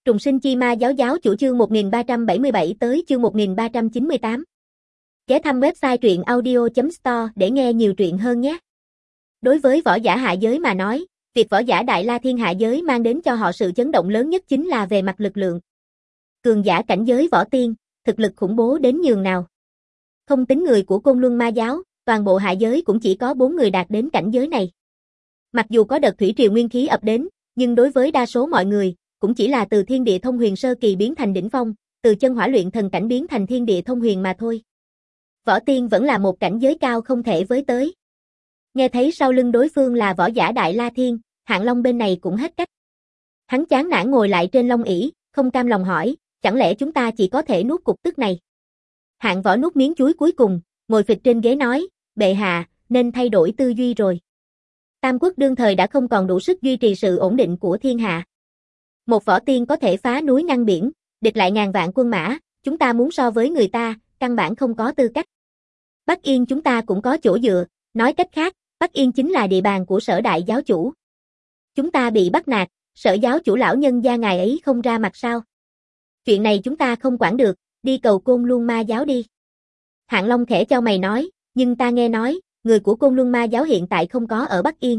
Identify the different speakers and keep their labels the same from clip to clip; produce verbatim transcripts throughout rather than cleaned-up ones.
Speaker 1: Trùng sinh chi ma giáo giáo chủ chương một nghìn ba trăm bảy mươi bảy tới chương một nghìn ba trăm chín mươi tám. Ghé thăm website truyện audio chấm store để nghe nhiều truyện hơn nhé. Đối với võ giả hạ giới mà nói, việc võ giả Đại La Thiên hạ giới mang đến cho họ sự chấn động lớn nhất chính là về mặt lực lượng. Cường giả cảnh giới võ tiên, thực lực khủng bố đến nhường nào. Không tính người của Côn Luân Ma giáo, toàn bộ hạ giới cũng chỉ có bốn người đạt đến cảnh giới này. Mặc dù có đợt thủy triều nguyên khí ập đến, nhưng đối với đa số mọi người, cũng chỉ là từ thiên địa thông huyền sơ kỳ biến thành đỉnh phong, từ chân hỏa luyện thần cảnh biến thành thiên địa thông huyền mà thôi. Võ tiên vẫn là một cảnh giới cao không thể với tới. Nghe thấy sau lưng đối phương là võ giả Đại La Thiên, Hạng Long bên này cũng hết cách. Hắn chán nản ngồi lại trên long ỷ, không cam lòng hỏi, chẳng lẽ chúng ta chỉ có thể nuốt cục tức này? Hạng Võ nuốt miếng chuối cuối cùng, ngồi phịch trên ghế nói, bệ hạ, nên thay đổi tư duy rồi. Tam quốc đương thời đã không còn đủ sức duy trì sự ổn định của thiên hạ. Một võ tiên có thể phá núi ngăn biển, địch lại ngàn vạn quân mã, chúng ta muốn so với người ta, căn bản không có tư cách. Bắc Yên chúng ta cũng có chỗ dựa, nói cách khác, Bắc Yên chính là địa bàn của Sở đại giáo chủ. Chúng ta bị bắt nạt, Sở giáo chủ lão nhân gia ngài ấy không ra mặt sao? Chuyện này chúng ta không quản được, đi cầu Côn Luân Ma giáo đi. Hạng Long khẽ cho mày nói, nhưng ta nghe nói, người của Côn Luân Ma giáo hiện tại không có ở Bắc Yên.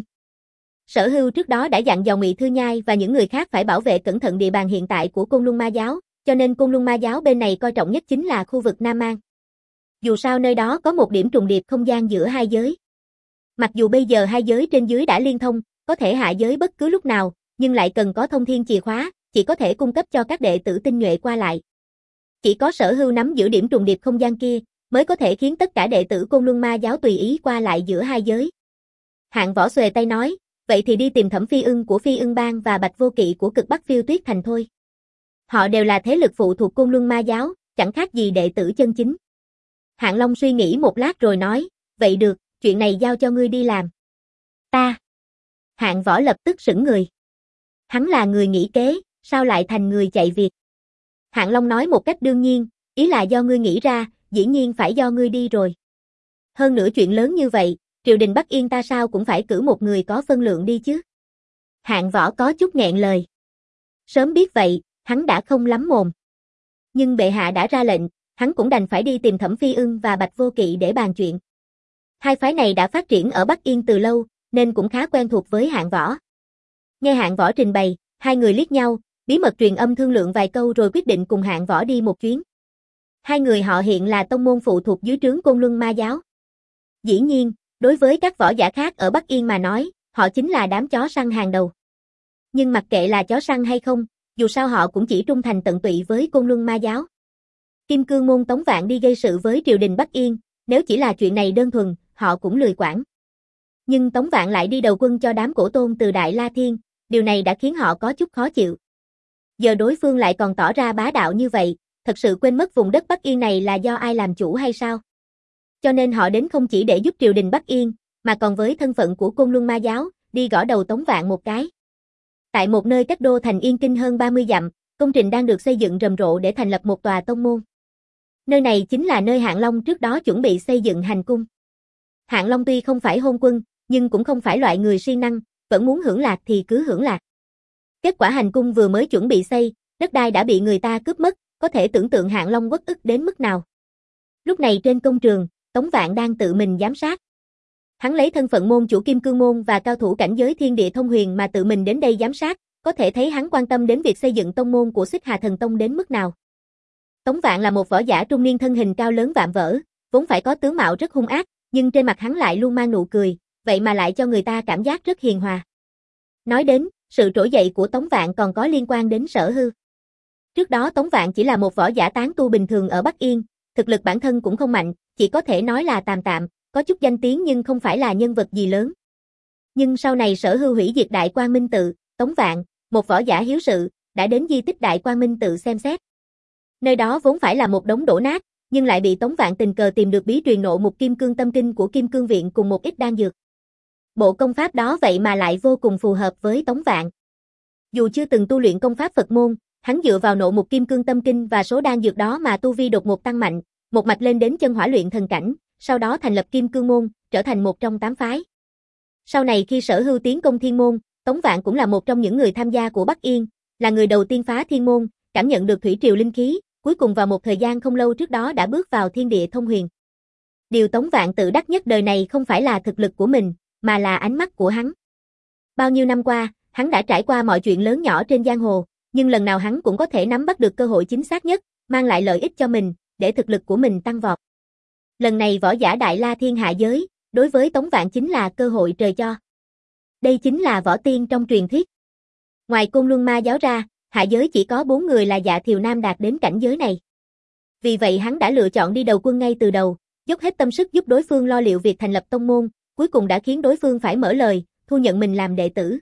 Speaker 1: Sở Hưu trước đó đã dặn dò Ngụy Thư Nhai và những người khác phải bảo vệ cẩn thận địa bàn hiện tại của Côn Luân Ma giáo, cho nên Côn Luân Ma giáo bên này coi trọng nhất chính là khu vực Nam Mang. Dù sao nơi đó có một điểm trùng điệp không gian giữa hai giới. Mặc dù bây giờ hai giới trên dưới đã liên thông, có thể hạ giới bất cứ lúc nào, nhưng lại cần có thông thiên chìa khóa, chỉ có thể cung cấp cho các đệ tử tinh nhuệ qua lại. Chỉ có Sở Hưu nắm giữ điểm trùng điệp không gian kia, mới có thể khiến tất cả đệ tử Côn Luân Ma giáo tùy ý qua lại giữa hai giới. Hạng Võ xuề tay nói, vậy thì đi tìm Thẩm Phi Ưng của Phi Ưng Bang và Bạch Vô Kỵ của Cực Bắc Phiêu Tuyết Thành thôi. Họ đều là thế lực phụ thuộc Côn Luân Ma giáo, chẳng khác gì đệ tử chân chính. Hạng Long suy nghĩ một lát rồi nói, vậy được, chuyện này giao cho ngươi đi làm. Ta. Hạng Võ lập tức sững người. Hắn là người nghĩ kế, sao lại thành người chạy việc? Hạng Long nói một cách đương nhiên, ý là do ngươi nghĩ ra, dĩ nhiên phải do ngươi đi rồi. Hơn nữa chuyện lớn như vậy, triều đình Bắc Yên ta sao cũng phải cử một người có phân lượng đi chứ. Hạng Võ có chút nghẹn lời. Sớm biết vậy, hắn đã không lắm mồm. Nhưng bệ hạ đã ra lệnh, hắn cũng đành phải đi tìm Thẩm Phi Ưng và Bạch Vô Kỵ để bàn chuyện. Hai phái này đã phát triển ở Bắc Yên từ lâu, nên cũng khá quen thuộc với Hạng Võ. Nghe Hạng Võ trình bày, hai người liếc nhau, bí mật truyền âm thương lượng vài câu rồi quyết định cùng Hạng Võ đi một chuyến. Hai người họ hiện là tông môn phụ thuộc dưới trướng Côn Luân Ma giáo. Dĩ nhiên, đối với các võ giả khác ở Bắc Yên mà nói, họ chính là đám chó săn hàng đầu. Nhưng mặc kệ là chó săn hay không, dù sao họ cũng chỉ trung thành tận tụy với Côn Luân Ma giáo. Kim Cương môn Tống Vạn đi gây sự với triều đình Bắc Yên, nếu chỉ là chuyện này đơn thuần, họ cũng lười quản. Nhưng Tống Vạn lại đi đầu quân cho đám cổ tôn từ Đại La Thiên, điều này đã khiến họ có chút khó chịu. Giờ đối phương lại còn tỏ ra bá đạo như vậy, thật sự quên mất vùng đất Bắc Yên này là do ai làm chủ hay sao? Cho nên họ đến không chỉ để giúp triều đình Bắc Yên, mà còn với thân phận của Côn Luân Ma giáo, đi gõ đầu Tống Vạn một cái. Tại một nơi cách đô thành Yên Kinh hơn ba mươi dặm, công trình đang được xây dựng rầm rộ để thành lập một tòa tông môn. Nơi này chính là nơi Hạng Long trước đó chuẩn bị xây dựng hành cung. Hạng Long tuy không phải hôn quân, nhưng cũng không phải loại người siêng năng, vẫn muốn hưởng lạc thì cứ hưởng lạc. Kết quả hành cung vừa mới chuẩn bị xây, đất đai đã bị người ta cướp mất, có thể tưởng tượng Hạng Long uất ức đến mức nào. Lúc này trên công trường, Tống Vạn đang tự mình giám sát. Hắn lấy thân phận môn chủ Kim Cương môn và cao thủ cảnh giới thiên địa thông huyền mà tự mình đến đây giám sát, có thể thấy hắn quan tâm đến việc xây dựng tông môn của Xích Hà Thần Tông đến mức nào. Tống Vạn là một võ giả trung niên thân hình cao lớn vạm vỡ, vốn phải có tướng mạo rất hung ác, nhưng trên mặt hắn lại luôn mang nụ cười, vậy mà lại cho người ta cảm giác rất hiền hòa. Nói đến, sự trỗi dậy của Tống Vạn còn có liên quan đến Sở Hưu. Trước đó Tống Vạn chỉ là một võ giả tán tu bình thường ở Bắc Yên, thực lực bản thân cũng không mạnh, chỉ có thể nói là tạm tạm, có chút danh tiếng nhưng không phải là nhân vật gì lớn. Nhưng sau này Sở Hưu hủy diệt Đại Quang Minh tự, Tống Vạn, một võ giả hiếu sự, đã đến di tích Đại Quang Minh tự xem xét. Nơi đó vốn phải là một đống đổ nát, nhưng lại bị Tống Vạn tình cờ tìm được bí truyền nộ mục Kim Cương Tâm Kinh của Kim Cương Viện cùng một ít đan dược. Bộ công pháp đó vậy mà lại vô cùng phù hợp với Tống Vạn. Dù chưa từng tu luyện công pháp Phật môn, hắn dựa vào nộ mục Kim Cương Tâm Kinh và số đan dược đó mà tu vi đột ngột tăng mạnh, một mạch lên đến chân hỏa luyện thần cảnh, sau đó thành lập Kim Cương môn, trở thành một trong tám phái. Sau này khi Sở Hưu tiến công Thiên môn, Tống Vạn cũng là một trong những người tham gia của Bắc Yên, là người đầu tiên phá thiên môn, cảm nhận được thủy triều linh khí, cuối cùng vào một thời gian không lâu trước đó đã bước vào thiên địa thông huyền. Điều Tống Vạn tự đắc nhất đời này không phải là thực lực của mình, mà là ánh mắt của hắn. Bao nhiêu năm qua, hắn đã trải qua mọi chuyện lớn nhỏ trên giang hồ, nhưng lần nào hắn cũng có thể nắm bắt được cơ hội chính xác nhất, mang lại lợi ích cho mình, để thực lực của mình tăng vọt. Lần này võ giả Đại La Thiên hạ giới, đối với Tống Vạn chính là cơ hội trời cho. Đây chính là võ tiên trong truyền thuyết. Ngoài Côn Luân Ma giáo ra, hạ giới chỉ có bốn người là Dạ Thiều Nam đạt đến cảnh giới này. Vì vậy hắn đã lựa chọn đi đầu quân ngay từ đầu, dốc hết tâm sức giúp đối phương lo liệu việc thành lập tông môn, cuối cùng đã khiến đối phương phải mở lời, thu nhận mình làm đệ tử.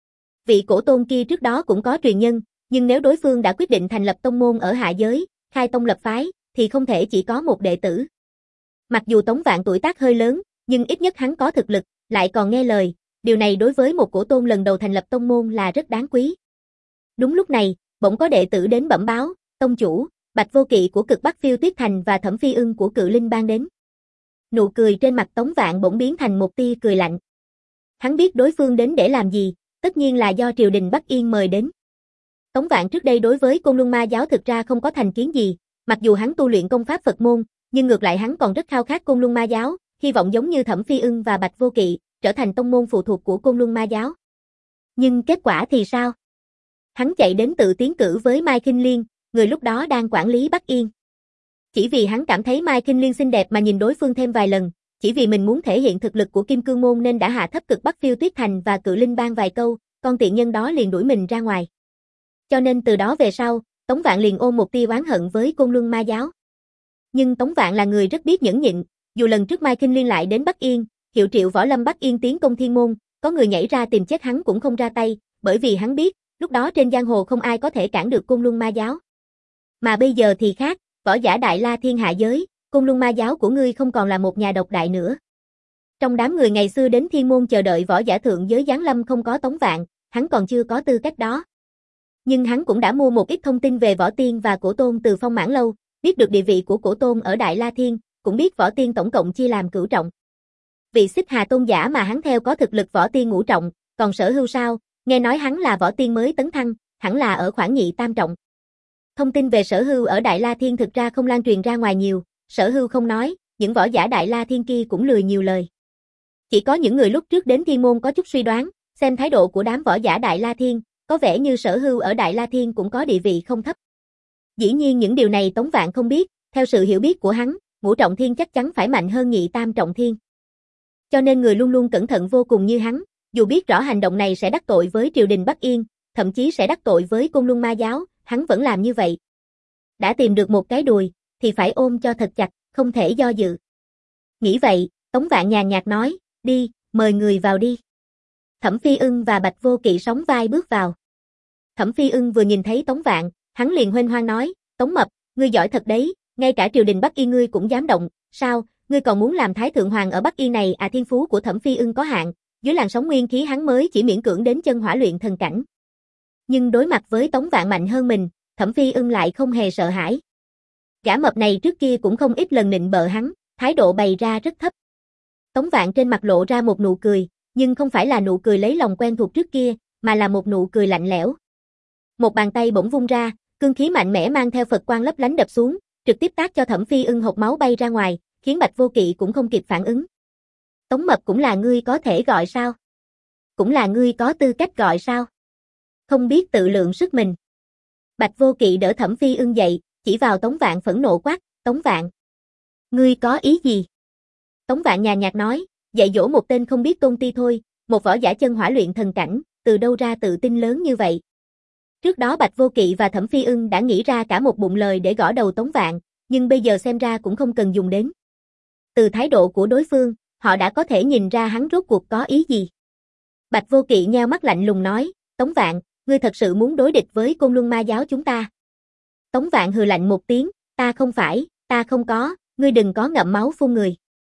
Speaker 1: Vị cổ tôn kia trước đó cũng có truyền nhân, nhưng nếu đối phương đã quyết định thành lập tông môn ở hạ giới, khai tông lập phái, thì không thể chỉ có một đệ tử. Mặc dù Tống Vạn tuổi tác hơi lớn, nhưng ít nhất hắn có thực lực, lại còn nghe lời, điều này đối với một cổ tôn lần đầu thành lập tông môn là rất đáng quý. Đúng lúc này, bỗng có đệ tử đến bẩm báo, tông chủ, Bạch Vô Kỵ của Cực Bắc Phiêu Tuyết Thành và Thẩm Phi Ưng của Cự Linh Bang đến. Nụ cười trên mặt Tống Vạn bỗng biến thành một tia cười lạnh. Hắn biết đối phương đến để làm gì, tất nhiên là do triều đình Bắc Yên mời đến. Tống Vạn trước đây đối với Côn Luân Ma giáo thực ra không có thành kiến gì, mặc dù hắn tu luyện công pháp Phật môn, nhưng ngược lại hắn còn rất khao khát Côn Luân Ma giáo, hy vọng giống như Thẩm Phi Ưng và Bạch Vô Kỵ, trở thành tông môn phụ thuộc của Côn Luân Ma giáo. Nhưng kết quả thì sao? Hắn chạy đến tự tiến cử với Mai Kinh Liên, người lúc đó đang quản lý Bắc Yên. Chỉ vì hắn cảm thấy Mai Kinh Liên xinh đẹp mà nhìn đối phương thêm vài lần, chỉ vì mình muốn thể hiện thực lực của Kim Cương môn nên đã hạ thấp Cực Bắc Phiêu Tuyết Thành và Cự Linh Bang vài câu, con tiện nhân đó liền đuổi mình ra ngoài. Cho nên từ đó về sau, Tống Vạn liền ôm một tia oán hận với Côn Luân Ma giáo. Nhưng Tống Vạn là người rất biết nhẫn nhịn, dù lần trước Mai Kinh Liên lại đến Bắc Yên, hiệu triệu võ lâm Bắc Yên tiến công thiên môn, có người nhảy ra tìm chết hắn cũng không ra tay, bởi vì hắn biết, lúc đó trên giang hồ không ai có thể cản được Côn Luân Ma giáo. Mà bây giờ thì khác, võ giả Đại La Thiên hạ giới, Côn Luân Ma giáo của ngươi không còn là một nhà độc đại nữa. Trong đám người ngày xưa đến thiên môn chờ đợi võ giả thượng giới giáng lâm không có Tống Vạn, hắn còn chưa có tư cách đó. Nhưng hắn cũng đã mua một ít thông tin về võ tiên và cổ tôn từ Phong Mãn Lâu, biết được địa vị của cổ tôn ở Đại La Thiên, cũng biết võ tiên tổng cộng chia làm cửu trọng. Vị Xích Hà tôn giả mà hắn theo có thực lực võ tiên ngũ trọng, còn Sở Hưu sao, nghe nói hắn là võ tiên mới tấn thăng, hẳn là ở khoảng nhị tam trọng. Thông tin về Sở Hưu ở Đại La Thiên thực ra không lan truyền ra ngoài nhiều, Sở Hưu không nói, những võ giả Đại La Thiên kia cũng lười nhiều lời. Chỉ có những người lúc trước đến thiên môn có chút suy đoán, xem thái độ của đám võ giả Đại La Thiên, có vẻ như Sở Hưu ở Đại La Thiên cũng có địa vị không thấp. Dĩ nhiên những điều này Tống Vạn không biết, theo sự hiểu biết của hắn, ngũ trọng thiên chắc chắn phải mạnh hơn nhị tam trọng thiên. Cho nên người luôn luôn cẩn thận vô cùng như hắn, dù biết rõ hành động này sẽ đắc tội với triều đình Bắc Yên, thậm chí sẽ đắc tội với Côn Luân Ma giáo, hắn vẫn làm như vậy. Đã tìm được một cái đùi, thì phải ôm cho thật chặt, không thể do dự. Nghĩ vậy, Tống Vạn nhàn nhạt nói, đi, mời người vào đi. Thẩm Phi Ưng và Bạch Vô Kỵ sóng vai bước vào. Thẩm Phi Ưng vừa nhìn thấy Tống Vạn, hắn liền huênh hoang nói, Tống Mập, ngươi giỏi thật đấy, ngay cả triều đình Bắc Yên ngươi cũng dám động, sao, ngươi còn muốn làm Thái Thượng Hoàng ở Bắc Yên này à? Thiên phú của Thẩm Phi Ưng có hạn, dưới làn sóng nguyên khí hắn mới chỉ miễn cưỡng đến chân hỏa luyện thần cảnh. Nhưng đối mặt với Tống Vạn mạnh hơn mình, Thẩm Phi Ưng lại không hề sợ hãi. Gã mập này trước kia cũng không ít lần nịnh bợ hắn, thái độ bày ra rất thấp. Tống Vạn trên mặt lộ ra một nụ cười, nhưng không phải là nụ cười lấy lòng quen thuộc trước kia, mà là một nụ cười lạnh lẽo. Một bàn tay bỗng vung ra, cương khí mạnh mẽ mang theo Phật quang lấp lánh đập xuống, trực tiếp tát cho Thẩm Phi Ưng hộc máu bay ra ngoài, khiến Bạch Vô Kỵ cũng không kịp phản ứng. Tống Mập cũng là ngươi có thể gọi sao? Cũng là ngươi có tư cách gọi sao? Không biết tự lượng sức mình. Bạch Vô Kỵ đỡ Thẩm Phi Ưng dậy, chỉ vào Tống Vạn phẫn nộ quát, Tống Vạn, ngươi có ý gì? Tống Vạn nhàn nhạt nói, dạy dỗ một tên không biết tôn ti thôi, một võ giả chân hỏa luyện thần cảnh, từ đâu ra tự tin lớn như vậy? Trước đó Bạch Vô Kỵ và Thẩm Phi Ưng đã nghĩ ra cả một bụng lời để gõ đầu Tống Vạn, nhưng bây giờ xem ra cũng không cần dùng đến. Từ thái độ của đối phương, họ đã có thể nhìn ra hắn rốt cuộc có ý gì. Bạch Vô Kỵ nheo mắt lạnh lùng nói, Tống Vạn, ngươi thật sự muốn đối địch với Côn Luân Ma giáo chúng ta? Tống Vạn hừ lạnh một tiếng, ta không phải, ta không có, ngươi đừng có ngậm máu phun người.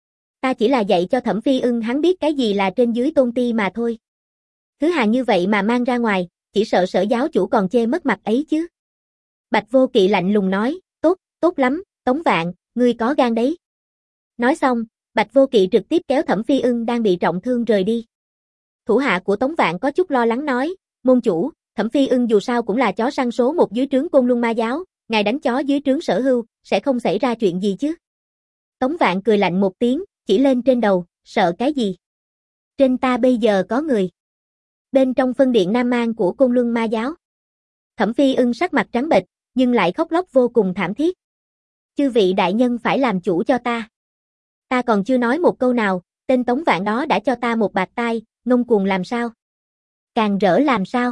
Speaker 1: Ta chỉ là dạy cho Thẩm Phi Ưng hắn biết cái gì là trên dưới tôn ti mà thôi. Thứ hàng như vậy mà mang ra ngoài, chỉ sợ Sở giáo chủ còn chê mất mặt ấy chứ. Bạch Vô Kỵ lạnh lùng nói, tốt, tốt lắm, Tống Vạn, ngươi có gan đấy. Nói xong, Bạch Vô Kỵ trực tiếp kéo Thẩm Phi Ưng đang bị trọng thương rời đi. Thủ hạ của Tống Vạn có chút lo lắng nói, môn chủ, Thẩm Phi Ưng dù sao cũng là chó săn số một dưới trướng Côn Luân Ma giáo, ngài đánh chó dưới trướng Sở Hưu, sẽ không xảy ra chuyện gì chứ? Tống Vạn cười lạnh một tiếng, chỉ lên trên đầu, sợ cái gì? Trên ta bây giờ có người. Bên trong phân điện Nam Mang của Côn Luân Ma giáo. Thẩm Phi Ưng sắc mặt trắng bệch, nhưng lại khóc lóc vô cùng thảm thiết. Chư vị đại nhân phải làm chủ cho ta. Ta còn chưa nói một câu nào, tên Tống Vạn đó đã cho ta một bạt tai, ngông cuồng làm sao? Càng rỡ làm sao?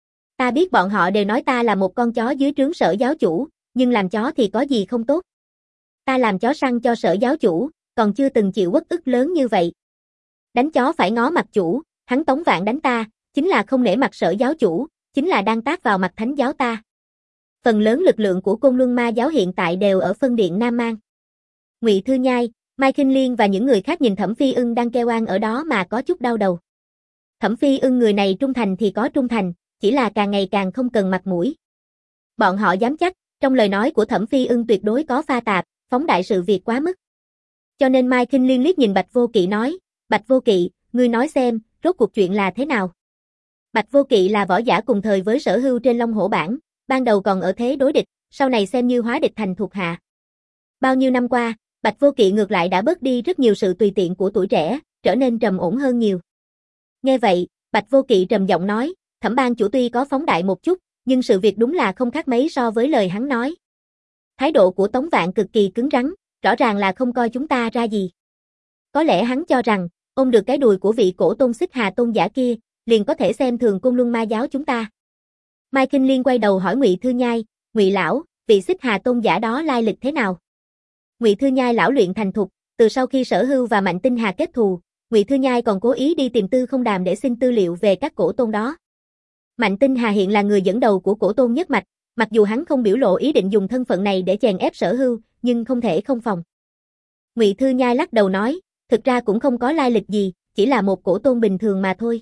Speaker 1: Ta biết bọn họ đều nói ta là một con chó dưới trướng Sở giáo chủ, nhưng làm chó thì có gì không tốt. Ta làm chó săn cho Sở giáo chủ, còn chưa từng chịu uất ức lớn như vậy. Đánh chó phải ngó mặt chủ, hắn Tống Vạn đánh ta, chính là không nể mặt Sở giáo chủ, chính là đang tát vào mặt thánh giáo ta. Phần lớn lực lượng của Côn Luân Ma giáo hiện tại đều ở phân điện Nam Mang. Ngụy Thư Nhai, Mai Khinh Liên và những người khác nhìn Thẩm Phi Ưng đang kêu oan ở đó mà có chút đau đầu. Thẩm Phi Ưng người này trung thành thì có trung thành, chỉ là càng ngày càng không cần mặt mũi. Bọn họ dám chắc, trong lời nói của Thẩm Phi Ưng tuyệt đối có pha tạp, phóng đại sự việc quá mức. Cho nên Mai Khinh Liên liếc nhìn Bạch Vô Kỵ nói, Bạch Vô Kỵ, ngươi nói xem, rốt cuộc chuyện là thế nào? Bạch Vô Kỵ là võ giả cùng thời với Sở Hưu trên Long Hổ bảng, ban đầu còn ở thế đối địch, sau này xem như hóa địch thành thuộc hạ. Bao nhiêu năm qua, Bạch Vô Kỵ ngược lại đã bớt đi rất nhiều sự tùy tiện của tuổi trẻ, trở nên trầm ổn hơn nhiều. Nghe vậy, Bạch Vô Kỵ trầm giọng nói, Thẩm Bang chủ tuy có phóng đại một chút, nhưng sự việc đúng là không khác mấy so với lời hắn nói. Thái độ của Tống Vạn cực kỳ cứng rắn, rõ ràng là không coi chúng ta ra gì. Có lẽ hắn cho rằng, ôm được cái đùi của vị cổ tôn Xích Hà tôn giả kia, liền có thể xem thường Côn Luân Ma giáo chúng ta. Mai Kinh Liên quay đầu hỏi Ngụy Thư Nhai, Ngụy lão, vị Xích Hà tôn giả đó lai lịch thế nào? Ngụy Thư Nhai lão luyện thành thục, từ sau khi Sở Hưu và Mạnh Tinh Hà kết thù, Ngụy Thư Nhai còn cố ý đi tìm Tư Không Đàm để xin tư liệu về các cổ tôn đó. Mạnh Tinh Hà hiện là người dẫn đầu của cổ tôn nhất mạch, mặc dù hắn không biểu lộ ý định dùng thân phận này để chèn ép Sở Hưu, nhưng không thể không phòng. Ngụy Thư Nhai lắc đầu nói, thực ra cũng không có lai lịch gì, chỉ là một cổ tôn bình thường mà thôi.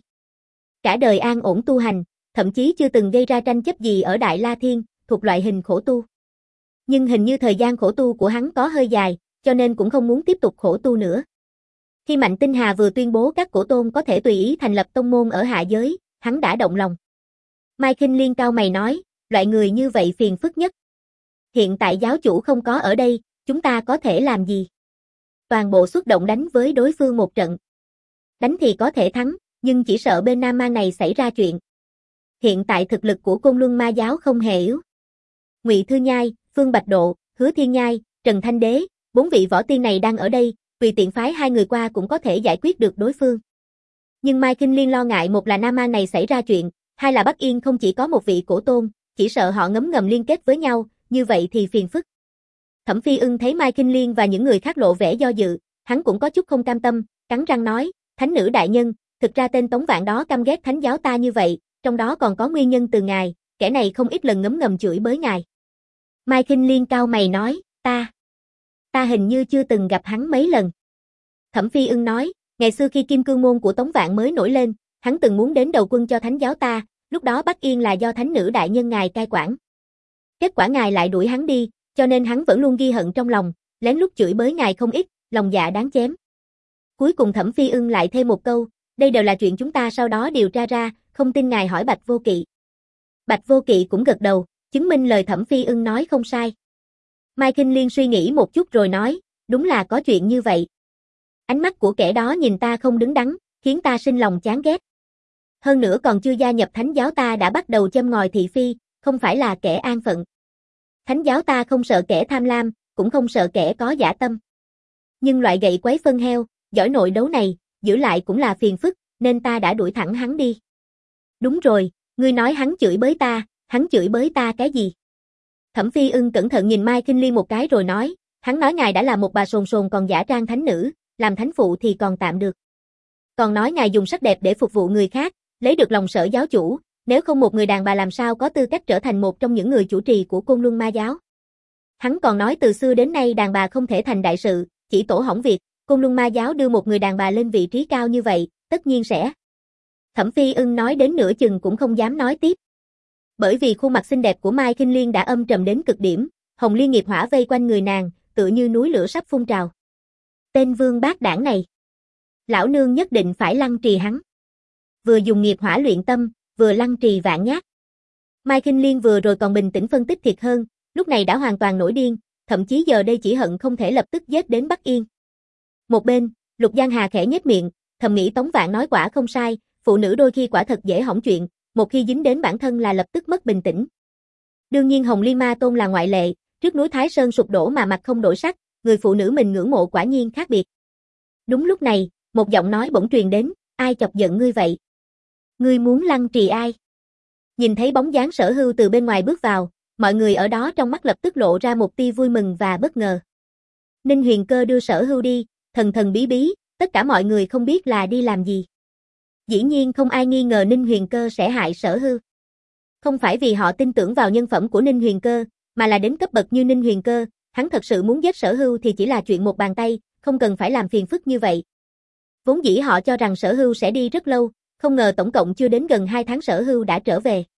Speaker 1: Cả đời an ổn tu hành, thậm chí chưa từng gây ra tranh chấp gì ở Đại La Thiên, thuộc loại hình khổ tu. Nhưng hình như thời gian khổ tu của hắn có hơi dài, cho nên cũng không muốn tiếp tục khổ tu nữa. Khi Mạnh Tinh Hà vừa tuyên bố các cổ tôn có thể tùy ý thành lập tông môn ở hạ giới, hắn đã động lòng. Mai Khinh Liên cao mày nói, loại người như vậy phiền phức nhất. Hiện tại giáo chủ không có ở đây, chúng ta có thể làm gì? Toàn bộ xuất động đánh với đối phương một trận. Đánh thì có thể thắng, nhưng chỉ sợ bên Nam Mang này xảy ra chuyện. Hiện tại thực lực của Côn Luân Ma giáo không hề yếu. Ngụy Thư Nhai, Phương Bạch Độ, Hứa Thiên Nhai, Trần Thanh Đế, bốn vị võ tiên này đang ở đây, tùy tiện phái hai người qua cũng có thể giải quyết được đối phương. Nhưng Mai Kinh Liên lo ngại một là Nam Mang này xảy ra chuyện, hai là Bắc Yên không chỉ có một vị cổ tôn, chỉ sợ họ ngấm ngầm liên kết với nhau, như vậy thì phiền phức. Thẩm Phi Ưng thấy Mai Kinh Liên và những người khác lộ vẻ do dự, hắn cũng có chút không cam tâm, cắn răng nói, Thánh nữ đại nhân, thực ra tên Tống Vạn đó căm ghét thánh giáo ta như vậy, trong đó còn có nguyên nhân từ ngài, kẻ này không ít lần ngấm ngầm chửi bới ngài. Mai Kinh Liên cao mày nói, ta, ta hình như chưa từng gặp hắn mấy lần. Thẩm Phi Ưng nói, ngày xưa khi Kim Cương môn của Tống Vạn mới nổi lên, hắn từng muốn đến đầu quân cho thánh giáo ta, lúc đó Bắc Yên là do thánh nữ đại nhân ngài cai quản. Kết quả ngài lại đuổi hắn đi, cho nên hắn vẫn luôn ghi hận trong lòng, lén lút chửi bới ngài không ít, lòng dạ đáng chém. Cuối cùng Thẩm Phi Ưng lại thêm một câu, đây đều là chuyện chúng ta sau đó điều tra ra, không tin ngài hỏi Bạch Vô Kỵ. Bạch Vô Kỵ cũng gật đầu, chứng minh lời Thẩm Phi Ưng nói không sai. Mai Kinh Liên suy nghĩ một chút rồi nói, đúng là có chuyện như vậy. Ánh mắt của kẻ đó nhìn ta không đứng đắn, khiến ta sinh lòng chán ghét. Hơn nữa còn chưa gia nhập thánh giáo ta đã bắt đầu châm ngòi thị phi, không phải là kẻ an phận. Thánh giáo ta không sợ kẻ tham lam, cũng không sợ kẻ có dã tâm. Nhưng loại gậy quấy phân heo, giỏi nội đấu này, giữ lại cũng là phiền phức, nên ta đã đuổi thẳng hắn đi. Đúng rồi, ngươi nói hắn chửi bới ta, hắn chửi bới ta cái gì? Thẩm Phi Ưng cẩn thận nhìn Mai Kinh Liên một cái rồi nói, hắn nói ngài đã là một bà sồn sồn còn giả trang thánh nữ, làm thánh phụ thì còn tạm được. Còn nói ngài dùng sắc đẹp để phục vụ người khác, lấy được lòng Sở giáo chủ, nếu không một người đàn bà làm sao có tư cách trở thành một trong những người chủ trì của Côn Luân Ma giáo. Hắn còn nói từ xưa đến nay đàn bà không thể thành đại sự, chỉ tổ hỏng việc, Côn Luân Ma giáo đưa một người đàn bà lên vị trí cao như vậy, tất nhiên sẽ. Thẩm Phi Ưng nói đến nửa chừng cũng không dám nói tiếp. Bởi vì khuôn mặt xinh đẹp của Mai Kinh Liên đã âm trầm đến cực điểm, hồng liên nghiệp hỏa vây quanh người nàng, tựa như núi lửa sắp phun trào. Tên vương bát đảng này, lão nương nhất định phải lăng trì hắn. Vừa dùng nghiệp hỏa luyện tâm, vừa lăng trì vạn nhát. Mai Kinh Liên vừa rồi còn bình tĩnh phân tích thiệt hơn, lúc này đã hoàn toàn nổi điên, thậm chí giờ đây chỉ hận không thể lập tức giết đến Bắc Yên. Một bên, Lục Giang Hà khẽ nhếch miệng, thầm nghĩ Tống Vạn nói quả không sai, phụ nữ đôi khi quả thật dễ hỏng chuyện, một khi dính đến bản thân là lập tức mất bình tĩnh. Đương nhiên Hồng Liên Ma Tôn là ngoại lệ, trước núi Thái Sơn sụp đổ mà mặt không đổi sắc, người phụ nữ mình ngưỡng mộ quả nhiên khác biệt. Đúng lúc này, một giọng nói bỗng truyền đến, ai chọc giận ngươi vậy? Ngươi muốn lăng trì ai? Nhìn thấy bóng dáng Sở Hưu từ bên ngoài bước vào, mọi người ở đó trong mắt lập tức lộ ra một tia vui mừng và bất ngờ. Ninh Huyền Cơ đưa Sở Hưu đi, thần thần bí bí, tất cả mọi người không biết là đi làm gì. Dĩ nhiên không ai nghi ngờ Ninh Huyền Cơ sẽ hại Sở Hưu. Không phải vì họ tin tưởng vào nhân phẩm của Ninh Huyền Cơ, mà là đến cấp bậc như Ninh Huyền Cơ, hắn thật sự muốn giết Sở Hưu thì chỉ là chuyện một bàn tay, không cần phải làm phiền phức như vậy. Vốn dĩ họ cho rằng Sở Hưu sẽ đi rất lâu, không ngờ tổng cộng chưa đến gần hai tháng Sở Hưu đã trở về.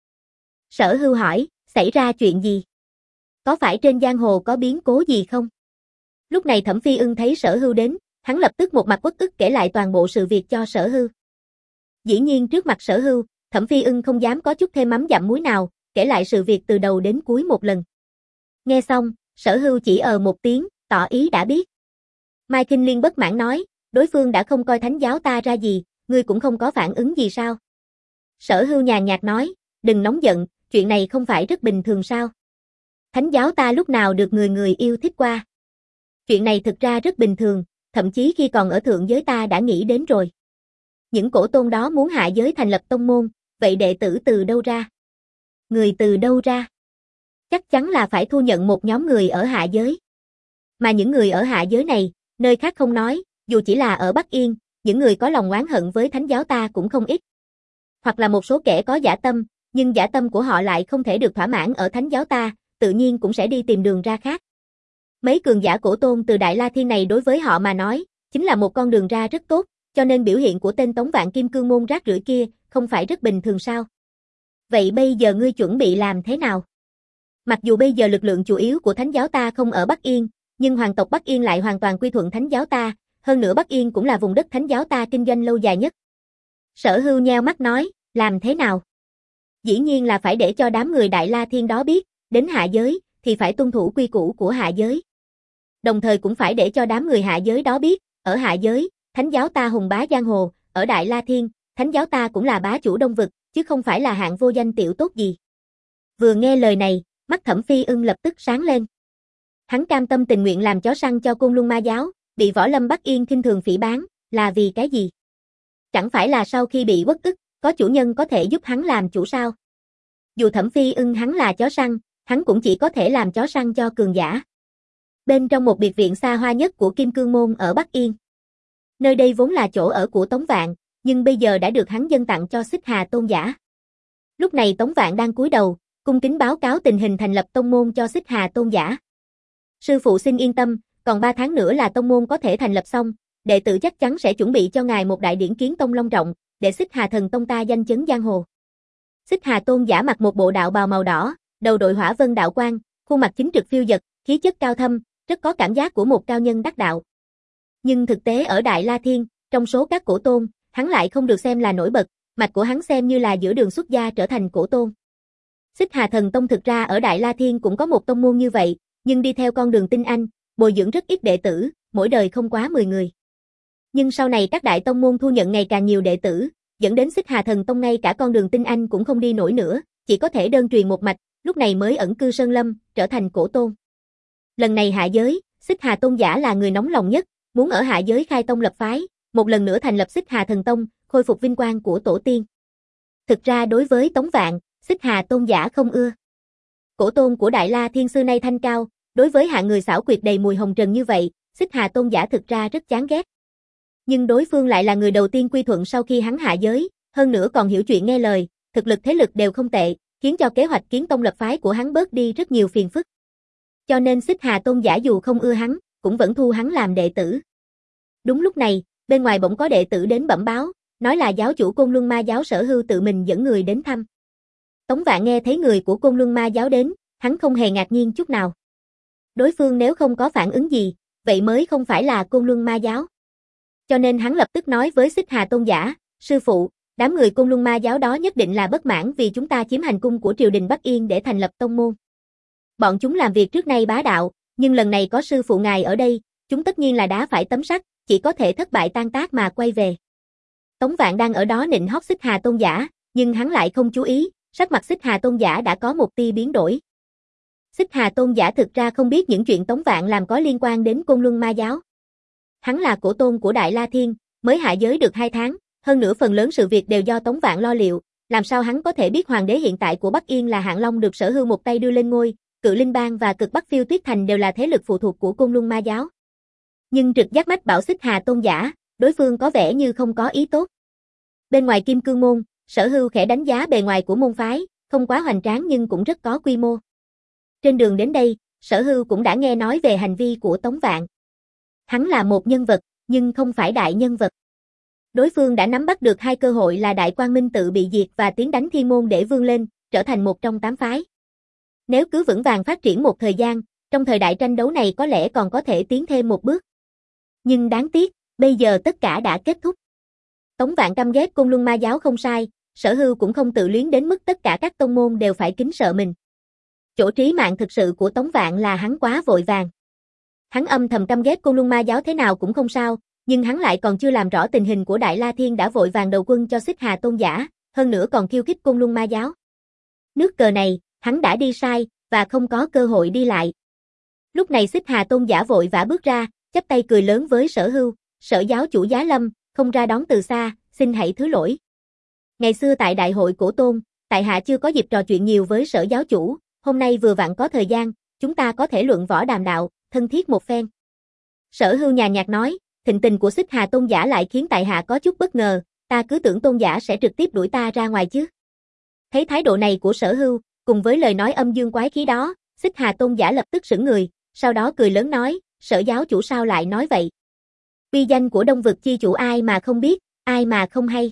Speaker 1: Sở Hưu hỏi, xảy ra chuyện gì? Có phải trên giang hồ có biến cố gì không? Lúc này Thẩm Phi Ưng thấy Sở Hưu đến, hắn lập tức một mặt uất ức kể lại toàn bộ sự việc cho Sở Hưu. Dĩ nhiên trước mặt Sở Hưu, Thẩm Phi Ưng không dám có chút thêm mắm dặm muối nào, kể lại sự việc từ đầu đến cuối một lần. Nghe xong, Sở Hưu chỉ ờ một tiếng, tỏ ý đã biết. Mai Kinh Liên bất mãn nói, đối phương đã không coi thánh giáo ta ra gì, ngươi cũng không có phản ứng gì sao? Sở Hưu nhàn nhạt nói, đừng nóng giận, chuyện này không phải rất bình thường sao? Thánh giáo ta lúc nào được người người yêu thích qua? Chuyện này thực ra rất bình thường, thậm chí khi còn ở thượng giới ta đã nghĩ đến rồi. Những cổ tôn đó muốn hạ giới thành lập tông môn, vậy đệ tử từ đâu ra? Người từ đâu ra? Chắc chắn là phải thu nhận một nhóm người ở hạ giới. Mà những người ở hạ giới này, nơi khác không nói, dù chỉ là ở Bắc Yên, những người có lòng oán hận với thánh giáo ta cũng không ít. Hoặc là một số kẻ có dã tâm, nhưng dã tâm của họ lại không thể được thỏa mãn ở thánh giáo ta, tự nhiên cũng sẽ đi tìm đường ra khác. Mấy cường giả cổ tôn từ Đại La Thiên này đối với họ mà nói, chính là một con đường ra rất tốt, cho nên biểu hiện của tên Tống Vạn Kim Cương môn rác rưởi kia, không phải rất bình thường sao? Vậy bây giờ ngươi chuẩn bị làm thế nào? Mặc dù bây giờ lực lượng chủ yếu của thánh giáo ta không ở Bắc Yên, nhưng hoàng tộc Bắc Yên lại hoàn toàn quy thuận thánh giáo ta, hơn nữa Bắc Yên cũng là vùng đất thánh giáo ta kinh doanh lâu dài nhất. Sở Hưu nheo mắt nói, làm thế nào? Dĩ nhiên là phải để cho đám người Đại La Thiên đó biết, đến hạ giới, thì phải tuân thủ quy củ của hạ giới. Đồng thời cũng phải để cho đám người hạ giới đó biết, ở hạ giới, thánh giáo ta hùng bá giang hồ, ở Đại La Thiên, thánh giáo ta cũng là bá chủ đông vực, chứ không phải là hạng vô danh tiểu tốt gì. Vừa nghe lời này, mắt Thẩm Phi Ưng lập tức sáng lên. Hắn cam tâm tình nguyện làm chó săn cho Côn Luân Ma giáo, bị Võ Lâm Bắc Yên khinh thường phỉ báng, là vì cái gì? Chẳng phải là sau khi bị uất ức, có chủ nhân có thể giúp hắn làm chủ sao? Dù Thẩm Phi Ưng hắn là chó săn, hắn cũng chỉ có thể làm chó săn cho cường giả. Bên trong một biệt viện xa hoa nhất của Kim Cương môn ở Bắc Yên. Nơi đây vốn là chỗ ở của Tống Vạn, nhưng bây giờ đã được hắn dâng tặng cho Xích Hà tôn giả. Lúc này Tống Vạn đang cúi đầu, cung kính báo cáo tình hình thành lập tông môn cho Xích Hà tôn giả. Sư phụ xin yên tâm, còn ba tháng nữa là tông môn có thể thành lập xong, đệ tử chắc chắn sẽ chuẩn bị cho ngài một đại điển kiến tông long trọng, để Xích Hà thần tông ta danh chấn giang hồ. Xích Hà tôn giả mặc một bộ đạo bào màu đỏ, đầu đội hỏa vân đạo quang, khuôn mặt chính trực phiêu dật, khí chất cao thâm, rất có cảm giác của một cao nhân đắc đạo. Nhưng thực tế ở Đại La Thiên, trong số các cổ tôn, hắn lại không được xem là nổi bật, mạch của hắn xem như là giữa đường xuất gia trở thành cổ tôn. Xích Hà thần tông thực ra ở Đại La Thiên cũng có một tông môn như vậy, nhưng đi theo con đường tinh anh, bồi dưỡng rất ít đệ tử, mỗi đời không quá mười người. Nhưng sau này các đại tông môn thu nhận ngày càng nhiều đệ tử, dẫn đến Xích Hà thần tông ngay cả con đường tinh anh cũng không đi nổi nữa, chỉ có thể đơn truyền một mạch, lúc này mới ẩn cư Sơn Lâm, trở thành cổ tôn. Lần này hạ giới, Xích Hà tôn giả là người nóng lòng nhất, muốn ở hạ giới khai tông lập phái, một lần nữa thành lập Xích Hà thần tông, khôi phục vinh quang của tổ tiên. Thực ra đối với Tống Vạn, Xích Hà tôn giả không ưa. Cổ tôn của Đại La Thiên xưa nay thanh cao, đối với hạng người xảo quyệt đầy mùi hồng trần như vậy, Xích Hà tôn giả thực ra rất chán ghét. Nhưng đối phương lại là người đầu tiên quy thuận sau khi hắn hạ giới, hơn nữa còn hiểu chuyện nghe lời, thực lực thế lực đều không tệ, khiến cho kế hoạch kiến tông lập phái của hắn bớt đi rất nhiều phiền phức. Cho nên Xích Hà tôn giả dù không ưa hắn, cũng vẫn thu hắn làm đệ tử. Đúng lúc này, bên ngoài bỗng có đệ tử đến bẩm báo, nói là giáo chủ Côn Luân Ma giáo Sở Hưu tự mình dẫn người đến thăm. Tống Vạn nghe thấy người của Côn Luân Ma giáo đến, hắn không hề ngạc nhiên chút nào. Đối phương nếu không có phản ứng gì, vậy mới không phải là Côn Luân Ma giáo. Cho nên hắn lập tức nói với Xích Hà tôn giả, sư phụ, Đám người Côn Luân Ma giáo đó nhất định là bất mãn vì chúng ta chiếm hành cung của triều đình Bắc Yên để thành lập tông môn. Bọn chúng làm việc trước nay bá đạo, nhưng lần này có sư phụ ngài ở đây, chúng tất nhiên là đá phải tấm sắt, chỉ có thể thất bại tan tác mà quay về. Tống Vạn đang ở đó nịnh hót Xích Hà Tôn giả, nhưng hắn lại không chú ý, sắc mặt Xích Hà Tôn giả đã có một tia biến đổi. Xích Hà Tôn giả thực ra không biết những chuyện Tống Vạn làm có liên quan đến Côn Luân Ma giáo. Hắn là cổ tôn của Đại La Thiên, mới hạ giới được hai tháng, hơn nữa phần lớn sự việc đều do Tống Vạn lo liệu, làm sao hắn có thể biết hoàng đế hiện tại của Bắc Yên là Hạng Long được Sở Hưu một tay đưa lên ngôi, Cự Linh Bang và Cực Bắc Phiêu Tuyết Thành đều là thế lực phụ thuộc của Côn Luân Ma giáo. Nhưng trực giác mách bảo Xích Hà Tôn giả, đối phương có vẻ như không có ý tốt. Bên ngoài Kim Cương môn, Sở Hưu khẽ đánh giá bề ngoài của môn phái, không quá hoành tráng nhưng cũng rất có quy mô. Trên đường đến đây, Sở Hưu cũng đã nghe nói về hành vi của Tống Vạn. Hắn là một nhân vật, nhưng không phải đại nhân vật. Đối phương đã nắm bắt được hai cơ hội là Đại Quang Minh tự bị diệt và tiến đánh Thiên môn để vươn lên, trở thành một trong tám phái. Nếu cứ vững vàng phát triển một thời gian, trong thời đại tranh đấu này có lẽ còn có thể tiến thêm một bước. Nhưng đáng tiếc, bây giờ tất cả đã kết thúc. Tống Vạn căm ghét Côn Luân Ma giáo không sai, Sở Hưu cũng không tự luyến đến mức tất cả các tông môn đều phải kính sợ mình. Chỗ trí mạng thực sự của Tống Vạn là hắn quá vội vàng. Hắn âm thầm căm ghét Côn Luân Ma giáo thế nào cũng không sao, nhưng hắn lại còn chưa làm rõ tình hình của Đại La Thiên đã vội vàng đầu quân cho Xích Hà Tôn giả, hơn nữa còn khiêu khích Côn Luân Ma giáo. Nước cờ này, hắn đã đi sai, và không có cơ hội đi lại. Lúc này Xích Hà Tôn giả vội vã bước ra, chắp tay cười lớn với Sở Hưu, Sở giáo chủ Giá Lâm, không ra đón từ xa, xin hãy thứ lỗi. Ngày xưa tại đại hội cổ tôn, tại hạ chưa có dịp trò chuyện nhiều với Sở giáo chủ, hôm nay vừa vặn có thời gian, chúng ta có thể luận võ đàm đạo, thân thiết một phen. Sở Hưu nhàn nhạt nói, thịnh tình của Xích Hà Tôn giả lại khiến tại hạ có chút bất ngờ, ta cứ tưởng Tôn giả sẽ trực tiếp đuổi ta ra ngoài chứ. Thấy thái độ này của Sở Hưu, cùng với lời nói âm dương quái khí đó, Xích Hà Tôn giả lập tức sững người, sau đó cười lớn nói, Sở giáo chủ sao lại nói vậy? Uy danh của Đông vực chi chủ ai mà không biết, ai mà không hay.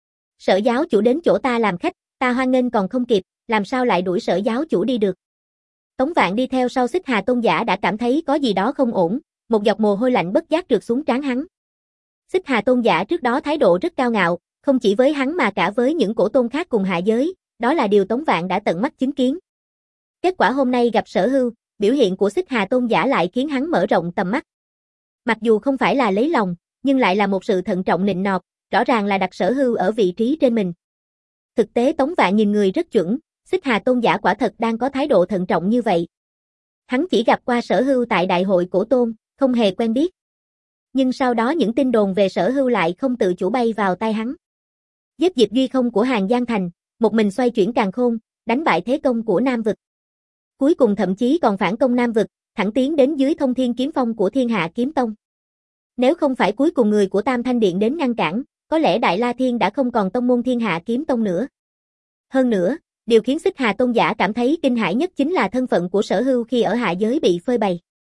Speaker 1: Sở giáo chủ đến chỗ ta làm khách, ta hoan nghênh còn không kịp, làm sao lại đuổi Sở giáo chủ đi được? Tống Vạn đi theo sau Xích Hà Tôn giả đã cảm thấy có gì đó không ổn, một giọt mồ hôi lạnh bất giác trượt xuống trán hắn. Xích Hà Tôn giả trước đó thái độ rất cao ngạo, không chỉ với hắn mà cả với những cổ tôn khác cùng hạ giới, đó là điều Tống Vạn đã tận mắt chứng kiến. Kết quả hôm nay gặp Sở Hưu, biểu hiện của Xích Hà Tôn giả lại khiến hắn mở rộng tầm mắt. Mặc dù không phải là lấy lòng, nhưng lại là một sự thận trọng nịnh nọt, rõ ràng là đặt Sở Hưu ở vị trí trên mình. Thực tế Tống Vạn nhìn người rất chuẩn, Xích Hà Tôn giả quả thật đang có thái độ thận trọng như vậy. Hắn chỉ gặp qua Sở Hưu tại đại hội cổ tôn, không hề quen biết. Nhưng sau đó những tin đồn về Sở Hưu lại không tự chủ bay vào tai hắn. Giết Diệp Duy Không của Hàng Giang Thành, một mình xoay chuyển càn khôn, đánh bại thế công của Nam vực. Cuối cùng thậm chí còn phản công Nam vực, thẳng tiến đến dưới Thông Thiên Kiếm Phong của Thiên Hạ Kiếm Tông. Nếu không phải cuối cùng người của Tam Thanh Điện đến ngăn cản, có lẽ Đại La Thiên đã không còn tông môn Thiên Hạ Kiếm Tông nữa. Hơn nữa, điều khiến Xích Hà Tôn giả cảm thấy kinh hãi nhất chính là thân phận của Sở Hưu khi ở hạ giới bị phơi bày.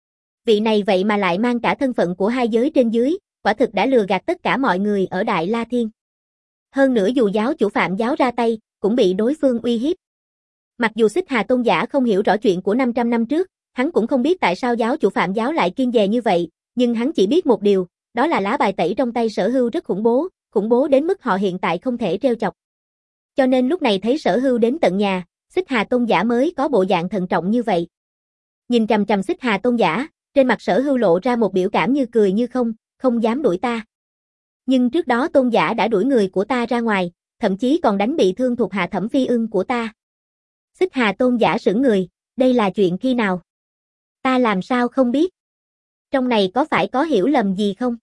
Speaker 1: Vị này vậy mà lại mang cả thân phận của hai giới trên dưới, quả thực đã lừa gạt tất cả mọi người ở Đại La Thiên. Hơn nữa dù giáo chủ Phạm giáo ra tay, cũng bị đối phương uy hiếp. Mặc dù Xích Hà Tôn giả không hiểu rõ chuyện của năm trăm năm trước, hắn cũng không biết tại sao giáo chủ Phạm giáo lại kiên dè như vậy, nhưng hắn chỉ biết một điều, đó là lá bài tẩy trong tay Sở Hưu rất khủng bố, khủng bố đến mức họ hiện tại không thể trêu chọc. Cho nên lúc này thấy Sở Hưu đến tận nhà, Xích Hà Tôn giả mới có bộ dạng thận trọng như vậy. Nhìn chằm chằm Xích Hà Tôn giả, trên mặt Sở Hưu lộ ra một biểu cảm như cười như không, không dám đuổi ta. Nhưng trước đó Tôn giả đã đuổi người của ta ra ngoài, thậm chí còn đánh bị thương thuộc hạ Thẩm Phi Ưng của ta. Xích Hà Tôn giả sững người, đây là chuyện khi nào? Ta làm sao không biết? Trong này có phải có hiểu lầm gì không?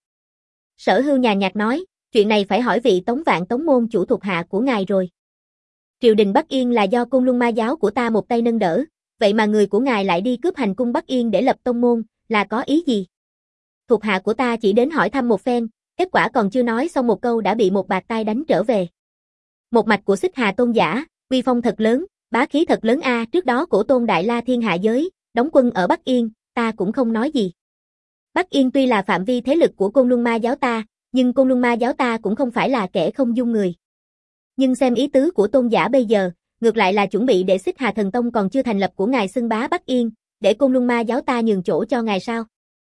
Speaker 1: Sở Hưu nhàn nhạt nói, chuyện này phải hỏi vị Tống Vạn Tống môn chủ thuộc hạ của ngài rồi. Triều đình Bắc Yên là do Côn Luân Ma giáo của ta một tay nâng đỡ, vậy mà người của ngài lại đi cướp hành cung Bắc Yên để lập tông môn, là có ý gì? Thuộc hạ của ta chỉ đến hỏi thăm một phen, kết quả còn chưa nói xong một câu đã bị một bạt tai đánh trở về. Một mạch của Xích Hà Tôn giả, uy phong thật lớn, bá khí thật lớn a, trước đó cổ tôn Đại La Thiên hạ giới, đóng quân ở Bắc Yên, ta cũng không nói gì. Bắc Yên tuy là phạm vi thế lực của Côn Luân Ma giáo ta, nhưng Côn Luân Ma giáo ta cũng không phải là kẻ không dung người. Nhưng xem ý tứ của tôn giả bây giờ, ngược lại là chuẩn bị để Xích Hà Thần Tông còn chưa thành lập của ngài xưng bá Bắc Yên, để Côn Luân Ma giáo ta nhường chỗ cho ngài sao?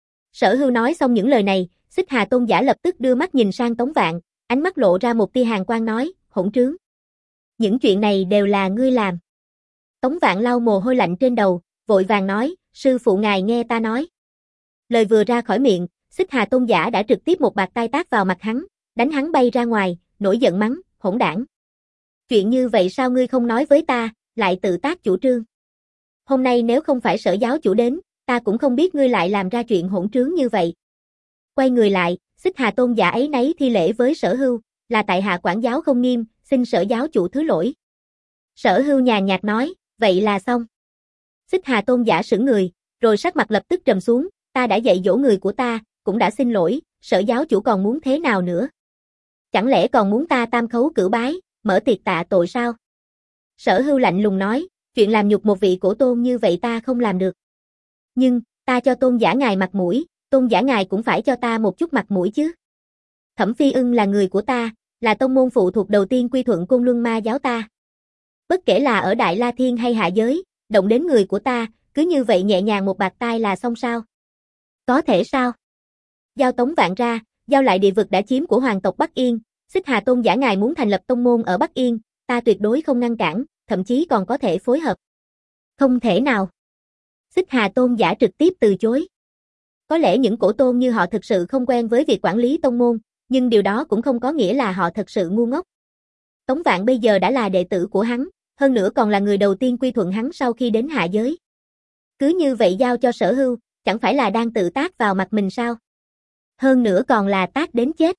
Speaker 1: Sở Hưu nói xong những lời này, Xích Hà Tôn giả lập tức đưa mắt nhìn sang Tống Vạn, ánh mắt lộ ra một tia hàn quang nói, hỗn trướng. Những chuyện này đều là ngươi làm. Tống Vạn lau mồ hôi lạnh trên đầu, vội vàng nói, sư phụ ngài nghe ta nói. Lời vừa ra khỏi miệng, Xích Hà Tôn giả đã trực tiếp một bạt tai tát vào mặt hắn, đánh hắn bay ra ngoài, nổi giận mắng, hỗn đảng. Chuyện như vậy sao ngươi không nói với ta, lại tự tác chủ trương. Hôm nay nếu không phải Sở giáo chủ đến, ta cũng không biết ngươi lại làm ra chuyện hỗn trướng như vậy. Quay người lại, Xích Hà Tôn giả ấy nấy thi lễ với Sở Hưu, là tại hạ quản giáo không nghiêm, xin Sở giáo chủ thứ lỗi. Sở Hưu nhàn nhạt nói, vậy là xong. Xích Hà Tôn giả sững người, rồi sắc mặt lập tức trầm xuống, ta đã dạy dỗ người của ta, cũng đã xin lỗi, Sở giáo chủ còn muốn thế nào nữa? Chẳng lẽ còn muốn ta tam khấu cửu bái, mở tiệc tạ tội sao? Sở Hưu lạnh lùng nói, chuyện làm nhục một vị cổ tôn như vậy ta không làm được. Nhưng, ta cho Tôn giả ngài mặt mũi, Tôn giả ngài cũng phải cho ta một chút mặt mũi chứ. Thẩm Phi Ưng là người của ta, là tông môn phụ thuộc đầu tiên quy thuận Côn Luân Ma giáo ta. Bất kể là ở Đại La Thiên hay hạ giới, động đến người của ta, cứ như vậy nhẹ nhàng một bạt tai là xong sao? Có thể sao? Giao Tống Vạn ra, giao lại địa vực đã chiếm của hoàng tộc Bắc Yên, Xích Hà Tôn giả ngài muốn thành lập tông môn ở Bắc Yên, ta tuyệt đối không ngăn cản, thậm chí còn có thể phối hợp. Không thể nào. Xích Hà Tôn giả trực tiếp từ chối. Có lẽ những cổ tôn như họ thực sự không quen với việc quản lý tông môn, nhưng điều đó cũng không có nghĩa là họ thật sự ngu ngốc. Tống Vạn bây giờ đã là đệ tử của hắn, hơn nữa còn là người đầu tiên quy thuận hắn sau khi đến hạ giới. Cứ như vậy giao cho Sở Hưu, chẳng phải là đang tự tác vào mặt mình sao? Hơn nữa còn là tác đến chết.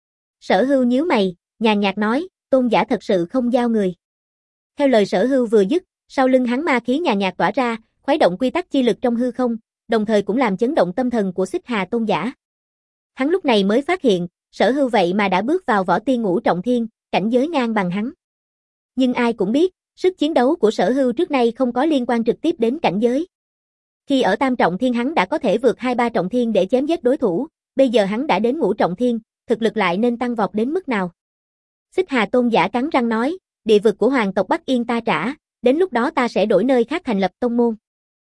Speaker 1: Sở Hưu nhíu mày, nhàn nhạt nói, Tôn giả thật sự không giao người. Theo lời Sở Hưu vừa dứt, sau lưng hắn ma khí nhàn nhạt tỏa ra, khuấy động quy tắc chi lực trong hư không, đồng thời cũng làm chấn động tâm thần của Xích Hà Tôn giả. Hắn lúc này mới phát hiện, Sở Hưu vậy mà đã bước vào võ tiên ngũ trọng thiên, cảnh giới ngang bằng hắn. Nhưng ai cũng biết, sức chiến đấu của Sở Hưu trước nay không có liên quan trực tiếp đến cảnh giới. Khi ở tam trọng thiên hắn đã có thể vượt hai ba trọng thiên để chém giết đối thủ, bây giờ hắn đã đến ngũ trọng thiên, thực lực lại nên tăng vọt đến mức nào? Xích Hà Tôn giả cắn răng nói, địa vực của hoàng tộc Bắc Yên ta trả, đến lúc đó ta sẽ đổi nơi khác thành lập tông môn.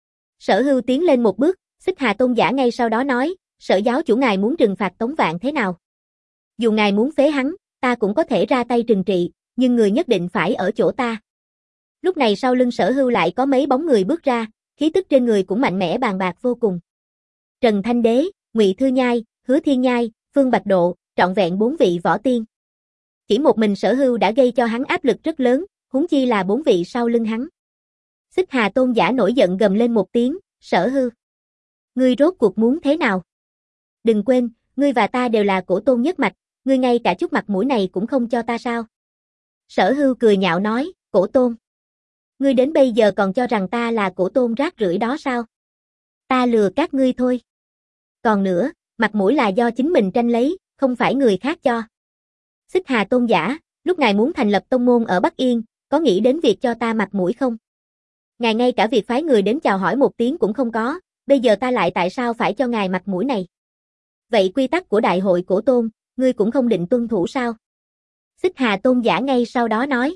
Speaker 1: Sở Hưu tiến lên một bước, Xích Hà Tôn giả ngay sau đó nói, Sở giáo chủ ngài muốn trừng phạt Tống Vạn thế nào? Dù ngài muốn phế hắn, ta cũng có thể ra tay trừng trị, nhưng người nhất định phải ở chỗ ta. Lúc này sau lưng Sở Hưu lại có mấy bóng người bước ra, khí tức trên người cũng mạnh mẽ bàn bạc vô cùng. Trần Thanh Đế, Ngụy Thư Nhai, Hứa Thiên Nhai, Phương Bạch Độ, trọn vẹn bốn vị võ tiên. Chỉ một mình Sở Hưu đã gây cho hắn áp lực rất lớn, huống chi là bốn vị sau lưng hắn. Xích Hà Tôn giả nổi giận gầm lên một tiếng, Sở Hưu. Ngươi rốt cuộc muốn thế nào? Đừng quên, ngươi và ta đều là cổ tôn nhất mạch, ngươi ngay cả chút mặt mũi này cũng không cho ta sao? Sở Hưu cười nhạo nói, cổ tôn. Ngươi đến bây giờ còn cho rằng ta là cổ tôn rác rưởi đó sao? Ta lừa các ngươi thôi. Còn nữa, mặt mũi là do chính mình tranh lấy, không phải người khác cho. Xích Hà Tôn giả, lúc ngài muốn thành lập tông môn ở Bắc Yên, có nghĩ đến việc cho ta mặt mũi không? Ngài ngay cả việc phái người đến chào hỏi một tiếng cũng không có, bây giờ ta lại tại sao phải cho ngài mặt mũi này? Vậy quy tắc của đại hội cổ tôn, ngươi cũng không định tuân thủ sao? Xích Hà Tôn giả ngay sau đó nói.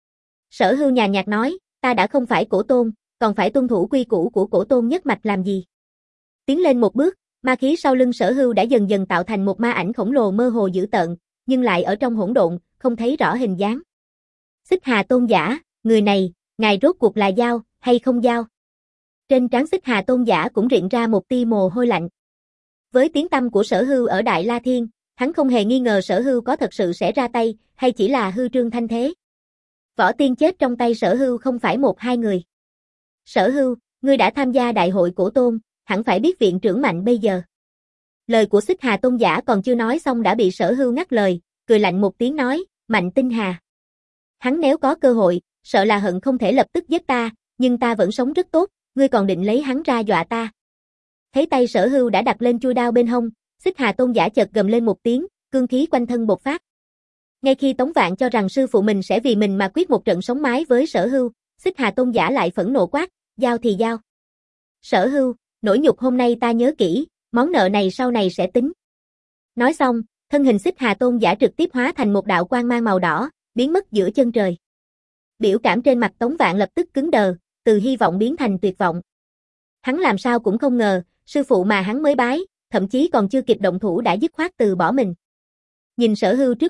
Speaker 1: Sở Hưu nhàn nhạt nói, ta đã không phải cổ tôn, còn phải tuân thủ quy củ của cổ tôn nhất mạch làm gì? Tiến lên một bước, ma khí sau lưng Sở Hưu đã dần dần tạo thành một ma ảnh khổng lồ mơ hồ dữ tợn, nhưng lại ở trong hỗn độn, không thấy rõ hình dáng. Xích Hà Tôn giả, người này, ngài rốt cuộc là giao, hay không giao? Trên trán Xích Hà Tôn giả cũng rịn ra một tia mồ hôi lạnh. Với tiếng tăm của Sở Hưu ở Đại La Thiên, hắn không hề nghi ngờ Sở Hưu có thật sự sẽ ra tay, hay chỉ là hư trương thanh thế. Võ tiên chết trong tay Sở Hưu không phải một hai người. Sở Hưu, ngươi đã tham gia đại hội cổ tôn, hẳn phải biết viện trưởng mạnh bây giờ. Lời của Xích Hà Tôn giả còn chưa nói xong đã bị Sở Hưu ngắt lời, cười lạnh một tiếng nói, Mạnh Tinh Hà. Hắn nếu có cơ hội, sợ là hận không thể lập tức giết ta, nhưng ta vẫn sống rất tốt, ngươi còn định lấy hắn ra dọa ta. Thấy tay Sở Hưu đã đặt lên chuôi đao bên hông, Xích Hà Tôn giả chợt gầm lên một tiếng, cương khí quanh thân bộc phát. Ngay khi Tống Vạn cho rằng sư phụ mình sẽ vì mình mà quyết một trận sống mái với Sở Hưu, Xích Hà Tôn giả lại phẫn nộ quát, giao thì giao. Sở Hưu, nỗi nhục hôm nay ta nhớ kỹ, món nợ này sau này sẽ tính. Nói xong, thân hình Xích Hà Tôn giả trực tiếp hóa thành một đạo quang mang màu đỏ, biến mất giữa chân trời. Biểu cảm trên mặt Tống Vạn lập tức cứng đờ, từ hy vọng biến thành tuyệt vọng. Hắn làm sao cũng không ngờ, sư phụ mà hắn mới bái, thậm chí còn chưa kịp động thủ đã dứt khoát từ bỏ mình. Nhìn Sở Hưu trước mắt,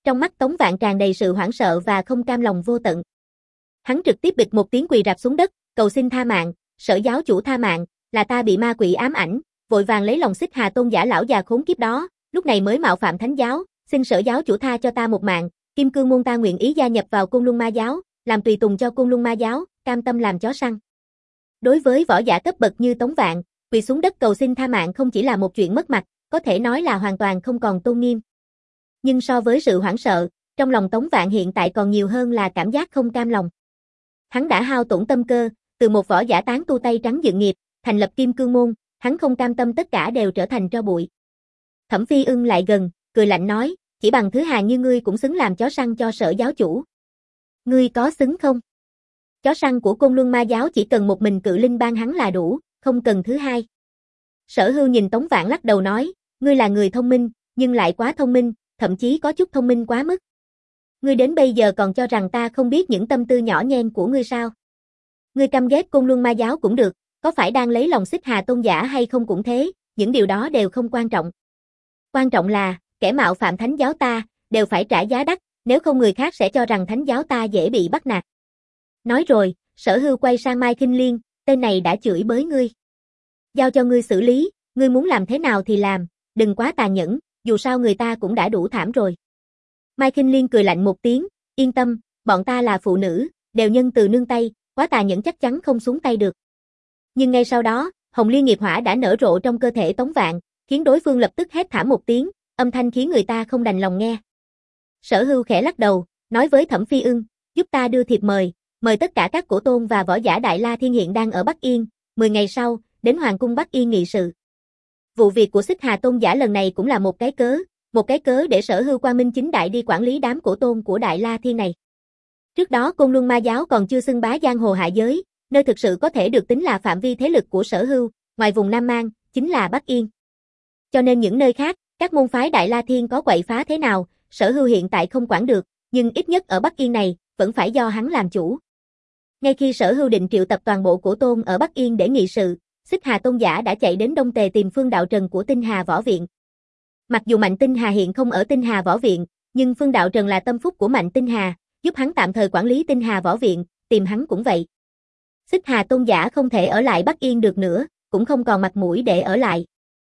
Speaker 1: Trong mắt Tống Vạn tràn đầy sự hoảng sợ và không cam lòng vô tận. Hắn trực tiếp bịch một tiếng quỳ rạp xuống đất, cầu xin tha mạng, Sở giáo chủ tha mạng, là ta bị ma quỷ ám ảnh, vội vàng lấy lòng Xích Hà Tôn giả lão già khốn kiếp đó, lúc này mới mạo phạm thánh giáo, xin Sở giáo chủ tha cho ta một mạng, Kim Cương môn ta nguyện ý gia nhập vào Côn Luân Ma giáo, làm tùy tùng cho Côn Luân Ma giáo, cam tâm làm chó săn. Đối với võ giả cấp bậc như Tống Vạn, quỳ xuống đất cầu xin tha mạng không chỉ là một chuyện mất mặt, có thể nói là hoàn toàn không còn tôn nghiêm. Nhưng so với sự hoảng sợ, trong lòng Tống Vạn hiện tại còn nhiều hơn là cảm giác không cam lòng. Hắn đã hao tổn tâm cơ, từ một võ giả tán tu tay trắng dựng nghiệp, thành lập Kim Cương môn, hắn không cam tâm tất cả đều trở thành tro bụi. Thẩm Phi Ưng lại gần, cười lạnh nói, chỉ bằng thứ hèn như ngươi cũng xứng làm chó săn cho Sở giáo chủ. Ngươi có xứng không? Chó săn của Côn Luân Ma giáo chỉ cần một mình cự linh bang hắn là đủ, không cần thứ hai. Sở Hưu nhìn Tống Vạn lắc đầu nói, ngươi là người thông minh, nhưng lại quá thông minh, thậm chí có chút thông minh quá mức. Ngươi đến bây giờ còn cho rằng ta không biết những tâm tư nhỏ nhen của ngươi sao? Ngươi căm ghét Côn Luân Ma giáo cũng được, có phải đang lấy lòng Xích Hà Tôn giả hay không cũng thế, những điều đó đều không quan trọng. Quan trọng là, kẻ mạo phạm thánh giáo ta, đều phải trả giá đắt, nếu không người khác sẽ cho rằng thánh giáo ta dễ bị bắt nạt. Nói rồi, Sở Hưu quay sang Mai Khinh Liên, tên này đã chửi bới ngươi. Giao cho ngươi xử lý, ngươi muốn làm thế nào thì làm, đừng quá tàn nhẫn, dù sao người ta cũng đã đủ thảm rồi. Mai Khinh Liên cười lạnh một tiếng, yên tâm, bọn ta là phụ nữ, đều nhân từ nương tay, quá tàn nhẫn chắc chắn không xuống tay được. Nhưng ngay sau đó, Hồng Liên nghiệp hỏa đã nở rộ trong cơ thể Tống Vạn, khiến đối phương lập tức hét thảm một tiếng, âm thanh khiến người ta không đành lòng nghe. Sở Hưu khẽ lắc đầu, nói với Thẩm Phi Ưng, giúp ta đưa thiệp mời, mời tất cả các cổ tôn và võ giả Đại La Thiên hiện đang ở Bắc Yên, mười ngày sau, đến Hoàng cung Bắc Yên nghị sự. Vụ việc của Xích Hà Tôn giả lần này cũng là một cái cớ, một cái cớ để Sở Hưu quang minh chính đại đi quản lý đám cổ tôn của Đại La Thiên này. Trước đó Côn Luân Ma giáo còn chưa xưng bá giang hồ hạ giới, nơi thực sự có thể được tính là phạm vi thế lực của Sở Hưu, ngoài vùng Nam Mang, chính là Bắc Yên. Cho nên những nơi khác, các môn phái Đại La Thiên có quậy phá thế nào, Sở Hưu hiện tại không quản được, nhưng ít nhất ở Bắc Yên này, vẫn phải do hắn làm chủ. Ngay khi Sở Hưu định triệu tập toàn bộ cổ tôn ở Bắc Yên để nghị sự, Xích Hà Tôn giả đã chạy đến Đông Tề tìm Phương Đạo Trần của Tinh Hà Võ Viện. Mặc dù Mạnh Tinh Hà hiện không ở Tinh Hà Võ Viện, nhưng Phương Đạo Trần là tâm phúc của Mạnh Tinh Hà, giúp hắn tạm thời quản lý Tinh Hà Võ Viện, tìm hắn cũng vậy. Xích Hà Tôn giả không thể ở lại Bắc Yên được nữa, cũng không còn mặt mũi để ở lại.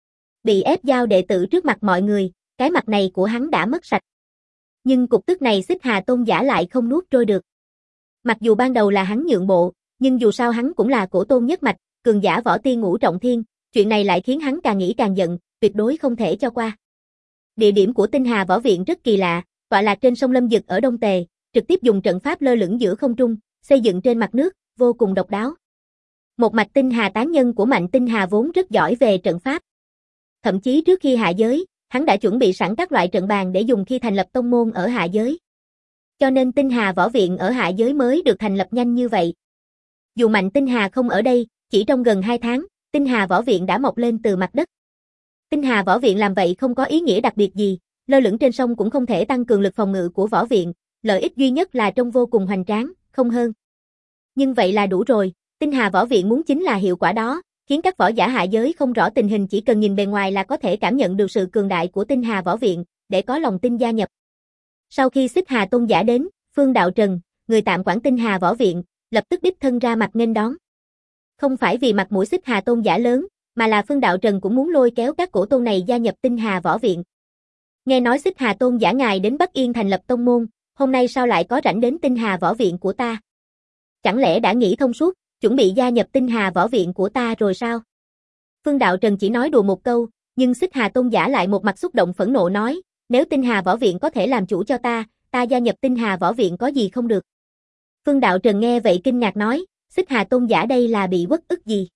Speaker 1: Bị ép giao đệ tử trước mặt mọi người, cái mặt này của hắn đã mất sạch. Nhưng cục tức này Xích Hà Tôn giả lại không nuốt trôi được. Mặc dù ban đầu là hắn nhượng bộ, nhưng dù sao hắn cũng là cổ tôn nhất mạch, cường giả võ tiên ngũ trọng thiên, chuyện này lại khiến hắn càng nghĩ càng giận, tuyệt đối không thể cho qua. Địa điểm của Tinh Hà Võ Viện rất kỳ lạ, tọa lạc trên sông Lâm Dực ở Đông Tề, trực tiếp dùng trận pháp lơ lửng giữa không trung, xây dựng trên mặt nước, vô cùng độc đáo. Một mạch Tinh Hà tán nhân của Mạnh Tinh Hà vốn rất giỏi về trận pháp. Thậm chí trước khi hạ giới, hắn đã chuẩn bị sẵn các loại trận bàn để dùng khi thành lập tông môn ở hạ giới. Cho nên Tinh Hà Võ Viện ở hạ giới mới được thành lập nhanh như vậy. Dù Mạnh Tinh Hà không ở đây, chỉ trong gần hai tháng, Tinh Hà Võ Viện đã mọc lên từ mặt đất. Tinh Hà Võ Viện làm vậy không có ý nghĩa đặc biệt gì, lơ lửng trên sông cũng không thể tăng cường lực phòng ngự của Võ Viện, lợi ích duy nhất là trông vô cùng hoành tráng, không hơn. Nhưng vậy là đủ rồi, Tinh Hà Võ Viện muốn chính là hiệu quả đó, khiến các võ giả hạ giới không rõ tình hình chỉ cần nhìn bề ngoài là có thể cảm nhận được sự cường đại của Tinh Hà Võ Viện, để có lòng tin gia nhập. Sau khi Xích Hà Tôn giả đến, Phương Đạo Trần, người tạm quản Tinh Hà Võ Viện, lập tức đích thân ra mặt nghênh đón. Không phải vì mặt mũi Xích Hà Tôn giả lớn, mà là Phương Đạo Trần cũng muốn lôi kéo các cổ tôn này gia nhập Tinh Hà Võ Viện. Nghe nói Xích Hà Tôn giả ngài đến Bắc Yên thành lập tông môn, hôm nay sao lại có rảnh đến Tinh Hà Võ Viện của ta? Chẳng lẽ đã nghĩ thông suốt, chuẩn bị gia nhập Tinh Hà Võ Viện của ta rồi sao? Phương Đạo Trần chỉ nói đùa một câu, nhưng Xích Hà Tôn giả lại một mặt xúc động phẫn nộ nói, nếu Tinh Hà Võ Viện có thể làm chủ cho ta, ta gia nhập Tinh Hà Võ Viện có gì không được? Phương Đạo Trần nghe vậy kinh ngạc nói, Xích Hà Tôn giả đây là bị uất ức gì?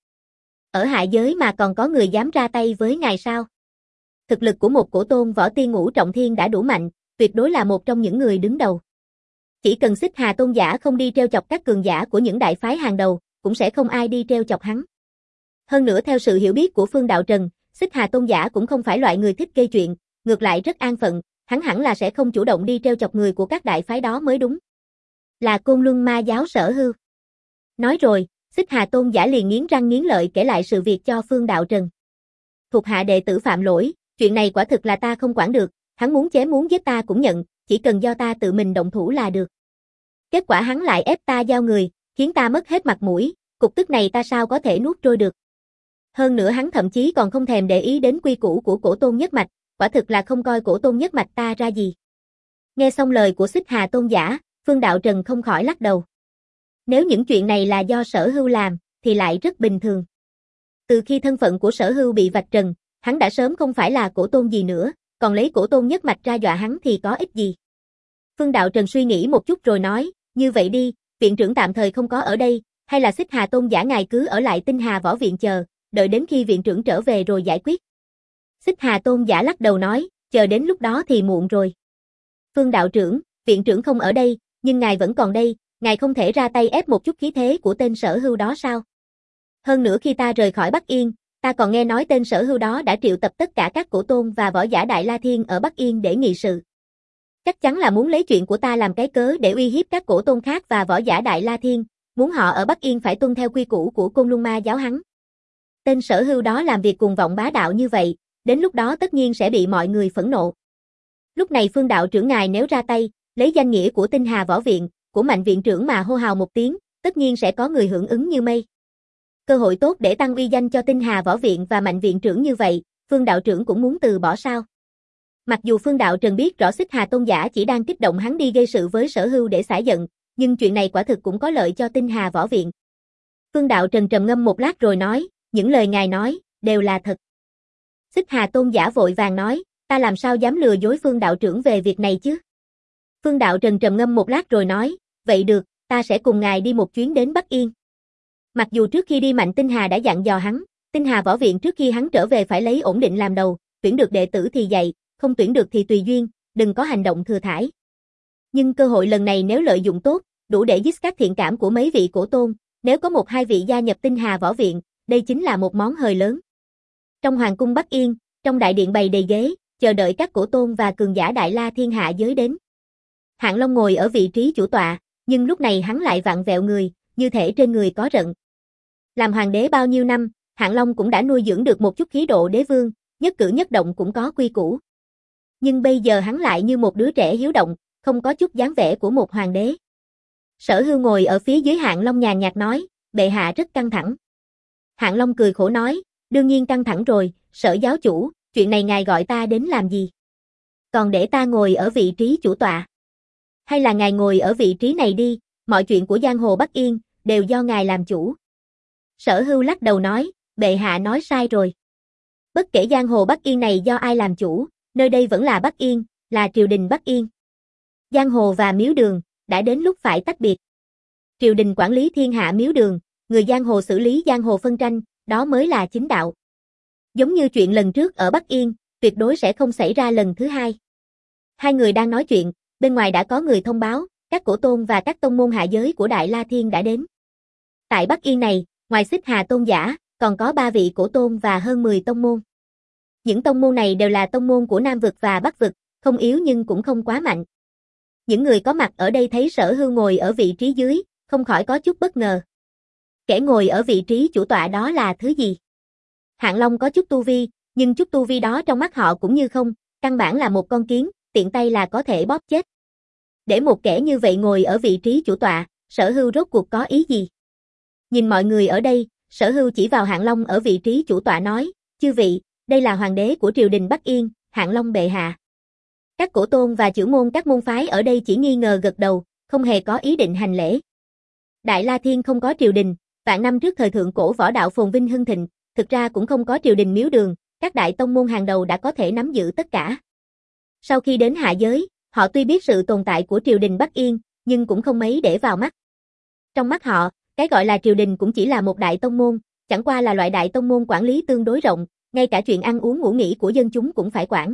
Speaker 1: Ở hạ giới mà còn có người dám ra tay với ngài sao? Thực lực của một cổ tôn võ tiên ngũ trọng thiên đã đủ mạnh, tuyệt đối là một trong những người đứng đầu. Chỉ cần Xích Hà Tôn giả không đi treo chọc các cường giả của những đại phái hàng đầu, cũng sẽ không ai đi treo chọc hắn. Hơn nữa theo sự hiểu biết của Phương Đạo Trần, Xích Hà Tôn giả cũng không phải loại người thích gây chuyện, ngược lại rất an phận, hắn hẳn là sẽ không chủ động đi treo chọc người của các đại phái đó mới đúng. Là Côn Luân Ma giáo Sở Hưu. Nói rồi, Xích Hà Tôn giả liền nghiến răng nghiến lợi kể lại sự việc cho Phương Đạo Trần. Thuộc hạ đệ tử phạm lỗi, chuyện này quả thực là ta không quản được, hắn muốn chém muốn giết ta cũng nhận, chỉ cần do ta tự mình động thủ là được. Kết quả hắn lại ép ta giao người, khiến ta mất hết mặt mũi, cục tức này ta sao có thể nuốt trôi được. Hơn nữa hắn thậm chí còn không thèm để ý đến quy củ của Cổ Tôn nhất mạch, quả thực là không coi Cổ Tôn nhất mạch ta ra gì. Nghe xong lời của Xích Hà Tôn giả, Phương Đạo Trần không khỏi lắc đầu. Nếu những chuyện này là do Sở Hưu làm, thì lại rất bình thường. Từ khi thân phận của Sở Hưu bị vạch trần, hắn đã sớm không phải là Cổ Tôn gì nữa, còn lấy Cổ Tôn nhất mạch ra dọa hắn thì có ích gì. Phương Đạo Trần suy nghĩ một chút rồi nói, như vậy đi, viện trưởng tạm thời không có ở đây, hay là Xích Hà Tôn giả ngài cứ ở lại Tinh Hà Võ Viện chờ, đợi đến khi viện trưởng trở về rồi giải quyết. Xích Hà Tôn giả lắc đầu nói, chờ đến lúc đó thì muộn rồi. Phương đạo trưởng, viện trưởng không ở đây, nhưng ngài vẫn còn đây, ngài không thể ra tay ép một chút khí thế của tên Sở Hưu đó sao? Hơn nữa khi ta rời khỏi Bắc Yên, ta còn nghe nói tên Sở Hưu đó đã triệu tập tất cả các cổ tôn và võ giả Đại La Thiên ở Bắc Yên để nghị sự. Chắc chắn là muốn lấy chuyện của ta làm cái cớ để uy hiếp các cổ tôn khác và võ giả Đại La Thiên, muốn họ ở Bắc Yên phải tuân theo quy củ của Côn Luân Ma giáo hắn. Tên Sở Hưu đó làm việc cuồng vọng bá đạo như vậy, đến lúc đó tất nhiên sẽ bị mọi người phẫn nộ. Lúc này Phương đạo trưởng ngài nếu ra tay, lấy danh nghĩa của Tinh Hà Võ Viện, của Mạnh viện trưởng mà hô hào một tiếng, tất nhiên sẽ có người hưởng ứng như mây. Cơ hội tốt để tăng uy danh cho Tinh Hà Võ Viện và Mạnh viện trưởng như vậy, Phương đạo trưởng cũng muốn từ bỏ sao? Mặc dù Phương đạo Trần biết rõ Xích Hà Tôn giả chỉ đang kích động hắn đi gây sự với Sở Hưu để xả giận, nhưng chuyện này quả thực cũng có lợi cho Tinh Hà Võ Viện. Phương đạo Trần trầm ngâm một lát rồi nói, những lời ngài nói, đều là thật. Xích Hà Tôn giả vội vàng nói, ta làm sao dám lừa dối Phương đạo trưởng về việc này chứ? Phương đạo Trần trầm ngâm một lát rồi nói, vậy được, ta sẽ cùng ngài đi một chuyến đến Bắc Yên. Mặc dù trước khi đi Mạnh Tinh Hà đã dặn dò hắn, Tinh Hà Võ Viện trước khi hắn trở về phải lấy ổn định làm đầu, tuyển được đệ tử thì dạy, không tuyển được thì tùy duyên, đừng có hành động thừa thãi. Nhưng cơ hội lần này nếu lợi dụng tốt, đủ để giết các thiện cảm của mấy vị cổ tôn, nếu có một hai vị gia nhập Tinh Hà Võ Viện, đây chính là một món hời lớn. Trong hoàng cung Bắc Yên, trong đại điện bày đầy ghế, chờ đợi các cổ tôn và cường giả Đại La Thiên hạ giới đến. Hạng Long ngồi ở vị trí chủ tọa, nhưng lúc này hắn lại vặn vẹo người, như thể trên người có rận. Làm hoàng đế bao nhiêu năm, Hạng Long cũng đã nuôi dưỡng được một chút khí độ đế vương, nhất cử nhất động cũng có quy củ. Nhưng bây giờ hắn lại như một đứa trẻ hiếu động, không có chút dáng vẻ của một hoàng đế. Sở Hưu ngồi ở phía dưới Hạng Long nhàn nhạt nói, bệ hạ rất căng thẳng. Hạng Long cười khổ nói, đương nhiên căng thẳng rồi, Sở giáo chủ, chuyện này ngài gọi ta đến làm gì? Còn để ta ngồi ở vị trí chủ tọa. Hay là ngài ngồi ở vị trí này đi, mọi chuyện của giang hồ Bắc Yên, đều do ngài làm chủ. Sở Hưu lắc đầu nói, bệ hạ nói sai rồi. Bất kể giang hồ Bắc Yên này do ai làm chủ, nơi đây vẫn là Bắc Yên, là triều đình Bắc Yên. Giang hồ và miếu đường, đã đến lúc phải tách biệt. Triều đình quản lý thiên hạ miếu đường, người giang hồ xử lý giang hồ phân tranh, đó mới là chính đạo. Giống như chuyện lần trước ở Bắc Yên, tuyệt đối sẽ không xảy ra lần thứ hai. Hai người đang nói chuyện, bên ngoài đã có người thông báo, các cổ tôn và các tông môn hạ giới của Đại La Thiên đã đến. Tại Bắc Yên này, ngoài Xích Hà Tôn giả, còn có ba vị cổ tôn và hơn mười tông môn. Những tông môn này đều là tông môn của Nam vực và Bắc vực, không yếu nhưng cũng không quá mạnh. Những người có mặt ở đây thấy Sở Hưu ngồi ở vị trí dưới, không khỏi có chút bất ngờ. Kẻ ngồi ở vị trí chủ tọa đó là thứ gì? Hạng Long có chút tu vi, nhưng chút tu vi đó trong mắt họ cũng như không, căn bản là một con kiến, tiện tay là có thể bóp chết. Để một kẻ như vậy ngồi ở vị trí chủ tọa, Sở Hưu rốt cuộc có ý gì? Nhìn mọi người ở đây, Sở Hưu chỉ vào Hạng Long ở vị trí chủ tọa nói, chư vị, đây là hoàng đế của triều đình Bắc Yên, Hạng Long bệ hạ. Các cổ tôn và chưởng môn các môn phái ở đây chỉ nghi ngờ gật đầu, không hề có ý định hành lễ. Đại La Thiên không có triều đình, vạn năm trước thời thượng cổ võ đạo phồn vinh hưng thịnh, thực ra cũng không có triều đình miếu đường, các đại tông môn hàng đầu đã có thể nắm giữ tất cả. Sau khi đến hạ giới, họ tuy biết sự tồn tại của triều đình Bắc Yên, nhưng cũng không mấy để vào mắt. Trong mắt họ, cái gọi là triều đình cũng chỉ là một đại tông môn, chẳng qua là loại đại tông môn quản lý tương đối rộng, ngay cả chuyện ăn uống ngủ nghỉ của dân chúng cũng phải quản.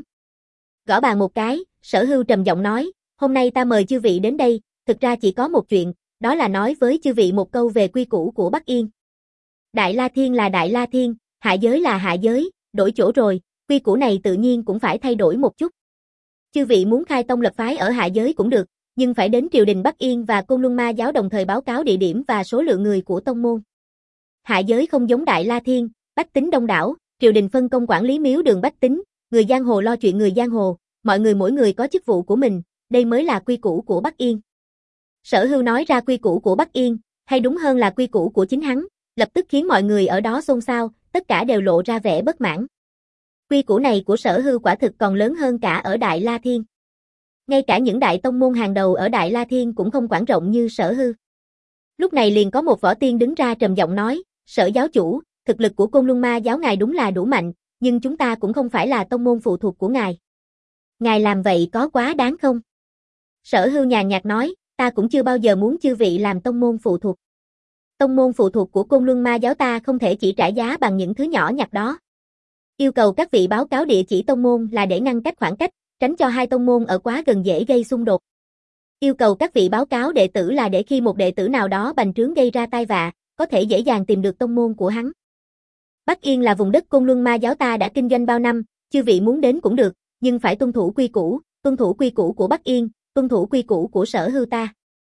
Speaker 1: Gõ bàn một cái, Sở Hưu trầm giọng nói, hôm nay ta mời chư vị đến đây, thực ra chỉ có một chuyện, đó là nói với chư vị một câu về quy củ của Bắc Yên. Đại La Thiên là Đại La Thiên, hạ giới là hạ giới, đổi chỗ rồi, quy củ này tự nhiên cũng phải thay đổi một chút. Chư vị muốn khai tông lập phái ở hạ giới cũng được, nhưng phải đến triều đình Bắc Yên và Côn Luân Ma giáo đồng thời báo cáo địa điểm và số lượng người của tông môn. Hạ giới không giống Đại La Thiên, bách tính đông đảo, triều đình phân công quản lý miếu đường bách tính, người giang hồ lo chuyện người giang hồ, mọi người mỗi người có chức vụ của mình, đây mới là quy củ của Bắc Yên. Sở Hưu nói ra quy củ của Bắc Yên, hay đúng hơn là quy củ của chính hắn, lập tức khiến mọi người ở đó xôn xao, tất cả đều lộ ra vẻ bất mãn. Quy củ này của Sở Hưu quả thực còn lớn hơn cả ở Đại La Thiên. Ngay cả những đại tông môn hàng đầu ở Đại La Thiên cũng không quản rộng như Sở Hưu. Lúc này liền có một võ tiên đứng ra trầm giọng nói, Sở giáo chủ, thực lực của Côn Luân Ma giáo ngài đúng là đủ mạnh, nhưng chúng ta cũng không phải là tông môn phụ thuộc của ngài. Ngài làm vậy có quá đáng không? Sở Hưu nhàn nhạt nói, ta cũng chưa bao giờ muốn chư vị làm tông môn phụ thuộc. Tông môn phụ thuộc của Côn Luân Ma giáo ta không thể chỉ trả giá bằng những thứ nhỏ nhặt đó. Yêu cầu các vị báo cáo địa chỉ tông môn là để ngăn cách khoảng cách, tránh cho hai tông môn ở quá gần dễ gây xung đột. Yêu cầu các vị báo cáo đệ tử là để khi một đệ tử nào đó bành trướng gây ra tai vạ, có thể dễ dàng tìm được tông môn của hắn. Bắc Yên là vùng đất Côn Luân Ma giáo ta đã kinh doanh bao năm, chư vị muốn đến cũng được, nhưng phải tuân thủ quy củ, tuân thủ quy củ của Bắc Yên, tuân thủ quy củ của Sở Hưu ta.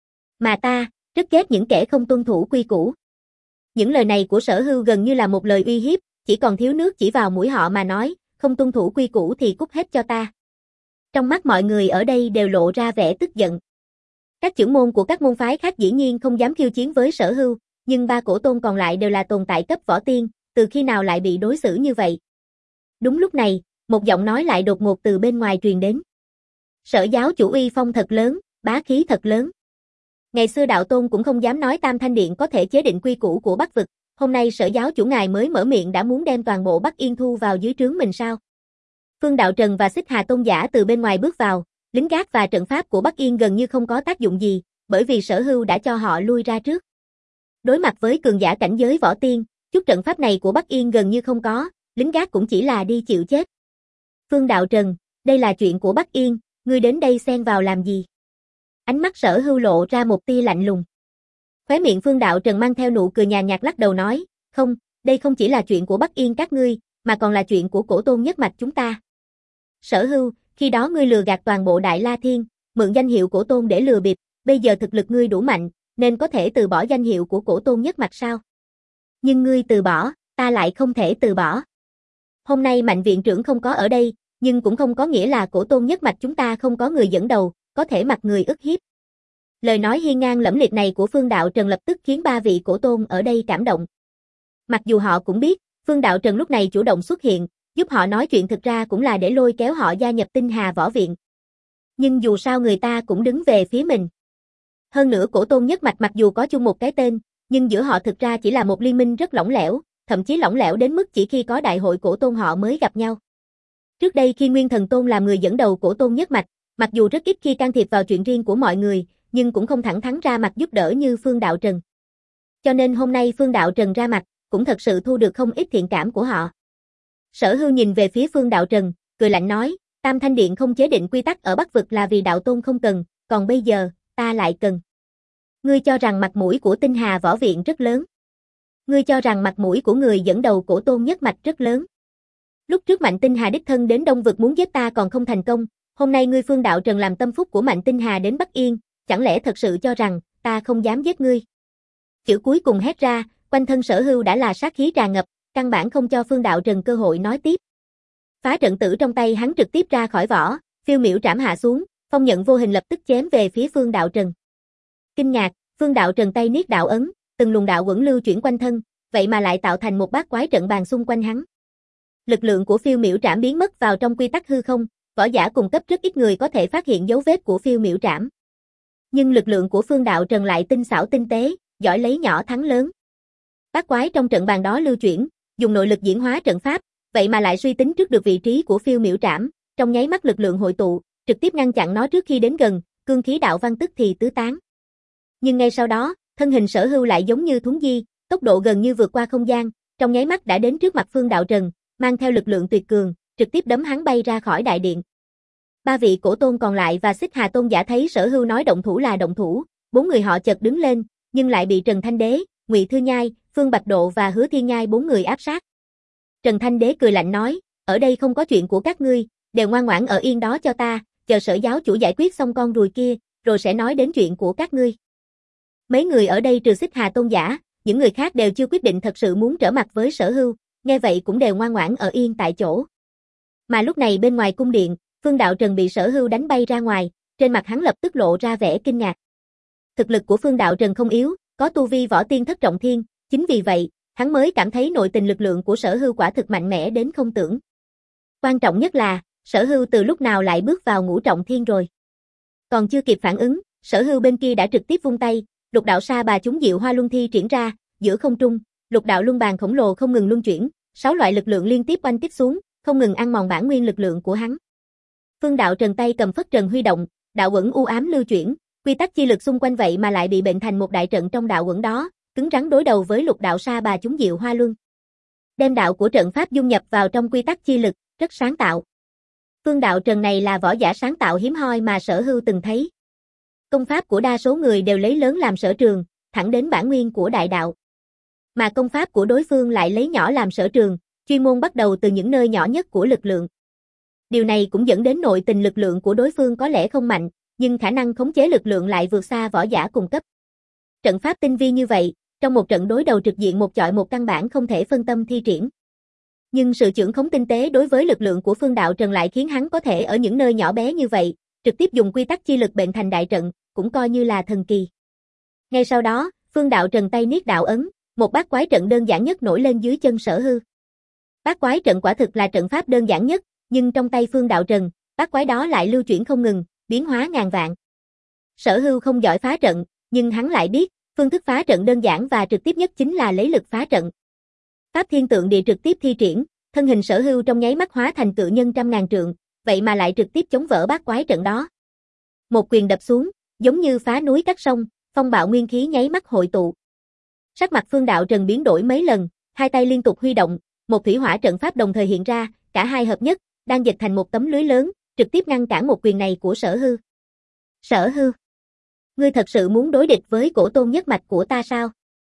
Speaker 1: Mà ta, rất ghét những kẻ không tuân thủ quy củ. Những lời này của Sở Hưu gần như là một lời uy hiếp, chỉ còn thiếu nước chỉ vào mũi họ mà nói, không tuân thủ quy củ thì cút hết cho ta. Trong mắt mọi người ở đây đều lộ ra vẻ tức giận. Các trưởng môn của các môn phái khác dĩ nhiên không dám khiêu chiến với Sở Hưu, nhưng ba cổ tôn còn lại đều là tồn tại cấp võ tiên, từ khi nào lại bị đối xử như vậy? Đúng lúc này, một giọng nói lại đột ngột từ bên ngoài truyền đến. Sở giáo chủ uy phong thật lớn, bá khí thật lớn. Ngày xưa đạo tôn cũng không dám nói Tam Thanh Điện có thể chế định quy củ của Bắc vực, hôm nay sở giáo chủ ngài mới mở miệng đã muốn đem toàn bộ Bắc Yên thu vào dưới trướng mình sao? Phương Đạo Trần và Xích Hà Tôn giả từ bên ngoài bước vào, lính gác và trận pháp của Bắc Yên gần như không có tác dụng gì, bởi vì Sở Hưu đã cho họ lui ra trước. Đối mặt với cường giả cảnh giới võ tiên, chút trận pháp này của Bắc Yên gần như không có, lính gác cũng chỉ là đi chịu chết. Phương Đạo Trần, đây là chuyện của Bắc Yên, ngươi đến đây xen vào làm gì? Ánh mắt Sở Hưu lộ ra một tia lạnh lùng. Khóe miệng Phương Đạo Trần mang theo nụ cười nhàn nhạt lắc đầu nói, không, đây không chỉ là chuyện của Bắc Yên các ngươi, mà còn là chuyện của cổ tôn nhất mạch chúng ta. Sở Hưu, khi đó ngươi lừa gạt toàn bộ Đại La Thiên, mượn danh hiệu cổ tôn để lừa bịp, bây giờ thực lực ngươi đủ mạnh, nên có thể từ bỏ danh hiệu của cổ tôn nhất mạch sao? Nhưng ngươi từ bỏ, ta lại không thể từ bỏ. Hôm nay Mạnh viện trưởng không có ở đây, nhưng cũng không có nghĩa là cổ tôn nhất mạch chúng ta không có người dẫn đầu, có thể mặc người ức hiếp. Lời nói hiên ngang lẫm liệt này của Phương Đạo Trần lập tức khiến ba vị cổ tôn ở đây cảm động. Mặc dù họ cũng biết, Phương Đạo Trần lúc này chủ động xuất hiện, giúp họ nói chuyện thực ra cũng là để lôi kéo họ gia nhập Tinh Hà Võ Viện. Nhưng dù sao người ta cũng đứng về phía mình. Hơn nữa cổ tôn nhất mạch mặc dù có chung một cái tên, nhưng giữa họ thực ra chỉ là một liên minh rất lỏng lẻo, thậm chí lỏng lẻo đến mức chỉ khi có đại hội cổ tôn họ mới gặp nhau. Trước đây khi Nguyên Thần Tôn làm người dẫn đầu cổ tôn nhất mạch, mặc dù rất ít khi can thiệp vào chuyện riêng của mọi người, nhưng cũng không thẳng thắn ra mặt giúp đỡ như Phương Đạo Trần. Cho nên hôm nay Phương Đạo Trần ra mặt, cũng thật sự thu được không ít thiện cảm của họ. Sở Hưu nhìn về phía Phương Đạo Trần, cười lạnh nói, Tam Thanh Điện không chế định quy tắc ở Bắc vực là vì đạo tôn không cần, còn bây giờ, ta lại cần. Ngươi cho rằng mặt mũi của Tinh Hà Võ Viện rất lớn. Ngươi cho rằng mặt mũi của người dẫn đầu cổ tôn nhất mạch rất lớn. Lúc trước Mạnh Tinh Hà đích thân đến Đông vực muốn giết ta còn không thành công, hôm nay ngươi Phương Đạo Trần làm tâm phúc của Mạnh Tinh Hà đến Bắc Yên, chẳng lẽ thật sự cho rằng ta không dám giết ngươi? Chữ cuối cùng hét ra, quanh thân Sở Hưu đã là sát khí tràn ngập, căn bản không cho Phương Đạo Trần cơ hội nói tiếp. Phá trận tử trong tay hắn trực tiếp ra khỏi vỏ, phiêu miểu trảm hạ xuống, phong nhận vô hình lập tức chém về phía Phương Đạo Trần. Kinh ngạc, Phương Đạo Trần tay niết đạo ấn, từng luồng đạo quẩn lưu chuyển quanh thân, vậy mà lại tạo thành một bát quái trận bàn xung quanh hắn. Lực lượng của phiêu miểu trảm biến mất vào trong quy tắc hư không, võ giả cùng cấp rất ít người có thể phát hiện dấu vết của phiêu miểu trảm. Nhưng lực lượng của Phương Đạo Trần lại tinh xảo tinh tế, giỏi lấy nhỏ thắng lớn. Bát quái trong trận bàn đó lưu chuyển, dùng nội lực diễn hóa trận pháp, vậy mà lại suy tính trước được vị trí của phiêu miểu trảm, trong nháy mắt lực lượng hội tụ, trực tiếp ngăn chặn nó trước khi đến gần, cương khí đạo văn tức thì tứ tán. Nhưng ngay sau đó, thân hình Sở Hưu lại giống như thuấn di, tốc độ gần như vượt qua không gian, trong nháy mắt đã đến trước mặt Phương Đạo Trần, mang theo lực lượng tuyệt cường, trực tiếp đấm hắn bay ra khỏi đại điện. Ba vị cổ tôn còn lại và Xích Hà Tôn giả thấy Sở Hưu nói động thủ là động thủ, bốn người họ chợt đứng lên, nhưng lại bị Trần Thanh Đế, Ngụy Thư Nhai, Phương Bạch Độ và Hứa Thiên Nhai bốn người áp sát. Trần Thanh Đế cười lạnh nói, ở đây không có chuyện của các ngươi, đều ngoan ngoãn ở yên đó cho ta, chờ Sở giáo chủ giải quyết xong con ruồi kia, rồi sẽ nói đến chuyện của các ngươi. Mấy người ở đây trừ Xích Hà Tôn giả, những người khác đều chưa quyết định thật sự muốn trở mặt với Sở Hưu, nghe vậy cũng đều ngoan ngoãn ở yên tại chỗ. Mà lúc này bên ngoài cung điện, Phương Đạo Trần bị Sở Hưu đánh bay ra ngoài, trên mặt hắn lập tức lộ ra vẻ kinh ngạc. Thực lực của Phương Đạo Trần không yếu, có tu vi võ tiên thất trọng thiên, chính vì vậy, hắn mới cảm thấy nội tình lực lượng của Sở Hưu quả thực mạnh mẽ đến không tưởng. Quan trọng nhất là, Sở Hưu từ lúc nào lại bước vào ngũ trọng thiên rồi. Còn chưa kịp phản ứng, Sở Hưu bên kia đã trực tiếp vung tay, lục đạo sa bà chúng diệu hoa luân thi triển ra, giữa không trung, lục đạo luân bàn khổng lồ không ngừng luân chuyển, sáu loại lực lượng liên tiếp oanh kích xuống, không ngừng ăn mòn bản nguyên lực lượng của hắn. Phương Đạo Trần tay cầm phất trần huy động, đạo uẩn u ám lưu chuyển, quy tắc chi lực xung quanh vậy mà lại bị bệnh thành một đại trận trong đạo uẩn đó, cứng rắn đối đầu với lục đạo sa bà chúng diệu hoa luân. Đem đạo của trận pháp dung nhập vào trong quy tắc chi lực, rất sáng tạo. Phương Đạo Trần này là võ giả sáng tạo hiếm hoi mà Sở Hưu từng thấy. Công pháp của đa số người đều lấy lớn làm sở trường, thẳng đến bản nguyên của đại đạo. Mà công pháp của đối phương lại lấy nhỏ làm sở trường, chuyên môn bắt đầu từ những nơi nhỏ nhất của lực lượng. Điều này cũng dẫn đến nội tình lực lượng của đối phương có lẽ không mạnh, nhưng khả năng khống chế lực lượng lại vượt xa võ giả cùng cấp. Trận pháp tinh vi như vậy, trong một trận đối đầu trực diện một chọi một căn bản không thể phân tâm thi triển. Nhưng sự chưởng khống tinh tế đối với lực lượng của Phương Đạo Trần lại khiến hắn có thể ở những nơi nhỏ bé như vậy, trực tiếp dùng quy tắc chi lực bệnh thành đại trận, cũng coi như là thần kỳ. Ngay sau đó, Phương Đạo Trần tay niết đạo ấn, một bát quái trận đơn giản nhất nổi lên dưới chân Sở Hưu. Bát quái trận quả thực là trận pháp đơn giản nhất, nhưng trong tay Phương Đạo Trần, bát quái đó lại lưu chuyển không ngừng, biến hóa ngàn vạn. Sở Hưu không giỏi phá trận, nhưng hắn lại biết, phương thức phá trận đơn giản và trực tiếp nhất chính là lấy lực phá trận. Pháp Thiên Tượng Địa trực tiếp thi triển, thân hình Sở Hưu trong nháy mắt hóa thành cự nhân trăm ngàn trượng, vậy mà lại trực tiếp chống vỡ bát quái trận đó. Một quyền đập xuống, giống như phá núi cắt sông, phong bạo nguyên khí nháy mắt hội tụ. Sắc mặt Phương Đạo Trần biến đổi mấy lần, hai tay liên tục huy động, một thủy hỏa trận pháp đồng thời hiện ra, cả hai hợp nhất, đang dịch thành một tấm lưới lớn, trực tiếp ngăn cản một quyền này của Sở Hưu. Sở Hưu, ngươi thật sự muốn đối địch với cổ tôn nhất mạch của ta sao?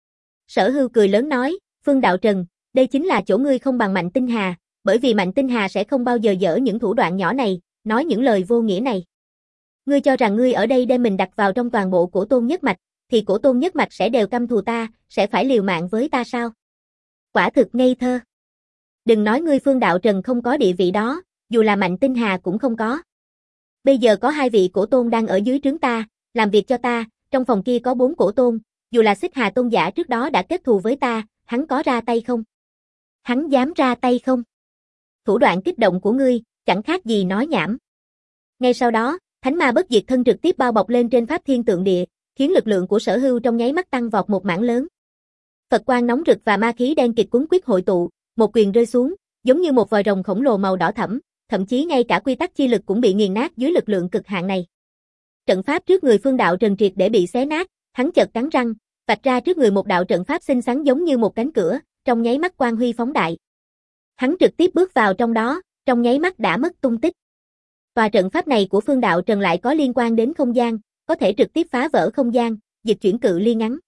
Speaker 1: Sở Hưu cười lớn nói, Phương Đạo Trần, đây chính là chỗ ngươi không bằng Mạnh Tinh Hà, bởi vì Mạnh Tinh Hà sẽ không bao giờ dở những thủ đoạn nhỏ này, nói những lời vô nghĩa này. Ngươi cho rằng ngươi ở đây đem mình đặt vào trong toàn bộ cổ tôn nhất mạch, thì cổ tôn nhất mạch sẽ đều căm thù ta, sẽ phải liều mạng với ta sao? Quả thực ngây thơ. Đừng nói ngươi Phương Đạo Trần không có địa vị đó, dù là Mạnh Tinh Hà cũng không có. Bây giờ có hai vị cổ tôn đang ở dưới trướng ta, làm việc cho ta, trong phòng kia có bốn cổ tôn, dù là Xích Hà tôn giả trước đó đã kết thù với ta, hắn có ra tay không? Hắn dám ra tay không? Thủ đoạn kích động của ngươi, chẳng khác gì nói nhảm. Ngay sau đó, Thánh Ma Bất Diệt Thân trực tiếp bao bọc lên trên Pháp Thiên Tượng Địa, khiến lực lượng của Sở Hưu trong nháy mắt tăng vọt một mảng lớn. Phật quang nóng rực và ma khí đen kịt cuốn quýt hội tụ, một quyền rơi xuống, giống như một vòi rồng khổng lồ màu đỏ thẫm, thậm chí ngay cả quy tắc chi lực cũng bị nghiền nát dưới lực lượng cực hạn này. Trận pháp trước người Phương Đạo Trần triệt để bị xé nát, hắn chợt cắn răng, vạch ra trước người một đạo trận pháp xinh xắn giống như một cánh cửa, trong nháy mắt quang huy phóng đại. Hắn trực tiếp bước vào trong đó, trong nháy mắt đã mất tung tích. Tòa trận pháp này của Phương Đạo Trần lại có liên quan đến không gian, có thể trực tiếp phá vỡ không gian, dịch chuyển cự ly ngắn.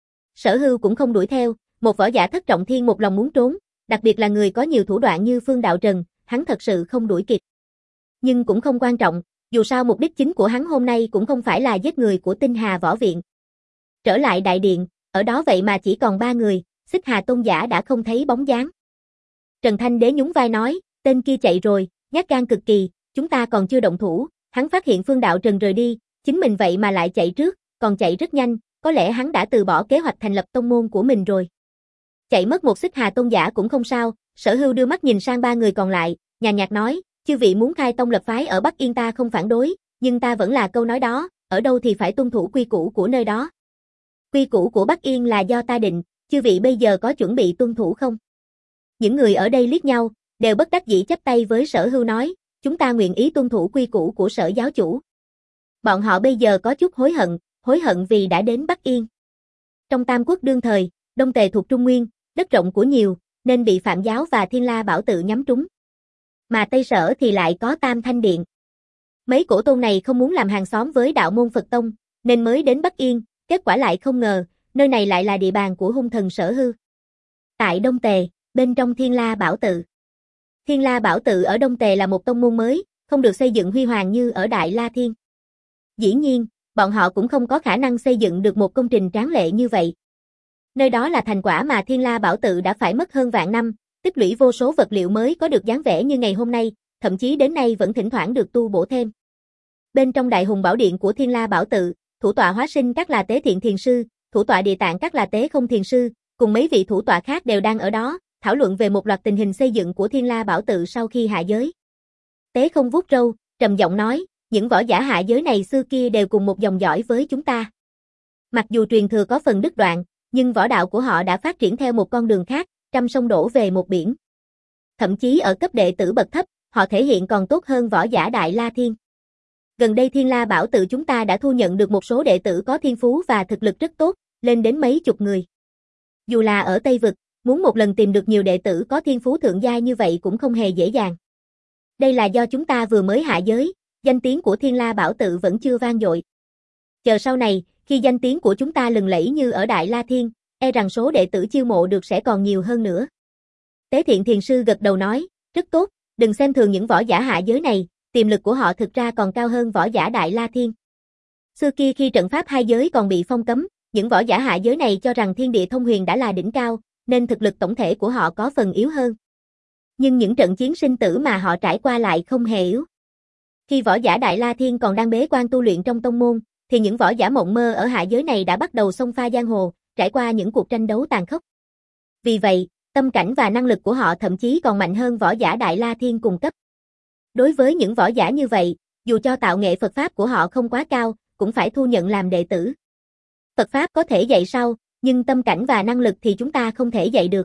Speaker 1: Sở Hưu cũng không đuổi theo, một võ giả thất trọng thiên một lòng muốn trốn, đặc biệt là người có nhiều thủ đoạn như Phương Đạo Trần, hắn thật sự không đuổi kịp. Nhưng cũng không quan trọng, dù sao mục đích chính của hắn hôm nay cũng không phải là giết người của Tinh Hà Võ Viện. Trở lại đại điện, ở đó vậy mà chỉ còn ba người, Xích Hà tôn giả đã không thấy bóng dáng. Trần Thanh Đế nhún vai nói, tên kia chạy rồi, nhát gan cực kỳ, chúng ta còn chưa động thủ, hắn phát hiện Phương Đạo Trần rời đi, chính mình vậy mà lại chạy trước, còn chạy rất nhanh, có lẽ hắn đã từ bỏ kế hoạch thành lập tông môn của mình rồi. Chạy mất một Xích Hà tôn giả cũng không sao, Sở Hưu đưa mắt nhìn sang ba người còn lại, nhàn nhạt nói, chư vị muốn khai tông lập phái ở Bắc Yên ta không phản đối, nhưng ta vẫn là câu nói đó, ở đâu thì phải tuân thủ quy củ của nơi đó. Quy củ của Bắc Yên là do ta định, chư vị bây giờ có chuẩn bị tuân thủ không? Những người ở đây liếc nhau, đều bất đắc dĩ chắp tay với Sở Hưu nói, chúng ta nguyện ý tuân thủ quy củ của Sở giáo chủ. Bọn họ bây giờ có chút hối hận, hối hận vì đã đến Bắc Yên. Trong Tam Quốc đương thời, Đông Tề thuộc Trung Nguyên, đất rộng của nhiều, nên bị Phạm giáo và Thiên La Bảo tự nhắm trúng. Mà Tây Sở thì lại có Tam Thanh Điện. Mấy cổ tôn này không muốn làm hàng xóm với đạo môn Phật Tông, nên mới đến Bắc Yên, kết quả lại không ngờ, nơi này lại là địa bàn của hung thần Sở Hưu. Tại Đông Tề, bên trong Thiên La Bảo tự. Thiên La Bảo tự ở Đông Tề là một tông môn mới, không được xây dựng huy hoàng như ở Đại La Thiên. Dĩ nhiên, bọn họ cũng không có khả năng xây dựng được một công trình tráng lệ như vậy. Nơi đó là thành quả mà Thiên La Bảo tự đã phải mất hơn vạn năm, tích lũy vô số vật liệu mới có được dáng vẻ như ngày hôm nay, thậm chí đến nay vẫn thỉnh thoảng được tu bổ thêm. Bên trong Đại Hùng Bảo Điện của Thiên La Bảo Tự, thủ tọa Hóa Sinh Các là Tế Thiện Thiền Sư, thủ tọa Địa Tạng Các là Tế Không Thiền Sư, cùng mấy vị thủ tọa khác đều đang ở đó, thảo luận về một loạt tình hình xây dựng của Thiên La Bảo Tự sau khi hạ giới. Tế Không vuốt râu, trầm giọng nói, những võ giả hạ giới này xưa kia đều cùng một dòng dõi với chúng ta. Mặc dù truyền thừa có phần đứt đoạn, nhưng võ đạo của họ đã phát triển theo một con đường khác, trăm sông đổ về một biển. Thậm chí ở cấp đệ tử bậc thấp, họ thể hiện còn tốt hơn võ giả Đại La Thiên. Gần đây Thiên La Bảo Tự chúng ta đã thu nhận được một số đệ tử có thiên phú và thực lực rất tốt, lên đến mấy chục người. Dù là ở Tây Vực, muốn một lần tìm được nhiều đệ tử có thiên phú thượng giai như vậy cũng không hề dễ dàng. Đây là do chúng ta vừa mới hạ giới, danh tiếng của Thiên La Bảo Tự vẫn chưa vang dội. Chờ sau này, khi danh tiếng của chúng ta lừng lẫy như ở Đại La Thiên, e rằng số đệ tử chiêu mộ được sẽ còn nhiều hơn nữa. Tế Thiện Thiền Sư gật đầu nói, rất tốt, đừng xem thường những võ giả hạ giới này, tiềm lực của họ thực ra còn cao hơn võ giả Đại La Thiên. Xưa kia khi trận pháp hai giới còn bị phong cấm, những võ giả hạ giới này cho rằng thiên địa thông huyền đã là đỉnh cao, nên thực lực tổng thể của họ có phần yếu hơn. Nhưng những trận chiến sinh tử mà họ trải qua lại không hề yếu. Khi võ giả Đại La Thiên còn đang bế quan tu luyện trong tông môn, thì những võ giả mộng mơ ở hạ giới này đã bắt đầu xông pha giang hồ, trải qua những cuộc tranh đấu tàn khốc. Vì vậy, tâm cảnh và năng lực của họ thậm chí còn mạnh hơn võ giả Đại La Thiên cùng cấp. Đối với những võ giả như vậy, dù cho tạo nghệ Phật Pháp của họ không quá cao, cũng phải thu nhận làm đệ tử. Phật Pháp có thể dạy sau, nhưng tâm cảnh và năng lực thì chúng ta không thể dạy được.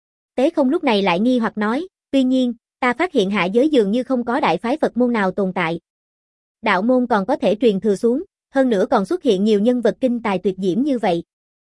Speaker 1: Tế Không lúc này lại nghi hoặc nói, tuy nhiên, ta phát hiện hạ giới dường như không có đại phái Phật môn nào tồn tại. Đạo môn còn có thể truyền thừa xuống, hơn nữa còn xuất hiện nhiều nhân vật kinh tài tuyệt diễm như vậy.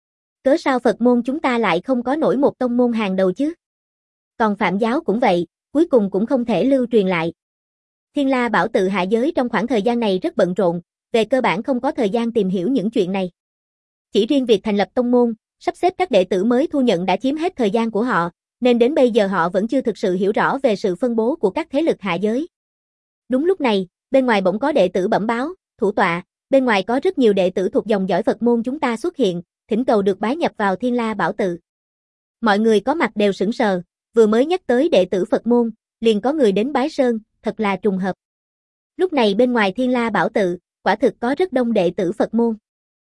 Speaker 1: Cớ sao Phật môn chúng ta lại không có nổi một tông môn hàng đầu chứ? Còn Phạm giáo cũng vậy, cuối cùng cũng không thể lưu truyền lại. Thiên La Bảo Tự hạ giới trong khoảng thời gian này rất bận rộn, về cơ bản không có thời gian tìm hiểu những chuyện này. Chỉ riêng việc thành lập tông môn, sắp xếp các đệ tử mới thu nhận đã chiếm hết thời gian của họ, nên đến bây giờ họ vẫn chưa thực sự hiểu rõ về sự phân bố của các thế lực hạ giới. Đúng lúc này, bên ngoài bỗng có đệ tử bẩm báo, thủ tọa, bên ngoài có rất nhiều đệ tử thuộc dòng dõi Phật môn chúng ta xuất hiện, thỉnh cầu được bái nhập vào Thiên La Bảo Tự. Mọi người có mặt đều sững sờ, vừa mới nhắc tới đệ tử Phật môn, liền có người đến bái sơn, thật là trùng hợp. Lúc này bên ngoài Thiên La Bảo Tự, quả thực có rất đông đệ tử Phật môn.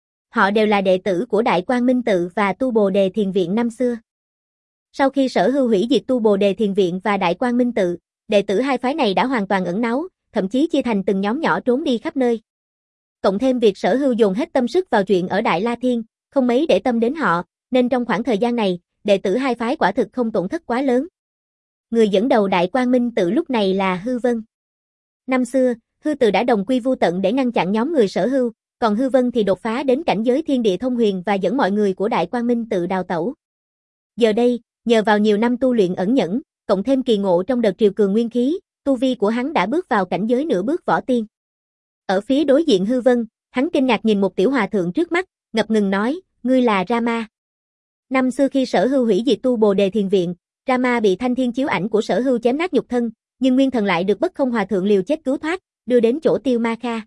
Speaker 1: Họ đều là đệ tử của Đại Quang Minh Tự và Tu Bồ Đề Thiền Viện năm xưa. Sau khi Sở Hưu hủy diệt Tu Bồ Đề Thiền Viện và Đại Quang Minh Tự, đệ tử hai phái này đã hoàn toàn ẩn náu, thậm chí chia thành từng nhóm nhỏ trốn đi khắp nơi. Cộng thêm việc Sở Hưu dồn hết tâm sức vào chuyện ở Đại La Thiên, không mấy để tâm đến họ, nên trong khoảng thời gian này, đệ tử hai phái quả thực không tổn thất quá lớn. Người dẫn đầu Đại Quang Minh Tự lúc này là Hư Vân. Năm xưa, Hư Tự đã đồng quy vu tận để ngăn chặn nhóm người Sở Hưu, còn Hư Vân thì đột phá đến cảnh giới thiên địa thông huyền và dẫn mọi người của Đại Quang Minh Tự đào tẩu. Giờ đây, nhờ vào nhiều năm tu luyện ẩn nhẫn, cộng thêm kỳ ngộ trong đợt triều cường nguyên khí, tu vi của hắn đã bước vào cảnh giới nửa bước võ tiên. Ở phía đối diện Hư Vân, hắn kinh ngạc nhìn một tiểu hòa thượng trước mắt, ngập ngừng nói, ngươi là Rama. Năm xưa khi Sở Hưu hủy diệt Tu Bồ Đề Thiền Viện, Rama bị thanh thiên chiếu ảnh của Sở Hưu chém nát nhục thân, nhưng nguyên thần lại được Bất Không hòa thượng liều chết cứu thoát, đưa đến chỗ Tiêu Ma Kha.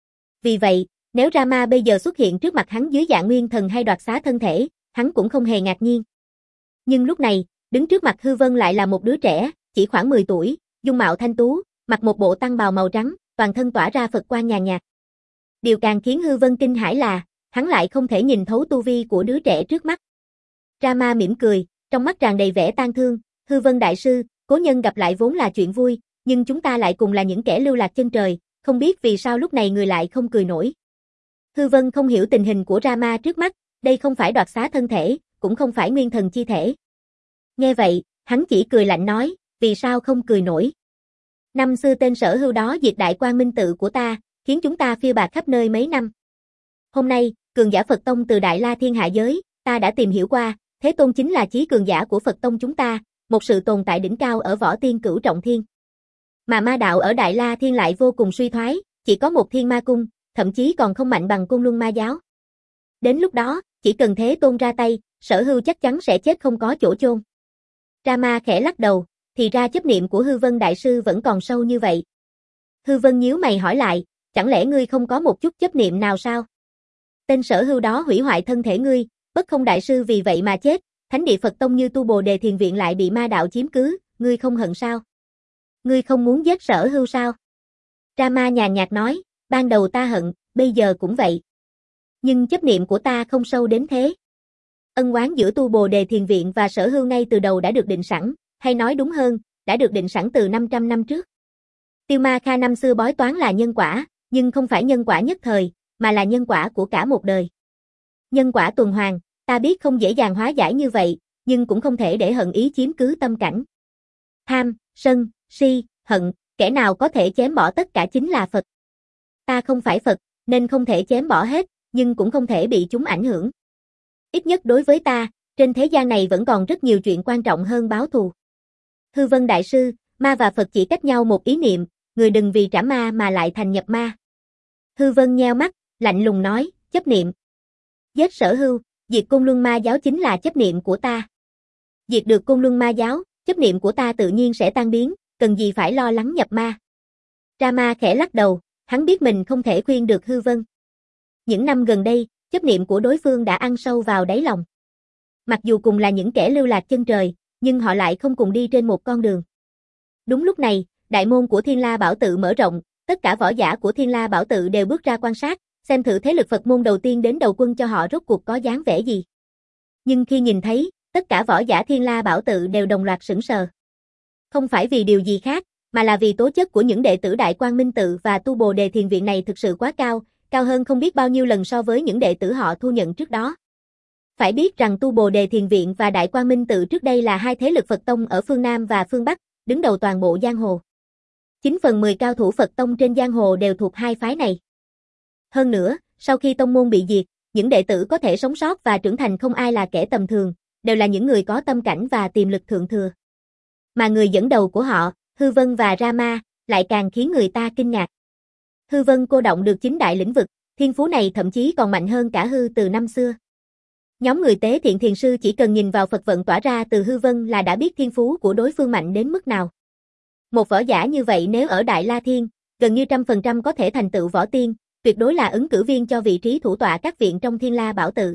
Speaker 1: Vì vậy, nếu Rama bây giờ xuất hiện trước mặt hắn dưới dạng nguyên thần hay đoạt xá thân thể, hắn cũng không hề ngạc nhiên. Nhưng lúc này, đứng trước mặt Hư Vân lại là một đứa trẻ, chỉ khoảng mười tuổi, dung mạo thanh tú, mặc một bộ tăng bào màu trắng, toàn thân tỏa ra Phật quang nhàn nhạt. Điều càng khiến Hư Vân kinh hãi là, hắn lại không thể nhìn thấu tu vi của đứa trẻ trước mắt. Rama mỉm cười, trong mắt tràn đầy vẻ tang thương, Hư Vân đại sư, cố nhân gặp lại vốn là chuyện vui, nhưng chúng ta lại cùng là những kẻ lưu lạc chân trời, không biết vì sao lúc này người lại không cười nổi. Hư Vân không hiểu tình hình của Rama trước mắt, đây không phải đoạt xá thân thể, cũng không phải nguyên thần chi thể. Nghe vậy, hắn chỉ cười lạnh nói, vì sao không cười nổi. Năm xưa tên Sở Hưu đó diệt Đại Quang Minh Tự của ta, khiến chúng ta phiêu bạt khắp nơi mấy năm. Hôm nay, cường giả Phật Tông từ Đại La Thiên hạ giới, ta đã tìm hiểu qua, Thế Tôn chính là chí cường giả của Phật Tông chúng ta, một sự tồn tại đỉnh cao ở võ tiên cửu trọng thiên. Mà ma đạo ở Đại La Thiên lại vô cùng suy thoái, chỉ có một thiên ma cung, thậm chí còn không mạnh bằng Côn Luân ma giáo. Đến lúc đó, chỉ cần Thế Tôn ra tay, Sở Hưu chắc chắn sẽ chết không có chỗ chôn. Rama khẽ lắc đầu, thì ra chấp niệm của Hư Vân đại sư vẫn còn sâu như vậy. Hư Vân nhíu mày hỏi lại, chẳng lẽ ngươi không có một chút chấp niệm nào sao? Tên Sở Hưu đó hủy hoại thân thể ngươi, Bất Không đại sư vì vậy mà chết, thánh địa Phật Tông như Tu Bồ Đề Thiền Viện lại bị ma đạo chiếm cứ, ngươi không hận sao? Ngươi không muốn giết Sở Hưu sao? Rama nhàn nhạt nói, ban đầu ta hận, bây giờ cũng vậy. Nhưng chấp niệm của ta không sâu đến thế. Ân oán giữa Tu Bồ Đề Thiền Viện và Sở Hưu ngay từ đầu đã được định sẵn, hay nói đúng hơn, đã được định sẵn từ năm trăm năm trước. Tiêu Ma Kha năm xưa bói toán là nhân quả, nhưng không phải nhân quả nhất thời, mà là nhân quả của cả một đời. Nhân quả tuần hoàn, ta biết không dễ dàng hóa giải như vậy, nhưng cũng không thể để hận ý chiếm cứ tâm cảnh. Tham, sân, si, hận, kẻ nào có thể chém bỏ tất cả chính là Phật. Ta không phải Phật, nên không thể chém bỏ hết, nhưng cũng không thể bị chúng ảnh hưởng. Ít nhất đối với ta, trên thế gian này vẫn còn rất nhiều chuyện quan trọng hơn báo thù. Hư Vân Đại Sư, ma và Phật chỉ cách nhau một ý niệm, người đừng vì trả ma mà lại thành nhập ma. Hư Vân nheo mắt, lạnh lùng nói, chấp niệm. Giết Sở Hưu, diệt Côn Luân Ma Giáo chính là chấp niệm của ta. Diệt được Côn Luân Ma Giáo, chấp niệm của ta tự nhiên sẽ tan biến, cần gì phải lo lắng nhập ma. Rama khẽ lắc đầu, hắn biết mình không thể khuyên được Hư Vân. Những năm gần đây, chấp niệm của đối phương đã ăn sâu vào đáy lòng. Mặc dù cùng là những kẻ lưu lạc chân trời, nhưng họ lại không cùng đi trên một con đường. Đúng lúc này, đại môn của Thiên La Bảo Tự mở rộng, tất cả võ giả của Thiên La Bảo Tự đều bước ra quan sát, xem thử thế lực Phật môn đầu tiên đến đầu quân cho họ rốt cuộc có dáng vẻ gì. Nhưng khi nhìn thấy, tất cả võ giả Thiên La Bảo Tự đều đồng loạt sững sờ. Không phải vì điều gì khác, mà là vì tố chất của những đệ tử Đại Quang Minh Tự và Tu Bồ Đề Thiền Viện này thực sự quá cao, cao hơn không biết bao nhiêu lần so với những đệ tử họ thu nhận trước đó. Phải biết rằng Tu Bồ Đề Thiền Viện và Đại Quang Minh Tự trước đây là hai thế lực Phật tông ở phương Nam và phương Bắc, đứng đầu toàn bộ giang hồ. chín phần mười cao thủ Phật tông trên giang hồ đều thuộc hai phái này. Hơn nữa, sau khi tông môn bị diệt, những đệ tử có thể sống sót và trưởng thành không ai là kẻ tầm thường, đều là những người có tâm cảnh và tiềm lực thượng thừa. Mà người dẫn đầu của họ, Hư Vân và Rama, lại càng khiến người ta kinh ngạc. Hư Vân cô động được chín đại lĩnh vực, thiên phú này thậm chí còn mạnh hơn cả Hư từ năm xưa. Nhóm người Tế Thiện Thiền Sư chỉ cần nhìn vào Phật vận tỏa ra từ Hư Vân là đã biết thiên phú của đối phương mạnh đến mức nào. Một võ giả như vậy nếu ở Đại La Thiên, gần như trăm phần trăm có thể thành tựu võ tiên, tuyệt đối là ứng cử viên cho vị trí thủ tọa các viện trong Thiên La Bảo Tự.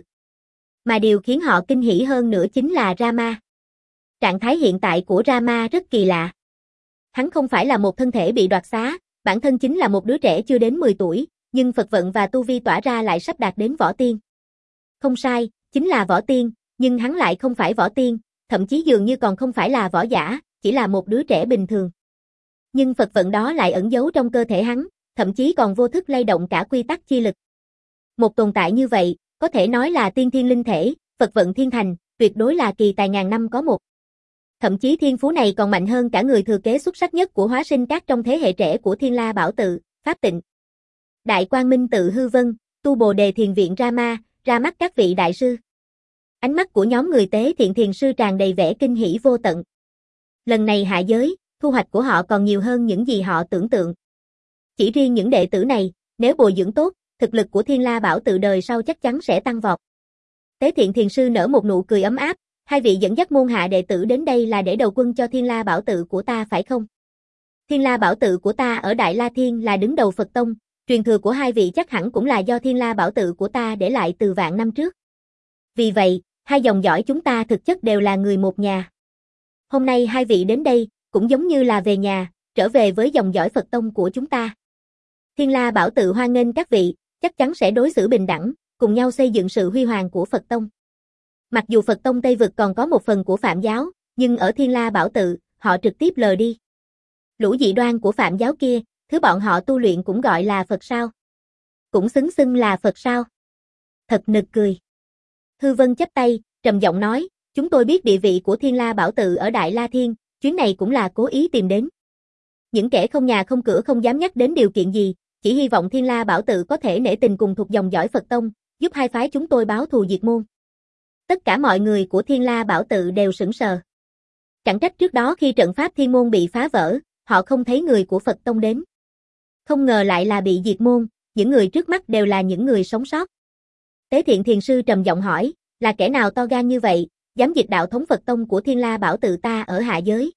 Speaker 1: Mà điều khiến họ kinh hỉ hơn nữa chính là Rama. Trạng thái hiện tại của Rama rất kỳ lạ. Hắn không phải là một thân thể bị đoạt xá, bản thân chính là một đứa trẻ chưa đến mười tuổi, nhưng Phật vận và tu vi tỏa ra lại sắp đạt đến võ tiên. Không sai, chính là võ tiên, nhưng hắn lại không phải võ tiên, thậm chí dường như còn không phải là võ giả, chỉ là một đứa trẻ bình thường. Nhưng Phật vận đó lại ẩn giấu trong cơ thể hắn, thậm chí còn vô thức lay động cả quy tắc chi lực. Một tồn tại như vậy, có thể nói là tiên thiên linh thể, Phật vận thiên thành, tuyệt đối là kỳ tài ngàn năm có một. Thậm chí thiên phú này còn mạnh hơn cả người thừa kế xuất sắc nhất của hóa sinh các trong thế hệ trẻ của Thiên La Bảo Tự, Pháp Tịnh. Đại Quang Minh Tự Hư Vân, Tu Bồ Đề Thiền Viện Rama, ra mắt các vị đại sư. Ánh mắt của nhóm người Tế Thiện Thiền Sư tràn đầy vẻ kinh hỉ vô tận. Lần này hạ giới, thu hoạch của họ còn nhiều hơn những gì họ tưởng tượng. Chỉ riêng những đệ tử này, nếu bồi dưỡng tốt, thực lực của Thiên La Bảo Tự đời sau chắc chắn sẽ tăng vọt. Tế Thiện Thiền Sư nở một nụ cười ấm áp, hai vị dẫn dắt môn hạ đệ tử đến đây là để đầu quân cho Thiên La Bảo Tự của ta phải không? Thiên La Bảo Tự của ta ở Đại La Thiên là đứng đầu Phật Tông, truyền thừa của hai vị chắc hẳn cũng là do Thiên La Bảo Tự của ta để lại từ vạn năm trước. Vì vậy, hai dòng dõi chúng ta thực chất đều là người một nhà. Hôm nay hai vị đến đây, cũng giống như là về nhà, trở về với dòng dõi Phật Tông của chúng ta. Thiên La Bảo Tự hoan nghênh các vị, chắc chắn sẽ đối xử bình đẳng, cùng nhau xây dựng sự huy hoàng của Phật Tông. Mặc dù Phật Tông Tây Vực còn có một phần của Phạm giáo, nhưng ở Thiên La Bảo Tự, họ trực tiếp lờ đi. Lũ dị đoan của Phạm giáo kia, thứ bọn họ tu luyện cũng gọi là Phật sao? Cũng xứng xưng là Phật sao? Thật nực cười. Hư Vân chắp tay, trầm giọng nói, chúng tôi biết địa vị của Thiên La Bảo Tự ở Đại La Thiên, chuyến này cũng là cố ý tìm đến. Những kẻ không nhà không cửa không dám nhắc đến điều kiện gì, chỉ hy vọng Thiên La Bảo Tự có thể nể tình cùng thuộc dòng dõi Phật Tông, giúp hai phái chúng tôi báo thù diệt môn. Tất cả mọi người của Thiên La Bảo Tự đều sững sờ. Chẳng trách trước đó khi trận pháp thiên môn bị phá vỡ, họ không thấy người của Phật Tông đến. Không ngờ lại là bị diệt môn, những người trước mắt đều là những người sống sót. Tế Thiện Thiền Sư trầm giọng hỏi, là kẻ nào to gan như vậy, dám diệt đạo thống Phật Tông của Thiên La Bảo Tự ta ở hạ giới?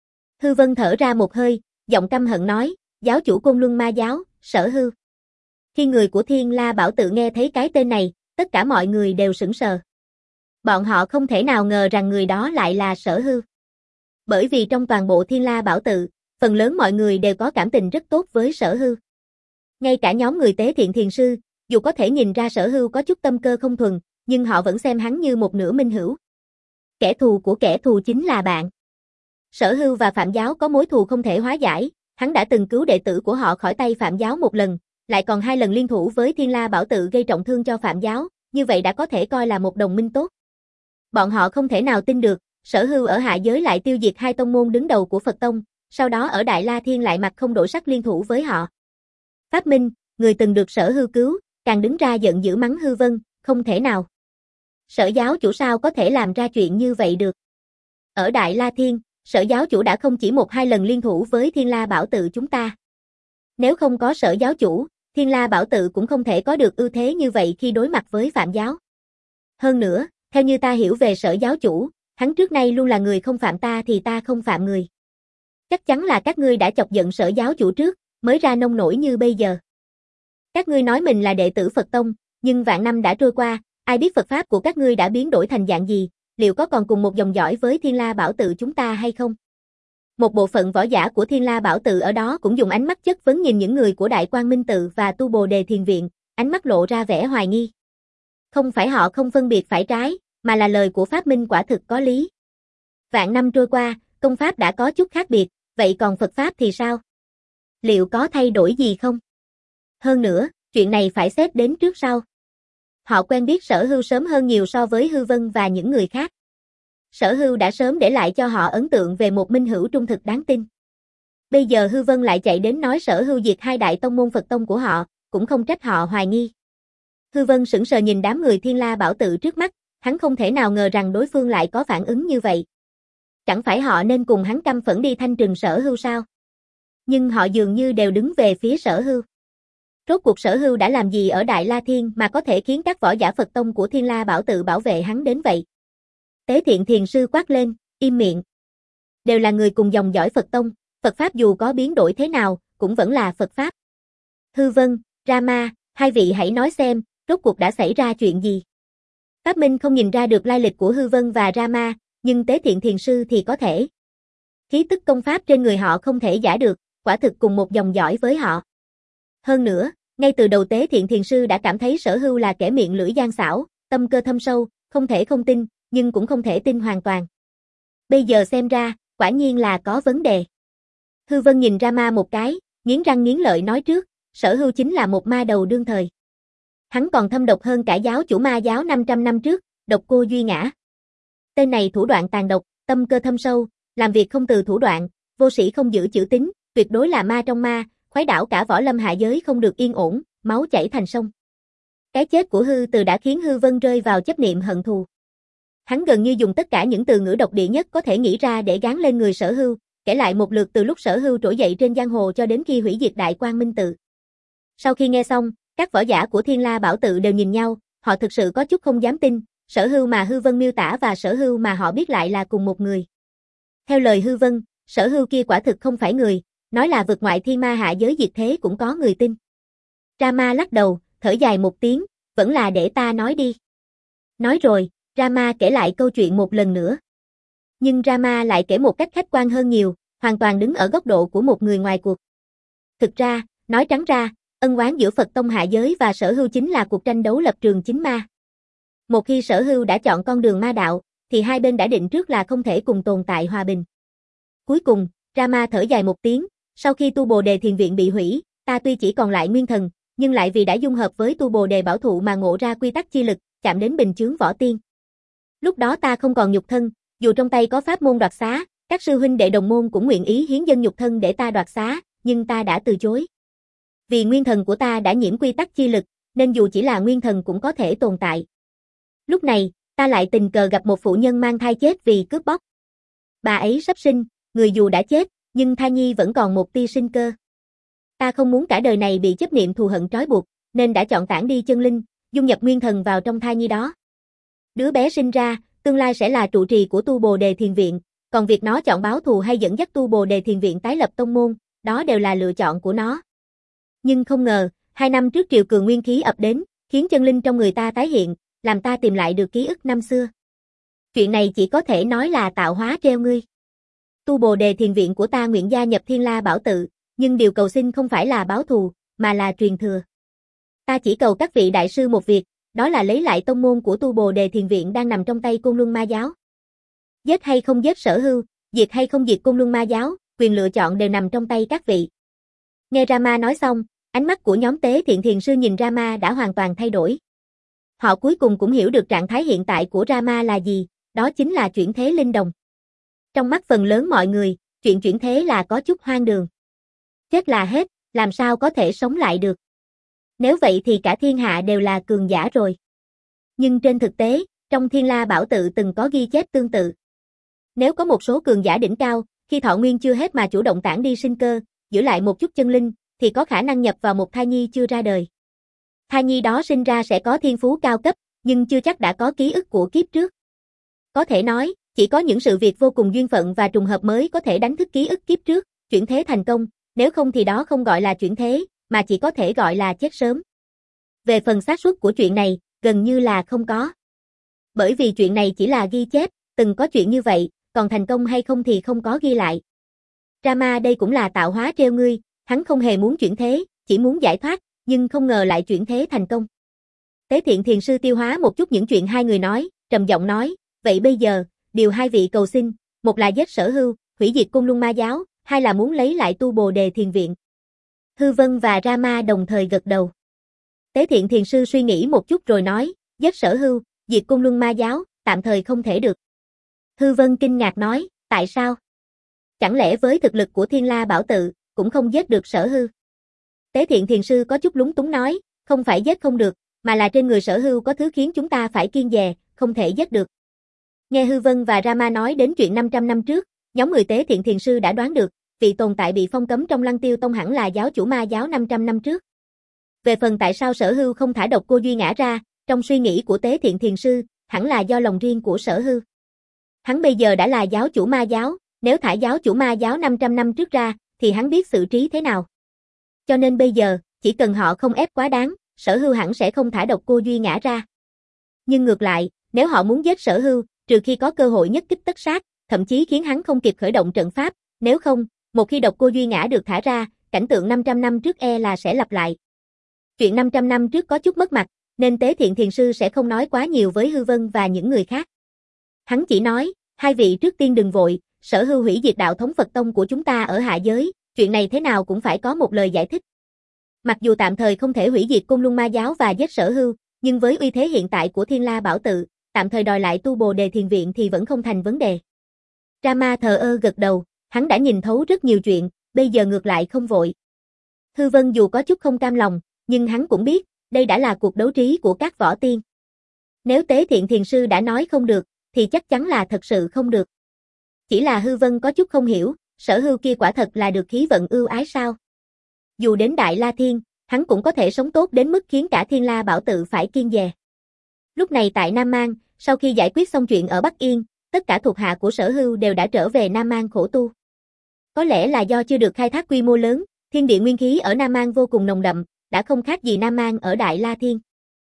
Speaker 1: Hư Vân thở ra một hơi, giọng căm hận nói, giáo chủ Côn Luân Ma Giáo, Sở Hưu. Khi người của Thiên La Bảo Tự nghe thấy cái tên này, tất cả mọi người đều sững sờ. Bọn họ không thể nào ngờ rằng người đó lại là Sở Hưu. Bởi vì trong toàn bộ Thiên La Bảo Tự, phần lớn mọi người đều có cảm tình rất tốt với Sở Hưu. Ngay cả nhóm người Tế Thiện Thiền Sư, dù có thể nhìn ra Sở Hưu có chút tâm cơ không thuần, nhưng họ vẫn xem hắn như một nửa minh hữu. Kẻ thù của kẻ thù chính là bạn. Sở Hưu và Phạm Giáo có mối thù không thể hóa giải, hắn đã từng cứu đệ tử của họ khỏi tay Phạm Giáo một lần, lại còn hai lần liên thủ với Thiên La Bảo Tự gây trọng thương cho Phạm Giáo, như vậy đã có thể coi là một đồng minh tốt. Bọn họ không thể nào tin được, Sở Hưu ở hạ giới lại tiêu diệt hai tông môn đứng đầu của Phật Tông, sau đó ở Đại La Thiên lại mặt không đổi sắc liên thủ với họ. Pháp Minh, người từng được Sở Hưu cứu, càng đứng ra giận dữ mắng Hư Vân, không thể nào. Sở giáo chủ sao có thể làm ra chuyện như vậy được. Ở Đại La Thiên, Sở giáo chủ đã không chỉ một hai lần liên thủ với Thiên La Bảo Tự chúng ta. Nếu không có Sở giáo chủ, Thiên La Bảo Tự cũng không thể có được ưu thế như vậy khi đối mặt với Phạm Giáo. Hơn nữa, theo như ta hiểu về Sở giáo chủ, hắn trước nay luôn là người không phạm ta thì ta không phạm người. Chắc chắn là các ngươi đã chọc giận Sở giáo chủ trước, mới ra nông nổi như bây giờ. Các ngươi nói mình là đệ tử Phật Tông, nhưng vạn năm đã trôi qua, ai biết Phật Pháp của các ngươi đã biến đổi thành dạng gì, liệu có còn cùng một dòng dõi với Thiên La Bảo Tự chúng ta hay không? Một bộ phận võ giả của Thiên La Bảo Tự ở đó cũng dùng ánh mắt chất vấn nhìn những người của Đại Quang Minh Tự và Tu Bồ Đề Thiền Viện, ánh mắt lộ ra vẻ hoài nghi. Không phải họ không phân biệt phải trái, mà là lời của Pháp Minh quả thực có lý. Vạn năm trôi qua, công pháp đã có chút khác biệt, vậy còn Phật Pháp thì sao? Liệu có thay đổi gì không? Hơn nữa, chuyện này phải xếp đến trước sau. Họ quen biết Sở Hưu sớm hơn nhiều so với Hư Vân và những người khác. Sở Hưu đã sớm để lại cho họ ấn tượng về một minh hữu trung thực đáng tin. Bây giờ Hư Vân lại chạy đến nói Sở Hưu diệt hai đại tông môn Phật Tông của họ, cũng không trách họ hoài nghi. Hư Vân sững sờ nhìn đám người Thiên La Bảo Tự trước mắt, hắn không thể nào ngờ rằng đối phương lại có phản ứng như vậy. Chẳng phải họ nên cùng hắn căm phẫn đi thanh trừng Sở Hưu sao? Nhưng họ dường như đều đứng về phía Sở Hưu. Rốt cuộc Sở Hưu đã làm gì ở Đại La Thiên mà có thể khiến các võ giả Phật Tông của Thiên La Bảo Tự bảo vệ hắn đến vậy? Tế Thiện Thiền Sư quát lên, im miệng. Đều là người cùng dòng dõi Phật Tông, Phật Pháp dù có biến đổi thế nào, cũng vẫn là Phật Pháp. Hư Vân, Rama, hai vị hãy nói xem, rốt cuộc đã xảy ra chuyện gì? Pháp Minh không nhìn ra được lai lịch của Hư Vân và Rama, nhưng Tế Thiện Thiền Sư thì có thể. Khí tức công pháp trên người họ không thể giả được, quả thực cùng một dòng dõi với họ. Hơn nữa, ngay từ đầu Tế Thiện Thiền Sư đã cảm thấy Sở Hưu là kẻ miệng lưỡi gian xảo, tâm cơ thâm sâu, không thể không tin, nhưng cũng không thể tin hoàn toàn. Bây giờ xem ra, quả nhiên là có vấn đề. Hư Vân nhìn Rama một cái, nghiến răng nghiến lợi nói trước, Sở Hưu chính là một ma đầu đương thời. Hắn còn thâm độc hơn cả giáo chủ ma giáo năm trăm năm trước, độc cô Duy Ngã. Tên này thủ đoạn tàn độc, tâm cơ thâm sâu, làm việc không từ thủ đoạn, vô sĩ không giữ chữ tín, tuyệt đối là ma trong ma, khoái đảo cả võ lâm hạ giới không được yên ổn, máu chảy thành sông. Cái chết của Hư Từ đã khiến Hư Vân rơi vào chấp niệm hận thù. Hắn gần như dùng tất cả những từ ngữ độc địa nhất có thể nghĩ ra để gán lên người Sở Hưu, kể lại một lượt từ lúc Sở Hưu trỗi dậy trên giang hồ cho đến khi hủy diệt Đại Quang Minh Tự. Sau khi nghe xong, các võ giả của Thiên La Bảo Tự đều nhìn nhau, họ thực sự có chút không dám tin, Sở Hưu mà Hư Vân miêu tả và Sở Hưu mà họ biết lại là cùng một người. Theo lời Hư Vân, Sở Hưu kia quả thực không phải người, nói là vực ngoại thiên ma hạ giới diệt thế cũng có người tin. Rama lắc đầu, thở dài một tiếng, vẫn là để ta nói đi. Nói rồi, Rama kể lại câu chuyện một lần nữa. Nhưng Rama lại kể một cách khách quan hơn nhiều, hoàn toàn đứng ở góc độ của một người ngoài cuộc. Thực ra, nói trắng ra, ân oán giữa Phật Tông hạ giới và Sở Hưu chính là cuộc tranh đấu lập trường chính ma. Một khi Sở Hưu đã chọn con đường ma đạo, thì hai bên đã định trước là không thể cùng tồn tại hòa bình. Cuối cùng, Rama thở dài một tiếng, sau khi Tu Bồ Đề Thiền Viện bị hủy, ta tuy chỉ còn lại nguyên thần, nhưng lại vì đã dung hợp với Tu Bồ Đề Bảo Thụ mà ngộ ra quy tắc chi lực, chạm đến bình chướng võ tiên. Lúc đó ta không còn nhục thân, dù trong tay có pháp môn đoạt xá, các sư huynh đệ đồng môn cũng nguyện ý hiến dâng nhục thân để ta đoạt xá, nhưng ta đã từ chối. Vì nguyên thần của ta đã nhiễm quy tắc chi lực, nên dù chỉ là nguyên thần cũng có thể tồn tại. Lúc này, ta lại tình cờ gặp một phụ nhân mang thai chết vì cướp bóc. Bà ấy sắp sinh, người dù đã chết, nhưng thai nhi vẫn còn một tia sinh cơ. Ta không muốn cả đời này bị chấp niệm thù hận trói buộc, nên đã chọn tản đi chân linh, dung nhập nguyên thần vào trong thai nhi đó. Đứa bé sinh ra, tương lai sẽ là trụ trì của Tu Bồ Đề Thiền Viện, còn việc nó chọn báo thù hay dẫn dắt Tu Bồ Đề Thiền Viện tái lập tông môn, đó đều là lựa chọn của nó. Nhưng không ngờ, hai năm trước triều cường nguyên khí ập đến, khiến chân linh trong người ta tái hiện, làm ta tìm lại được ký ức năm xưa. Chuyện này chỉ có thể nói là tạo hóa treo ngươi. Tu Bồ Đề Thiền Viện của ta nguyện gia nhập Thiên La Bảo Tự, nhưng điều cầu xin không phải là báo thù, mà là truyền thừa. Ta chỉ cầu các vị đại sư một việc, đó là lấy lại tông môn của Tu Bồ Đề Thiền Viện đang nằm trong tay Côn Luân Ma Giáo. Giết hay không giết Sở Hưu, diệt hay không diệt Côn Luân Ma Giáo, quyền lựa chọn đều nằm trong tay các vị. Nghe Rama nói xong, ánh mắt của nhóm Tế Thiện Thiền Sư nhìn Rama đã hoàn toàn thay đổi. Họ cuối cùng cũng hiểu được trạng thái hiện tại của Rama là gì, đó chính là chuyển thế linh đồng. Trong mắt phần lớn mọi người, chuyện chuyển thế là có chút hoang đường. Chết là hết, làm sao có thể sống lại được. Nếu vậy thì cả thiên hạ đều là cường giả rồi. Nhưng trên thực tế, trong Thiên La Bảo Tự từng có ghi chép tương tự. Nếu có một số cường giả đỉnh cao, khi thọ nguyên chưa hết mà chủ động tản đi sinh cơ, giữ lại một chút chân linh, thì có khả năng nhập vào một thai nhi chưa ra đời. Thai nhi đó sinh ra sẽ có thiên phú cao cấp, nhưng chưa chắc đã có ký ức của kiếp trước. Có thể nói, chỉ có những sự việc vô cùng duyên phận và trùng hợp mới có thể đánh thức ký ức kiếp trước, chuyển thế thành công, nếu không thì đó không gọi là chuyển thế, mà chỉ có thể gọi là chết sớm. Về phần xác suất của chuyện này, gần như là không có. Bởi vì chuyện này chỉ là ghi chép, từng có chuyện như vậy, còn thành công hay không thì không có ghi lại. Rama đây cũng là tạo hóa trêu ngươi, hắn không hề muốn chuyển thế, chỉ muốn giải thoát, nhưng không ngờ lại chuyển thế thành công. Tế Thiện Thiền Sư tiêu hóa một chút những chuyện hai người nói, trầm giọng nói, vậy bây giờ, điều hai vị cầu xin, một là giết Sở Hưu, hủy diệt Côn Luân Ma Giáo, hai là muốn lấy lại Tu Bồ Đề Thiền Viện. Hư Vân và Rama đồng thời gật đầu. Tế Thiện Thiền Sư suy nghĩ một chút rồi nói, giết Sở Hưu, diệt Côn Luân Ma Giáo, tạm thời không thể được. Hư Vân kinh ngạc nói, tại sao? Chẳng lẽ với thực lực của Thiên La Bảo Tự, cũng không giết được Sở Hưu? Tế Thiện Thiền Sư có chút lúng túng nói, không phải giết không được, mà là trên người Sở Hưu có thứ khiến chúng ta phải kiêng dè, không thể giết được. Nghe Hư Vân và Rama nói đến chuyện năm trăm năm trước, nhóm người Tế Thiện Thiền Sư đã đoán được, vị tồn tại bị phong cấm trong Lăng Tiêu Tông hẳn là giáo chủ Ma Giáo năm trăm năm trước. Về phần tại sao Sở Hưu không thả độc cô Duy Ngã ra, trong suy nghĩ của Tế Thiện Thiền Sư, hẳn là do lòng riêng của Sở Hưu. Hắn bây giờ đã là giáo chủ Ma Giáo, nếu thả giáo chủ Ma Giáo năm trăm năm trước ra, thì hắn biết xử trí thế nào. Cho nên bây giờ, chỉ cần họ không ép quá đáng, Sở Hưu hẳn sẽ không thả độc cô Duy Ngã ra. Nhưng ngược lại, nếu họ muốn giết Sở Hưu, trừ khi có cơ hội nhất kích tất sát, thậm chí khiến hắn không kịp khởi động trận pháp, nếu không, một khi độc cô Duy Ngã được thả ra, cảnh tượng năm trăm năm trước e là sẽ lặp lại. Chuyện năm trăm năm trước có chút mất mặt, nên Tế Thiện Thiền Sư sẽ không nói quá nhiều với Hư Vân và những người khác. Hắn chỉ nói, hai vị trước tiên đừng vội, Sở Hưu hủy diệt đạo thống Phật Tông của chúng ta ở hạ giới, chuyện này thế nào cũng phải có một lời giải thích. Mặc dù tạm thời không thể hủy diệt Côn Luân Ma Giáo và giết Sở Hưu, nhưng với uy thế hiện tại của Thiên La Bảo Tự, tạm thời đòi lại Tu Bồ Đề Thiền Viện thì vẫn không thành vấn đề. Rama thờ ơ gật đầu, hắn đã nhìn thấu rất nhiều chuyện, bây giờ ngược lại không vội. Hư Vân dù có chút không cam lòng, nhưng hắn cũng biết, đây đã là cuộc đấu trí của các võ tiên. Nếu Tế Thiện Thiền Sư đã nói không được, thì chắc chắn là thật sự không được. Chỉ là Hư Vân có chút không hiểu, Sở Hưu kia quả thật là được khí vận ưu ái sao? Dù đến Đại La Thiên, hắn cũng có thể sống tốt đến mức khiến cả Thiên La Bảo Tự phải kiêng dè. Lúc này tại Nam Mang, sau khi giải quyết xong chuyện ở Bắc Yên, tất cả thuộc hạ của Sở Hưu đều đã trở về Nam Mang khổ tu. Có lẽ là do chưa được khai thác quy mô lớn, thiên địa nguyên khí ở Nam Mang vô cùng nồng đậm, đã không khác gì Nam Mang ở Đại La Thiên.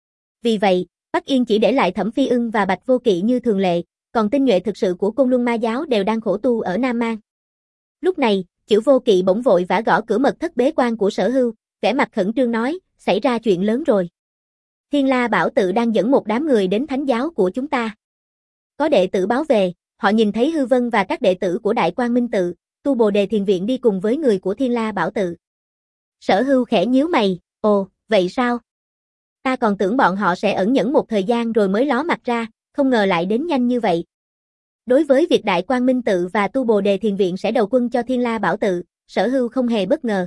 Speaker 1: Vì vậy, Bắc Yên chỉ để lại Thẩm Phi Ưng và Bạch Vô Kỵ như thường lệ, còn tinh nhuệ thực sự của Côn Luân Ma Giáo đều đang khổ tu ở Nam Mang. Lúc này, Chữ Vô Kỵ bỗng vội vã gõ cửa mật thất bế quan của Sở Hưu, vẻ mặt khẩn trương nói, xảy ra chuyện lớn rồi. Thiên La Bảo Tự đang dẫn một đám người đến thánh giáo của chúng ta. Có đệ tử báo về, họ nhìn thấy Hư Vân và các đệ tử của Đại Quang Minh Tự, Tu Bồ Đề Thiền Viện đi cùng với người của Thiên La Bảo Tự. Sở Hưu khẽ nhíu mày, ồ, vậy sao? Ta còn tưởng bọn họ sẽ ẩn nhẫn một thời gian rồi mới ló mặt ra, không ngờ lại đến nhanh như vậy. Đối với việc Đại Quang Minh Tự và Tu Bồ Đề Thiền Viện sẽ đầu quân cho Thiên La Bảo Tự, Sở Hưu không hề bất ngờ.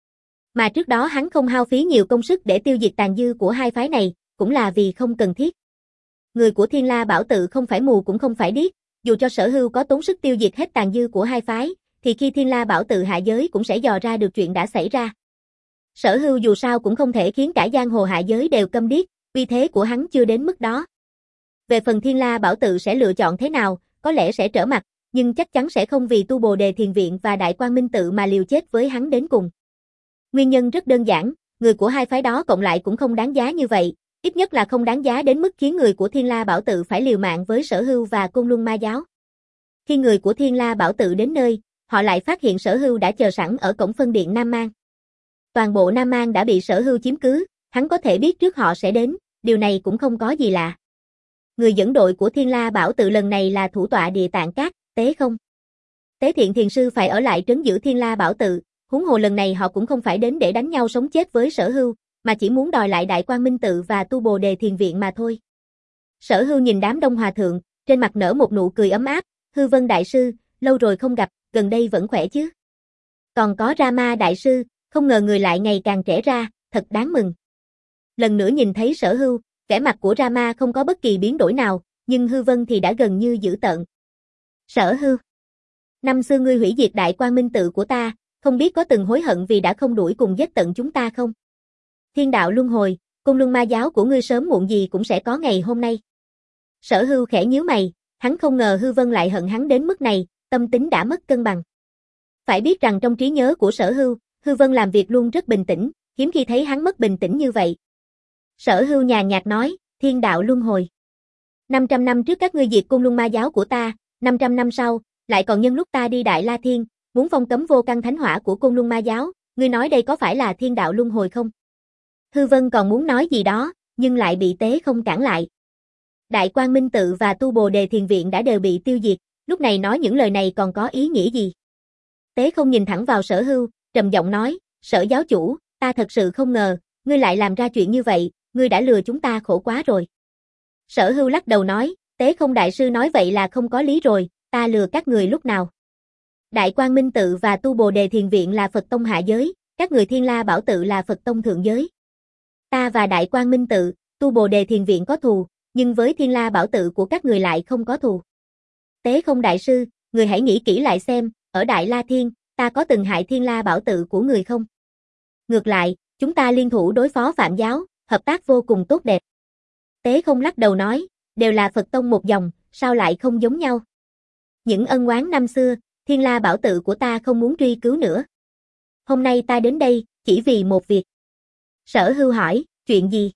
Speaker 1: Mà trước đó hắn không hao phí nhiều công sức để tiêu diệt tàn dư của hai phái này, cũng là vì không cần thiết. Người của Thiên La Bảo Tự không phải mù cũng không phải điếc, dù cho Sở Hưu có tốn sức tiêu diệt hết tàn dư của hai phái, thì khi Thiên La Bảo Tự hạ giới cũng sẽ dò ra được chuyện đã xảy ra. Sở Hưu dù sao cũng không thể khiến cả giang hồ hạ giới đều câm điếc, uy thế của hắn chưa đến mức đó. Về phần Thiên La Bảo Tự sẽ lựa chọn thế nào, có lẽ sẽ trở mặt, nhưng chắc chắn sẽ không vì Tu Bồ Đề Thiền Viện và Đại Quang Minh Tự mà liều chết với hắn đến cùng. Nguyên nhân rất đơn giản, người của hai phái đó cộng lại cũng không đáng giá như vậy, ít nhất là không đáng giá đến mức khiến người của Thiên La Bảo Tự phải liều mạng với Sở Hưu và Côn Luân Ma Giáo. Khi người của Thiên La Bảo Tự đến nơi, họ lại phát hiện Sở Hưu đã chờ sẵn ở cổng phân điện Nam Mang. Toàn bộ Nam Mang đã bị Sở Hưu chiếm cứ, hắn có thể biết trước họ sẽ đến, điều này cũng không có gì lạ. Người dẫn đội của Thiên La Bảo Tự lần này là thủ tọa Địa Tạng Các, Tế Không. Tế Thiện Thiền Sư phải ở lại trấn giữ Thiên La Bảo Tự, huống hồ lần này họ cũng không phải đến để đánh nhau sống chết với Sở Hưu, mà chỉ muốn đòi lại Đại Quang Minh Tự và tu Bồ Đề Thiền Viện mà thôi. Sở Hưu nhìn đám đông hòa thượng, trên mặt nở một nụ cười ấm áp, Hư Vân Đại Sư, lâu rồi không gặp, gần đây vẫn khỏe chứ? Còn có Rama Đại Sư, không ngờ người lại ngày càng trẻ ra, thật đáng mừng. Lần nữa nhìn thấy Sở Hưu, vẻ mặt của Rama không có bất kỳ biến đổi nào, nhưng Hư Vân thì đã gần như dữ tợn. Sở Hưu, năm xưa ngươi hủy diệt Đại Quang Minh Tự của ta, không biết có từng hối hận vì đã không đuổi cùng giết tận chúng ta không? Thiên đạo luân hồi, Côn Luân Ma giáo của ngươi sớm muộn gì cũng sẽ có ngày hôm nay. Sở Hưu khẽ nhíu mày, hắn không ngờ Hư Vân lại hận hắn đến mức này, tâm tính đã mất cân bằng. Phải biết rằng trong trí nhớ của Sở Hưu, Hư Vân làm việc luôn rất bình tĩnh, hiếm khi thấy hắn mất bình tĩnh như vậy. Sở Hưu nhàn nhạt nói, thiên đạo luân hồi. năm trăm năm trước các ngươi diệt Côn Luân Ma giáo của ta, năm trăm năm sau, lại còn nhân lúc ta đi Đại La Thiên, muốn phong cấm vô căn thánh hỏa của Côn Luân Ma giáo, ngươi nói đây có phải là thiên đạo luân hồi không? Hư Vân còn muốn nói gì đó, nhưng lại bị Tế Không cản lại. Đại Quang Minh Tự và tu Bồ Đề Thiền Viện đã đều bị tiêu diệt, lúc này nói những lời này còn có ý nghĩa gì? Tế Không nhìn thẳng vào Sở Hưu, trầm giọng nói, Sở giáo chủ, ta thật sự không ngờ, ngươi lại làm ra chuyện như vậy, ngươi đã lừa chúng ta khổ quá rồi. Sở Hưu lắc đầu nói, Tế Không Đại Sư nói vậy là không có lý rồi, ta lừa các người lúc nào? Đại Quang Minh Tự và tu Bồ Đề Thiền Viện là Phật tông hạ giới, các người Thiên La Bảo Tự là Phật tông thượng giới. Ta và Đại Quang Minh Tự, tu Bồ Đề Thiền Viện có thù, nhưng với Thiên La Bảo Tự của các người lại không có thù. Tế Không Đại Sư, người hãy nghĩ kỹ lại xem, ở Đại La Thiên, ta có từng hại Thiên La Bảo Tự của người không? Ngược lại, chúng ta liên thủ đối phó Phạm giáo, hợp tác vô cùng tốt đẹp. Tế Không lắc đầu nói, đều là Phật tông một dòng, sao lại không giống nhau? Những ân oán năm xưa, Thiên La Bảo Tự của ta không muốn truy cứu nữa. Hôm nay ta đến đây, chỉ vì một việc. Sở Hưu hỏi, chuyện gì?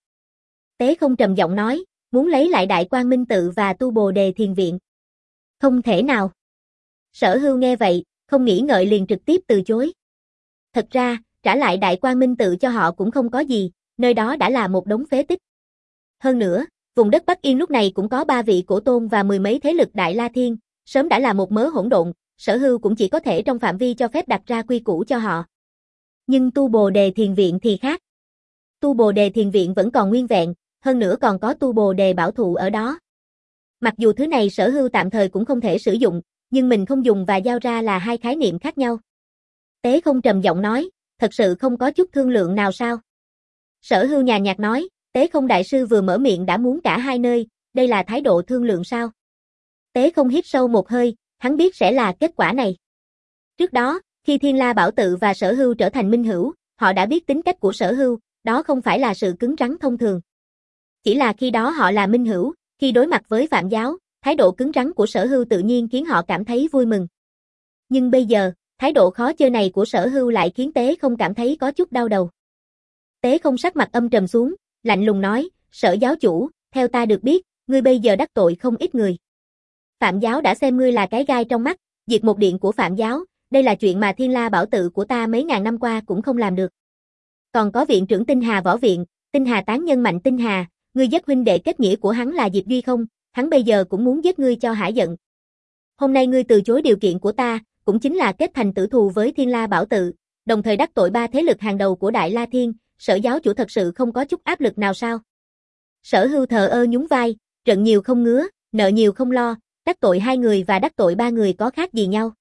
Speaker 1: Tế Không trầm giọng nói, muốn lấy lại Đại Quang Minh Tự và tu Bồ Đề Thiền Viện. Không thể nào. Sở Hưu nghe vậy, không nghĩ ngợi liền trực tiếp từ chối. Thật ra, trả lại Đại Quang Minh Tự cho họ cũng không có gì, nơi đó đã là một đống phế tích. Hơn nữa, vùng đất Bắc Yên lúc này cũng có ba vị cổ tôn và mười mấy thế lực Đại La Thiên, sớm đã là một mớ hỗn độn, Sở Hưu cũng chỉ có thể trong phạm vi cho phép đặt ra quy củ cho họ. Nhưng tu Bồ Đề Thiền Viện thì khác. Tu Bồ Đề Thiền Viện vẫn còn nguyên vẹn, hơn nữa còn có tu Bồ Đề Bảo Thụ ở đó. Mặc dù thứ này Sở Hưu tạm thời cũng không thể sử dụng, nhưng mình không dùng và giao ra là hai khái niệm khác nhau. Tế Không trầm giọng nói, thật sự không có chút thương lượng nào sao? Sở Hưu nhàn nhạt nói, Tế Không Đại Sư vừa mở miệng đã muốn cả hai nơi, đây là thái độ thương lượng sao? Tế Không hít sâu một hơi, hắn biết sẽ là kết quả này. Trước đó, khi Thiên La Bảo Tự và Sở Hưu trở thành minh hữu, họ đã biết tính cách của Sở Hưu, đó không phải là sự cứng rắn thông thường. Chỉ là khi đó họ là minh hữu, khi đối mặt với Phạm giáo, thái độ cứng rắn của Sở Hưu tự nhiên khiến họ cảm thấy vui mừng. Nhưng bây giờ, thái độ khó chơi này của Sở Hưu lại khiến Tế Không cảm thấy có chút đau đầu. Tế Không sắc mặt âm trầm xuống, lạnh lùng nói, Sở giáo chủ, theo ta được biết, ngươi bây giờ đắc tội không ít người. Phạm giáo đã xem ngươi là cái gai trong mắt, diệt một điện của Phạm giáo, đây là chuyện mà Thiên La Bảo Tự của ta mấy ngàn năm qua cũng không làm được. Còn có viện trưởng Tinh Hà Võ Viện, Tinh Hà tán nhân Mạnh Tinh Hà, ngươi giết huynh đệ kết nghĩa của hắn là Diệp Duy không, hắn bây giờ cũng muốn giết ngươi cho hả giận. Hôm nay ngươi từ chối điều kiện của ta, cũng chính là kết thành tử thù với Thiên La Bảo Tự, đồng thời đắc tội ba thế lực hàng đầu của Đại La Thiên, Sở giáo chủ thật sự không có chút áp lực nào sao? Sở Hưu thờ ơ nhún vai, trận nhiều không ngứa, nợ nhiều không lo, đắc tội hai người và đắc tội ba người có khác gì nhau?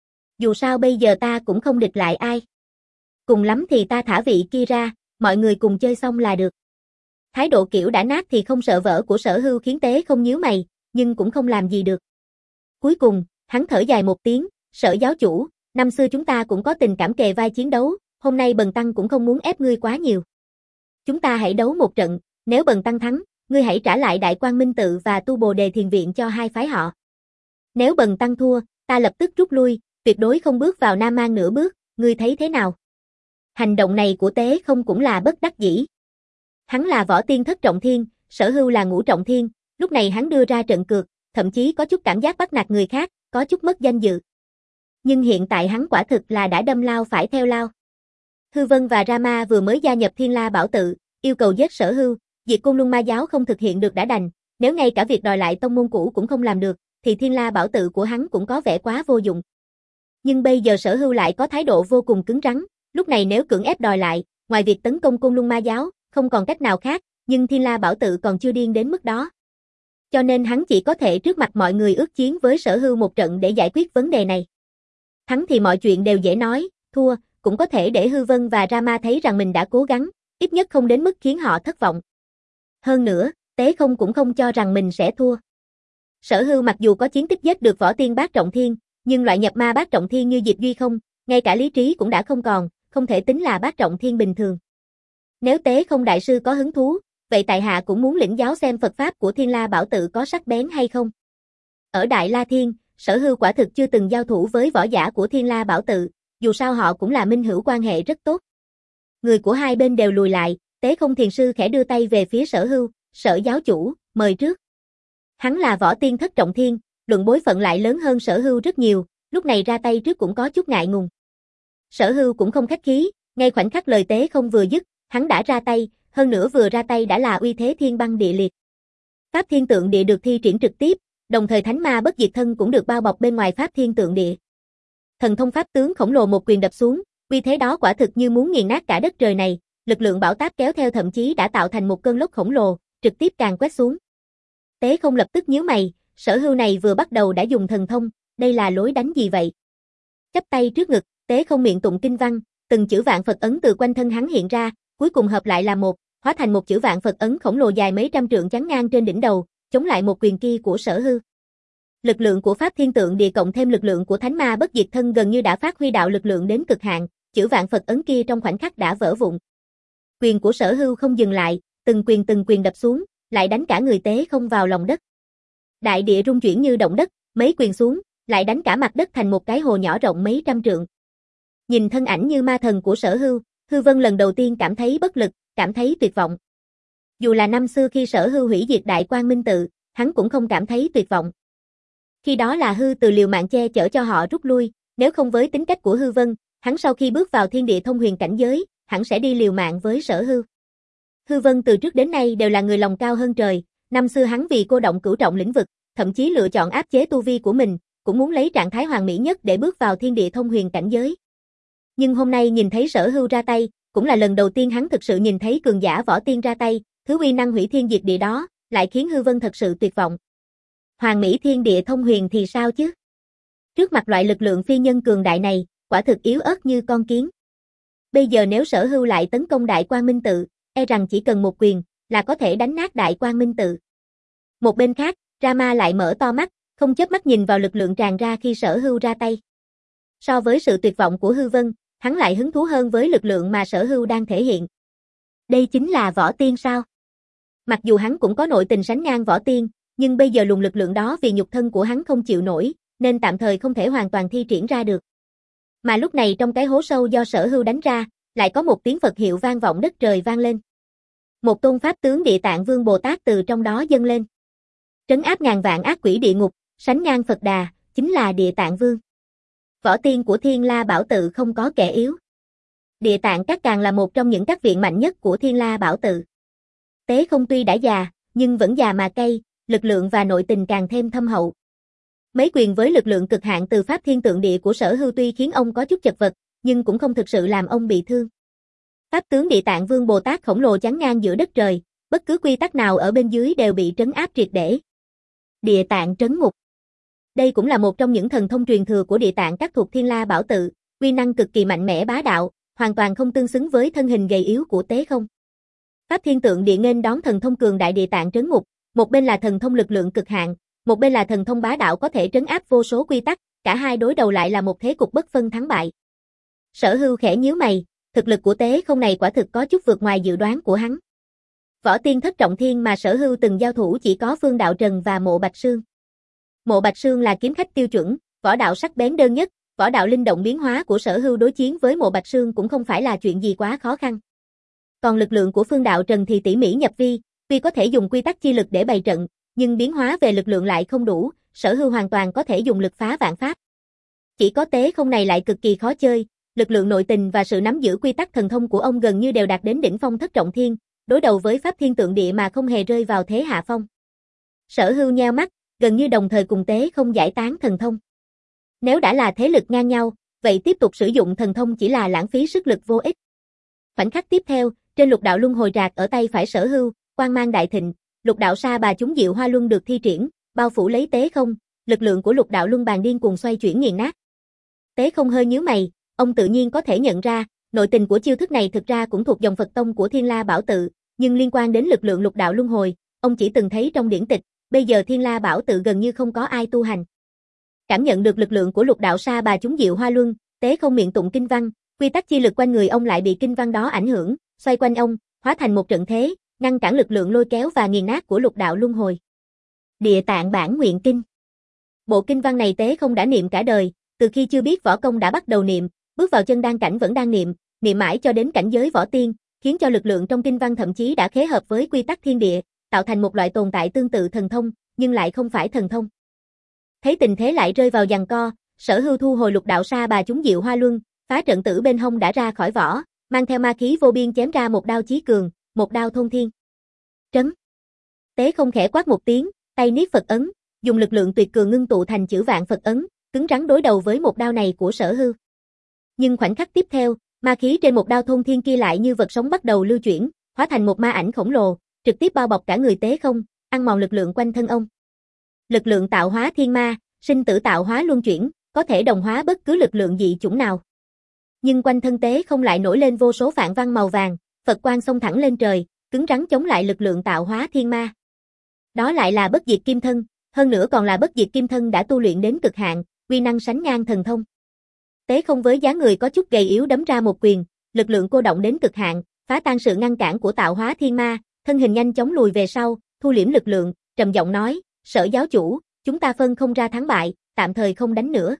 Speaker 1: Dù sao bây giờ ta cũng không địch lại ai. Cùng lắm thì ta thả vị kia ra, mọi người cùng chơi xong là được. Thái độ kiểu đã nát thì không sợ vỡ của Sở Hưu khiến Tế Không nhíu mày, nhưng cũng không làm gì được. Cuối cùng, hắn thở dài một tiếng, Sở giáo chủ, năm xưa chúng ta cũng có tình cảm kề vai chiến đấu, hôm nay Bần Tăng cũng không muốn ép ngươi quá nhiều. Chúng ta hãy đấu một trận, nếu Bần Tăng thắng, ngươi hãy trả lại Đại Quang Minh Tự và tu Bồ Đề Thiền Viện cho hai phái họ. Nếu Bần Tăng thua, ta lập tức rút lui, tuyệt đối không bước vào Nam Mang nửa bước, ngươi thấy thế nào? Hành động này của Tế Không cũng là bất đắc dĩ. Hắn là võ tiên thất trọng thiên, Sở Hưu là ngũ trọng thiên, lúc này hắn đưa ra trận cược, thậm chí có chút cảm giác bắt nạt người khác, có chút mất danh dự. Nhưng hiện tại hắn quả thực là đã đâm lao phải theo lao. Hư Vân và Rama vừa mới gia nhập Thiên La Bảo Tự, yêu cầu giết Sở Hưu, diệt Côn Luân Ma giáo không thực hiện được đã đành, nếu ngay cả việc đòi lại tông môn cũ cũng không làm được, thì Thiên La Bảo Tự của hắn cũng có vẻ quá vô dụng. Nhưng bây giờ Sở Hưu lại có thái độ vô cùng cứng rắn, lúc này nếu cưỡng ép đòi lại, ngoài việc tấn công Côn Luân Ma giáo, không còn cách nào khác, nhưng Thiên La Bảo Tự còn chưa điên đến mức đó. Cho nên hắn chỉ có thể trước mặt mọi người ước chiến với Sở Hưu một trận để giải quyết vấn đề này. Thắng thì mọi chuyện đều dễ nói, thua, cũng có thể để Hư Vân và Rama thấy rằng mình đã cố gắng, ít nhất không đến mức khiến họ thất vọng. Hơn nữa, Tế Không cũng không cho rằng mình sẽ thua. Sở Hưu mặc dù có chiến tích giết được võ tiên bát trọng thiên, nhưng loại nhập ma bát trọng thiên như Diệp Duy không, ngay cả lý trí cũng đã không còn, không thể tính là bát trọng thiên bình thường. Nếu Tế Không đại sư có hứng thú, vậy tại hạ cũng muốn lĩnh giáo xem Phật pháp của Thiên La Bảo Tự có sắc bén hay không. Ở Đại La Thiên, Sở Hưu quả thực chưa từng giao thủ với võ giả của Thiên La Bảo Tự, dù sao họ cũng là minh hữu quan hệ rất tốt. Người của hai bên đều lùi lại, Tế Không thiền sư khẽ đưa tay về phía Sở Hưu, Sở giáo chủ, mời trước. Hắn là võ tiên thất trọng thiên, luận bối phận lại lớn hơn Sở Hưu rất nhiều, lúc này ra tay trước cũng có chút ngại ngùng. Sở Hưu cũng không khách khí, ngay khoảnh khắc lời Tế Không vừa dứt, hắn đã ra tay, hơn nữa vừa ra tay đã là uy thế thiên băng địa liệt. Pháp Thiên Tượng Địa được thi triển trực tiếp, đồng thời Thánh Ma Bất Diệt Thân cũng được bao bọc bên ngoài Pháp Thiên Tượng Địa. Thần thông pháp tướng khổng lồ một quyền đập xuống, uy thế đó quả thực như muốn nghiền nát cả đất trời này, lực lượng bão táp kéo theo thậm chí đã tạo thành một cơn lốc khổng lồ, trực tiếp càn quét xuống. Tế Không lập tức nhíu mày, Sở Hưu này vừa bắt đầu đã dùng thần thông, đây là lối đánh gì vậy? Chắp tay trước ngực, Tế Không miệng tụng kinh văn, từng chữ vạn Phật ấn từ quanh thân hắn hiện ra, cuối cùng hợp lại là một, hóa thành một chữ vạn Phật ấn khổng lồ dài mấy trăm trượng chắn ngang trên đỉnh đầu, chống lại một quyền kia của Sở Hưu. Lực lượng của Pháp Thiên Tượng Địa cộng thêm lực lượng của Thánh Ma Bất Diệt Thân gần như đã phát huy đạo lực lượng đến cực hạn, chữ vạn Phật ấn kia trong khoảnh khắc đã vỡ vụn. Quyền của Sở Hưu không dừng lại, từng quyền từng quyền đập xuống, lại đánh cả người Tế Không vào lòng đất. Đại địa rung chuyển như động đất, mấy quyền xuống, lại đánh cả mặt đất thành một cái hồ nhỏ rộng mấy trăm trượng. Nhìn thân ảnh như ma thần của Sở Hưu, Hư Vân lần đầu tiên cảm thấy bất lực, cảm thấy tuyệt vọng. Dù là năm xưa khi Sở Hưu hủy diệt Đại Quang Minh Tự, hắn cũng không cảm thấy tuyệt vọng. Khi đó là Hư Từ liều mạng che chở cho họ rút lui, nếu không với tính cách của Hư Vân, hắn sau khi bước vào thiên địa thông huyền cảnh giới, hắn sẽ đi liều mạng với Sở Hưu. Hư Vân từ trước đến nay đều là người lòng cao hơn trời, năm xưa hắn vì cô động cửu trọng lĩnh vực, thậm chí lựa chọn áp chế tu vi của mình, cũng muốn lấy trạng thái hoàn mỹ nhất để bước vào thiên địa thông huyền cảnh giới. Nhưng hôm nay nhìn thấy Sở Hưu ra tay, cũng là lần đầu tiên hắn thực sự nhìn thấy cường giả võ tiên ra tay, thứ uy năng hủy thiên diệt địa đó, lại khiến Hư Vân thật sự tuyệt vọng. Hoàn mỹ thiên địa thông huyền thì sao chứ? Trước mặt loại lực lượng phi nhân cường đại này, quả thực yếu ớt như con kiến. Bây giờ nếu Sở Hưu lại tấn công Đại Quang Minh Tự, e rằng chỉ cần một quyền, là có thể đánh nát Đại Quang Minh Tự. Một bên khác, Rama lại mở to mắt, không chớp mắt nhìn vào lực lượng tràn ra khi Sở Hưu ra tay. So với sự tuyệt vọng của Hư Vân, hắn lại hứng thú hơn với lực lượng mà Sở Hưu đang thể hiện. Đây chính là võ tiên sao? Mặc dù hắn cũng có nội tình sánh ngang võ tiên, nhưng bây giờ luồng lực lượng đó vì nhục thân của hắn không chịu nổi, nên tạm thời không thể hoàn toàn thi triển ra được. Mà lúc này trong cái hố sâu do Sở Hưu đánh ra, lại có một tiếng Phật hiệu vang vọng đất trời vang lên. Một tôn pháp tướng Địa Tạng Vương Bồ Tát từ trong đó dâng lên. Trấn áp ngàn vạn ác quỷ địa ngục, sánh ngang Phật Đà, chính là Địa Tạng Vương. Võ tiên của Thiên La Bảo Tự không có kẻ yếu. Địa Tạng Các càng là một trong những các viện mạnh nhất của Thiên La Bảo Tự. Tế Không tuy đã già, nhưng vẫn già mà cay, lực lượng và nội tình càng thêm thâm hậu. Mấy quyền với lực lượng cực hạn từ Pháp Thiên Tượng Địa của Sở Hưu tuy khiến ông có chút chật vật, nhưng cũng không thực sự làm ông bị thương. Pháp tướng Địa Tạng Vương Bồ Tát khổng lồ chắn ngang giữa đất trời, bất cứ quy tắc nào ở bên dưới đều bị trấn áp triệt để. Địa Tạng trấn ngục. Đây cũng là một trong những thần thông truyền thừa của Địa Tạng Các thuộc Thiên La Bảo Tự, uy năng cực kỳ mạnh mẽ bá đạo, hoàn toàn không tương xứng với thân hình gầy yếu của Tế Không. Pháp Thiên Tượng Địa nghênh đón thần thông cường đại Địa Tạng trấn ngục, một bên là thần thông lực lượng cực hạn, một bên là thần thông bá đạo có thể trấn áp vô số quy tắc, cả hai đối đầu lại là một thế cục bất phân thắng bại. Sở Hưu khẽ nhíu mày, thực lực của Tế Không này quả thực có chút vượt ngoài dự đoán của hắn. Võ tiên thất trọng thiên mà Sở Hưu từng giao thủ chỉ có Phương Đạo Trần và Mộ Bạch Sương. Mộ Bạch Sương là kiếm khách tiêu chuẩn, võ đạo sắc bén đơn nhất, võ đạo linh động biến hóa của Sở Hưu đối chiến với Mộ Bạch Sương cũng không phải là chuyện gì quá khó khăn. Còn lực lượng của Phương Đạo Trần thì tỉ mỉ nhập vi, tuy có thể dùng quy tắc chi lực để bày trận, nhưng biến hóa về lực lượng lại không đủ, Sở Hưu hoàn toàn có thể dùng lực phá vạn pháp. Chỉ có Tế Không này lại cực kỳ khó chơi, lực lượng nội tình và sự nắm giữ quy tắc thần thông của ông gần như đều đạt đến đỉnh phong thất trọng thiên, đối đầu với pháp thiên tượng địa mà không hề rơi vào thế hạ phong. Sở Hưu nheo mắt, gần như đồng thời cùng Tế Không giải tán thần thông. Nếu đã là thế lực ngang nhau, vậy tiếp tục sử dụng thần thông chỉ là lãng phí sức lực vô ích. Khoảnh khắc tiếp theo, trên lục đạo luân hồi rạc ở tay phải Sở Hưu, quang mang đại thịnh, lục đạo sa bà chúng diệu hoa luân được thi triển, bao phủ lấy Tế Không, lực lượng của lục đạo luân bàn điên cuồng xoay chuyển nghiền nát. Tế Không hơi nhíu mày, ông tự nhiên có thể nhận ra, nội tình của chiêu thức này thực ra cũng thuộc dòng Phật tông của Thiên La Bảo Tự, nhưng liên quan đến lực lượng lục đạo luân hồi, ông chỉ từng thấy trong điển tịch, bây giờ Thiên La Bảo Tự gần như không có ai tu hành. Cảm nhận được lực lượng của lục đạo sa bà chúng diệu hoa luân, Tế Không miệng tụng kinh văn, quy tắc chi lực quanh người ông lại bị kinh văn đó ảnh hưởng, xoay quanh ông, hóa thành một trận thế, ngăn cản lực lượng lôi kéo và nghiền nát của lục đạo luân hồi. Địa Tạng Bản Nguyện Kinh. Bộ kinh văn này Tế Không đã niệm cả đời, từ khi chưa biết võ công đã bắt đầu niệm, bước vào chân đan cảnh vẫn đang niệm, niệm mãi cho đến cảnh giới võ tiên, khiến cho lực lượng trong kinh văn thậm chí đã khế hợp với quy tắc thiên địa, tạo thành một loại tồn tại tương tự thần thông, nhưng lại không phải thần thông. Thấy tình thế lại rơi vào giằng co, Sở Hưu thu hồi lục đạo sa bà chúng diệu hoa luân, phá trận tử bên hông đã ra khỏi vỏ, mang theo ma khí vô biên chém ra một đao chí cường, một đao thôn thiên. Trấn. Tế Không khẽ quát một tiếng, tay niết Phật ấn, dùng lực lượng tuyệt cường ngưng tụ thành chữ vạn Phật ấn, cứng rắn đối đầu với một đao này của Sở Hưu. Nhưng khoảnh khắc tiếp theo, ma khí trên một đao thôn thiên kia lại như vật sống bắt đầu lưu chuyển, hóa thành một ma ảnh khổng lồ, trực tiếp bao bọc cả người Tế Không, ăn mòn lực lượng quanh thân ông. Lực lượng tạo hóa thiên ma, sinh tử tạo hóa luân chuyển, có thể đồng hóa bất cứ lực lượng dị chủng nào. Nhưng quanh thân Tế Không lại nổi lên vô số phạn văn màu vàng, Phật quang xông thẳng lên trời, cứng rắn chống lại lực lượng tạo hóa thiên ma. Đó lại là bất diệt kim thân, hơn nữa còn là bất diệt kim thân đã tu luyện đến cực hạn, uy năng sánh ngang thần thông. Tế Không với dáng người có chút gầy yếu đấm ra một quyền, lực lượng cô động đến cực hạn, phá tan sự ngăn cản của tạo hóa thiên ma, thân hình nhanh chóng lùi về sau, thu liễm lực lượng, trầm giọng nói, Sở giáo chủ, chúng ta phân không ra thắng bại, tạm thời không đánh nữa.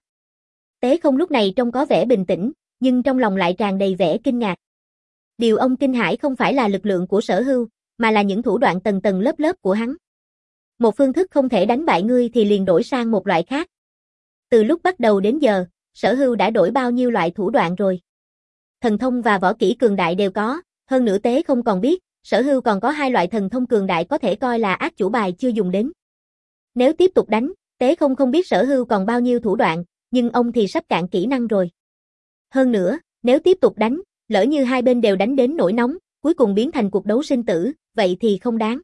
Speaker 1: Tế Không lúc này trông có vẻ bình tĩnh, nhưng trong lòng lại tràn đầy vẻ kinh ngạc. Điều ông kinh hãi không phải là lực lượng của Sở Hưu, mà là những thủ đoạn tầng tầng lớp lớp của hắn. Một phương thức không thể đánh bại ngươi thì liền đổi sang một loại khác. Từ lúc bắt đầu đến giờ, Sở Hưu đã đổi bao nhiêu loại thủ đoạn rồi. Thần thông và võ kỹ cường đại đều có, hơn nữa Tế Không còn biết, Sở Hưu còn có hai loại thần thông cường đại có thể coi là ác chủ bài chưa dùng đến. Nếu tiếp tục đánh, Tế Không không biết Sở Hưu còn bao nhiêu thủ đoạn, nhưng ông thì sắp cạn kỹ năng rồi. Hơn nữa, nếu tiếp tục đánh, lỡ như hai bên đều đánh đến nổi nóng, cuối cùng biến thành cuộc đấu sinh tử, vậy thì không đáng.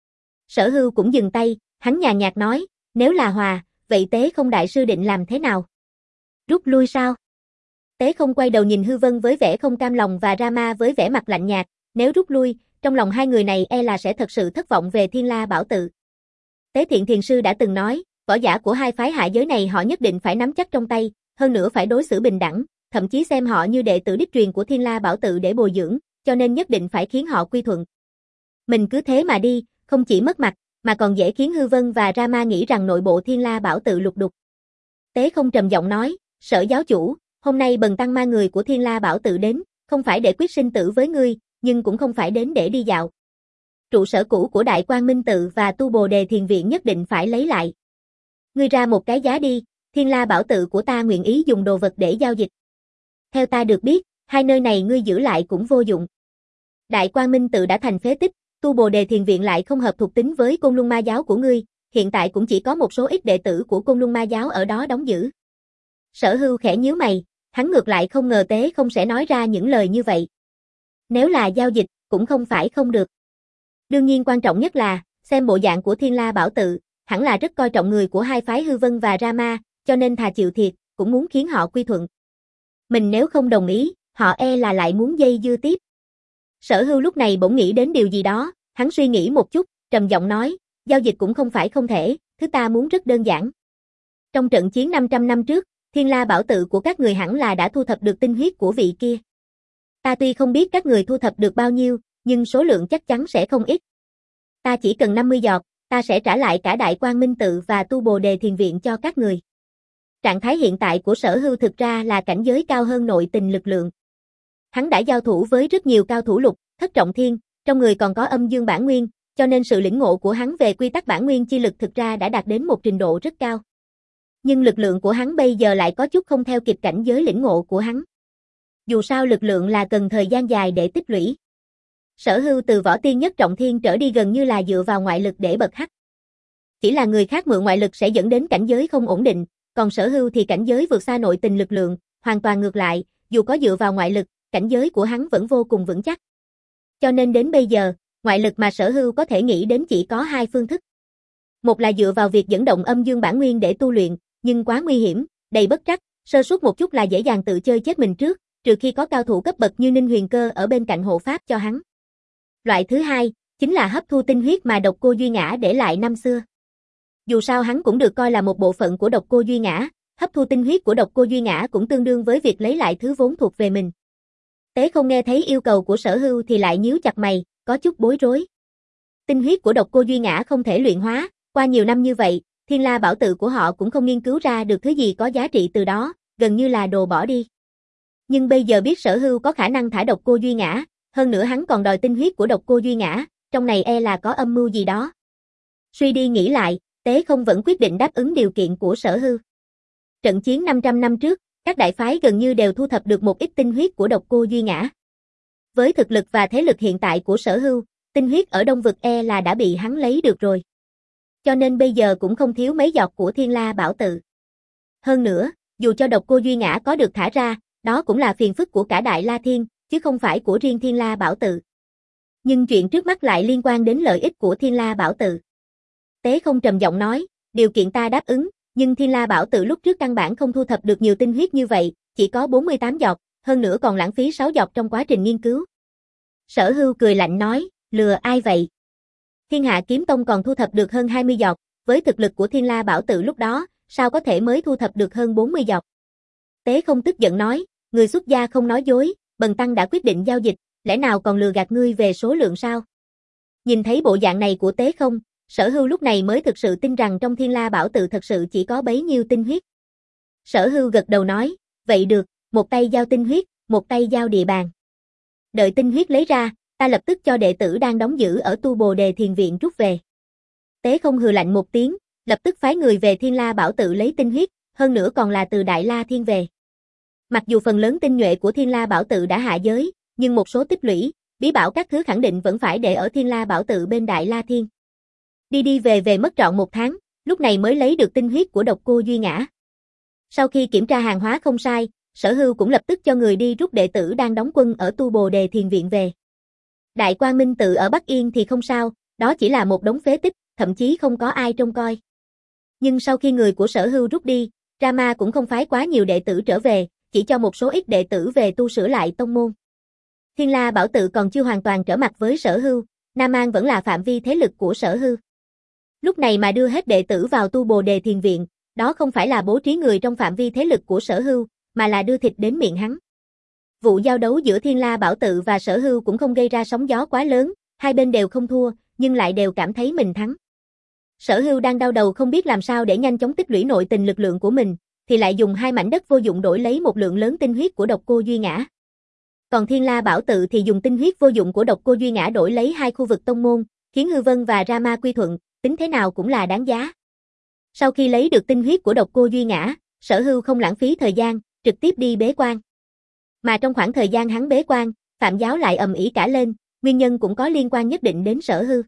Speaker 1: Sở Hưu cũng dừng tay, hắn nhàn nhạt nói, nếu là hòa, vậy Tế Không đại sư định làm thế nào? Rút lui sao? Tế Không quay đầu nhìn Hư Vân với vẻ không cam lòng và Rama với vẻ mặt lạnh nhạt, nếu rút lui, trong lòng hai người này e là sẽ thật sự thất vọng về Thiên La Bảo Tự. Tế Thiện Thiền Sư đã từng nói, võ giả của hai phái hạ giới này họ nhất định phải nắm chắc trong tay, hơn nữa phải đối xử bình đẳng, thậm chí xem họ như đệ tử đích truyền của Thiên La Bảo Tự để bồi dưỡng, cho nên nhất định phải khiến họ quy thuận. Mình cứ thế mà đi, không chỉ mất mặt, mà còn dễ khiến Hư Vân và Rama nghĩ rằng nội bộ Thiên La Bảo Tự lục đục. Tế Không trầm giọng nói, Sở giáo chủ, hôm nay bần tăng mang người của Thiên La Bảo Tự đến, không phải để quyết sinh tử với ngươi, nhưng cũng không phải đến để đi dạo. Trụ sở cũ của Đại Quang Minh Tự và Tu Bồ Đề Thiền Viện nhất định phải lấy lại. Ngươi ra một cái giá đi, Thiên La Bảo Tự của ta nguyện ý dùng đồ vật để giao dịch. Theo ta được biết, hai nơi này ngươi giữ lại cũng vô dụng. Đại Quang Minh Tự đã thành phế tích, Tu Bồ Đề Thiền Viện lại không hợp thuộc tính với Côn Luân Ma Giáo của ngươi, hiện tại cũng chỉ có một số ít đệ tử của Côn Luân Ma Giáo ở đó đóng giữ. Sở Hưu khẽ nhíu mày, hắn ngược lại không ngờ Tế Không sẽ nói ra những lời như vậy. Nếu là giao dịch, cũng không phải không được. Đương nhiên quan trọng nhất là, xem bộ dạng của Thiên La Bảo Tự, hẳn là rất coi trọng người của hai phái Hư Vân và Rama, cho nên thà chịu thiệt, cũng muốn khiến họ quy thuận. Mình nếu không đồng ý, họ e là lại muốn dây dưa tiếp. Sở Hưu lúc này bỗng nghĩ đến điều gì đó, hắn suy nghĩ một chút, trầm giọng nói, giao dịch cũng không phải không thể, thứ ta muốn rất đơn giản. Trong trận chiến năm trăm năm trước, Thiên La Bảo Tự của các người hẳn là đã thu thập được tinh huyết của vị kia. Ta tuy không biết các người thu thập được bao nhiêu, nhưng số lượng chắc chắn sẽ không ít. Ta chỉ cần năm mươi giọt, ta sẽ trả lại cả Đại Quang Minh Tự và Tu Bồ Đề Thiền Viện cho các người. Trạng thái hiện tại của Sở Hưu thực ra là cảnh giới cao hơn nội tình lực lượng. Hắn đã giao thủ với rất nhiều cao thủ lục, thất trọng thiên, trong người còn có âm dương bản nguyên, cho nên sự lĩnh ngộ của hắn về quy tắc bản nguyên chi lực thực ra đã đạt đến một trình độ rất cao. Nhưng lực lượng của hắn bây giờ lại có chút không theo kịp cảnh giới lĩnh ngộ của hắn. Dù sao lực lượng là cần thời gian dài để tích lũy. Sở Hưu từ võ tiên nhất trọng thiên trở đi gần như là dựa vào ngoại lực để bật hắc. Chỉ là người khác mượn ngoại lực sẽ dẫn đến cảnh giới không ổn định, còn Sở Hưu thì cảnh giới vượt xa nội tình lực lượng, hoàn toàn ngược lại, dù có dựa vào ngoại lực, cảnh giới của hắn vẫn vô cùng vững chắc. Cho nên đến bây giờ, ngoại lực mà Sở Hưu có thể nghĩ đến chỉ có hai phương thức. Một là dựa vào việc dẫn động âm dương bản nguyên để tu luyện, nhưng quá nguy hiểm, đầy bất trắc, sơ suất một chút là dễ dàng tự chơi chết mình trước, trừ khi có cao thủ cấp bậc như Ninh Huyền Cơ ở bên cạnh hộ pháp cho hắn. Loại thứ hai, chính là hấp thu tinh huyết mà Độc Cô Duy Ngã để lại năm xưa. Dù sao hắn cũng được coi là một bộ phận của Độc Cô Duy Ngã, hấp thu tinh huyết của Độc Cô Duy Ngã cũng tương đương với việc lấy lại thứ vốn thuộc về mình. Tế không nghe thấy yêu cầu của Sở Hưu thì lại nhíu chặt mày, có chút bối rối. Tinh huyết của Độc Cô Duy Ngã không thể luyện hóa, qua nhiều năm như vậy, Thiên La Bảo Tự của họ cũng không nghiên cứu ra được thứ gì có giá trị từ đó, gần như là đồ bỏ đi. Nhưng bây giờ biết Sở Hưu có khả năng thả Độc Cô Duy Ngã, hơn nữa hắn còn đòi tinh huyết của Độc Cô Duy Ngã, trong này e là có âm mưu gì đó. Suy đi nghĩ lại, Tế không vẫn quyết định đáp ứng điều kiện của Sở Hưu. Trận chiến năm trăm năm trước, các đại phái gần như đều thu thập được một ít tinh huyết của Độc Cô Duy Ngã. Với thực lực và thế lực hiện tại của Sở Hưu, tinh huyết ở Đông Vực e là đã bị hắn lấy được rồi. Cho nên bây giờ cũng không thiếu mấy giọt của Thiên La Bảo Tự. Hơn nữa, dù cho Độc Cô Duy Ngã có được thả ra, đó cũng là phiền phức của cả Đại La Thiên, chứ không phải của riêng Thiên La Bảo Tự. Nhưng chuyện trước mắt lại liên quan đến lợi ích của Thiên La Bảo Tự. Tế không trầm giọng nói, điều kiện ta đáp ứng, nhưng Thiên La Bảo Tự lúc trước căn bản không thu thập được nhiều tinh huyết như vậy, chỉ có bốn mươi tám giọt, hơn nữa còn lãng phí sáu giọt trong quá trình nghiên cứu. Sở Hưu cười lạnh nói, lừa ai vậy? Thiên Hạ Kiếm Tông còn thu thập được hơn hai mươi giọt, với thực lực của Thiên La Bảo Tự lúc đó, sao có thể mới thu thập được hơn bốn mươi giọt? Tế không tức giận nói, người xuất gia không nói dối, Bần Tăng đã quyết định giao dịch, lẽ nào còn lừa gạt ngươi về số lượng sao? Nhìn thấy bộ dạng này của Tế không, Sở Hưu lúc này mới thực sự tin rằng trong Thiên La Bảo Tự thật sự chỉ có bấy nhiêu tinh huyết. Sở Hưu gật đầu nói, vậy được, một tay giao tinh huyết, một tay giao địa bàn. Đợi tinh huyết lấy ra, ta lập tức cho đệ tử đang đóng giữ ở Tu Bồ Đề Thiền Viện rút về. Tế không hừ lạnh một tiếng, lập tức phái người về Thiên La Bảo Tự lấy tinh huyết, hơn nữa còn là từ Đại La Thiên về. Mặc dù phần lớn tinh nhuệ của Thiên La Bảo Tự đã hạ giới, nhưng một số tích lũy, bí bảo các thứ khẳng định vẫn phải để ở Thiên La Bảo Tự bên Đại La Thiên. Đi đi về về mất trọn một tháng, lúc này mới lấy được tinh huyết của Độc Cô Duy Ngã. Sau khi kiểm tra hàng hóa không sai, Sở Hưu cũng lập tức cho người đi rút đệ tử đang đóng quân ở Tu Bồ Đề Thiền Viện về. Đại Quang Minh Tự ở Bắc Yên thì không sao, đó chỉ là một đống phế tích, thậm chí không có ai trông coi. Nhưng sau khi người của Sở Hưu rút đi, Rama cũng không phái quá nhiều đệ tử trở về, chỉ cho một số ít đệ tử về tu sửa lại tông môn. Thiên La Bảo Tự còn chưa hoàn toàn trở mặt với Sở Hưu, Nam An vẫn là phạm vi thế lực của Sở Hưu. Lúc này mà đưa hết đệ tử vào Tu Bồ Đề Thiền Viện, đó không phải là bố trí người trong phạm vi thế lực của Sở Hưu, mà là đưa thịt đến miệng hắn. Vụ giao đấu giữa Thiên La Bảo Tự và Sở Hưu cũng không gây ra sóng gió quá lớn, hai bên đều không thua, nhưng lại đều cảm thấy mình thắng. Sở Hưu đang đau đầu không biết làm sao để nhanh chóng tích lũy nội tình lực lượng của mình, thì lại dùng hai mảnh đất vô dụng đổi lấy một lượng lớn tinh huyết của Độc Cô Duy Ngã. Còn Thiên La Bảo Tự thì dùng tinh huyết vô dụng của Độc Cô Duy Ngã đổi lấy hai khu vực tông môn, khiến Hư Vân và Rama quy thuận, tính thế nào cũng là đáng giá. Sau khi lấy được tinh huyết của Độc Cô Duy Ngã, Sở Hưu không lãng phí thời gian, trực tiếp đi bế quan. Mà trong khoảng thời gian hắn bế quan, Phạm Giáo lại ầm ĩ cả lên, nguyên nhân cũng có liên quan nhất định đến Sở Hưu.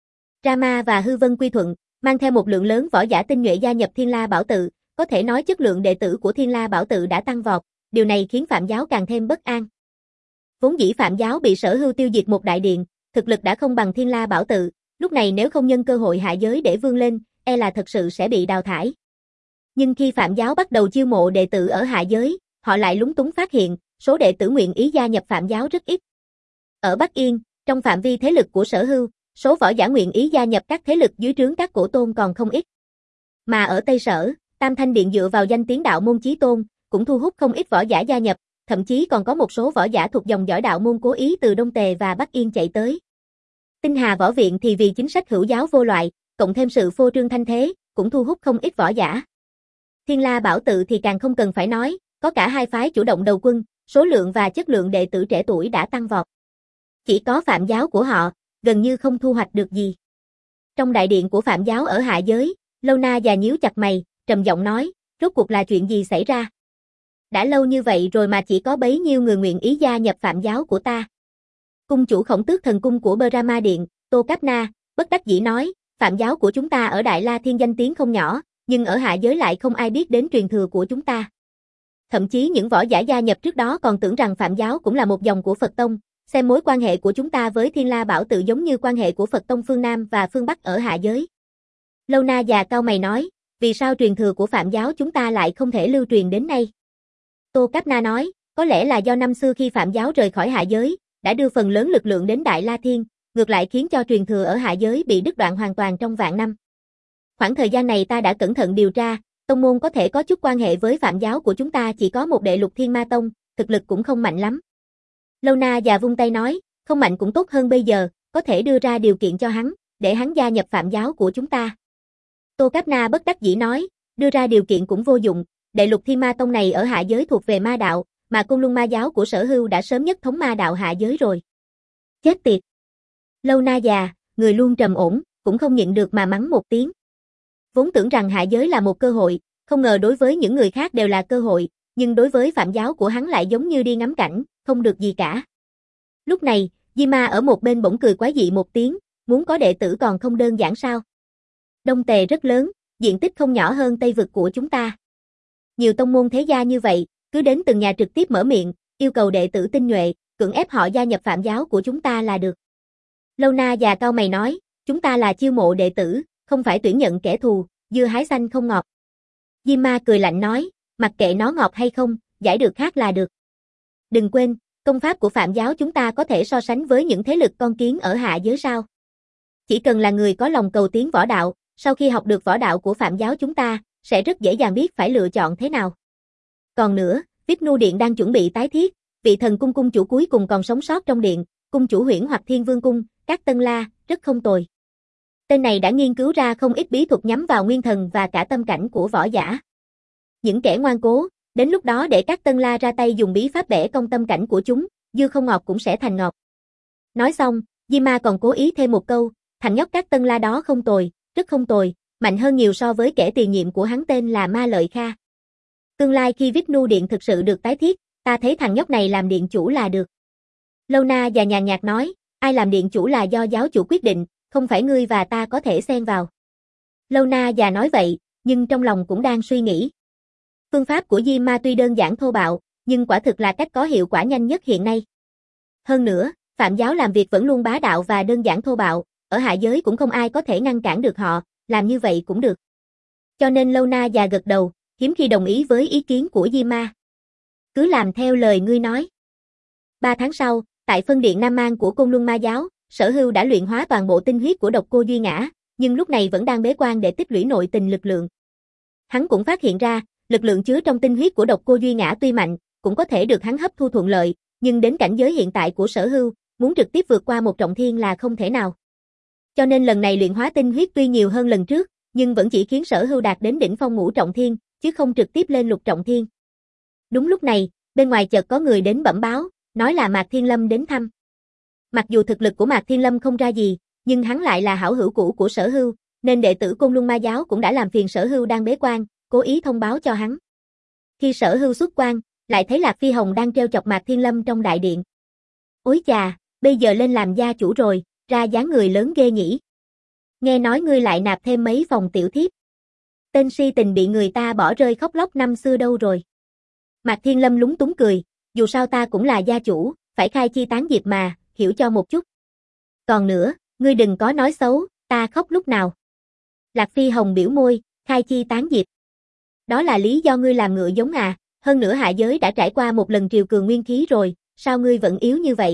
Speaker 1: Rama và Hư Vân quy thuận, mang theo một lượng lớn võ giả tinh nhuệ gia nhập Thiên La Bảo Tự, có thể nói chất lượng đệ tử của Thiên La Bảo Tự đã tăng vọt, điều này khiến Phạm Giáo càng thêm bất an. Vốn dĩ Phạm Giáo bị Sở Hưu tiêu diệt một đại điện, thực lực đã không bằng Thiên La Bảo Tự, lúc này nếu không nhân cơ hội hạ giới để vươn lên, e là thật sự sẽ bị đào thải. Nhưng khi Phạm Giáo bắt đầu chiêu mộ đệ tử ở hạ giới, họ lại lúng túng phát hiện, số đệ tử nguyện ý gia nhập Phạm Giáo rất ít. Ở Bắc Yên, trong phạm vi thế lực của Sở Hưu, số võ giả nguyện ý gia nhập các thế lực dưới trướng các cổ tôn còn không ít. Mà ở Tây Sở, Tam Thanh Điện dựa vào danh tiếng đạo môn chí tôn, cũng thu hút không ít võ giả gia nhập, thậm chí còn có một số võ giả thuộc dòng dõi đạo môn cố ý từ Đông Tề và Bắc Yên chạy tới. Tinh Hà Võ Viện thì vì chính sách hữu giáo vô loại, cộng thêm sự phô trương thanh thế, cũng thu hút không ít võ giả. Thiên La Bảo Tự thì càng không cần phải nói, có cả hai phái chủ động đầu quân, số lượng và chất lượng đệ tử trẻ tuổi đã tăng vọt. Chỉ có Phạm Giáo của họ, gần như không thu hoạch được gì. Trong đại điện của Phạm Giáo ở hạ giới, Lâu Na già nhíu chặt mày, trầm giọng nói, rốt cuộc là chuyện gì xảy ra? Đã lâu như vậy rồi mà chỉ có bấy nhiêu người nguyện ý gia nhập phạm giáo của ta. Cung chủ Khổng Tước thần cung của Brahma Điện, Tô Cáp Na, bất đắc dĩ nói, phạm giáo của chúng ta ở Đại La Thiên danh tiếng không nhỏ, nhưng ở hạ giới lại không ai biết đến truyền thừa của chúng ta. Thậm chí những võ giả gia nhập trước đó còn tưởng rằng phạm giáo cũng là một dòng của Phật Tông, xem mối quan hệ của chúng ta với Thiên La Bảo Tự giống như quan hệ của Phật Tông phương Nam và phương Bắc ở hạ giới. Lâu Na già cau mày nói, vì sao truyền thừa của phạm giáo chúng ta lại không thể lưu truyền đến nay? Tô Cáp Na nói, có lẽ là do năm xưa khi phạm giáo rời khỏi hạ giới, đã đưa phần lớn lực lượng đến Đại La Thiên, ngược lại khiến cho truyền thừa ở hạ giới bị đứt đoạn hoàn toàn trong vạn năm. Khoảng thời gian này ta đã cẩn thận điều tra, tông môn có thể có chút quan hệ với phạm giáo của chúng ta chỉ có một đệ Lục Thiên Ma Tông, thực lực cũng không mạnh lắm. Lâu Na già vung tay nói, không mạnh cũng tốt hơn bây giờ, có thể đưa ra điều kiện cho hắn, để hắn gia nhập phạm giáo của chúng ta. Tô Cáp Na bất đắc dĩ nói, đưa ra điều kiện cũng vô dụng, đệ Lục Thiên Ma Tông này ở hạ giới thuộc về ma đạo, mà Côn Luân Ma giáo của Sở Hưu đã sớm nhất thống ma đạo hạ giới rồi. Chết tiệt! Lâu Na già, người luôn trầm ổn, cũng không nhịn được mà mắng một tiếng. Vốn tưởng rằng hạ giới là một cơ hội, không ngờ đối với những người khác đều là cơ hội, nhưng đối với phạm giáo của hắn lại giống như đi ngắm cảnh, không được gì cả. Lúc này, Di Ma ở một bên bỗng cười quái dị một tiếng, muốn có đệ tử còn không đơn giản sao? Đông Tề rất lớn, diện tích không nhỏ hơn Tây vực của chúng ta. Nhiều tông môn thế gia như vậy, cứ đến từng nhà trực tiếp mở miệng, yêu cầu đệ tử tinh nhuệ, cưỡng ép họ gia nhập phạm giáo của chúng ta là được. Lâu Na già cau mày nói, chúng ta là chiêu mộ đệ tử, không phải tuyển nhận kẻ thù, dưa hái xanh không ngọt. Di Ma cười lạnh nói, mặc kệ nó ngọt hay không, giải được khác là được. Đừng quên, công pháp của phạm giáo chúng ta có thể so sánh với những thế lực con kiến ở hạ giới sao. Chỉ cần là người có lòng cầu tiến võ đạo, sau khi học được võ đạo của phạm giáo chúng ta, sẽ rất dễ dàng biết phải lựa chọn thế nào. Còn nữa, Vishnu Điện đang chuẩn bị tái thiết, vị thần cung cung chủ cuối cùng còn sống sót trong điện, cung chủ Huyễn hoặc Thiên Vương cung, các Tân La, rất không tồi. Tên này đã nghiên cứu ra không ít bí thuật nhắm vào nguyên thần và cả tâm cảnh của võ giả. Những kẻ ngoan cố, đến lúc đó để các Tân La ra tay dùng bí pháp bẻ cong tâm cảnh của chúng, dưa không ngọt cũng sẽ thành ngọt. Nói xong, Di Ma còn cố ý thêm một câu, thằng nhóc các Tân La đó không tồi, rất không tồi, mạnh hơn nhiều so với kẻ tiền nhiệm của hắn tên là Ma Lợi Kha. Tương lai khi Vishnu Điện thực sự được tái thiết, ta thấy thằng nhóc này làm điện chủ là được. Lâu Na và nhàn nhạt nói, ai làm điện chủ là do giáo chủ quyết định, không phải ngươi và ta có thể xen vào. Lâu Na già nói vậy, nhưng trong lòng cũng đang suy nghĩ. Phương pháp của Di Ma tuy đơn giản thô bạo, nhưng quả thực là cách có hiệu quả nhanh nhất hiện nay. Hơn nữa, phạm giáo làm việc vẫn luôn bá đạo và đơn giản thô bạo, ở hạ giới cũng không ai có thể ngăn cản được họ, làm như vậy cũng được. Cho nên Lâu Na già gật đầu, hiếm khi đồng ý với ý kiến của Di Ma. Cứ làm theo lời ngươi nói. Ba tháng sau, tại phân điện Nam Mang của Côn Luân Ma giáo, Sở Hưu đã luyện hóa toàn bộ tinh huyết của Độc Cô Duy Ngã, nhưng lúc này vẫn đang bế quan để tích lũy nội tình lực lượng. Hắn cũng phát hiện ra, lực lượng chứa trong tinh huyết của Độc Cô Duy Ngã tuy mạnh, cũng có thể được hắn hấp thu thuận lợi, nhưng đến cảnh giới hiện tại của Sở Hưu, muốn trực tiếp vượt qua một trọng thiên là không thể nào. Cho nên lần này luyện hóa tinh huyết tuy nhiều hơn lần trước, nhưng vẫn chỉ khiến Sở Hưu đạt đến đỉnh phong ngũ trọng thiên, chứ không trực tiếp lên lục trọng thiên. Đúng lúc này, bên ngoài chợt có người đến bẩm báo, nói là Mạc Thiên Lâm đến thăm. Mặc dù thực lực của Mạc Thiên Lâm không ra gì, nhưng hắn lại là hảo hữu cũ của Sở Hưu, nên đệ tử Côn Luân Ma giáo cũng đã làm phiền Sở Hưu đang bế quan, cố ý thông báo cho hắn. Khi Sở Hưu xuất quan, lại thấy Lạc Phi Hồng đang treo chọc Mạc Thiên Lâm trong đại điện. Ôi chà, bây giờ lên làm gia chủ rồi, ra dáng người lớn ghê nhỉ. Nghe nói ngươi lại nạp thêm mấy phòng tiểu thiếp. Tên si tình bị người ta bỏ rơi khóc lóc năm xưa đâu rồi. Mạc Thiên Lâm lúng túng cười, dù sao ta cũng là gia chủ, phải khai chi tán diệp mà, hiểu cho một chút. Còn nữa, ngươi đừng có nói xấu, ta khóc lúc nào. Lạc Phi Hồng biểu môi, khai chi tán diệp. Đó là lý do ngươi làm ngựa giống à, hơn nữa hạ giới đã trải qua một lần triều cường nguyên khí rồi, sao ngươi vẫn yếu như vậy?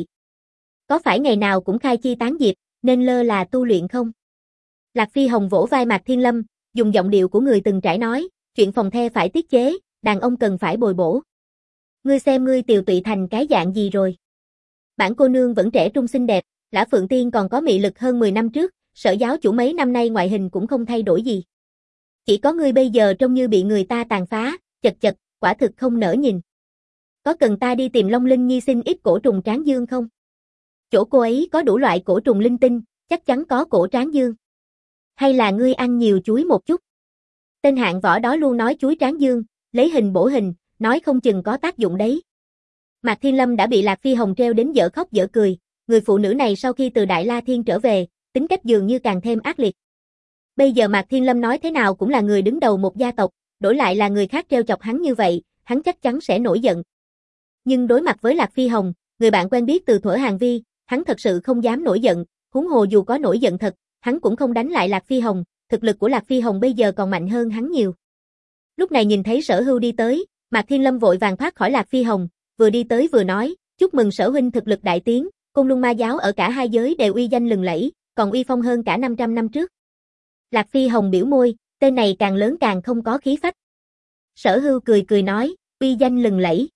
Speaker 1: Có phải ngày nào cũng khai chi tán diệp, nên lơ là tu luyện không? Lạc Phi Hồng vỗ vai Mạc Thiên Lâm, dùng giọng điệu của người từng trải nói, chuyện phòng the phải tiết chế, đàn ông cần phải bồi bổ. Ngươi xem ngươi tiều tụy thành cái dạng gì rồi? Bản cô nương vẫn trẻ trung xinh đẹp, Lã Phượng Tiên còn có mị lực hơn mười năm trước, Sở giáo chủ mấy năm nay ngoại hình cũng không thay đổi gì. Chỉ có ngươi bây giờ trông như bị người ta tàn phá, chật chật, quả thực không nỡ nhìn. Có cần ta đi tìm Long Linh Nhi xin ít cổ trùng tráng dương không? Chỗ cô ấy có đủ loại cổ trùng linh tinh, chắc chắn có cổ tráng dương. Hay là ngươi ăn nhiều chuối một chút? Tên hạng võ đó luôn nói chuối tráng dương, lấy hình bổ hình, nói không chừng có tác dụng đấy. Mạc Thiên Lâm đã bị Lạc Phi Hồng treo đến dở khóc dở cười, người phụ nữ này sau khi từ Đại La Thiên trở về, tính cách dường như càng thêm ác liệt. Bây giờ Mạc Thiên Lâm nói thế nào cũng là người đứng đầu một gia tộc, đổi lại là người khác treo chọc hắn như vậy, hắn chắc chắn sẽ nổi giận. Nhưng đối mặt với Lạc Phi Hồng, người bạn quen biết từ thuở Hàn Vi, hắn thật sự không dám nổi giận, huống hồ dù có nổi giận thật, hắn cũng không đánh lại Lạc Phi Hồng, thực lực của Lạc Phi Hồng bây giờ còn mạnh hơn hắn nhiều. Lúc này nhìn thấy Sở Hưu đi tới, Mạc Thiên Lâm vội vàng thoát khỏi Lạc Phi Hồng, vừa đi tới vừa nói, chúc mừng Sở huynh thực lực đại tiến, Côn Luân Ma giáo ở cả hai giới đều uy danh lừng lẫy, còn uy phong hơn cả năm trăm năm trước. Lạc Phi Hồng biểu môi, tên này càng lớn càng không có khí phách. Sở Hưu cười cười nói, uy danh lừng lẫy.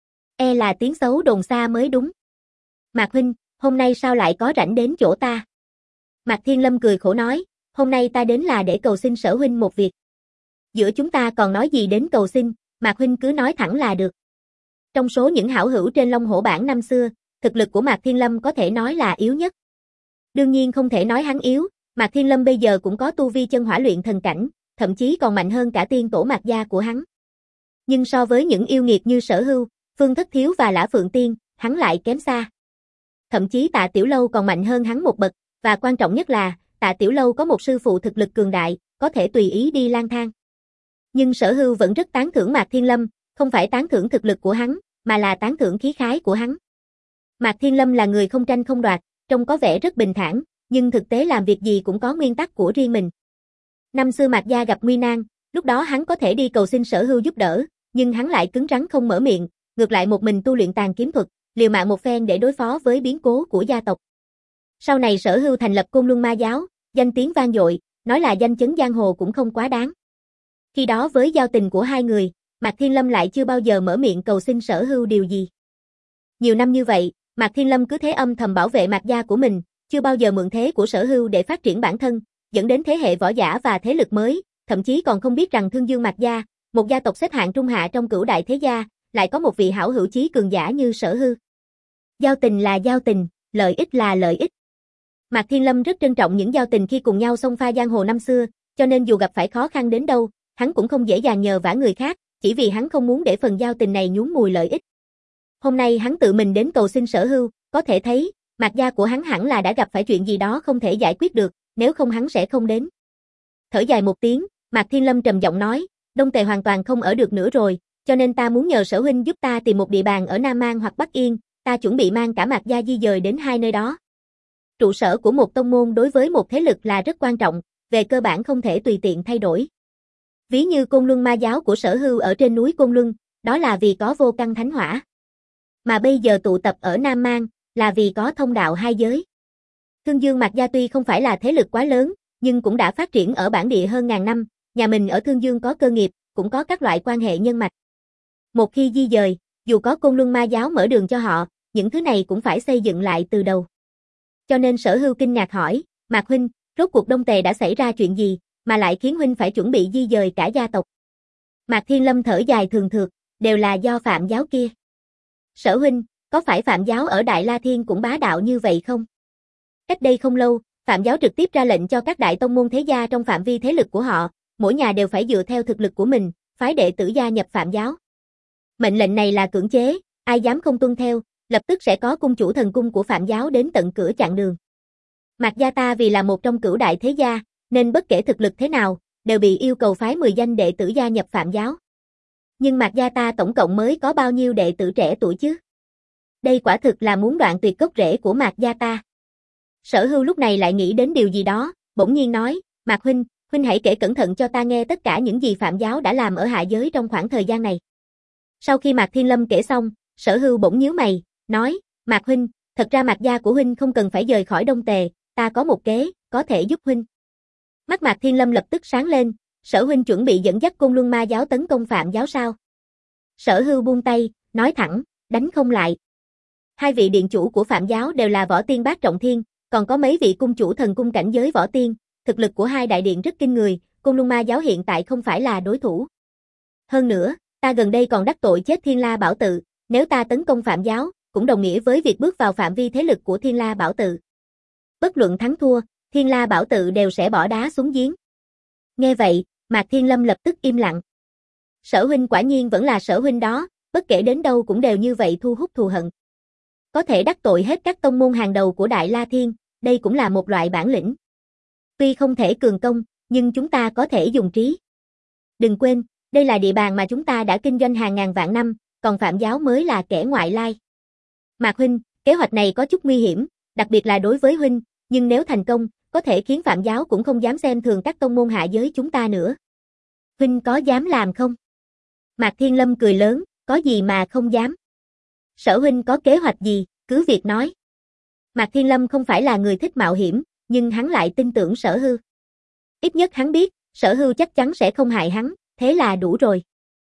Speaker 1: E là tiếng xấu đồn xa mới đúng. Mạc huynh, hôm nay sao lại có rảnh đến chỗ ta? Mạc Thiên Lâm cười khổ nói, hôm nay ta đến là để cầu xin Sở huynh một việc. Giữa chúng ta còn nói gì đến cầu xin, Mạc huynh cứ nói thẳng là được. Trong số những hảo hữu trên Long Hổ bảng năm xưa, thực lực của Mạc Thiên Lâm có thể nói là yếu nhất. Đương nhiên không thể nói hắn yếu, Mạc Thiên Lâm bây giờ cũng có tu vi chân hỏa luyện thần cảnh, thậm chí còn mạnh hơn cả tiên tổ Mạc gia của hắn. Nhưng so với những yêu nghiệt như Sở Hưu, Phương Thất Thiếu và Lã Phượng Tiên, hắn lại kém xa. Thậm chí Tạ Tiểu Lâu còn mạnh hơn hắn một bậc, và quan trọng nhất là, Tạ Tiểu Lâu có một sư phụ thực lực cường đại, có thể tùy ý đi lang thang. Nhưng Sở Hưu vẫn rất tán thưởng Mạc Thiên Lâm, không phải tán thưởng thực lực của hắn, mà là tán thưởng khí khái của hắn. Mạc Thiên Lâm là người không tranh không đoạt, trông có vẻ rất bình thản, nhưng thực tế làm việc gì cũng có nguyên tắc của riêng mình. Năm xưa Mạc gia gặp nguy nan, lúc đó hắn có thể đi cầu xin Sở Hưu giúp đỡ, nhưng hắn lại cứng rắn không mở miệng, ngược lại một mình tu luyện tàn kiếm thuật, liều mạng một phen để đối phó với biến cố của gia tộc. Sau này Sở Hưu thành lập Côn Luân Ma giáo, danh tiếng vang dội, nói là danh chấn giang hồ cũng không quá đáng. Khi đó với giao tình của hai người, Mạc Thiên Lâm lại chưa bao giờ mở miệng cầu xin Sở Hưu điều gì. Nhiều năm như vậy, Mạc Thiên Lâm cứ thế âm thầm bảo vệ Mạc gia của mình, chưa bao giờ mượn thế của Sở Hưu để phát triển bản thân, dẫn đến thế hệ võ giả và thế lực mới, thậm chí còn không biết rằng Thương Dương Mạc gia, một gia tộc xếp hạng trung hạ trong cửu đại thế gia, lại có một vị hảo hữu chí cường giả như Sở Hưu. Giao tình là giao tình, lợi ích là lợi ích. Mạc Thiên Lâm rất trân trọng những giao tình khi cùng nhau xông pha giang hồ năm xưa, cho nên dù gặp phải khó khăn đến đâu, hắn cũng không dễ dàng nhờ vả người khác, chỉ vì hắn không muốn để phần giao tình này nhuốm mùi lợi ích. Hôm nay hắn tự mình đến cầu xin Sở Hưu, có thể thấy, Mạc gia của hắn hẳn là đã gặp phải chuyện gì đó không thể giải quyết được, nếu không hắn sẽ không đến. Thở dài một tiếng, Mạc Thiên Lâm trầm giọng nói, Đông Tề hoàn toàn không ở được nữa rồi, cho nên ta muốn nhờ Sở huynh giúp ta tìm một địa bàn ở Nam Mang hoặc Bắc Yên, ta chuẩn bị mang cả Mạc gia di dời đến hai nơi đó. Trụ sở của một tông môn đối với một thế lực là rất quan trọng, về cơ bản không thể tùy tiện thay đổi. Ví như Côn Luân Ma giáo của Sở Hưu ở trên núi Côn Luân, đó là vì có vô căn thánh hỏa. Mà bây giờ tụ tập ở Nam Mang, là vì có thông đạo hai giới. Thương Dương Mạc gia tuy không phải là thế lực quá lớn, nhưng cũng đã phát triển ở bản địa hơn ngàn năm, nhà mình ở Thương Dương có cơ nghiệp, cũng có các loại quan hệ nhân mạch. Một khi di dời, dù có Côn Luân Ma giáo mở đường cho họ, những thứ này cũng phải xây dựng lại từ đầu. Cho nên Sở Hưu kinh ngạc hỏi, Mạc huynh, rốt cuộc Đông Tề đã xảy ra chuyện gì, mà lại khiến huynh phải chuẩn bị di dời cả gia tộc? Mạc Thiên Lâm thở dài thường thượt, đều là do Phạm giáo kia. Sở huynh, có phải Phạm giáo ở Đại La Thiên cũng bá đạo như vậy không? Cách đây không lâu, Phạm giáo trực tiếp ra lệnh cho các đại tông môn thế gia trong phạm vi thế lực của họ, mỗi nhà đều phải dựa theo thực lực của mình, phái đệ tử gia nhập Phạm giáo. Mệnh lệnh này là cưỡng chế, ai dám không tuân theo, lập tức sẽ có cung chủ thần cung của Phạm giáo đến tận cửa chặn đường. Mạc gia ta vì là một trong cửu đại thế gia, nên bất kể thực lực thế nào, đều bị yêu cầu phái mười danh đệ tử gia nhập Phạm giáo. Nhưng Mạc gia ta tổng cộng mới có bao nhiêu đệ tử trẻ tuổi chứ? Đây quả thực là muốn đoạn tuyệt gốc rễ của Mạc gia ta. Sở Hưu lúc này lại nghĩ đến điều gì đó, bỗng nhiên nói, Mạc huynh, huynh hãy kể cẩn thận cho ta nghe tất cả những gì Phạm giáo đã làm ở hạ giới trong khoảng thời gian này. Sau khi Mạc Thiên Lâm kể xong, Sở Hưu bỗng nhíu mày, nói, Mạc huynh, thật ra Mạc gia của huynh không cần phải rời khỏi Đông Tề, ta có một kế, có thể giúp huynh. Mắt Mạc Thiên Lâm lập tức sáng lên, Sở huynh chuẩn bị dẫn dắt Côn Luân Ma giáo tấn công Phạm giáo sao? Sở Hưu buông tay, nói thẳng, đánh không lại. Hai vị điện chủ của Phạm giáo đều là võ tiên bát trọng thiên, còn có mấy vị cung chủ thần cung cảnh giới võ tiên, thực lực của hai đại điện rất kinh người, Côn Luân Ma giáo hiện tại không phải là đối thủ. Hơn nữa, ta gần đây còn đắc tội chết Thiên La Bảo Tự, nếu ta tấn công Phạm giáo, cũng đồng nghĩa với việc bước vào phạm vi thế lực của Thiên La Bảo Tự. Bất luận thắng thua, Thiên La Bảo Tự đều sẽ bỏ đá xuống giếng. Nghe vậy, Mạc Thiên Lâm lập tức im lặng. Sở huynh quả nhiên vẫn là Sở huynh đó, bất kể đến đâu cũng đều như vậy thu hút thù hận. Có thể đắc tội hết các tông môn hàng đầu của Đại La Thiên, đây cũng là một loại bản lĩnh. Tuy không thể cường công, nhưng chúng ta có thể dùng trí. Đừng quên, đây là địa bàn mà chúng ta đã kinh doanh hàng ngàn vạn năm, còn Phạm giáo mới là kẻ ngoại lai. Mạc huynh, kế hoạch này có chút nguy hiểm, đặc biệt là đối với huynh, nhưng nếu thành công, có thể khiến Phạm giáo cũng không dám xem thường các tông môn hạ giới chúng ta nữa. Huynh có dám làm không? Mạc Thiên Lâm cười lớn, có gì mà không dám. Sở huynh có kế hoạch gì, cứ việc nói. Mạc Thiên Lâm không phải là người thích mạo hiểm, nhưng hắn lại tin tưởng Sở Hưu. Ít nhất hắn biết, Sở Hưu chắc chắn sẽ không hại hắn, thế là đủ rồi.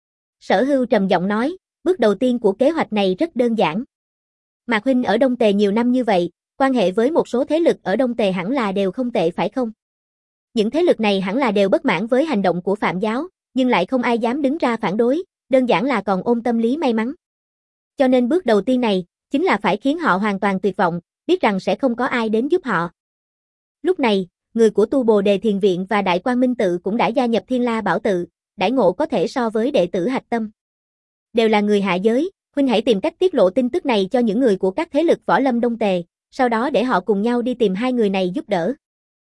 Speaker 1: Sở Hưu trầm giọng nói, bước đầu tiên của kế hoạch này rất đơn giản. Mạc huynh ở Đông Tề nhiều năm như vậy, quan hệ với một số thế lực ở Đông Tề hẳn là đều không tệ phải không? Những thế lực này hẳn là đều bất mãn với hành động của Phạm giáo, nhưng lại không ai dám đứng ra phản đối, đơn giản là còn ôm tâm lý may mắn. Cho nên bước đầu tiên này, chính là phải khiến họ hoàn toàn tuyệt vọng, biết rằng sẽ không có ai đến giúp họ. Lúc này, người của Tu Bồ Đề Thiền Viện và Đại Quang Minh Tự cũng đã gia nhập Thiên La Bảo Tự, đãi ngộ có thể so với đệ tử hạch tâm. Đều là người hạ giới, huynh hãy tìm cách tiết lộ tin tức này cho những người của các thế lực võ lâm Đông Tề, sau đó để họ cùng nhau đi tìm hai người này giúp đỡ.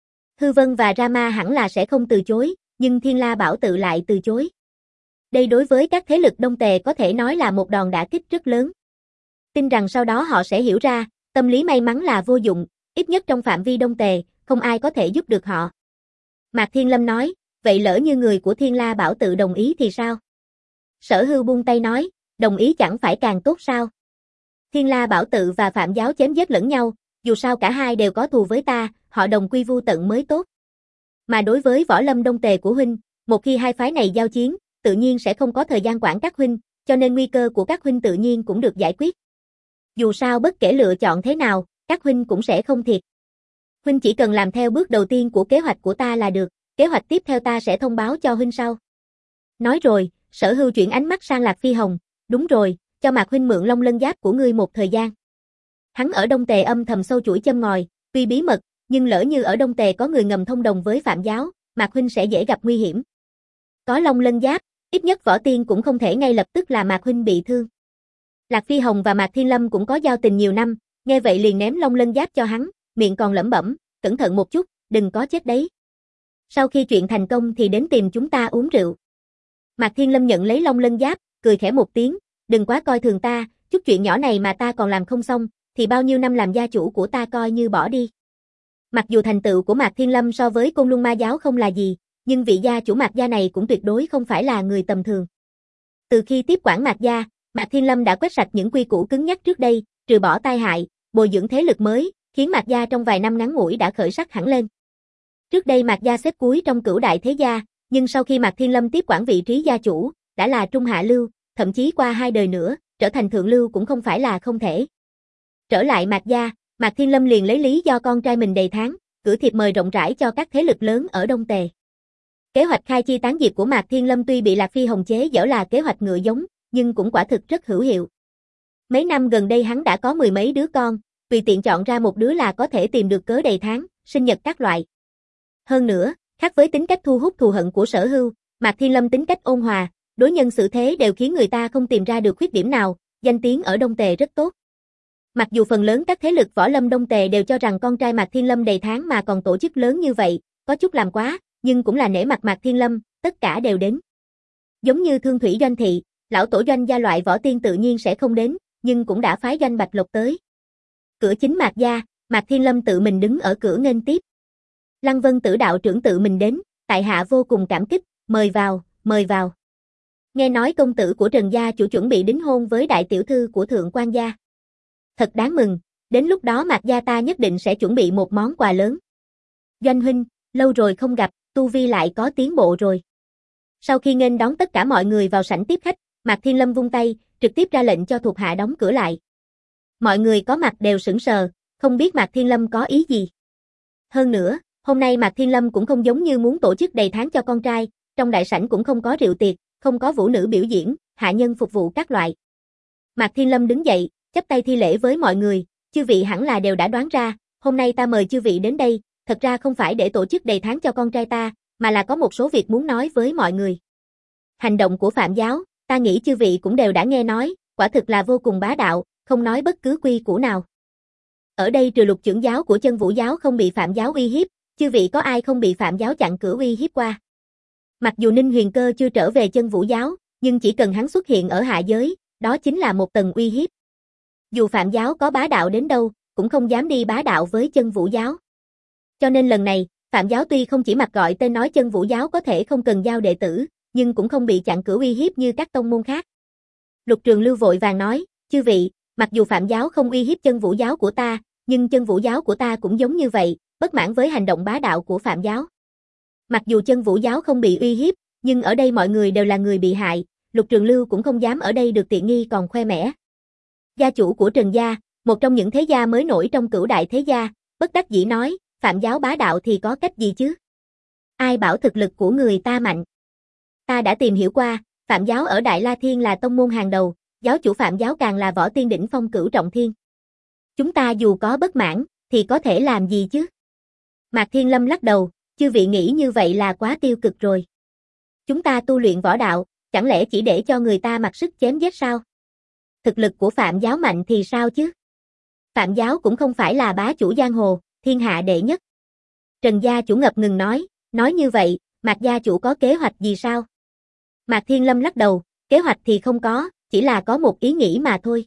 Speaker 1: Hư Vân và Rama hẳn là sẽ không từ chối, nhưng Thiên La Bảo Tự lại từ chối. Đây đối với các thế lực Đông Tề có thể nói là một đòn đả kích rất lớn. Tin rằng sau đó họ sẽ hiểu ra, tâm lý may mắn là vô dụng, ít nhất trong phạm vi Đông Tề, không ai có thể giúp được họ. Mạc Thiên Lâm nói, vậy lỡ như người của Thiên La Bảo Tự đồng ý thì sao? Sở Hưu buông tay nói, đồng ý chẳng phải càng tốt sao? Thiên La Bảo Tự và Phạm giáo chém giết lẫn nhau, dù sao cả hai đều có thù với ta, họ đồng quy vu tận mới tốt. Mà đối với võ lâm Đông Tề của huynh, một khi hai phái này giao chiến, tự nhiên sẽ không có thời gian quản các huynh, cho nên nguy cơ của các huynh tự nhiên cũng được giải quyết. Dù sao bất kể lựa chọn thế nào, các huynh cũng sẽ không thiệt. Huynh chỉ cần làm theo bước đầu tiên của kế hoạch của ta là được, kế hoạch tiếp theo ta sẽ thông báo cho huynh sau. Nói rồi, Sở Hưu chuyển ánh mắt sang Lạc Phi Hồng, đúng rồi, cho Mạc huynh mượn Long Lân Giáp của ngươi một thời gian. Hắn ở Đông Tề âm thầm sâu chuỗi châm ngòi, tuy bí mật, nhưng lỡ như ở Đông Tề có người ngầm thông đồng với Phạm giáo, Mạc huynh sẽ dễ gặp nguy hiểm. Có Long Lân Giáp, ít nhất võ tiên cũng không thể ngay lập tức là Mạc huynh bị thương. Lạc Phi Hồng và Mạc Thiên Lâm cũng có giao tình nhiều năm, nghe vậy liền ném Long Lân Giáp cho hắn, miệng còn lẩm bẩm, cẩn thận một chút, đừng có chết đấy. Sau khi chuyện thành công thì đến tìm chúng ta uống rượu. Mạc Thiên Lâm nhận lấy Long Lân Giáp, cười khẽ một tiếng, đừng quá coi thường ta, chút chuyện nhỏ này mà ta còn làm không xong, thì bao nhiêu năm làm gia chủ của ta coi như bỏ đi. Mặc dù thành tựu của Mạc Thiên Lâm so với Côn Luân Ma giáo không là gì, nhưng vị gia chủ Mạc gia này cũng tuyệt đối không phải là người tầm thường. Từ khi tiếp quản Mạc gia, Mạc Thiên Lâm đã quét sạch những quy củ cứng nhắc trước đây, trừ bỏ tai hại, bồi dưỡng thế lực mới, khiến Mạc gia trong vài năm ngắn ngủi đã khởi sắc hẳn lên. Trước đây Mạc gia xếp cuối trong cửu đại thế gia, nhưng sau khi Mạc Thiên Lâm tiếp quản vị trí gia chủ, đã là trung hạ lưu, thậm chí qua hai đời nữa, trở thành thượng lưu cũng không phải là không thể. Trở lại Mạc gia, Mạc Thiên Lâm liền lấy lý do con trai mình đầy tháng, gửi thiệp mời rộng rãi cho các thế lực lớn ở Đông Tề. Kế hoạch khai chi tán diệt của Mạc Thiên Lâm tuy bị Lạc Phi Hồng chế giễu là kế hoạch ngựa giống, nhưng cũng quả thực rất hữu hiệu. Mấy năm gần đây hắn đã có mười mấy đứa con, tùy tiện chọn ra một đứa là có thể tìm được cớ đầy tháng, sinh nhật các loại. Hơn nữa, khác với tính cách thu hút thù hận của Sở Hưu, Mạc Thiên Lâm tính cách ôn hòa, đối nhân xử thế đều khiến người ta không tìm ra được khuyết điểm nào, danh tiếng ở Đông Tề rất tốt. Mặc dù phần lớn các thế lực võ lâm Đông Tề đều cho rằng con trai Mạc Thiên Lâm đầy tháng mà còn tổ chức lớn như vậy, có chút làm quá, nhưng cũng là nể mặt Mạc Thiên Lâm, tất cả đều đến. Giống như Thương Thủy Doanh thị, lão tổ Doanh gia loại võ tiên tự nhiên sẽ không đến, nhưng cũng đã phái Doanh Bạch Lộc tới. Cửa chính Mạc gia, Mạc Thiên Lâm tự mình đứng ở cửa nghênh tiếp. Lăng Vân Tử đạo trưởng tự mình đến, tại hạ vô cùng cảm kích, mời vào, mời vào. Nghe nói công tử của Trần gia chủ chuẩn bị đính hôn với đại tiểu thư của Thượng Quan gia. Thật đáng mừng, đến lúc đó Mạc gia ta nhất định sẽ chuẩn bị một món quà lớn. Doanh huynh, lâu rồi không gặp, tu vi lại có tiến bộ rồi. Sau khi nghênh đón tất cả mọi người vào sảnh tiếp khách, Mạc Thiên Lâm vung tay, trực tiếp ra lệnh cho thuộc hạ đóng cửa lại. Mọi người có mặt đều sững sờ, không biết Mạc Thiên Lâm có ý gì. Hơn nữa, hôm nay Mạc Thiên Lâm cũng không giống như muốn tổ chức đầy tháng cho con trai, trong đại sảnh cũng không có rượu tiệc, không có vũ nữ biểu diễn, hạ nhân phục vụ các loại. Mạc Thiên Lâm đứng dậy, chắp tay thi lễ với mọi người, chư vị hẳn là đều đã đoán ra, hôm nay ta mời chư vị đến đây, thật ra không phải để tổ chức đầy tháng cho con trai ta, mà là có một số việc muốn nói với mọi người. Hành động của Phạm giáo, ta nghĩ chư vị cũng đều đã nghe nói, quả thực là vô cùng bá đạo, không nói bất cứ quy củ nào. Ở đây trừ Lục trưởng giáo của Chân Vũ giáo không bị Phạm giáo uy hiếp, chư vị có ai không bị Phạm giáo chặn cửa uy hiếp qua? Mặc dù Ninh Huyền Cơ chưa trở về Chân Vũ giáo, nhưng chỉ cần hắn xuất hiện ở hạ giới, đó chính là một tầng uy hiếp. Dù Phạm giáo có bá đạo đến đâu, cũng không dám đi bá đạo với Chân Vũ giáo. Cho nên lần này, Phạm giáo tuy không chỉ mặt gọi tên nói Chân Vũ giáo có thể không cần giao đệ tử, nhưng cũng không bị chặn cửa uy hiếp như các tông môn khác. Lục Trường Lưu vội vàng nói, chư vị, mặc dù Phạm giáo không uy hiếp Chân Vũ giáo của ta, nhưng Chân Vũ giáo của ta cũng giống như vậy, bất mãn với hành động bá đạo của Phạm giáo. Mặc dù Chân Vũ giáo không bị uy hiếp, nhưng ở đây mọi người đều là người bị hại, Lục Trường Lưu cũng không dám ở đây được tiện nghi còn khoe mẽ. Gia chủ của Trần gia, một trong những thế gia mới nổi trong cửu đại thế gia, bất đắc dĩ nói, Phạm giáo bá đạo thì có cách gì chứ? Ai bảo thực lực của người ta mạnh? Ta đã tìm hiểu qua, Phạm giáo ở Đại La Thiên là tông môn hàng đầu, giáo chủ Phạm giáo càng là võ tiên đỉnh phong cửu trọng thiên. Chúng ta dù có bất mãn, thì có thể làm gì chứ? Mạc Thiên Lâm lắc đầu, chư vị nghĩ như vậy là quá tiêu cực rồi. Chúng ta tu luyện võ đạo, chẳng lẽ chỉ để cho người ta mặc sức chém giết sao? Thực lực của Phạm giáo mạnh thì sao chứ? Phạm giáo cũng không phải là bá chủ giang hồ, thiên hạ đệ nhất. Trần gia chủ ngập ngừng nói, nói như vậy, Mạc gia chủ có kế hoạch gì sao? Mạc Thiên Lâm lắc đầu, kế hoạch thì không có, chỉ là có một ý nghĩ mà thôi.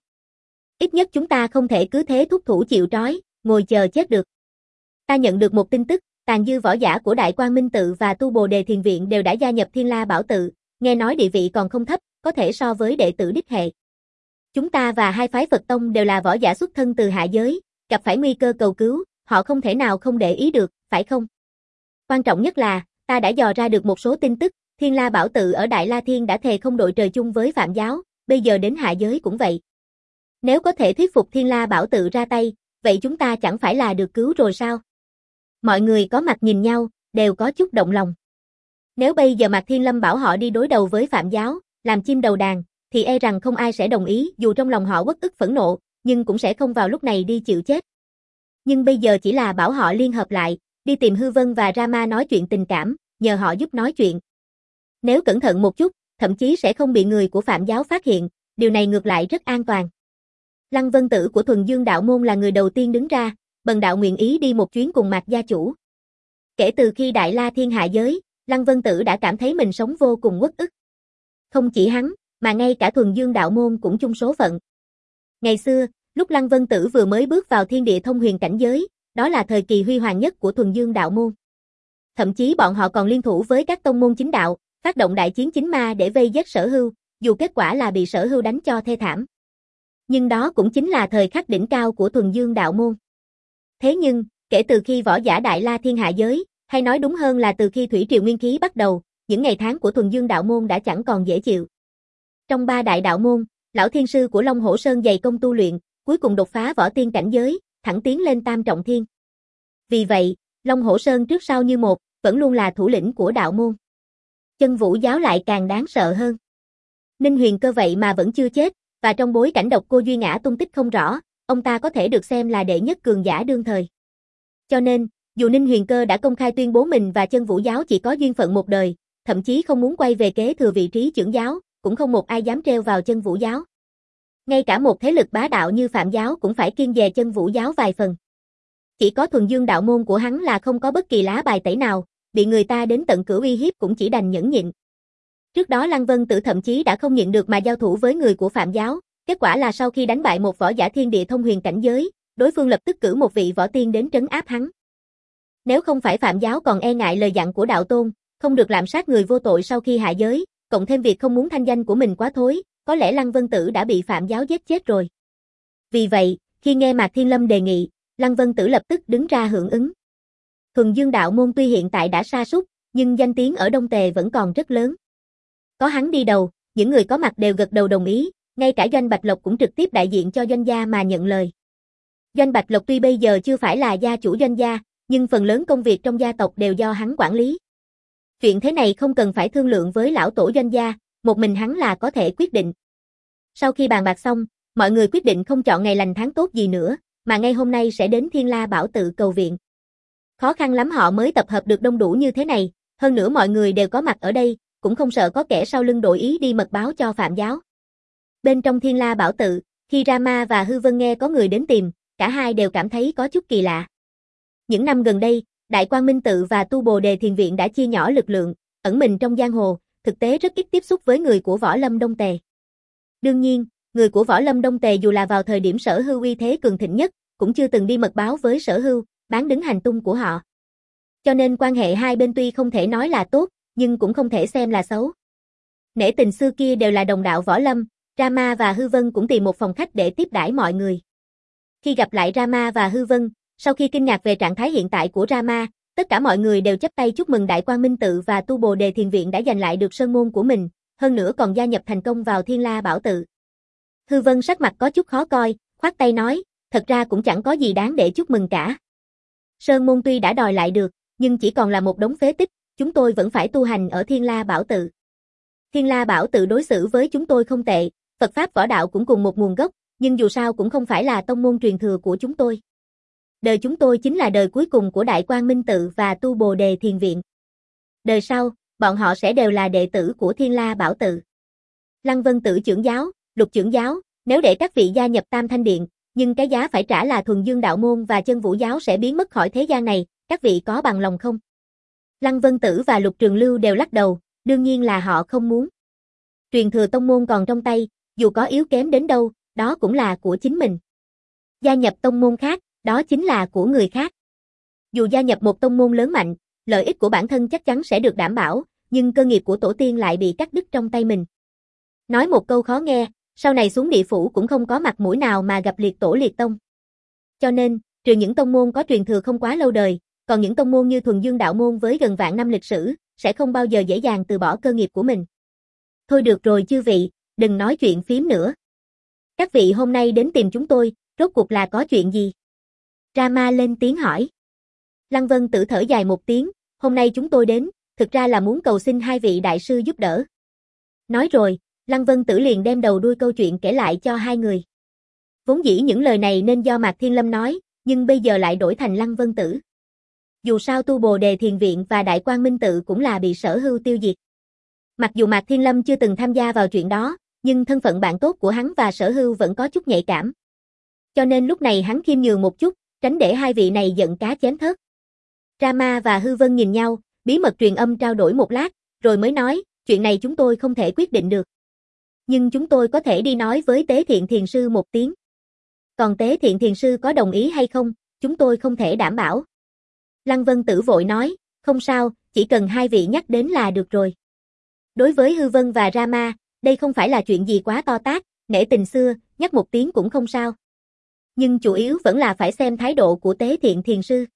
Speaker 1: Ít nhất chúng ta không thể cứ thế thúc thủ chịu trói, ngồi chờ chết được. Ta nhận được một tin tức, tàn dư võ giả của Đại Quang Minh Tự và Tu Bồ Đề Thiền Viện đều đã gia nhập Thiên La Bảo Tự, nghe nói địa vị còn không thấp, có thể so với đệ tử đích hệ. Chúng ta và hai phái Phật Tông đều là võ giả xuất thân từ hạ giới, gặp phải nguy cơ cầu cứu, họ không thể nào không để ý được, phải không? Quan trọng nhất là, ta đã dò ra được một số tin tức, Thiên La Bảo Tự ở Đại La Thiên đã thề không đội trời chung với Phạm giáo, bây giờ đến hạ giới cũng vậy. Nếu có thể thuyết phục Thiên La Bảo Tự ra tay, vậy chúng ta chẳng phải là được cứu rồi sao? Mọi người có mặt nhìn nhau, đều có chút động lòng. Nếu bây giờ Mạc Thiên Lâm bảo họ đi đối đầu với Phạm giáo, làm chim đầu đàn, thì e rằng không ai sẽ đồng ý, dù trong lòng họ uất ức phẫn nộ, nhưng cũng sẽ không vào lúc này đi chịu chết. Nhưng bây giờ chỉ là bảo họ liên hợp lại, đi tìm Hư Vân và Rama nói chuyện tình cảm, nhờ họ giúp nói chuyện. Nếu cẩn thận một chút, thậm chí sẽ không bị người của Phạm giáo phát hiện, điều này ngược lại rất an toàn. Lăng Vân Tử của Thuần Dương đạo môn là người đầu tiên đứng ra, bần đạo nguyện ý đi một chuyến cùng Mạc gia chủ. Kể từ khi Đại La Thiên hạ giới, Lăng Vân Tử đã cảm thấy mình sống vô cùng uất ức. Không chỉ hắn, mà ngay cả Thuần Dương đạo môn cũng chung số phận. Ngày xưa, lúc Lăng Vân Tử vừa mới bước vào thiên địa thông huyền cảnh giới, đó là thời kỳ huy hoàng nhất của Thuần Dương đạo môn. Thậm chí bọn họ còn liên thủ với các tông môn chính đạo, phát động đại chiến chính ma để vây giết Sở Hưu, dù kết quả là bị Sở Hưu đánh cho thê thảm. Nhưng đó cũng chính là thời khắc đỉnh cao của Thuần Dương đạo môn. Thế nhưng, kể từ khi võ giả Đại La Thiên hạ giới, hay nói đúng hơn là từ khi Thủy Triều Nguyên Khí bắt đầu, những ngày tháng của Thuần Dương đạo môn đã chẳng còn dễ chịu. Trong ba đại đạo môn, lão thiên sư của Long Hổ Sơn dày công tu luyện, cuối cùng đột phá võ tiên cảnh giới, thẳng tiến lên tam trọng thiên. Vì vậy, Long Hổ Sơn trước sau như một, vẫn luôn là thủ lĩnh của đạo môn. Chân Vũ giáo lại càng đáng sợ hơn. Ninh Huyền Cơ vậy mà vẫn chưa chết, và trong bối cảnh độc cô Duy Ngã tung tích không rõ, ông ta có thể được xem là đệ nhất cường giả đương thời. Cho nên, dù Ninh Huyền Cơ đã công khai tuyên bố mình và Chân Vũ giáo chỉ có duyên phận một đời, thậm chí không muốn quay về kế thừa vị trí trưởng giáo, cũng không một ai dám treo vào Chân Vũ giáo. Ngay cả một thế lực bá đạo như Phạm giáo cũng phải kiêng dè Chân Vũ giáo vài phần. Chỉ có Thuần Dương đạo môn của hắn là không có bất kỳ lá bài tẩy nào, bị người ta đến tận cửa uy hiếp cũng chỉ đành nhẫn nhịn. Trước đó Lăng Vân Tử thậm chí đã không nhịn được mà giao thủ với người của Phạm giáo, kết quả là sau khi đánh bại một võ giả thiên địa thông huyền cảnh giới, đối phương lập tức cử một vị võ tiên đến trấn áp hắn. Nếu không phải Phạm giáo còn e ngại lời dặn của đạo tôn, không được lạm sát người vô tội sau khi hạ giới, cộng thêm việc không muốn thanh danh của mình quá thối, có lẽ Lăng Vân Tử đã bị Phạm giáo giết chết rồi. Vì vậy, khi nghe Mạc Thiên Lâm đề nghị, Lăng Vân Tử lập tức đứng ra hưởng ứng. Thuần Dương đạo môn tuy hiện tại đã sa sút, nhưng danh tiếng ở Đông Tề vẫn còn rất lớn. Có hắn đi đầu, những người có mặt đều gật đầu đồng ý, ngay cả Doanh Bạch Lộc cũng trực tiếp đại diện cho Doanh gia mà nhận lời. Doanh Bạch Lộc tuy bây giờ chưa phải là gia chủ Doanh gia, nhưng phần lớn công việc trong gia tộc đều do hắn quản lý. Chuyện thế này không cần phải thương lượng với lão tổ Doanh gia, một mình hắn là có thể quyết định. Sau khi bàn bạc xong, mọi người quyết định không chọn ngày lành tháng tốt gì nữa, mà ngay hôm nay sẽ đến Thiên La Bảo Tự cầu viện. Khó khăn lắm họ mới tập hợp được đông đủ như thế này, hơn nữa mọi người đều có mặt ở đây, cũng không sợ có kẻ sau lưng đổi ý đi mật báo cho Phạm giáo. Bên trong Thiên La Bảo Tự, khi Rama và Hư Vân nghe có người đến tìm, cả hai đều cảm thấy có chút kỳ lạ. Những năm gần đây, Đại Quang Minh Tự và Tu Bồ Đề Thiền Viện đã chia nhỏ lực lượng, ẩn mình trong giang hồ, thực tế rất ít tiếp xúc với người của Võ Lâm Đông Tề. Đương nhiên, người của Võ Lâm Đông Tề dù là vào thời điểm Sở Hưu uy thế cường thịnh nhất, cũng chưa từng đi mật báo với Sở Hưu, bán đứng hành tung của họ. Cho nên quan hệ hai bên tuy không thể nói là tốt, nhưng cũng không thể xem là xấu. Nể tình xưa kia đều là đồng đạo Võ Lâm, Rama và Hư Vân cũng tìm một phòng khách để tiếp đãi mọi người. Khi gặp lại Rama và Hư Vân, sau khi kinh ngạc về trạng thái hiện tại của Rama, tất cả mọi người đều chắp tay chúc mừng Đại Quang Minh Tự và Tu Bồ Đề Thiền Viện đã giành lại được sơn môn của mình, hơn nữa còn gia nhập thành công vào Thiên La Bảo Tự. Hư Vân sắc mặt có chút khó coi, khoát tay nói, thật ra cũng chẳng có gì đáng để chúc mừng cả. Sơn môn tuy đã đòi lại được, nhưng chỉ còn là một đống phế tích, chúng tôi vẫn phải tu hành ở Thiên La Bảo Tự. Thiên La Bảo Tự đối xử với chúng tôi không tệ, Phật Pháp võ đạo cũng cùng một nguồn gốc, nhưng dù sao cũng không phải là tông môn truyền thừa của chúng tôi. Đời chúng tôi chính là đời cuối cùng của Đại Quang Minh Tự và Tu Bồ Đề Thiền Viện. Đời sau, bọn họ sẽ đều là đệ tử của Thiên La Bảo Tự. Lăng Vân Tử trưởng giáo, Lục trưởng giáo, nếu để các vị gia nhập Tam Thanh Điện, nhưng cái giá phải trả là Thuần Dương Đạo Môn và Chân Vũ Giáo sẽ biến mất khỏi thế gian này, các vị có bằng lòng không? Lăng Vân Tử và Lục Trường Lưu đều lắc đầu, đương nhiên là họ không muốn. Truyền thừa tông môn còn trong tay, dù có yếu kém đến đâu, đó cũng là của chính mình. Gia nhập tông môn khác, đó chính là của người khác. Dù gia nhập một tông môn lớn mạnh, lợi ích của bản thân chắc chắn sẽ được đảm bảo, nhưng cơ nghiệp của tổ tiên lại bị cắt đứt trong tay mình. Nói một câu khó nghe, sau này xuống địa phủ cũng không có mặt mũi nào mà gặp liệt tổ liệt tông. Cho nên, trừ những tông môn có truyền thừa không quá lâu đời, còn những tông môn như Thuần Dương Đạo Môn với gần vạn năm lịch sử, sẽ không bao giờ dễ dàng từ bỏ cơ nghiệp của mình. Thôi được rồi chư vị, đừng nói chuyện phím nữa. Các vị hôm nay đến tìm chúng tôi, rốt cuộc là có chuyện gì? Rama lên tiếng hỏi. Lăng Vân Tử thở dài một tiếng, hôm nay chúng tôi đến, thực ra là muốn cầu xin hai vị đại sư giúp đỡ. Nói rồi, Lăng Vân Tử liền đem đầu đuôi câu chuyện kể lại cho hai người. Vốn dĩ những lời này nên do Mạc Thiên Lâm nói, nhưng bây giờ lại đổi thành Lăng Vân Tử. Dù sao Tu Bồ Đề Thiền Viện và Đại Quang Minh Tự cũng là bị Sở Hưu tiêu diệt. Mặc dù Mạc Thiên Lâm chưa từng tham gia vào chuyện đó, nhưng thân phận bạn tốt của hắn và Sở Hưu vẫn có chút nhạy cảm. Cho nên lúc này hắn khiêm nhường một chút, tránh để hai vị này giận cá chém thớt. Rama và Hư Vân nhìn nhau, bí mật truyền âm trao đổi một lát, rồi mới nói, chuyện này chúng tôi không thể quyết định được. Nhưng chúng tôi có thể đi nói với Tế Thiện Thiền Sư một tiếng. Còn Tế Thiện Thiền Sư có đồng ý hay không, chúng tôi không thể đảm bảo. Lăng Vân Tử vội nói, không sao, chỉ cần hai vị nhắc đến là được rồi. Đối với Hư Vân và Rama, đây không phải là chuyện gì quá to tát, nể tình xưa, nhắc một tiếng cũng không sao. Nhưng chủ yếu vẫn là phải xem thái độ của Tế Thiện Thiền Sư.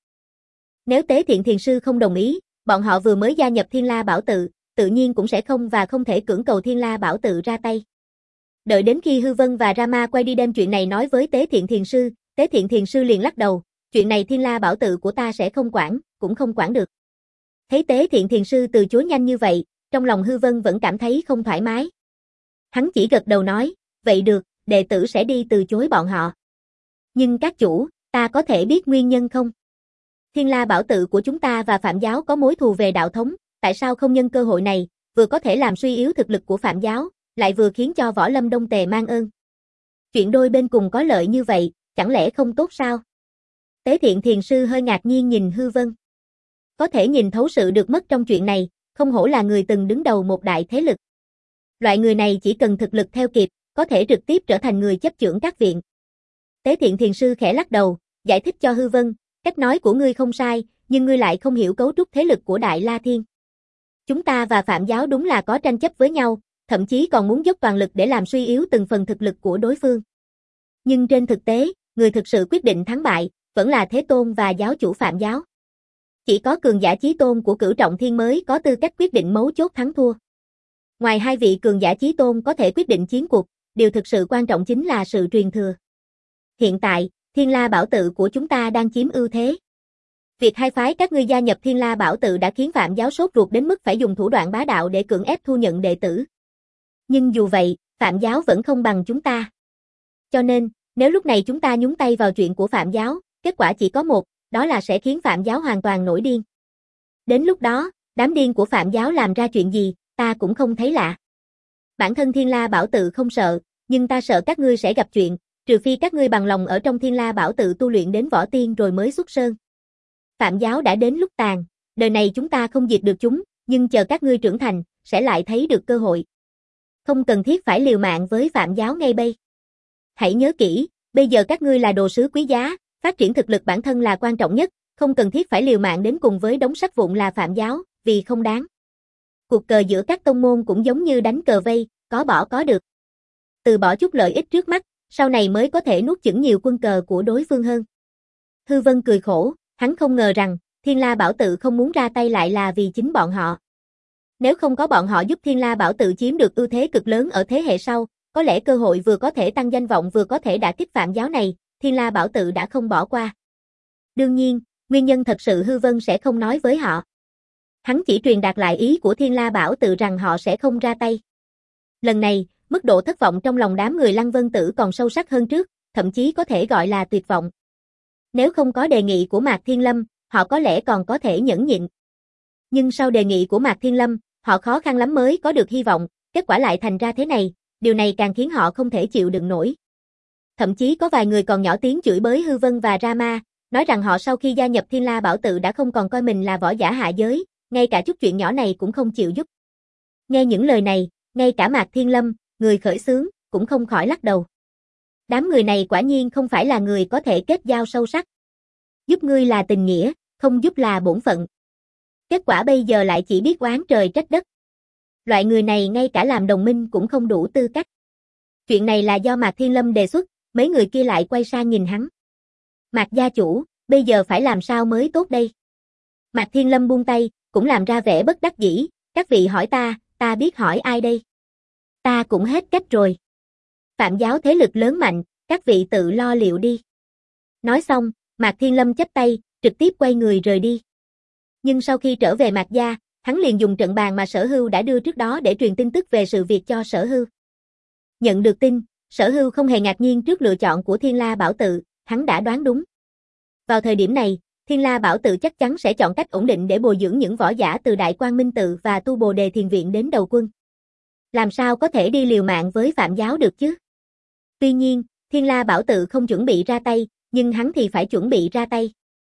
Speaker 1: Nếu Tế Thiện Thiền Sư không đồng ý, bọn họ vừa mới gia nhập Thiên La Bảo Tự, tự nhiên cũng sẽ không và không thể cưỡng cầu Thiên La Bảo Tự ra tay. Đợi đến khi Hư Vân và Rama quay đi đem chuyện này nói với Tế Thiện Thiền Sư, Tế Thiện Thiền Sư liền lắc đầu, chuyện này Thiên La Bảo Tự của ta sẽ không quản, cũng không quản được. Thấy Tế Thiện Thiền Sư từ chối nhanh như vậy, trong lòng Hư Vân vẫn cảm thấy không thoải mái. Hắn chỉ gật đầu nói, vậy được, đệ tử sẽ đi từ chối bọn họ. Nhưng các chủ, ta có thể biết nguyên nhân không? Thiên La Bảo Tự của chúng ta và Phạm giáo có mối thù về đạo thống, tại sao không nhân cơ hội này, vừa có thể làm suy yếu thực lực của Phạm giáo, lại vừa khiến cho Võ Lâm Đông Tề mang ơn. Chuyện đôi bên cùng có lợi như vậy, chẳng lẽ không tốt sao? Tế Thiện Thiền Sư hơi ngạc nhiên nhìn Hư Vân. Có thể nhìn thấu sự được mất trong chuyện này, không hổ là người từng đứng đầu một đại thế lực. Loại người này chỉ cần thực lực theo kịp, có thể trực tiếp trở thành người chấp chưởng các viện. Tế Thiện Thiền Sư khẽ lắc đầu, giải thích cho Hư Vân, cách nói của ngươi không sai, nhưng ngươi lại không hiểu cấu trúc thế lực của Đại La Thiên. Chúng ta và Phạm giáo đúng là có tranh chấp với nhau, thậm chí còn muốn dốc toàn lực để làm suy yếu từng phần thực lực của đối phương. Nhưng trên thực tế, người thực sự quyết định thắng bại, vẫn là Thế Tôn và giáo chủ Phạm giáo. Chỉ có cường giả chí tôn của Cửu Trọng Thiên mới có tư cách quyết định mấu chốt thắng thua. Ngoài hai vị cường giả chí tôn có thể quyết định chiến cuộc, điều thực sự quan trọng chính là sự truyền thừa. Hiện tại, Thiên La Bảo Tự của chúng ta đang chiếm ưu thế. Việc hai phái các ngươi gia nhập Thiên La Bảo Tự đã khiến Phạm giáo sốt ruột đến mức phải dùng thủ đoạn bá đạo để cưỡng ép thu nhận đệ tử. Nhưng dù vậy, Phạm giáo vẫn không bằng chúng ta. Cho nên, nếu lúc này chúng ta nhúng tay vào chuyện của Phạm giáo, kết quả chỉ có một, đó là sẽ khiến Phạm giáo hoàn toàn nổi điên. Đến lúc đó, đám điên của Phạm giáo làm ra chuyện gì, ta cũng không thấy lạ. Bản thân Thiên La Bảo Tự không sợ, nhưng ta sợ các ngươi sẽ gặp chuyện, trừ phi các ngươi bằng lòng ở trong Thiên La Bảo Tự tu luyện đến võ tiên rồi mới xuất sơn. Phạm giáo đã đến lúc tàn, đời này chúng ta không diệt được chúng, nhưng chờ các ngươi trưởng thành, sẽ lại thấy được cơ hội. Không cần thiết phải liều mạng với Phạm giáo ngay bây. Hãy nhớ kỹ, bây giờ các ngươi là đồ sứ quý giá, phát triển thực lực bản thân là quan trọng nhất, không cần thiết phải liều mạng đến cùng với đống sắt vụn là Phạm giáo, vì không đáng. Cuộc cờ giữa các tông môn cũng giống như đánh cờ vây, có bỏ có được. Từ bỏ chút lợi ích trước mắt, sau này mới có thể nuốt chửng nhiều quân cờ của đối phương hơn. Hư Vân cười khổ, hắn không ngờ rằng, Thiên La Bảo Tự không muốn ra tay lại là vì chính bọn họ. Nếu không có bọn họ giúp Thiên La Bảo Tự chiếm được ưu thế cực lớn ở thế hệ sau, có lẽ cơ hội vừa có thể tăng danh vọng vừa có thể đả kích Phạm giáo này, Thiên La Bảo Tự đã không bỏ qua. Đương nhiên, nguyên nhân thật sự Hư Vân sẽ không nói với họ. Hắn chỉ truyền đạt lại ý của Thiên La Bảo Tự rằng họ sẽ không ra tay. Lần này, mức độ thất vọng trong lòng đám người Lăng Vân Tử còn sâu sắc hơn trước, thậm chí có thể gọi là tuyệt vọng. Nếu không có đề nghị của Mạc Thiên Lâm, họ có lẽ còn có thể nhẫn nhịn. Nhưng sau đề nghị của Mạc Thiên Lâm, họ khó khăn lắm mới có được hy vọng, kết quả lại thành ra thế này, điều này càng khiến họ không thể chịu đựng nổi. Thậm chí có vài người còn nhỏ tiếng chửi bới Hư Vân và Rama, nói rằng họ sau khi gia nhập Thiên La Bảo Tự đã không còn coi mình là võ giả hạ giới, ngay cả chút chuyện nhỏ này cũng không chịu giúp. Nghe những lời này, ngay cả Mạc Thiên Lâm, người khởi xướng, cũng không khỏi lắc đầu. Đám người này quả nhiên không phải là người có thể kết giao sâu sắc. Giúp ngươi là tình nghĩa, không giúp là bổn phận. Kết quả bây giờ lại chỉ biết oán trời trách đất. Loại người này ngay cả làm đồng minh cũng không đủ tư cách. Chuyện này là do Mạc Thiên Lâm đề xuất, mấy người kia lại quay sang nhìn hắn. Mạc gia chủ, bây giờ phải làm sao mới tốt đây? Mạc Thiên Lâm buông tay, cũng làm ra vẻ bất đắc dĩ, các vị hỏi ta, ta biết hỏi ai đây? Ta cũng hết cách rồi. Phạm giáo thế lực lớn mạnh, các vị tự lo liệu đi. Nói xong, Mạc Thiên Lâm chắp tay, trực tiếp quay người rời đi. Nhưng sau khi trở về Mạc gia, hắn liền dùng trận bàn mà Sở Hưu đã đưa trước đó để truyền tin tức về sự việc cho Sở Hưu. Nhận được tin, Sở Hưu không hề ngạc nhiên trước lựa chọn của Thiên La Bảo Tự, hắn đã đoán đúng. Vào thời điểm này, Thiên La Bảo Tự chắc chắn sẽ chọn cách ổn định để bồi dưỡng những võ giả từ Đại Quang Minh Tự và Tu Bồ Đề Thiền Viện đến đầu quân. Làm sao có thể đi liều mạng với Phạm giáo được chứ? Tuy nhiên, Thiên La Bảo Tự không chuẩn bị ra tay, nhưng hắn thì phải chuẩn bị ra tay.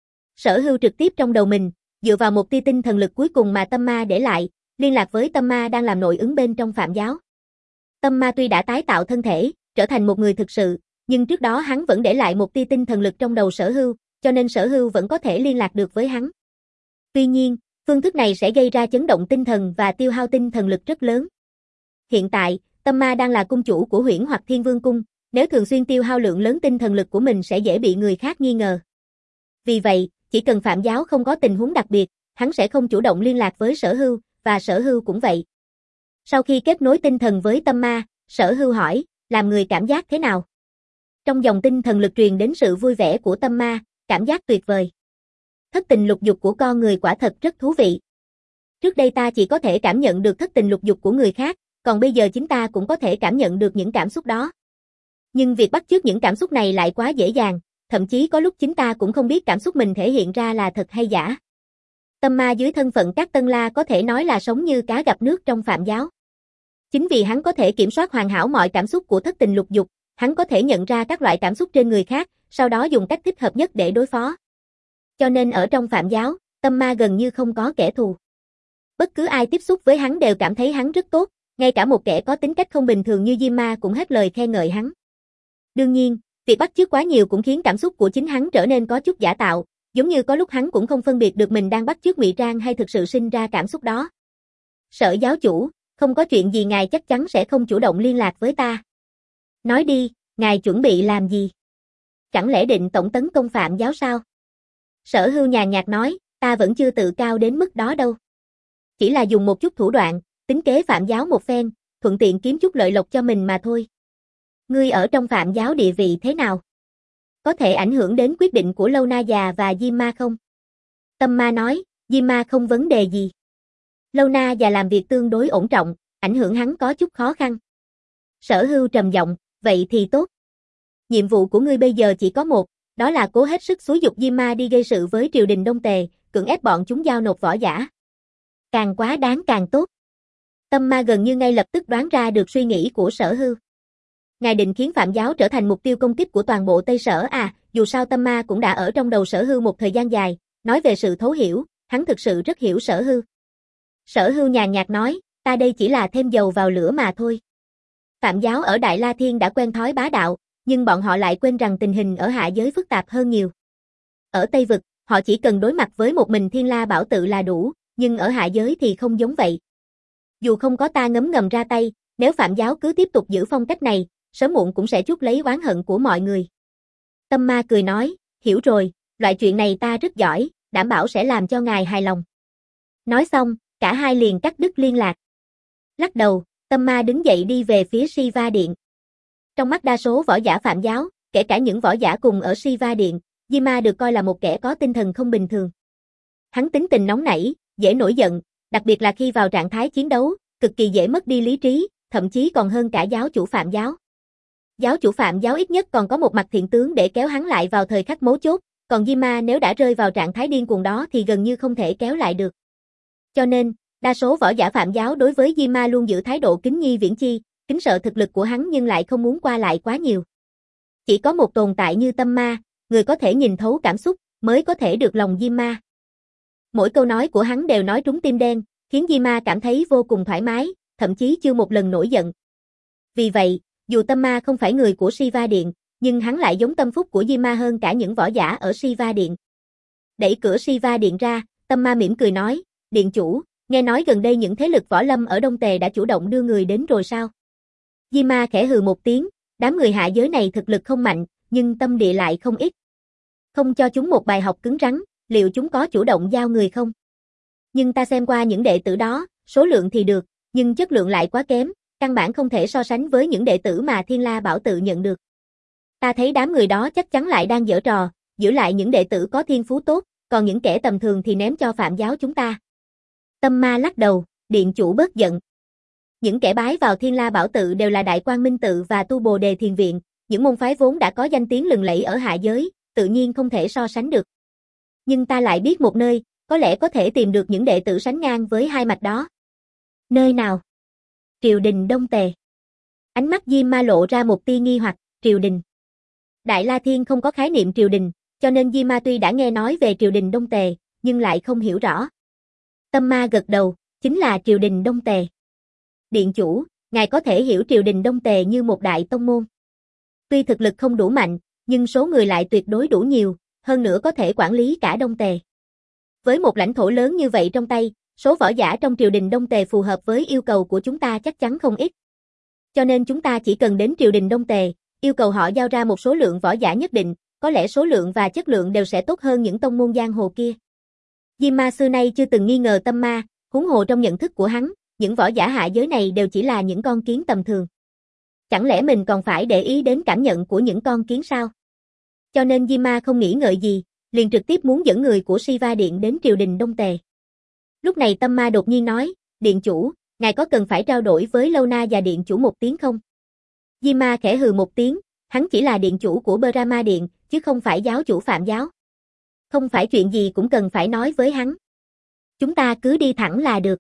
Speaker 1: Sở Hưu trực tiếp trong đầu mình, dựa vào một tia tinh thần lực cuối cùng mà Tâm Ma để lại, liên lạc với Tâm Ma đang làm nội ứng bên trong Phạm giáo. Tâm Ma tuy đã tái tạo thân thể, trở thành một người thực sự, nhưng trước đó hắn vẫn để lại một tia tinh thần lực trong đầu Sở Hưu, cho nên Sở Hưu vẫn có thể liên lạc được với hắn. Tuy nhiên, phương thức này sẽ gây ra chấn động tinh thần và tiêu hao tinh thần lực rất lớn. Hiện tại, Tâm Ma đang là cung chủ của Huyễn hoặc Thiên Vương cung, nếu thường xuyên tiêu hao lượng lớn tinh thần lực của mình sẽ dễ bị người khác nghi ngờ. Vì vậy, chỉ cần Phạm giáo không có tình huống đặc biệt, hắn sẽ không chủ động liên lạc với Sở Hưu, và Sở Hưu cũng vậy. Sau khi kết nối tinh thần với Tâm Ma, Sở Hưu hỏi, làm người cảm giác thế nào? Trong dòng tinh thần lực truyền đến sự vui vẻ của Tâm Ma, cảm giác tuyệt vời. Thất tình lục dục của con người quả thật rất thú vị. Trước đây ta chỉ có thể cảm nhận được thất tình lục dục của người khác, còn bây giờ chính ta cũng có thể cảm nhận được những cảm xúc đó. Nhưng việc bắt chước những cảm xúc này lại quá dễ dàng, thậm chí có lúc chính ta cũng không biết cảm xúc mình thể hiện ra là thật hay giả. Tâm Ma dưới thân phận Cát Tân La có thể nói là sống như cá gặp nước trong Phạm giáo. Chính vì hắn có thể kiểm soát hoàn hảo mọi cảm xúc của thất tình lục dục, hắn có thể nhận ra các loại cảm xúc trên người khác, sau đó dùng cách thích hợp nhất để đối phó. Cho nên ở trong Phạm giáo, Tâm Ma gần như không có kẻ thù. Bất cứ ai tiếp xúc với hắn đều cảm thấy hắn rất tốt, ngay cả một kẻ có tính cách không bình thường như Diêm Ma cũng hết lời khen ngợi hắn. Đương nhiên, việc bắt chước quá nhiều cũng khiến cảm xúc của chính hắn trở nên có chút giả tạo, giống như có lúc hắn cũng không phân biệt được mình đang bắt chước ngụy trang hay thực sự sinh ra cảm xúc đó. Sở giáo chủ, không có chuyện gì ngài chắc chắn sẽ không chủ động liên lạc với ta. Nói đi, ngài chuẩn bị làm gì? Chẳng lẽ định tổng tấn công Phạm giáo sao? Sở Hưu nhàn nhạt nói, ta vẫn chưa tự cao đến mức đó đâu. Chỉ là dùng một chút thủ đoạn, tính kế Phạm giáo một phen, thuận tiện kiếm chút lợi lộc cho mình mà thôi. Ngươi ở trong Phạm giáo địa vị thế nào? Có thể ảnh hưởng đến quyết định của Lâu Na già và Diêm Ma không? Tâm Ma nói, Diêm Ma không vấn đề gì. Lâu Na già làm việc tương đối ổn trọng, ảnh hưởng hắn có chút khó khăn. Sở Hưu trầm giọng, vậy thì tốt. Nhiệm vụ của ngươi bây giờ chỉ có một, đó là cố hết sức xúi giục Diêm Ma đi gây sự với triều đình Đông Tề, cưỡng ép bọn chúng giao nộp võ giả. Càng quá đáng càng tốt. Tâm Ma gần như ngay lập tức đoán ra được suy nghĩ của Sở Hưu. Ngài định khiến Phạm Giáo trở thành mục tiêu công kích của toàn bộ Tây Sở à, dù sao Tâm Ma cũng đã ở trong đầu Sở Hưu một thời gian dài, nói về sự thấu hiểu, hắn thực sự rất hiểu Sở Hưu. Sở Hưu nhàn nhạt nói, ta đây chỉ là thêm dầu vào lửa mà thôi. Phạm Giáo ở Đại La Thiên đã quen thói bá đạo, nhưng bọn họ lại quên rằng tình hình ở hạ giới phức tạp hơn nhiều. Ở Tây Vực, họ chỉ cần đối mặt với một mình Thiên La Bảo Tự là đủ, nhưng ở hạ giới thì không giống vậy. Dù không có ta ngấm ngầm ra tay, nếu Phạm Giáo cứ tiếp tục giữ phong cách này, sớm muộn cũng sẽ chuốc lấy oán hận của mọi người. Tâm Ma cười nói, hiểu rồi, loại chuyện này ta rất giỏi, đảm bảo sẽ làm cho ngài hài lòng. Nói xong, cả hai liền cắt đứt liên lạc. Lắc đầu, Tâm Ma đứng dậy đi về phía Shiva Điện. Trong mắt đa số võ giả Phạm Giáo, kể cả những võ giả cùng ở Shiva Điện, Di-ma được coi là một kẻ có tinh thần không bình thường. Hắn tính tình nóng nảy, dễ nổi giận, đặc biệt là khi vào trạng thái chiến đấu, cực kỳ dễ mất đi lý trí, thậm chí còn hơn cả giáo chủ Phạm Giáo. Giáo chủ Phạm Giáo ít nhất còn có một mặt thiện tướng để kéo hắn lại vào thời khắc mấu chốt, còn Di-ma nếu đã rơi vào trạng thái điên cuồng đó thì gần như không thể kéo lại được. Cho nên, đa số võ giả Phạm Giáo đối với Di-ma luôn giữ thái độ kính nhi viễn chi, kính sợ thực lực của hắn nhưng lại không muốn qua lại quá nhiều. Chỉ có một tồn tại như Tâm Ma, người có thể nhìn thấu cảm xúc, mới có thể được lòng Di-ma. Mỗi câu nói của hắn đều nói trúng tim đen, khiến Di-ma cảm thấy vô cùng thoải mái, thậm chí chưa một lần nổi giận. Vì vậy, dù Tâm Ma không phải người của Shiva Điện, nhưng hắn lại giống tâm phúc của Di-ma hơn cả những võ giả ở Shiva Điện. Đẩy cửa Shiva Điện ra, Tâm Ma mỉm cười nói, Điện chủ, nghe nói gần đây những thế lực võ lâm ở Đông Tề đã chủ động đưa người đến rồi sao? Di-ma khẽ hừ một tiếng, đám người hạ giới này thực lực không mạnh, nhưng tâm địa lại không ít. Không cho chúng một bài học cứng rắn, liệu chúng có chủ động giao người không? Nhưng ta xem qua những đệ tử đó, số lượng thì được, nhưng chất lượng lại quá kém, căn bản không thể so sánh với những đệ tử mà Thiên La Bảo Tự nhận được. Ta thấy đám người đó chắc chắn lại đang giở trò, giữ lại những đệ tử có thiên phú tốt, còn những kẻ tầm thường thì ném cho Phạm Giáo chúng ta. Tâm Ma lắc đầu, điện chủ bớt giận. Những kẻ bái vào Thiên La Bảo Tự đều là Đại Quang Minh Tự và Tu Bồ Đề Thiền Viện, những môn phái vốn đã có danh tiếng lừng lẫy ở hạ giới, tự nhiên không thể so sánh được. Nhưng ta lại biết một nơi, có lẽ có thể tìm được những đệ tử sánh ngang với hai mạch đó. Nơi nào? Triều đình Đông Tề. Ánh mắt Di-ma lộ ra một tia nghi hoặc, triều đình. Đại La Thiên không có khái niệm triều đình, cho nên Di-ma tuy đã nghe nói về triều đình Đông Tề, nhưng lại không hiểu rõ. Tâm Ma gật đầu, chính là triều đình Đông Tề. Điện chủ, ngài có thể hiểu triều đình Đông Tề như một đại tông môn. Tuy thực lực không đủ mạnh, nhưng số người lại tuyệt đối đủ nhiều, hơn nữa có thể quản lý cả Đông Tề. Với một lãnh thổ lớn như vậy trong tay, số võ giả trong triều đình Đông Tề phù hợp với yêu cầu của chúng ta chắc chắn không ít. Cho nên chúng ta chỉ cần đến triều đình Đông Tề, yêu cầu họ giao ra một số lượng võ giả nhất định, có lẽ số lượng và chất lượng đều sẽ tốt hơn những tông môn giang hồ kia. Di-ma xưa nay chưa từng nghi ngờ Tâm Ma, huống hồ trong nhận thức của hắn, những võ giả hạ giới này đều chỉ là những con kiến tầm thường. Chẳng lẽ mình còn phải để ý đến cảm nhận của những con kiến sao? Cho nên Di-ma không nghĩ ngợi gì, liền trực tiếp muốn dẫn người của Shiva Điện đến triều đình Đông Tề. Lúc này Tâm Ma đột nhiên nói, điện chủ, ngài có cần phải trao đổi với Lâu Na và điện chủ một tiếng không? Di-ma khẽ hừ một tiếng, hắn chỉ là điện chủ của Brahma Điện, chứ không phải giáo chủ Phạm Giáo. Không phải chuyện gì cũng cần phải nói với hắn. Chúng ta cứ đi thẳng là được.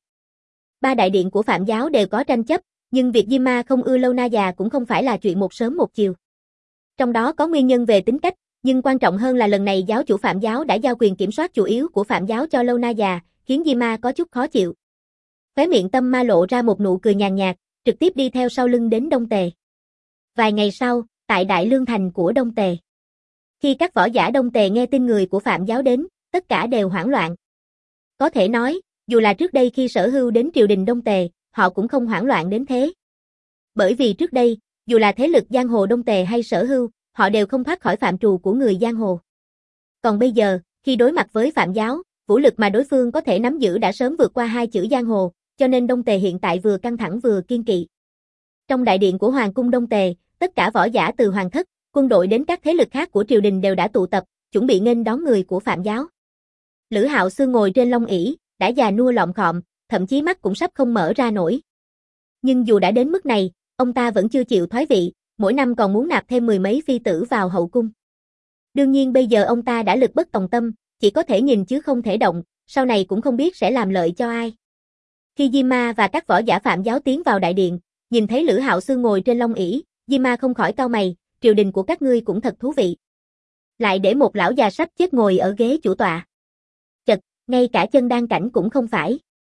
Speaker 1: Ba đại điện của Phạm Giáo đều có tranh chấp, nhưng việc Di-ma không ưa Lâu Na già cũng không phải là chuyện một sớm một chiều. Trong đó có nguyên nhân về tính cách, nhưng quan trọng hơn là lần này giáo chủ Phạm Giáo đã giao quyền kiểm soát chủ yếu của Phạm Giáo cho Lâu Na già, khiến Di-ma có chút khó chịu. Khóe miệng Tâm Ma lộ ra một nụ cười nhàn nhạt, trực tiếp đi theo sau lưng đến Đông Tề. Vài ngày sau, tại Đại Lương Thành của Đông Tề. Khi các võ giả Đông Tề nghe tin người của Phạm Giáo đến, tất cả đều hoảng loạn. Có thể nói, dù là trước đây khi Sở Hưu đến triều đình Đông Tề, họ cũng không hoảng loạn đến thế. Bởi vì trước đây, dù là thế lực giang hồ Đông Tề hay Sở Hưu, họ đều không thoát khỏi phạm trù của người giang hồ. Còn bây giờ, khi đối mặt với Phạm Giáo, vũ lực mà đối phương có thể nắm giữ đã sớm vượt qua hai chữ giang hồ, cho nên Đông Tề hiện tại vừa căng thẳng vừa kiên kỵ. Trong đại điện của Hoàng cung Đông Tề, tất cả võ giả từ Hoàng thất, quân đội đến các thế lực khác của triều đình đều đã tụ tập, chuẩn bị nghênh đón người của Phạm Giáo. Lữ Hạo Xương ngồi trên long ỷ, đã già nua lọm khọm, thậm chí mắt cũng sắp không mở ra nổi. Nhưng dù đã đến mức này, ông ta vẫn chưa chịu thoái vị, mỗi năm còn muốn nạp thêm mười mấy phi tử vào hậu cung. Đương nhiên bây giờ ông ta đã lực bất tòng tâm, chỉ có thể nhìn chứ không thể động, sau này cũng không biết sẽ làm lợi cho ai. Khi Di Ma và các võ giả Phạm giáo tiến vào đại điện, nhìn thấy Lữ Hạo Xương ngồi trên long ỷ, Di Ma không khỏi cau mày, triều đình của các ngươi cũng thật thú vị. Lại để một lão già sắp chết ngồi ở ghế chủ tọa. Chật, ngay cả chân đan cảnh cũng không phải.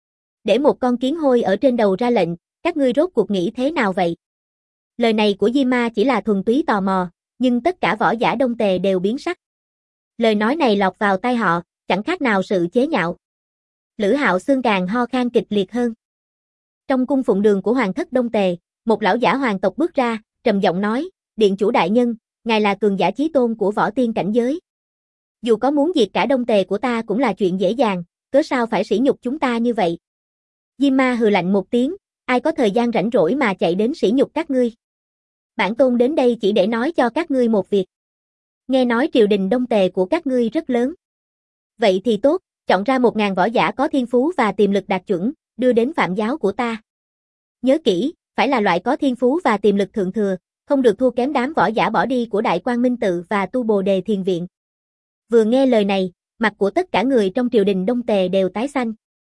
Speaker 1: Để một con kiến hôi ở trên đầu ra lệnh, các ngươi rốt cuộc nghĩ thế nào vậy? Lời này của Di Ma chỉ là thuần túy tò mò, nhưng tất cả võ giả Đông Tề đều biến sắc. Lời nói này lọt vào tai họ, chẳng khác nào sự chế nhạo. Lữ Hạo Xương càng ho khan kịch liệt hơn. Trong cung phụng đường của hoàng thất Đông Tề, một lão giả hoàng tộc bước ra, trầm giọng nói, điện chủ đại nhân, ngài là cường giả chí tôn của võ tiên cảnh giới. Dù có muốn diệt cả Đông Tề của ta cũng là chuyện dễ dàng, cớ sao phải sỉ nhục chúng ta như vậy? Di Ma hừ lạnh một tiếng, ai có thời gian rảnh rỗi mà chạy đến sỉ nhục các ngươi? Bản tôn đến đây chỉ để nói cho các ngươi một việc. Nghe nói triều đình Đông Tề của các ngươi rất lớn. Vậy thì tốt, chọn ra một ngàn võ giả có thiên phú và tiềm lực đạt chuẩn, đưa đến phạm giáo của ta. Nhớ kỹ, phải là loại có thiên phú và tiềm lực thượng thừa, không được thua kém đám võ giả bỏ đi của Đại Quang Minh Tự và Tu Bồ Đề Thiền Viện. Vừa nghe lời này, mặt của tất cả người trong triều đình Đông Tề đều tái xanh.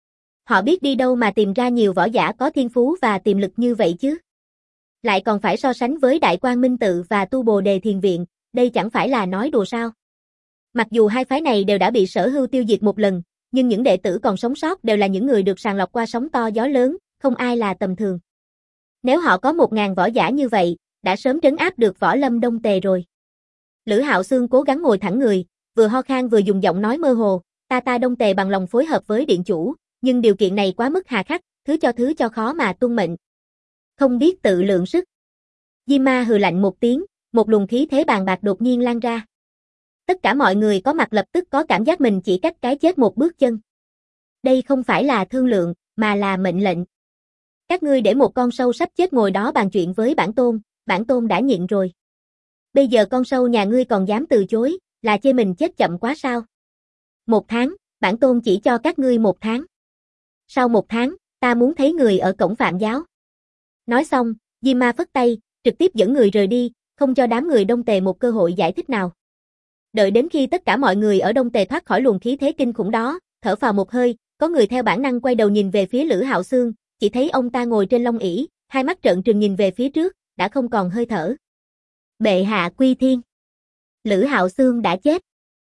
Speaker 1: Họ biết đi đâu mà tìm ra nhiều võ giả có thiên phú và tiềm lực như vậy chứ? Lại còn phải so sánh với Đại Quang Minh Tự và Tu Bồ Đề Thiền Viện, đây chẳng phải là nói đùa sao? Mặc dù hai phái này đều đã bị Sở Hưu tiêu diệt một lần, nhưng những đệ tử còn sống sót đều là những người được sàng lọc qua sóng to gió lớn, không ai là tầm thường. Nếu họ có một ngàn võ giả như vậy, đã sớm trấn áp được võ lâm Đông Tề rồi. Lữ Hạo Xương cố gắng ngồi thẳng người, vừa ho khan vừa dùng giọng nói mơ hồ, ta ta Đông Tề bằng lòng phối hợp với điện chủ, nhưng điều kiện này quá mức hà khắc, thứ cho thứ cho khó mà tuân mệnh. Không biết tự lượng sức. Di Ma hừ lạnh một tiếng, một luồng khí thế bàn bạc đột nhiên lan ra. Tất cả mọi người có mặt lập tức có cảm giác mình chỉ cách cái chết một bước chân. Đây không phải là thương lượng, mà là mệnh lệnh. Các ngươi để một con sâu sắp chết ngồi đó bàn chuyện với bản tôn, bản tôn đã nhịn rồi. Bây giờ con sâu nhà ngươi còn dám từ chối, là chê mình chết chậm quá sao? Một tháng, bản tôn chỉ cho các ngươi một tháng. Sau một tháng, ta muốn thấy người ở cổng phạm giáo. Nói xong, Di Ma phất tay, trực tiếp dẫn người rời đi, không cho đám người Đông Tề một cơ hội giải thích nào. Đợi đến khi tất cả mọi người ở Đông Tề thoát khỏi luồng khí thế kinh khủng đó, thở phào một hơi, có người theo bản năng quay đầu nhìn về phía Lữ Hạo Xương, chỉ thấy ông ta ngồi trên long ỷ, hai mắt trợn trừng nhìn về phía trước, đã không còn hơi thở. Bệ hạ quy thiên. Lữ Hạo Xương đã chết.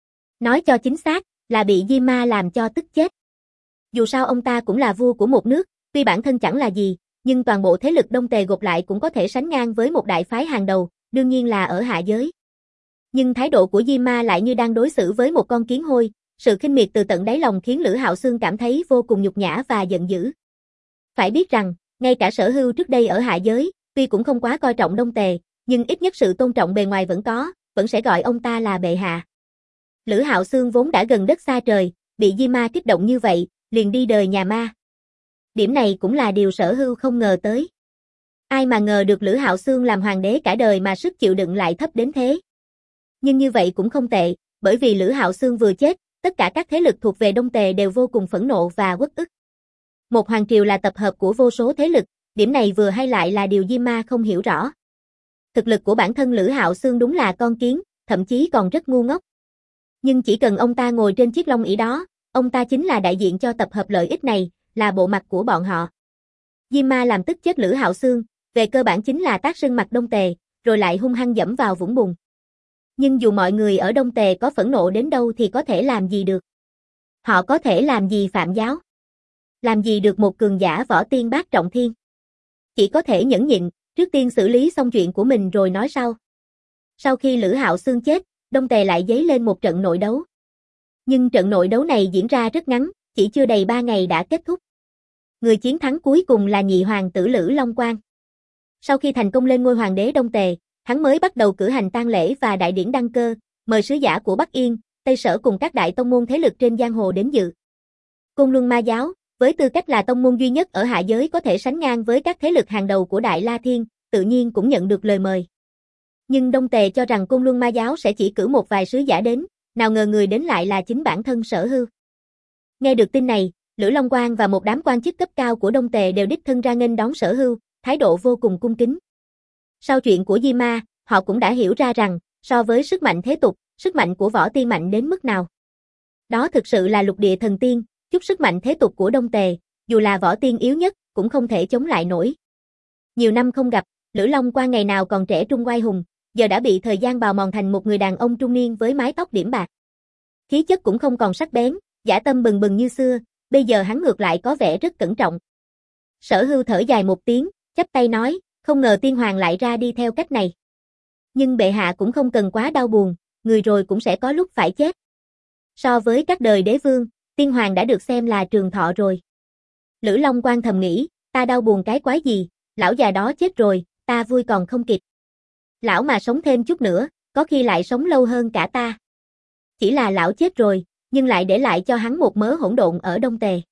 Speaker 1: Nói cho chính xác, là bị Di Ma làm cho tức chết. Dù sao ông ta cũng là vua của một nước, tuy bản thân chẳng là gì, nhưng toàn bộ thế lực Đông Tề gộp lại cũng có thể sánh ngang với một đại phái hàng đầu, đương nhiên là ở hạ giới. Nhưng thái độ của Di Ma lại như đang đối xử với một con kiến hôi, sự khinh miệt từ tận đáy lòng khiến Lữ Hạo Xương cảm thấy vô cùng nhục nhã và giận dữ. Phải biết rằng, ngay cả Sở Hưu trước đây ở hạ giới, tuy cũng không quá coi trọng Đông Tề, nhưng ít nhất sự tôn trọng bề ngoài vẫn có, vẫn sẽ gọi ông ta là bệ hạ. Lữ Hạo Xương vốn đã gần đất xa trời, bị Di Ma kích động như vậy, liền đi đời nhà ma. Điểm này cũng là điều Sở Hưu không ngờ tới. Ai mà ngờ được Lữ Hạo Xương làm hoàng đế cả đời mà sức chịu đựng lại thấp đến thế. Nhưng như vậy cũng không tệ, bởi vì Lữ Hạo Xương vừa chết, tất cả các thế lực thuộc về Đông Tề đều vô cùng phẫn nộ và uất ức. Một hoàng triều là tập hợp của vô số thế lực, điểm này vừa hay lại là điều Di Ma không hiểu rõ. Thực lực của bản thân Lữ Hạo Xương đúng là con kiến, thậm chí còn rất ngu ngốc. Nhưng chỉ cần ông ta ngồi trên chiếc long ỷ đó, ông ta chính là đại diện cho tập hợp lợi ích này, là bộ mặt của bọn họ. Di Ma làm tức chết Lữ Hạo Xương, về cơ bản chính là tác sưng mặt Đông Tề, rồi lại hung hăng dẫm vào vũng bùn. Nhưng dù mọi người ở Đông Tề có phẫn nộ đến đâu thì có thể làm gì được? Họ có thể làm gì phạm giáo? Làm gì được một cường giả võ tiên bát trọng thiên? Chỉ có thể nhẫn nhịn, trước tiên xử lý xong chuyện của mình rồi nói sau. Sau khi Lữ Hạo Xương chết, Đông Tề lại dấy lên một trận nội đấu. Nhưng trận nội đấu này diễn ra rất ngắn, chỉ chưa đầy ba ngày đã kết thúc. Người chiến thắng cuối cùng là nhị hoàng tử Lữ Long Quang. Sau khi thành công lên ngôi hoàng đế Đông Tề, hắn mới bắt đầu cử hành tang lễ và đại điển đăng cơ, mời sứ giả của Bắc Yên, Tây Sở cùng các đại tông môn thế lực trên giang hồ đến dự. Côn Luân Ma giáo, với tư cách là tông môn duy nhất ở hạ giới có thể sánh ngang với các thế lực hàng đầu của Đại La Thiên, tự nhiên cũng nhận được lời mời. Nhưng Đông Tề cho rằng Côn Luân Ma giáo sẽ chỉ cử một vài sứ giả đến, nào ngờ người đến lại là chính bản thân Sở Hưu. Nghe được tin này, Lữ Long Quang và một đám quan chức cấp cao của Đông Tề đều đích thân ra nghênh đón Sở Hưu, thái độ vô cùng cung kính. Sau chuyện của Di Ma, họ cũng đã hiểu ra rằng, so với sức mạnh thế tục, sức mạnh của võ tiên mạnh đến mức nào. Đó thực sự là lục địa thần tiên, chút sức mạnh thế tục của Đông Tề, dù là võ tiên yếu nhất, cũng không thể chống lại nổi. Nhiều năm không gặp, Lữ Long Quan ngày nào còn trẻ trung oai hùng, giờ đã bị thời gian bào mòn thành một người đàn ông trung niên với mái tóc điểm bạc. Khí chất cũng không còn sắc bén, dã tâm bừng bừng như xưa, bây giờ hắn ngược lại có vẻ rất cẩn trọng. Sở Hưu thở dài một tiếng, chắp tay nói, không ngờ tiên hoàng lại ra đi theo cách này. Nhưng bệ hạ cũng không cần quá đau buồn, người rồi cũng sẽ có lúc phải chết. So với các đời đế vương, tiên hoàng đã được xem là trường thọ rồi. Lữ Long Quan thầm nghĩ, ta đau buồn cái quái gì, lão già đó chết rồi, ta vui còn không kịp. Lão mà sống thêm chút nữa, có khi lại sống lâu hơn cả ta. Chỉ là lão chết rồi, nhưng lại để lại cho hắn một mớ hỗn độn ở Đông Tề.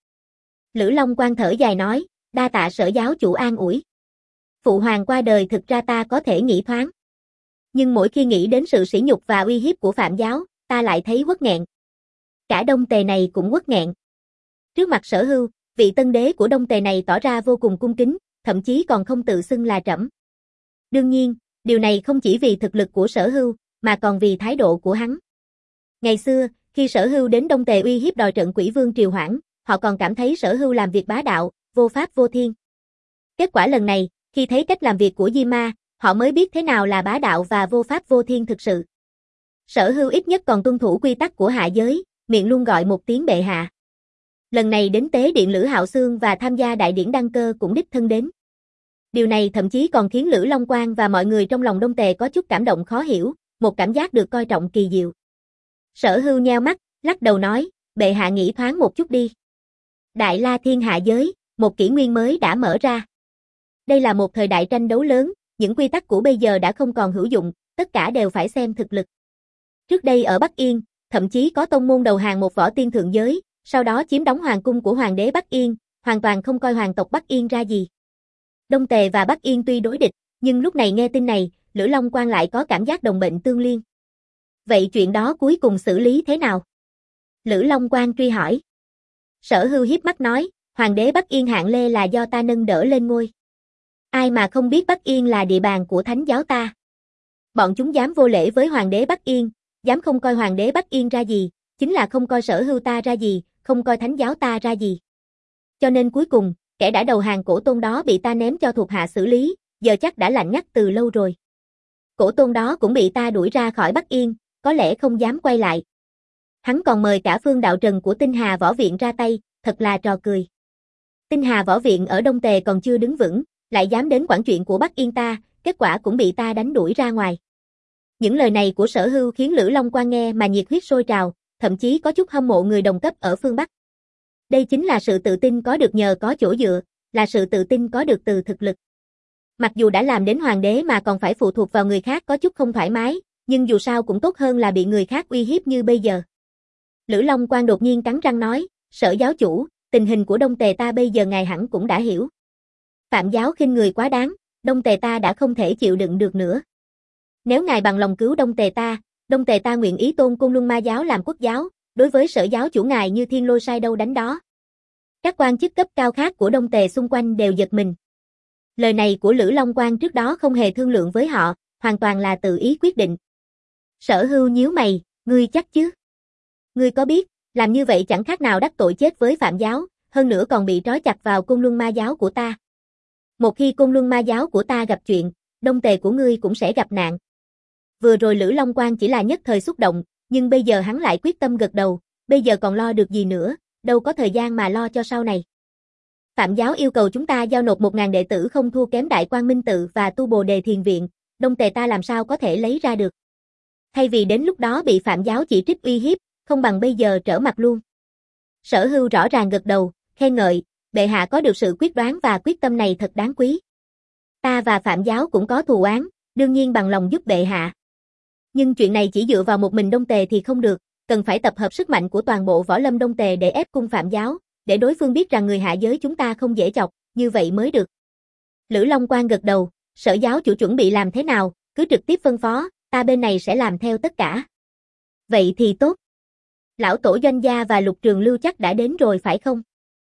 Speaker 1: Lữ Long Quan thở dài nói, đa tạ Sở giáo chủ an ủi. Phụ hoàng qua đời thực ra ta có thể nghĩ thoáng. Nhưng mỗi khi nghĩ đến sự sỉ nhục và uy hiếp của Phạm giáo, ta lại thấy uất nghẹn. Cả Đông Tề này cũng uất nghẹn. Trước mặt Sở Hưu, vị tân đế của Đông Tề này tỏ ra vô cùng cung kính, thậm chí còn không tự xưng là trẫm. Đương nhiên, điều này không chỉ vì thực lực của Sở Hưu, mà còn vì thái độ của hắn. Ngày xưa, khi Sở Hưu đến Đông Tề uy hiếp đòi trận Quỷ Vương Triều Hoãn, họ còn cảm thấy Sở Hưu làm việc bá đạo, vô pháp vô thiên. Kết quả lần này, khi thấy cách làm việc của Di Ma, họ mới biết thế nào là bá đạo và vô pháp vô thiên thực sự. Sở Hưu ít nhất còn tuân thủ quy tắc của hạ giới, miệng luôn gọi một tiếng bệ hạ. Lần này đến tế điện Lữ Hạo Xương và tham gia đại điển đăng cơ cũng đích thân đến. Điều này thậm chí còn khiến Lữ Long Quan và mọi người trong lòng Đông Tề có chút cảm động khó hiểu, một cảm giác được coi trọng kỳ diệu. Sở Hưu nheo mắt, lắc đầu nói, bệ hạ nghĩ thoáng một chút đi. Đại La Thiên hạ giới, một kỷ nguyên mới đã mở ra. Đây là một thời đại tranh đấu lớn, những quy tắc của bây giờ đã không còn hữu dụng, tất cả đều phải xem thực lực. Trước đây ở Bắc Yên, thậm chí có tông môn đầu hàng một võ tiên thượng giới, sau đó chiếm đóng hoàng cung của hoàng đế Bắc Yên, hoàn toàn không coi hoàng tộc Bắc Yên ra gì. Đông Tề và Bắc Yên tuy đối địch, nhưng lúc này nghe tin này, Lữ Long Quan lại có cảm giác đồng bệnh tương liên. Vậy chuyện đó cuối cùng xử lý thế nào? Lữ Long Quan truy hỏi. Sở Hưu hiếp mắt nói, hoàng đế Bắc Yên Hạng Lê là do ta nâng đỡ lên ngôi. Ai mà không biết Bắc Yên là địa bàn của thánh giáo ta. Bọn chúng dám vô lễ với hoàng đế Bắc Yên, dám không coi hoàng đế Bắc Yên ra gì, chính là không coi Sở Hưu ta ra gì, không coi thánh giáo ta ra gì. Cho nên cuối cùng, kẻ đã đầu hàng Cổ Tôn đó bị ta ném cho thuộc hạ xử lý, giờ chắc đã lạnh ngắt từ lâu rồi. Cổ Tôn đó cũng bị ta đuổi ra khỏi Bắc Yên, có lẽ không dám quay lại. Hắn còn mời cả Phương Đạo Trần của Tinh Hà Võ Viện ra tay, thật là trò cười. Tinh Hà Võ Viện ở Đông Tề còn chưa đứng vững, lại dám đến quản chuyện của Bắc Yên ta, kết quả cũng bị ta đánh đuổi ra ngoài. Những lời này của Sở Hưu khiến Lữ Long Quan nghe mà nhiệt huyết sôi trào, thậm chí có chút hâm mộ người đồng cấp ở phương Bắc. Đây chính là sự tự tin có được nhờ có chỗ dựa, là sự tự tin có được từ thực lực. Mặc dù đã làm đến hoàng đế mà còn phải phụ thuộc vào người khác có chút không thoải mái, nhưng dù sao cũng tốt hơn là bị người khác uy hiếp như bây giờ. Lữ Long Quan đột nhiên cắn răng nói, Sở giáo chủ, tình hình của Đông Tề ta bây giờ ngài hẳn cũng đã hiểu. Phạm giáo khinh người quá đáng, Đông Tề ta đã không thể chịu đựng được nữa. Nếu ngài bằng lòng cứu Đông Tề ta, Đông Tề ta nguyện ý tôn Côn Luân Ma giáo làm quốc giáo, đối với Sở giáo chủ ngài như thiên lôi sai đâu đánh đó. Các quan chức cấp cao khác của Đông Tề xung quanh đều giật mình. Lời này của Lữ Long Quan trước đó không hề thương lượng với họ, hoàn toàn là tự ý quyết định. Sở Hưu nhíu mày, ngươi chắc chứ? Ngươi có biết, làm như vậy chẳng khác nào đắc tội chết với Phạm giáo, hơn nữa còn bị trói chặt vào Côn Luân Ma giáo của ta. Một khi Côn Luân Ma giáo của ta gặp chuyện, Đông Tề của ngươi cũng sẽ gặp nạn. Vừa rồi Lữ Long Quan chỉ là nhất thời xúc động, nhưng bây giờ hắn lại quyết tâm gật đầu, bây giờ còn lo được gì nữa, đâu có thời gian mà lo cho sau này. Phạm giáo yêu cầu chúng ta giao nộp một ngàn đệ tử không thua kém Đại Quang Minh Tự và Tu Bồ Đề Thiền Viện, Đông Tề ta làm sao có thể lấy ra được. Thay vì đến lúc đó bị Phạm giáo chỉ trích uy hiếp, không bằng bây giờ trở mặt luôn. Sở Hưu rõ ràng gật đầu, khen ngợi, bệ hạ có được sự quyết đoán và quyết tâm này thật đáng quý. Ta và Phạm giáo cũng có thù oán, đương nhiên bằng lòng giúp bệ hạ. Nhưng chuyện này chỉ dựa vào một mình Đông Tề thì không được, cần phải tập hợp sức mạnh của toàn bộ võ lâm Đông Tề để ép cung Phạm giáo, để đối phương biết rằng người hạ giới chúng ta không dễ chọc, như vậy mới được. Lữ Long Quan gật đầu, Sở giáo chủ chuẩn bị làm thế nào, cứ trực tiếp phân phó, ta bên này sẽ làm theo tất cả. Vậy thì tốt. Lão tổ Doanh gia và Lục Trường Lưu chắc đã đến rồi phải không?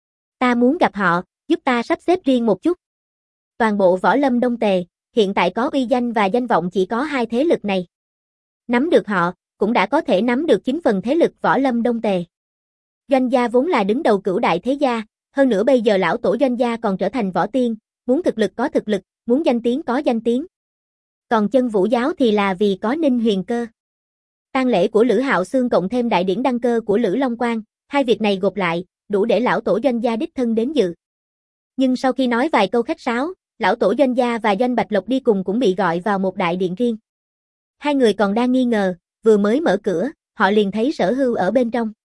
Speaker 1: Ta muốn gặp họ, giúp ta sắp xếp riêng một chút. Toàn bộ võ lâm Đông Tề, hiện tại có uy danh và danh vọng chỉ có hai thế lực này. Nắm được họ, cũng đã có thể nắm được chín phần thế lực võ lâm Đông Tề. Doanh gia vốn là đứng đầu cửu đại thế gia, Hơn nữa bây giờ lão tổ Doanh gia còn trở thành võ tiên, muốn thực lực có thực lực, muốn danh tiếng có danh tiếng. Còn chân vũ giáo thì là vì có Ninh Huyền Cơ. Tang lễ của Lữ Hạo Xương cộng thêm đại điển đăng cơ của Lữ Long Quang, hai việc này gộp lại, đủ để lão tổ Doanh gia đích thân đến dự. Nhưng sau khi nói vài câu khách sáo, lão tổ Doanh gia và Doanh Bạch Lộc đi cùng cũng bị gọi vào một đại điện riêng. Hai người còn đang nghi ngờ, vừa mới mở cửa, họ liền thấy Sở Hưu ở bên trong.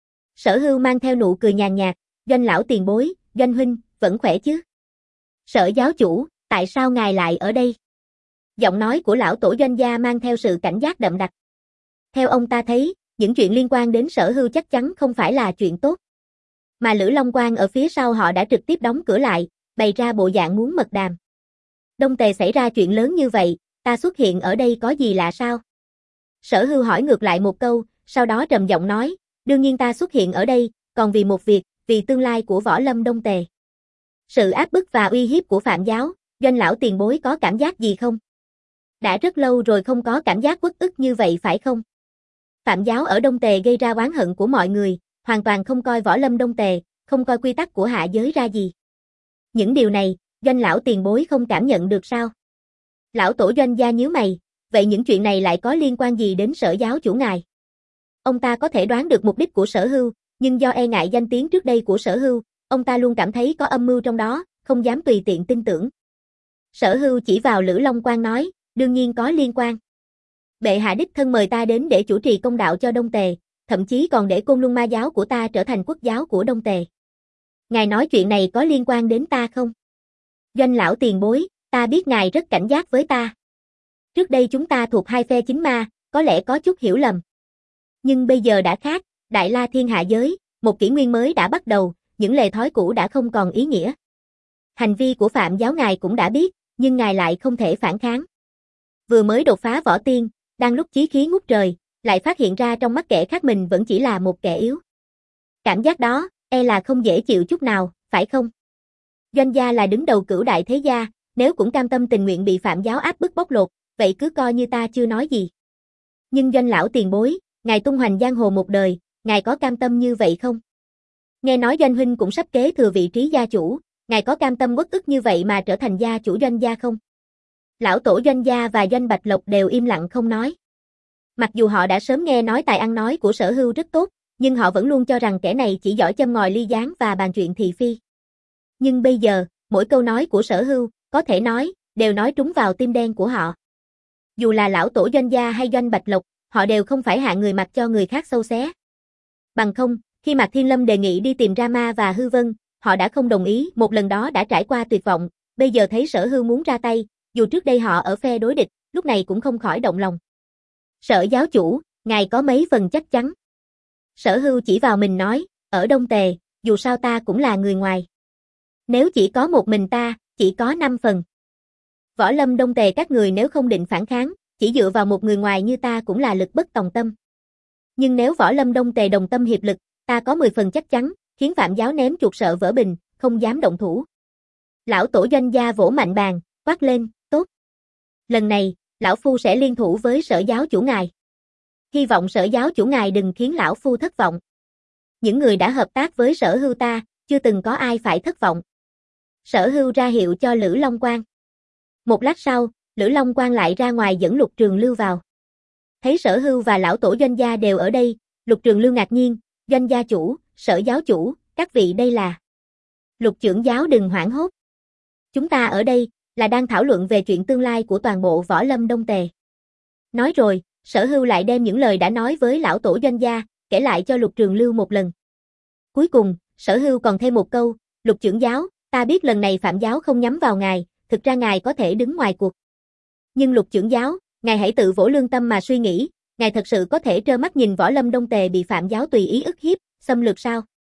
Speaker 1: Sở Hưu mang theo nụ cười nhàn nhạt, Doanh lão tiền bối, Doanh huynh, vẫn khỏe chứ? Sở giáo chủ, tại sao ngài lại ở đây? Giọng nói của lão tổ Doanh gia mang theo sự cảnh giác đậm đặc. Theo ông ta thấy, những chuyện liên quan đến Sở Hưu chắc chắn không phải là chuyện tốt. Mà Lữ Long Quang ở phía sau họ đã trực tiếp đóng cửa lại, bày ra bộ dạng muốn mật đàm. Đông Tề xảy ra chuyện lớn như vậy, ta xuất hiện ở đây có gì lạ sao? Sở Hưu hỏi ngược lại một câu, sau đó trầm giọng nói, đương nhiên ta xuất hiện ở đây, còn vì một việc, vì tương lai của võ lâm Đông Tề. Sự áp bức và uy hiếp của Phạm giáo, Doanh lão tiền bối có cảm giác gì không? Đã rất lâu rồi không có cảm giác uất ức như vậy phải không? Phạm giáo ở Đông Tề gây ra oán hận của mọi người, hoàn toàn không coi võ lâm Đông Tề, không coi quy tắc của hạ giới ra gì. Những điều này, Doanh lão tiền bối không cảm nhận được sao? Lão tổ Doanh gia nhíu mày, vậy những chuyện này lại có liên quan gì đến Sở giáo chủ ngài? Ông ta có thể đoán được mục đích của Sở Hưu, nhưng do e ngại danh tiếng trước đây của Sở Hưu, ông ta luôn cảm thấy có âm mưu trong đó, không dám tùy tiện tin tưởng. Sở Hưu chỉ vào Lữ Long Quang nói, đương nhiên có liên quan. Bệ hạ đích thân mời ta đến để chủ trì công đạo cho Đông Tề, thậm chí còn để Côn Luân Ma giáo của ta trở thành quốc giáo của Đông Tề. Ngài nói chuyện này có liên quan đến ta không? Doanh lão tiền bối, ta biết ngài rất cảnh giác với ta. Trước đây chúng ta thuộc hai phe chính ma, có lẽ có chút hiểu lầm. Nhưng bây giờ đã khác, Đại La thiên hạ giới, một kỷ nguyên mới đã bắt đầu, những lề thói cũ đã không còn ý nghĩa. Hành vi của Phạm giáo ngài cũng đã biết, nhưng ngài lại không thể phản kháng. Vừa mới đột phá võ tiên, đang lúc chí khí ngút trời, lại phát hiện ra trong mắt kẻ khác mình vẫn chỉ là một kẻ yếu. Cảm giác đó, e là không dễ chịu chút nào, phải không? Doanh gia là đứng đầu cửu đại thế gia, nếu cũng cam tâm tình nguyện bị Phạm giáo áp bức bóc lột, vậy cứ coi như ta chưa nói gì. Nhưng Doanh lão tiền bối, ngài tung hoành giang hồ một đời, ngài có cam tâm như vậy không? Nghe nói Doanh huynh cũng sắp kế thừa vị trí gia chủ, ngài có cam tâm uất ức như vậy mà trở thành gia chủ Doanh gia không? Lão tổ Doanh gia và Doanh Bạch Lộc đều im lặng không nói. Mặc dù họ đã sớm nghe nói tài ăn nói của Sở Hưu rất tốt, nhưng họ vẫn luôn cho rằng kẻ này chỉ giỏi châm ngòi ly gián và bàn chuyện thị phi. Nhưng bây giờ, mỗi câu nói của Sở Hưu, có thể nói, đều nói trúng vào tim đen của họ. Dù là lão tổ Doanh gia hay Doanh Bạch Lộc, họ đều không phải hạ người mặc cho người khác xâu xé. Bằng không, khi Mạc Thiên Lâm đề nghị đi tìm Rama và Hư Vân, họ đã không đồng ý, một lần đó đã trải qua tuyệt vọng, bây giờ thấy Sở Hưu muốn ra tay, dù trước đây họ ở phe đối địch, lúc này cũng không khỏi động lòng. Sở giáo chủ, ngài có mấy phần chắc chắn? Sở Hưu chỉ vào mình nói, ở Đông Tề, dù sao ta cũng là người ngoài. Nếu chỉ có một mình ta, chỉ có năm phần. Võ lâm Đông Tề các người nếu không định phản kháng, chỉ dựa vào một người ngoài như ta cũng là lực bất tòng tâm. Nhưng nếu võ lâm Đông Tề đồng tâm hiệp lực, ta có mười phần chắc chắn, khiến Phạm giáo ném chuột sợ vỡ bình, không dám động thủ. Lão tổ Doanh gia vỗ mạnh bàn, quát lên, tốt. Lần này, lão phu sẽ liên thủ với Sở giáo chủ ngài. Hy vọng Sở giáo chủ ngài đừng khiến lão phu thất vọng. Những người đã hợp tác với Sở Hưu ta, chưa từng có ai phải thất vọng. Sở Hưu ra hiệu cho Lữ Long Quang. Một lát sau, Lữ Long Quang lại ra ngoài dẫn Lục Trường Lưu vào. Thấy Sở Hưu và lão tổ Doanh gia đều ở đây, Lục Trường Lưu ngạc nhiên, Doanh gia chủ, Sở giáo chủ, các vị đây là. Lục trưởng giáo đừng hoảng hốt. Chúng ta ở đây, là đang thảo luận về chuyện tương lai của toàn bộ võ lâm Đông Tề. Nói rồi, Sở Hưu lại đem những lời đã nói với lão tổ Doanh gia, kể lại cho Lục Trường Lưu một lần. Cuối cùng, Sở Hưu còn thêm một câu, Lục trưởng giáo, ta biết lần này Phạm giáo không nhắm vào ngài, thực ra ngài có thể đứng ngoài cuộc. Nhưng Lục trưởng giáo, ngài hãy tự vỗ lương tâm mà suy nghĩ, ngài thật sự có thể trơ mắt nhìn võ lâm Đông Tề bị Phạm giáo tùy ý ức hiếp, xâm lược sao?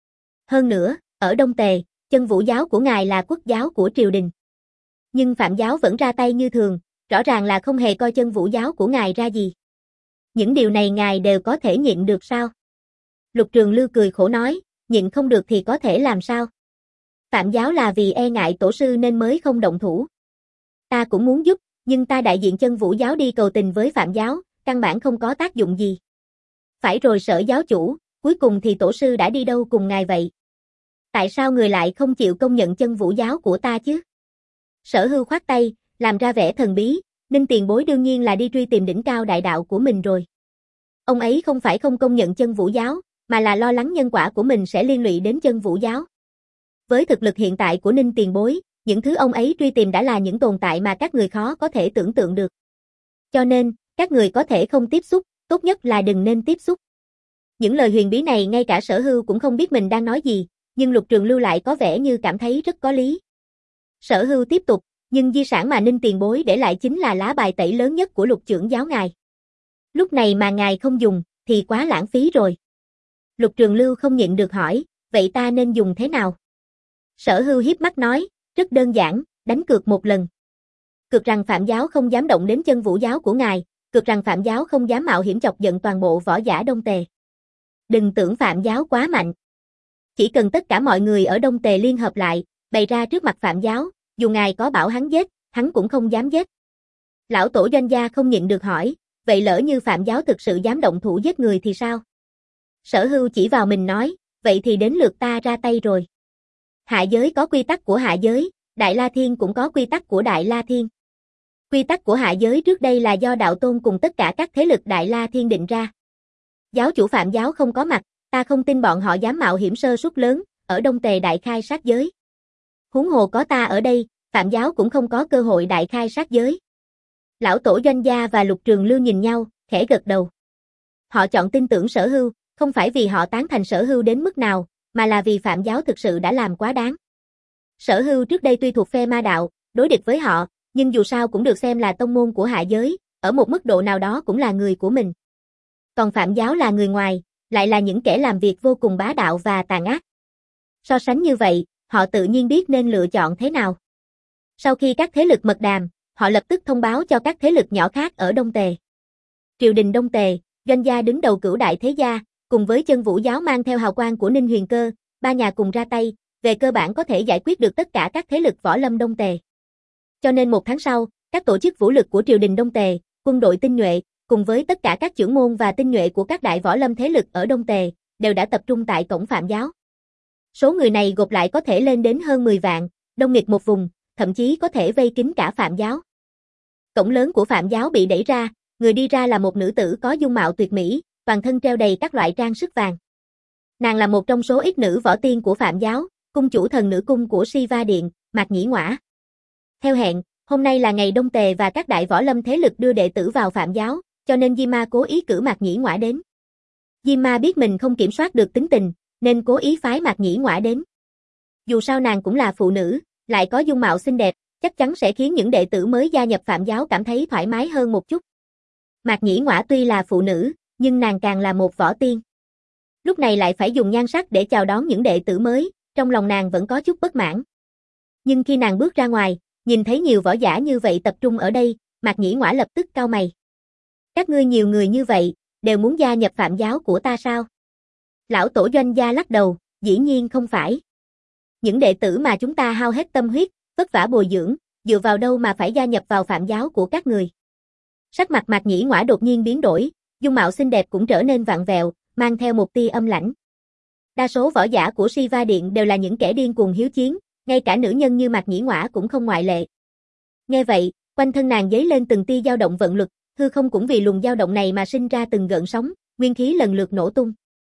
Speaker 1: Hơn nữa, ở Đông Tề, chân vũ giáo của ngài là quốc giáo của triều đình. Nhưng Phạm giáo vẫn ra tay như thường, rõ ràng là không hề coi chân vũ giáo của ngài ra gì. Những điều này ngài đều có thể nhịn được sao? Lục Trường Lưu cười khổ nói, nhịn không được thì có thể làm sao? Phạm giáo là vì e ngại tổ sư nên mới không động thủ. Ta cũng muốn giúp, nhưng ta đại diện chân vũ giáo đi cầu tình với Phạm giáo, căn bản không có tác dụng gì. Phải rồi Sở giáo chủ, cuối cùng thì tổ sư đã đi đâu cùng ngài vậy? Tại sao người lại không chịu công nhận chân vũ giáo của ta chứ? Sở Hưu khoát tay, làm ra vẻ thần bí, Ninh tiền bối đương nhiên là đi truy tìm đỉnh cao đại đạo của mình rồi. Ông ấy không phải không công nhận chân vũ giáo, mà là lo lắng nhân quả của mình sẽ liên lụy đến chân vũ giáo. Với thực lực hiện tại của Ninh tiền bối, những thứ ông ấy truy tìm đã là những tồn tại mà các người khó có thể tưởng tượng được. Cho nên, các người có thể không tiếp xúc, tốt nhất là đừng nên tiếp xúc. Những lời huyền bí này ngay cả Sở Hưu cũng không biết mình đang nói gì, nhưng Lục Trường Lưu lại có vẻ như cảm thấy rất có lý. Sở Hưu tiếp tục, nhưng di sản mà Ninh tiền bối để lại chính là lá bài tẩy lớn nhất của Lục trưởng giáo ngài. Lúc này mà ngài không dùng, thì quá lãng phí rồi. Lục Trường Lưu không nhịn được hỏi, vậy ta nên dùng thế nào? Sở Hưu hiếp mắt nói, rất đơn giản, đánh cược một lần. Cược rằng Phạm giáo không dám động đến chân vũ giáo của ngài, cược rằng Phạm giáo không dám mạo hiểm chọc giận toàn bộ võ giả Đông Tề. Đừng tưởng Phạm giáo quá mạnh. Chỉ cần tất cả mọi người ở Đông Tề liên hợp lại, bày ra trước mặt Phạm giáo, dù ngài có bảo hắn giết, hắn cũng không dám giết. Lão tổ Doanh gia không nhịn được hỏi, vậy lỡ như Phạm giáo thực sự dám động thủ giết người thì sao? Sở Hưu chỉ vào mình nói, vậy thì đến lượt ta ra tay rồi. Hạ giới có quy tắc của hạ giới, Đại La Thiên cũng có quy tắc của Đại La Thiên. Quy tắc của hạ giới trước đây là do đạo tôn cùng tất cả các thế lực Đại La Thiên định ra. Giáo chủ Phạm giáo không có mặt, ta không tin bọn họ dám mạo hiểm sơ suất lớn, ở Đông Tề đại khai sát giới. Huống hồ có ta ở đây, Phạm giáo cũng không có cơ hội đại khai sát giới. Lão tổ Doanh gia và Lục Trường Lưu nhìn nhau, khẽ gật đầu. Họ chọn tin tưởng Sở Hưu, không phải vì họ tán thành Sở Hưu đến mức nào, mà là vì Phạm giáo thực sự đã làm quá đáng. Sở Hưu trước đây tuy thuộc phe ma đạo, đối địch với họ, nhưng dù sao cũng được xem là tông môn của hạ giới, ở một mức độ nào đó cũng là người của mình. Còn Phạm giáo là người ngoài, lại là những kẻ làm việc vô cùng bá đạo và tàn ác. So sánh như vậy, họ tự nhiên biết nên lựa chọn thế nào. Sau khi các thế lực mật đàm, họ lập tức thông báo cho các thế lực nhỏ khác ở Đông Tề. Triều đình Đông Tề, Doanh gia đứng đầu cửu đại thế gia, cùng với chân vũ giáo mang theo hào quang của Ninh Huyền Cơ, ba nhà cùng ra tay, về cơ bản có thể giải quyết được tất cả các thế lực võ lâm Đông Tề. Cho nên một tháng sau, các tổ chức vũ lực của triều đình Đông Tề, quân đội tinh nhuệ, cùng với tất cả các trưởng môn và tinh nhuệ của các đại võ lâm thế lực ở Đông Tề, đều đã tập trung tại cổng Phạm giáo. Số người này gộp lại có thể lên đến hơn mười vạn, đông nghịt một vùng, thậm chí có thể vây kín cả Phạm giáo. Cổng lớn của Phạm giáo bị đẩy ra, người đi ra là một nữ tử có dung mạo tuyệt mỹ, toàn thân treo đầy các loại trang sức vàng. Nàng là một trong số ít nữ võ tiên của Phạm giáo, cung chủ thần nữ cung của Siva Điện, Mạc Nhĩ Ngoã. Theo hẹn, hôm nay là ngày Đông Tề và các đại võ lâm thế lực đưa đệ tử vào Phạm giáo, cho nên Di Ma cố ý cử Mạc Nhĩ Ngoã đến. Di Ma biết mình không kiểm soát được tính tình, nên cố ý phái Mạc Nhĩ Ngoã đến. Dù sao nàng cũng là phụ nữ, lại có dung mạo xinh đẹp, chắc chắn sẽ khiến những đệ tử mới gia nhập Phạm giáo cảm thấy thoải mái hơn một chút. Mạc Nhĩ Ngoã tuy là phụ nữ, nhưng nàng càng là một võ tiên. Lúc này lại phải dùng nhan sắc để chào đón những đệ tử mới, trong lòng nàng vẫn có chút bất mãn. Nhưng khi nàng bước ra ngoài, nhìn thấy nhiều võ giả như vậy tập trung ở đây, Mạc Nhĩ Ngoã lập tức cau mày. Các ngươi nhiều người như vậy, đều muốn gia nhập Phạm giáo của ta sao? Lão tổ Doanh gia lắc đầu, dĩ nhiên không phải. Những đệ tử mà chúng ta hao hết tâm huyết, vất vả bồi dưỡng, dựa vào đâu mà phải gia nhập vào Phạm giáo của các người? Sắc mặt Mạc Nhĩ Ngoã đột nhiên biến đổi, dung mạo xinh đẹp cũng trở nên vặn vẹo, mang theo một tia âm lãnh. Đa số võ giả của Siva Điện đều là những kẻ điên cuồng hiếu chiến, ngay cả nữ nhân như Mạc Nhĩ Ngoã cũng không ngoại lệ. Nghe vậy, quanh thân nàng giấy lên từng tia dao động vận lực, hư không cũng vì luồng dao động này mà sinh ra từng gợn sóng, nguyên khí lần lượt nổ tung.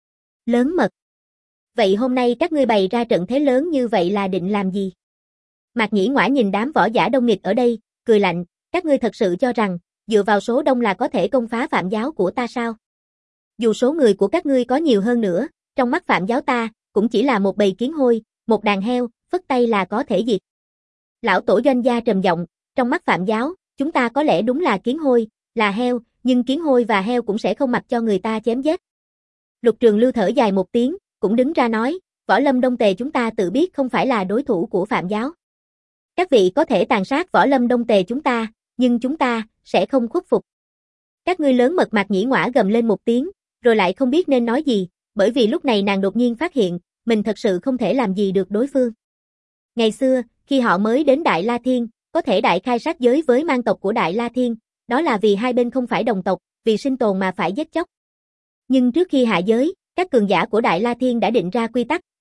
Speaker 1: Lớn mật. Vậy hôm nay các ngươi bày ra trận thế lớn như vậy là định làm gì? Mạc Nhĩ Ngoã nhìn đám võ giả đông nghịt ở đây, cười lạnh, các ngươi thật sự cho rằng, dựa vào số đông là có thể công phá Phạm giáo của ta sao? Dù số người của các ngươi có nhiều hơn nữa, trong mắt Phạm giáo ta, cũng chỉ là một bầy kiến hôi, một đàn heo, phất tay là có thể diệt. Lão tổ Doanh gia trầm giọng, trong mắt Phạm giáo, chúng ta có lẽ đúng là kiến hôi, là heo, nhưng kiến hôi và heo cũng sẽ không mặc cho người ta chém giết. Lục Trường Lưu thở dài một tiếng, cũng đứng ra nói, võ lâm Đông Tề chúng ta tự biết không phải là đối thủ của Phạm giáo. Các vị có thể tàn sát võ lâm Đông Tề chúng ta, nhưng chúng ta sẽ không khuất phục. Các ngươi lớn mật. Mạc Nhĩ Ngoã gầm lên một tiếng, rồi lại không biết nên nói gì, bởi vì lúc này nàng đột nhiên phát hiện, mình thật sự không thể làm gì được đối phương. Ngày xưa, khi họ mới đến Đại La Thiên, có thể đại khai sát giới với mang tộc của Đại La Thiên, đó là vì hai bên không phải đồng tộc, vì sinh tồn mà phải giết chóc. Nhưng trước khi hạ giới, các cường giả của Đại La Thiên đã định ra quy tắc,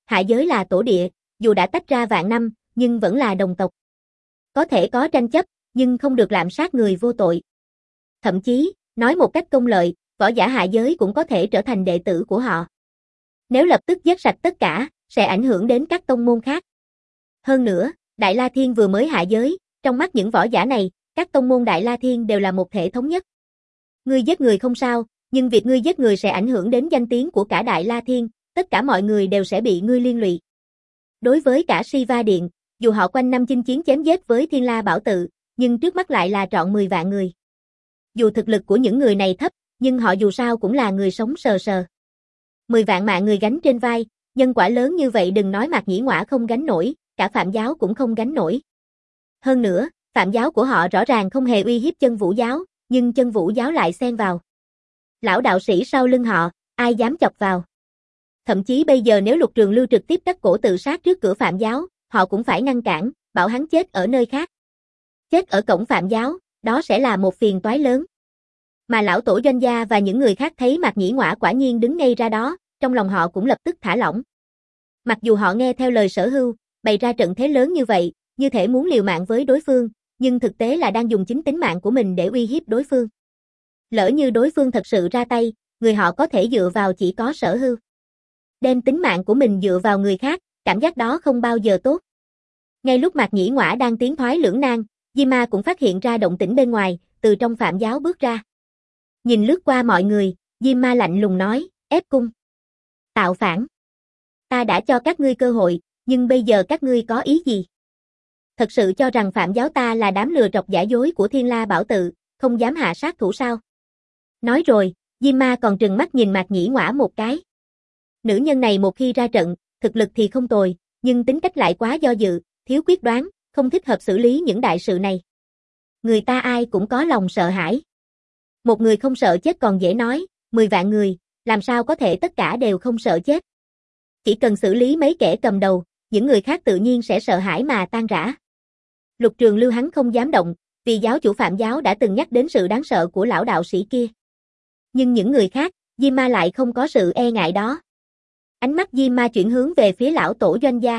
Speaker 1: hạ giới là tổ địa, dù đã tách ra vạn năm, nhưng vẫn là đồng tộc. Có thể có tranh chấp, nhưng không được lạm sát người vô tội. Thậm chí, nói một cách công lợi, võ giả hạ giới cũng có thể trở thành đệ tử của họ. Nếu lập tức giết sạch tất cả, sẽ ảnh hưởng đến các tông môn khác. Hơn nữa, Đại La Thiên vừa mới hạ giới, trong mắt những võ giả này, các tông môn Đại La Thiên đều là một thể thống nhất. Ngươi giết người không sao, nhưng việc ngươi giết người sẽ ảnh hưởng đến danh tiếng của cả Đại La Thiên, tất cả mọi người đều sẽ bị ngươi liên lụy. Đối với cả Siva Điện, dù họ quanh năm chinh chiến chém giết với Thiên La Bảo Tự, nhưng trước mắt lại là trọn mười vạn người. Dù thực lực của những người này thấp, nhưng họ dù sao cũng là người sống sờ sờ. mười vạn mạng người gánh trên vai, nhân quả lớn như vậy đừng nói Mạc Nhĩ Ngoã không gánh nổi, cả Phạm giáo cũng không gánh nổi. Hơn nữa, Phạm giáo của họ rõ ràng không hề uy hiếp Chân Vũ giáo, nhưng Chân Vũ giáo lại xen vào. Lão đạo sĩ sau lưng họ, ai dám chọc vào. Thậm chí bây giờ nếu Lục Trường Lưu trực tiếp cắt cổ tự sát trước cửa Phạm giáo, họ cũng phải ngăn cản, bảo hắn chết ở nơi khác. Chết ở cổng Phạm giáo, đó sẽ là một phiền toái lớn. Mà lão tổ Doanh gia và những người khác thấy Mạc Nhĩ Ngoã quả nhiên đứng ngay ra đó, trong lòng họ cũng lập tức thả lỏng. Mặc dù họ nghe theo lời Sở Hưu, bày ra trận thế lớn như vậy, như thể muốn liều mạng với đối phương, nhưng thực tế là đang dùng chính tính mạng của mình để uy hiếp đối phương. Lỡ như đối phương thật sự ra tay, người họ có thể dựa vào chỉ có Sở Hưu. Đem tính mạng của mình dựa vào người khác, cảm giác đó không bao giờ tốt. Ngay lúc Mạc Nhĩ Ngoã đang tiến thoái lưỡng nan, Di Ma cũng phát hiện ra động tĩnh bên ngoài, từ trong Phạm giáo bước ra. Nhìn lướt qua mọi người, Di Ma lạnh lùng nói, ép cung. Tạo phản. Ta đã cho các ngươi cơ hội, nhưng bây giờ các ngươi có ý gì? Thật sự cho rằng Phạm giáo ta là đám lừa trọc giả dối của Thiên La Bảo Tự, không dám hạ sát thủ sao? Nói rồi, Di Ma còn trừng mắt nhìn Mạc Nhĩ Ngoã một cái. Nữ nhân này một khi ra trận, thực lực thì không tồi, nhưng tính cách lại quá do dự, thiếu quyết đoán, không thích hợp xử lý những đại sự này. Người ta ai cũng có lòng sợ hãi. Một người không sợ chết còn dễ nói, mười vạn người, làm sao có thể tất cả đều không sợ chết. Chỉ cần xử lý mấy kẻ cầm đầu, những người khác tự nhiên sẽ sợ hãi mà tan rã. Lục Trường Lưu hắn không dám động, vì giáo chủ Phạm giáo đã từng nhắc đến sự đáng sợ của lão đạo sĩ kia. Nhưng những người khác, Di Ma lại không có sự e ngại đó. Ánh mắt Di Ma chuyển hướng về phía lão tổ Doanh gia.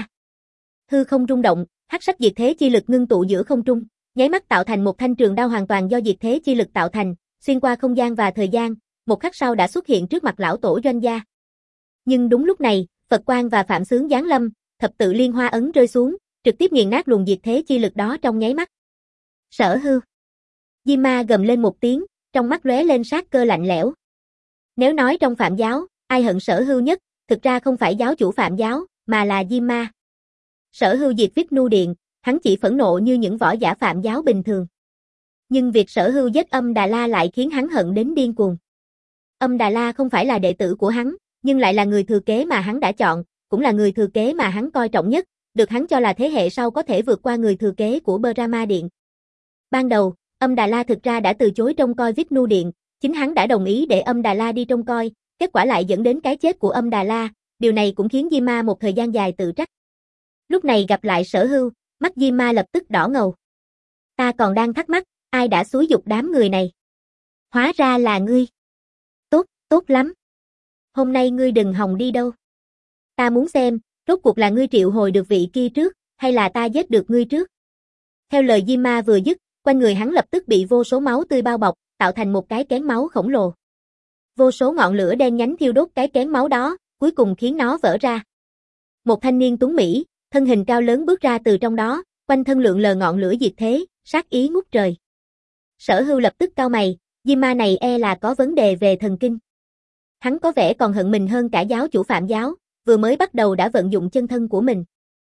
Speaker 1: Hư không rung động, hắc sắc diệt thế chi lực ngưng tụ giữa không trung, nháy mắt tạo thành một thanh trường đao hoàn toàn do diệt thế chi lực tạo thành, xuyên qua không gian và thời gian, một khắc sau đã xuất hiện trước mặt lão tổ Doanh gia. Nhưng đúng lúc này, Phật Quang và Phạm Xướng giáng lâm, thập tự liên hoa ấn rơi xuống, trực tiếp nghiền nát luồng diệt thế chi lực đó trong nháy mắt. Sở Hưu. Di Ma gầm lên một tiếng, trong mắt lóe lên sát cơ lạnh lẽo. Nếu nói trong Phạm giáo, ai hận Sở Hưu nhất, thực ra không phải giáo chủ Phạm giáo, mà là Di Ma. Sở Hưu diệt Vishnu Điện, hắn chỉ phẫn nộ như những võ giả Phạm giáo bình thường. Nhưng việc Sở Hưu giết Âm Đà La lại khiến hắn hận đến điên cuồng. Âm Đà La không phải là đệ tử của hắn, nhưng lại là người thừa kế mà hắn đã chọn, cũng là người thừa kế mà hắn coi trọng nhất, được hắn cho là thế hệ sau có thể vượt qua người thừa kế của Brahma Điện. Ban đầu, Âm Đà La thực ra đã từ chối trông coi Vishnu Điện, chính hắn đã đồng ý để Âm Đà La đi trông coi, kết quả lại dẫn đến cái chết của Âm Đà La, điều này cũng khiến Di Ma một thời gian dài tự trách. Lúc này gặp lại Sở Hưu, mắt Di Ma lập tức đỏ ngầu. Ta còn đang thắc mắc, ai đã xúi giục đám người này? Hóa ra là ngươi. Tốt, tốt lắm. Hôm nay ngươi đừng hòng đi đâu. Ta muốn xem, rốt cuộc là ngươi triệu hồi được vị kia trước, hay là ta giết được ngươi trước. Theo lời Di Ma vừa dứt, quanh người hắn lập tức bị vô số máu tươi bao bọc, tạo thành một cái kén máu khổng lồ. Vô số ngọn lửa đen nhánh thiêu đốt cái kén máu đó, cuối cùng khiến nó vỡ ra. Một thanh niên tuấn mỹ, thân hình cao lớn bước ra từ trong đó, quanh thân lượn lờ ngọn lửa diệt thế, sát ý ngút trời. Sở Hưu lập tức cau mày, Di Ma này e là có vấn đề về thần kinh. Hắn có vẻ còn hận mình hơn cả giáo chủ Phạm giáo, vừa mới bắt đầu đã vận dụng chân thân của mình.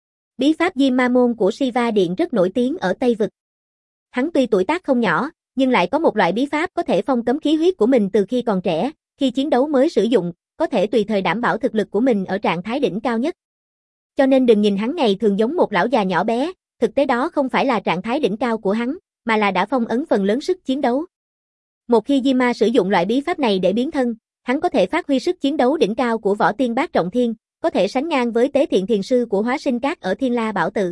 Speaker 1: Bí pháp Di Ma môn của Siva Điện rất nổi tiếng ở Tây Vực. Hắn tuy tuổi tác không nhỏ, nhưng lại có một loại bí pháp có thể phong cấm khí huyết của mình từ khi còn trẻ, khi chiến đấu mới sử dụng, có thể tùy thời đảm bảo thực lực của mình ở trạng thái đỉnh cao nhất. Cho nên đừng nhìn hắn ngày thường giống một lão già nhỏ bé, thực tế đó không phải là trạng thái đỉnh cao của hắn, mà là đã phong ấn phần lớn sức chiến đấu. Một khi Di Ma sử dụng loại bí pháp này để biến thân, hắn có thể phát huy sức chiến đấu đỉnh cao của Võ Tiên Bát Trọng Thiên, có thể sánh ngang với Tế Thiện Thiền Sư của Hóa Sinh Các ở Thiên La Bảo Tự.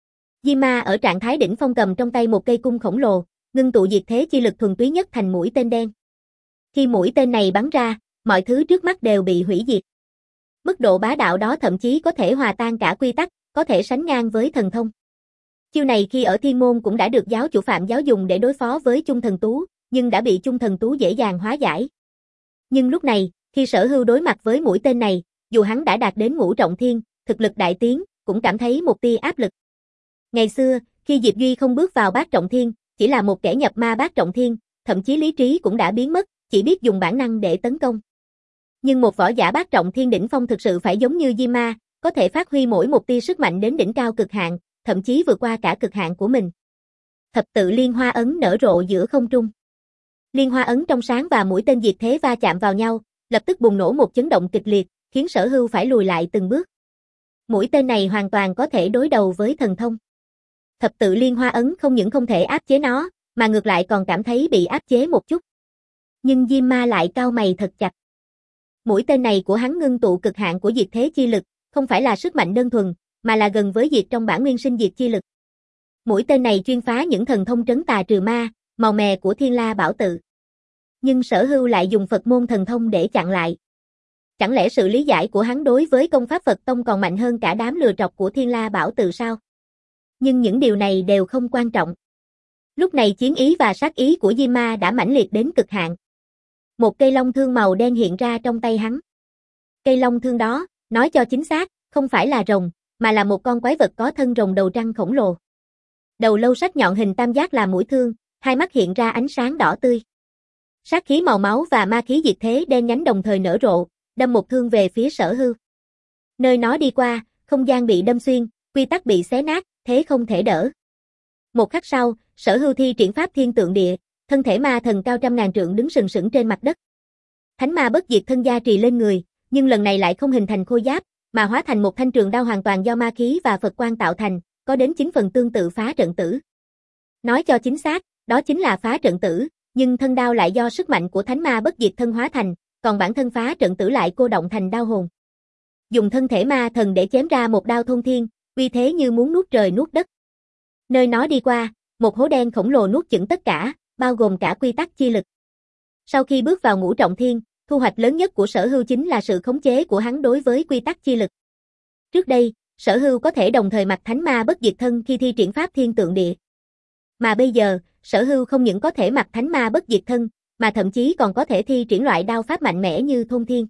Speaker 1: Di Ma ở trạng thái đỉnh phong cầm trong tay một cây cung khổng lồ, ngưng tụ diệt thế chi lực thuần túy nhất thành mũi tên đen. Khi mũi tên này bắn ra, mọi thứ trước mắt đều bị hủy diệt. Mức độ bá đạo đó thậm chí có thể hòa tan cả quy tắc, có thể sánh ngang với thần thông. Chiêu này khi ở Thiên Môn cũng đã được giáo chủ Phạm Giáo dùng để đối phó với Chung Thần Tú, nhưng đã bị Chung Thần Tú dễ dàng hóa giải. Nhưng lúc này, khi Sở Hưu đối mặt với mũi tên này, dù hắn đã đạt đến ngũ trọng thiên, thực lực đại tiến, cũng cảm thấy một tia áp lực. Ngày xưa, khi Diệp Duy không bước vào bát trọng thiên, chỉ là một kẻ nhập ma bát trọng thiên, thậm chí lý trí cũng đã biến mất, chỉ biết dùng bản năng để tấn công. Nhưng một võ giả bát trọng thiên đỉnh phong thực sự phải giống như Di Ma, có thể phát huy mỗi một tia sức mạnh đến đỉnh cao cực hạn, thậm chí vượt qua cả cực hạn của mình. Thập tự liên hoa ấn nở rộ giữa không trung. Liên hoa ấn trong sáng và mũi tên diệt thế va chạm vào nhau, lập tức bùng nổ một chấn động kịch liệt, khiến Sở Hưu phải lùi lại từng bước. Mũi tên này hoàn toàn có thể đối đầu với thần thông. Thập tự liên hoa ấn không những không thể áp chế nó, mà ngược lại còn cảm thấy bị áp chế một chút. Nhưng Diêm Ma lại cau mày thật chặt. Mũi tên này của hắn ngưng tụ cực hạn của diệt thế chi lực, không phải là sức mạnh đơn thuần, mà là gần với diệt trong bản nguyên sinh diệt chi lực. Mũi tên này chuyên phá những thần thông trấn tà trừ ma, màu mè của Thiên La Bảo Tự. Nhưng Sở Hưu lại dùng Phật môn thần thông để chặn lại. Chẳng lẽ sự lý giải của hắn đối với công pháp Phật Tông còn mạnh hơn cả đám lừa trọc của Thiên La Bảo Tự sao? Nhưng những điều này đều không quan trọng. Lúc này chiến ý và sát ý của Di Ma đã mãnh liệt đến cực hạn. Một cây long thương màu đen hiện ra trong tay hắn. Cây long thương đó, nói cho chính xác, không phải là rồng, mà là một con quái vật có thân rồng đầu trăng khổng lồ. Đầu lâu sắc nhọn hình tam giác là mũi thương, hai mắt hiện ra ánh sáng đỏ tươi. Sát khí màu máu và ma khí diệt thế đen nhánh đồng thời nở rộ, đâm một thương về phía Sở Hưu. Nơi nó đi qua, không gian bị đâm xuyên, quy tắc bị xé nát, thế không thể đỡ. Một khắc sau, Sở Hưu thi triển pháp thiên tượng địa, thân thể ma thần cao trăm ngàn trượng đứng sừng sững trên mặt đất. Thánh ma bất diệt thân gia trì lên người, nhưng lần này lại không hình thành khôi giáp, mà hóa thành một thanh trường đao hoàn toàn do ma khí và Phật quang tạo thành, có đến chín phần tương tự phá trận tử. Nói cho chính xác, đó chính là phá trận tử, nhưng thân đao lại do sức mạnh của thánh ma bất diệt thân hóa thành, còn bản thân phá trận tử lại cô động thành đao hồn. Dùng thân thể ma thần để chém ra một đao thôn thiên, uy thế như muốn nuốt trời nuốt đất. Nơi nó đi qua, một hố đen khổng lồ nuốt chửng tất cả, bao gồm cả quy tắc chi lực. Sau khi bước vào ngũ trọng thiên, thu hoạch lớn nhất của Sở Hưu chính là sự khống chế của hắn đối với quy tắc chi lực. Trước đây, Sở Hưu có thể đồng thời mặc thánh ma bất diệt thân khi thi triển pháp thiên tượng địa. Mà bây giờ, Sở Hưu không những có thể mặc thánh ma bất diệt thân, mà thậm chí còn có thể thi triển loại đao pháp mạnh mẽ như thôn thiên.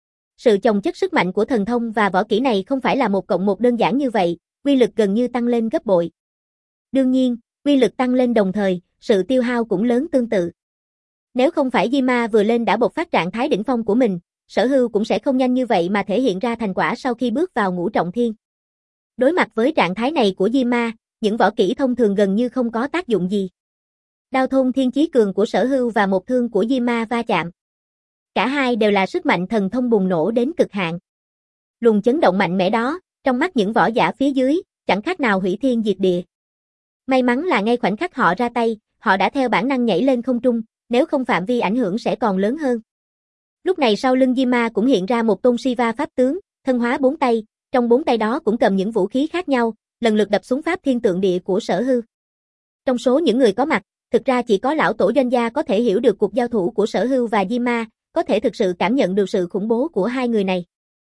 Speaker 1: Sự chồng chất sức mạnh của thần thông và võ kỹ này không phải là một cộng một đơn giản như vậy, quy lực gần như tăng lên gấp bội. Đương nhiên, quy lực tăng lên đồng thời, sự tiêu hao cũng lớn tương tự. Nếu không phải Di Ma vừa lên đã bộc phát trạng thái đỉnh phong của mình, Sở Hưu cũng sẽ không nhanh như vậy mà thể hiện ra thành quả sau khi bước vào ngũ trọng thiên. Đối mặt với trạng thái này của Di Ma, những võ kỹ thông thường gần như không có tác dụng gì. Đao thôn thiên chí cường của Sở Hưu và một thương của Di Ma va chạm. Cả hai đều là sức mạnh thần thông bùng nổ đến cực hạn. Luồng chấn động mạnh mẽ đó, trong mắt những võ giả phía dưới, chẳng khác nào hủy thiên diệt địa. May mắn là ngay khoảnh khắc họ ra tay, họ đã theo bản năng nhảy lên không trung, nếu không phạm vi ảnh hưởng sẽ còn lớn hơn. Lúc này sau lưng Di Ma cũng hiện ra một tôn Shiva pháp tướng, thân hóa bốn tay, trong bốn tay đó cũng cầm những vũ khí khác nhau, lần lượt đập xuống pháp thiên tượng địa của Sở Hưu. Trong số những người có mặt, thực ra chỉ có lão tổ doanh gia có thể hiểu được cuộc giao thủ của Sở Hưu và Di Ma, có thể thực sự cảm nhận được sự khủng bố của hai người này.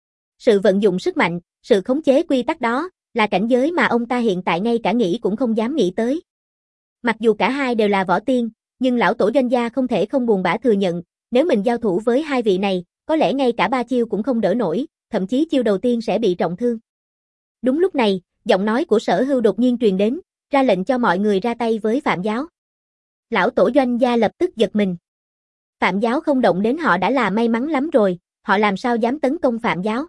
Speaker 1: Sự vận dụng sức mạnh, sự khống chế quy tắc đó, là cảnh giới mà ông ta hiện tại ngay cả nghĩ cũng không dám nghĩ tới. Mặc dù cả hai đều là võ tiên, nhưng lão tổ doanh gia không thể không buồn bã thừa nhận, nếu mình giao thủ với hai vị này, có lẽ ngay cả ba chiêu cũng không đỡ nổi, thậm chí chiêu đầu tiên sẽ bị trọng thương. Đúng lúc này, giọng nói của Sở Hưu đột nhiên truyền đến, ra lệnh cho mọi người ra tay với Phạm Giáo. Lão tổ doanh gia lập tức giật mình. Phạm Giáo không động đến họ đã là may mắn lắm rồi, họ làm sao dám tấn công Phạm Giáo.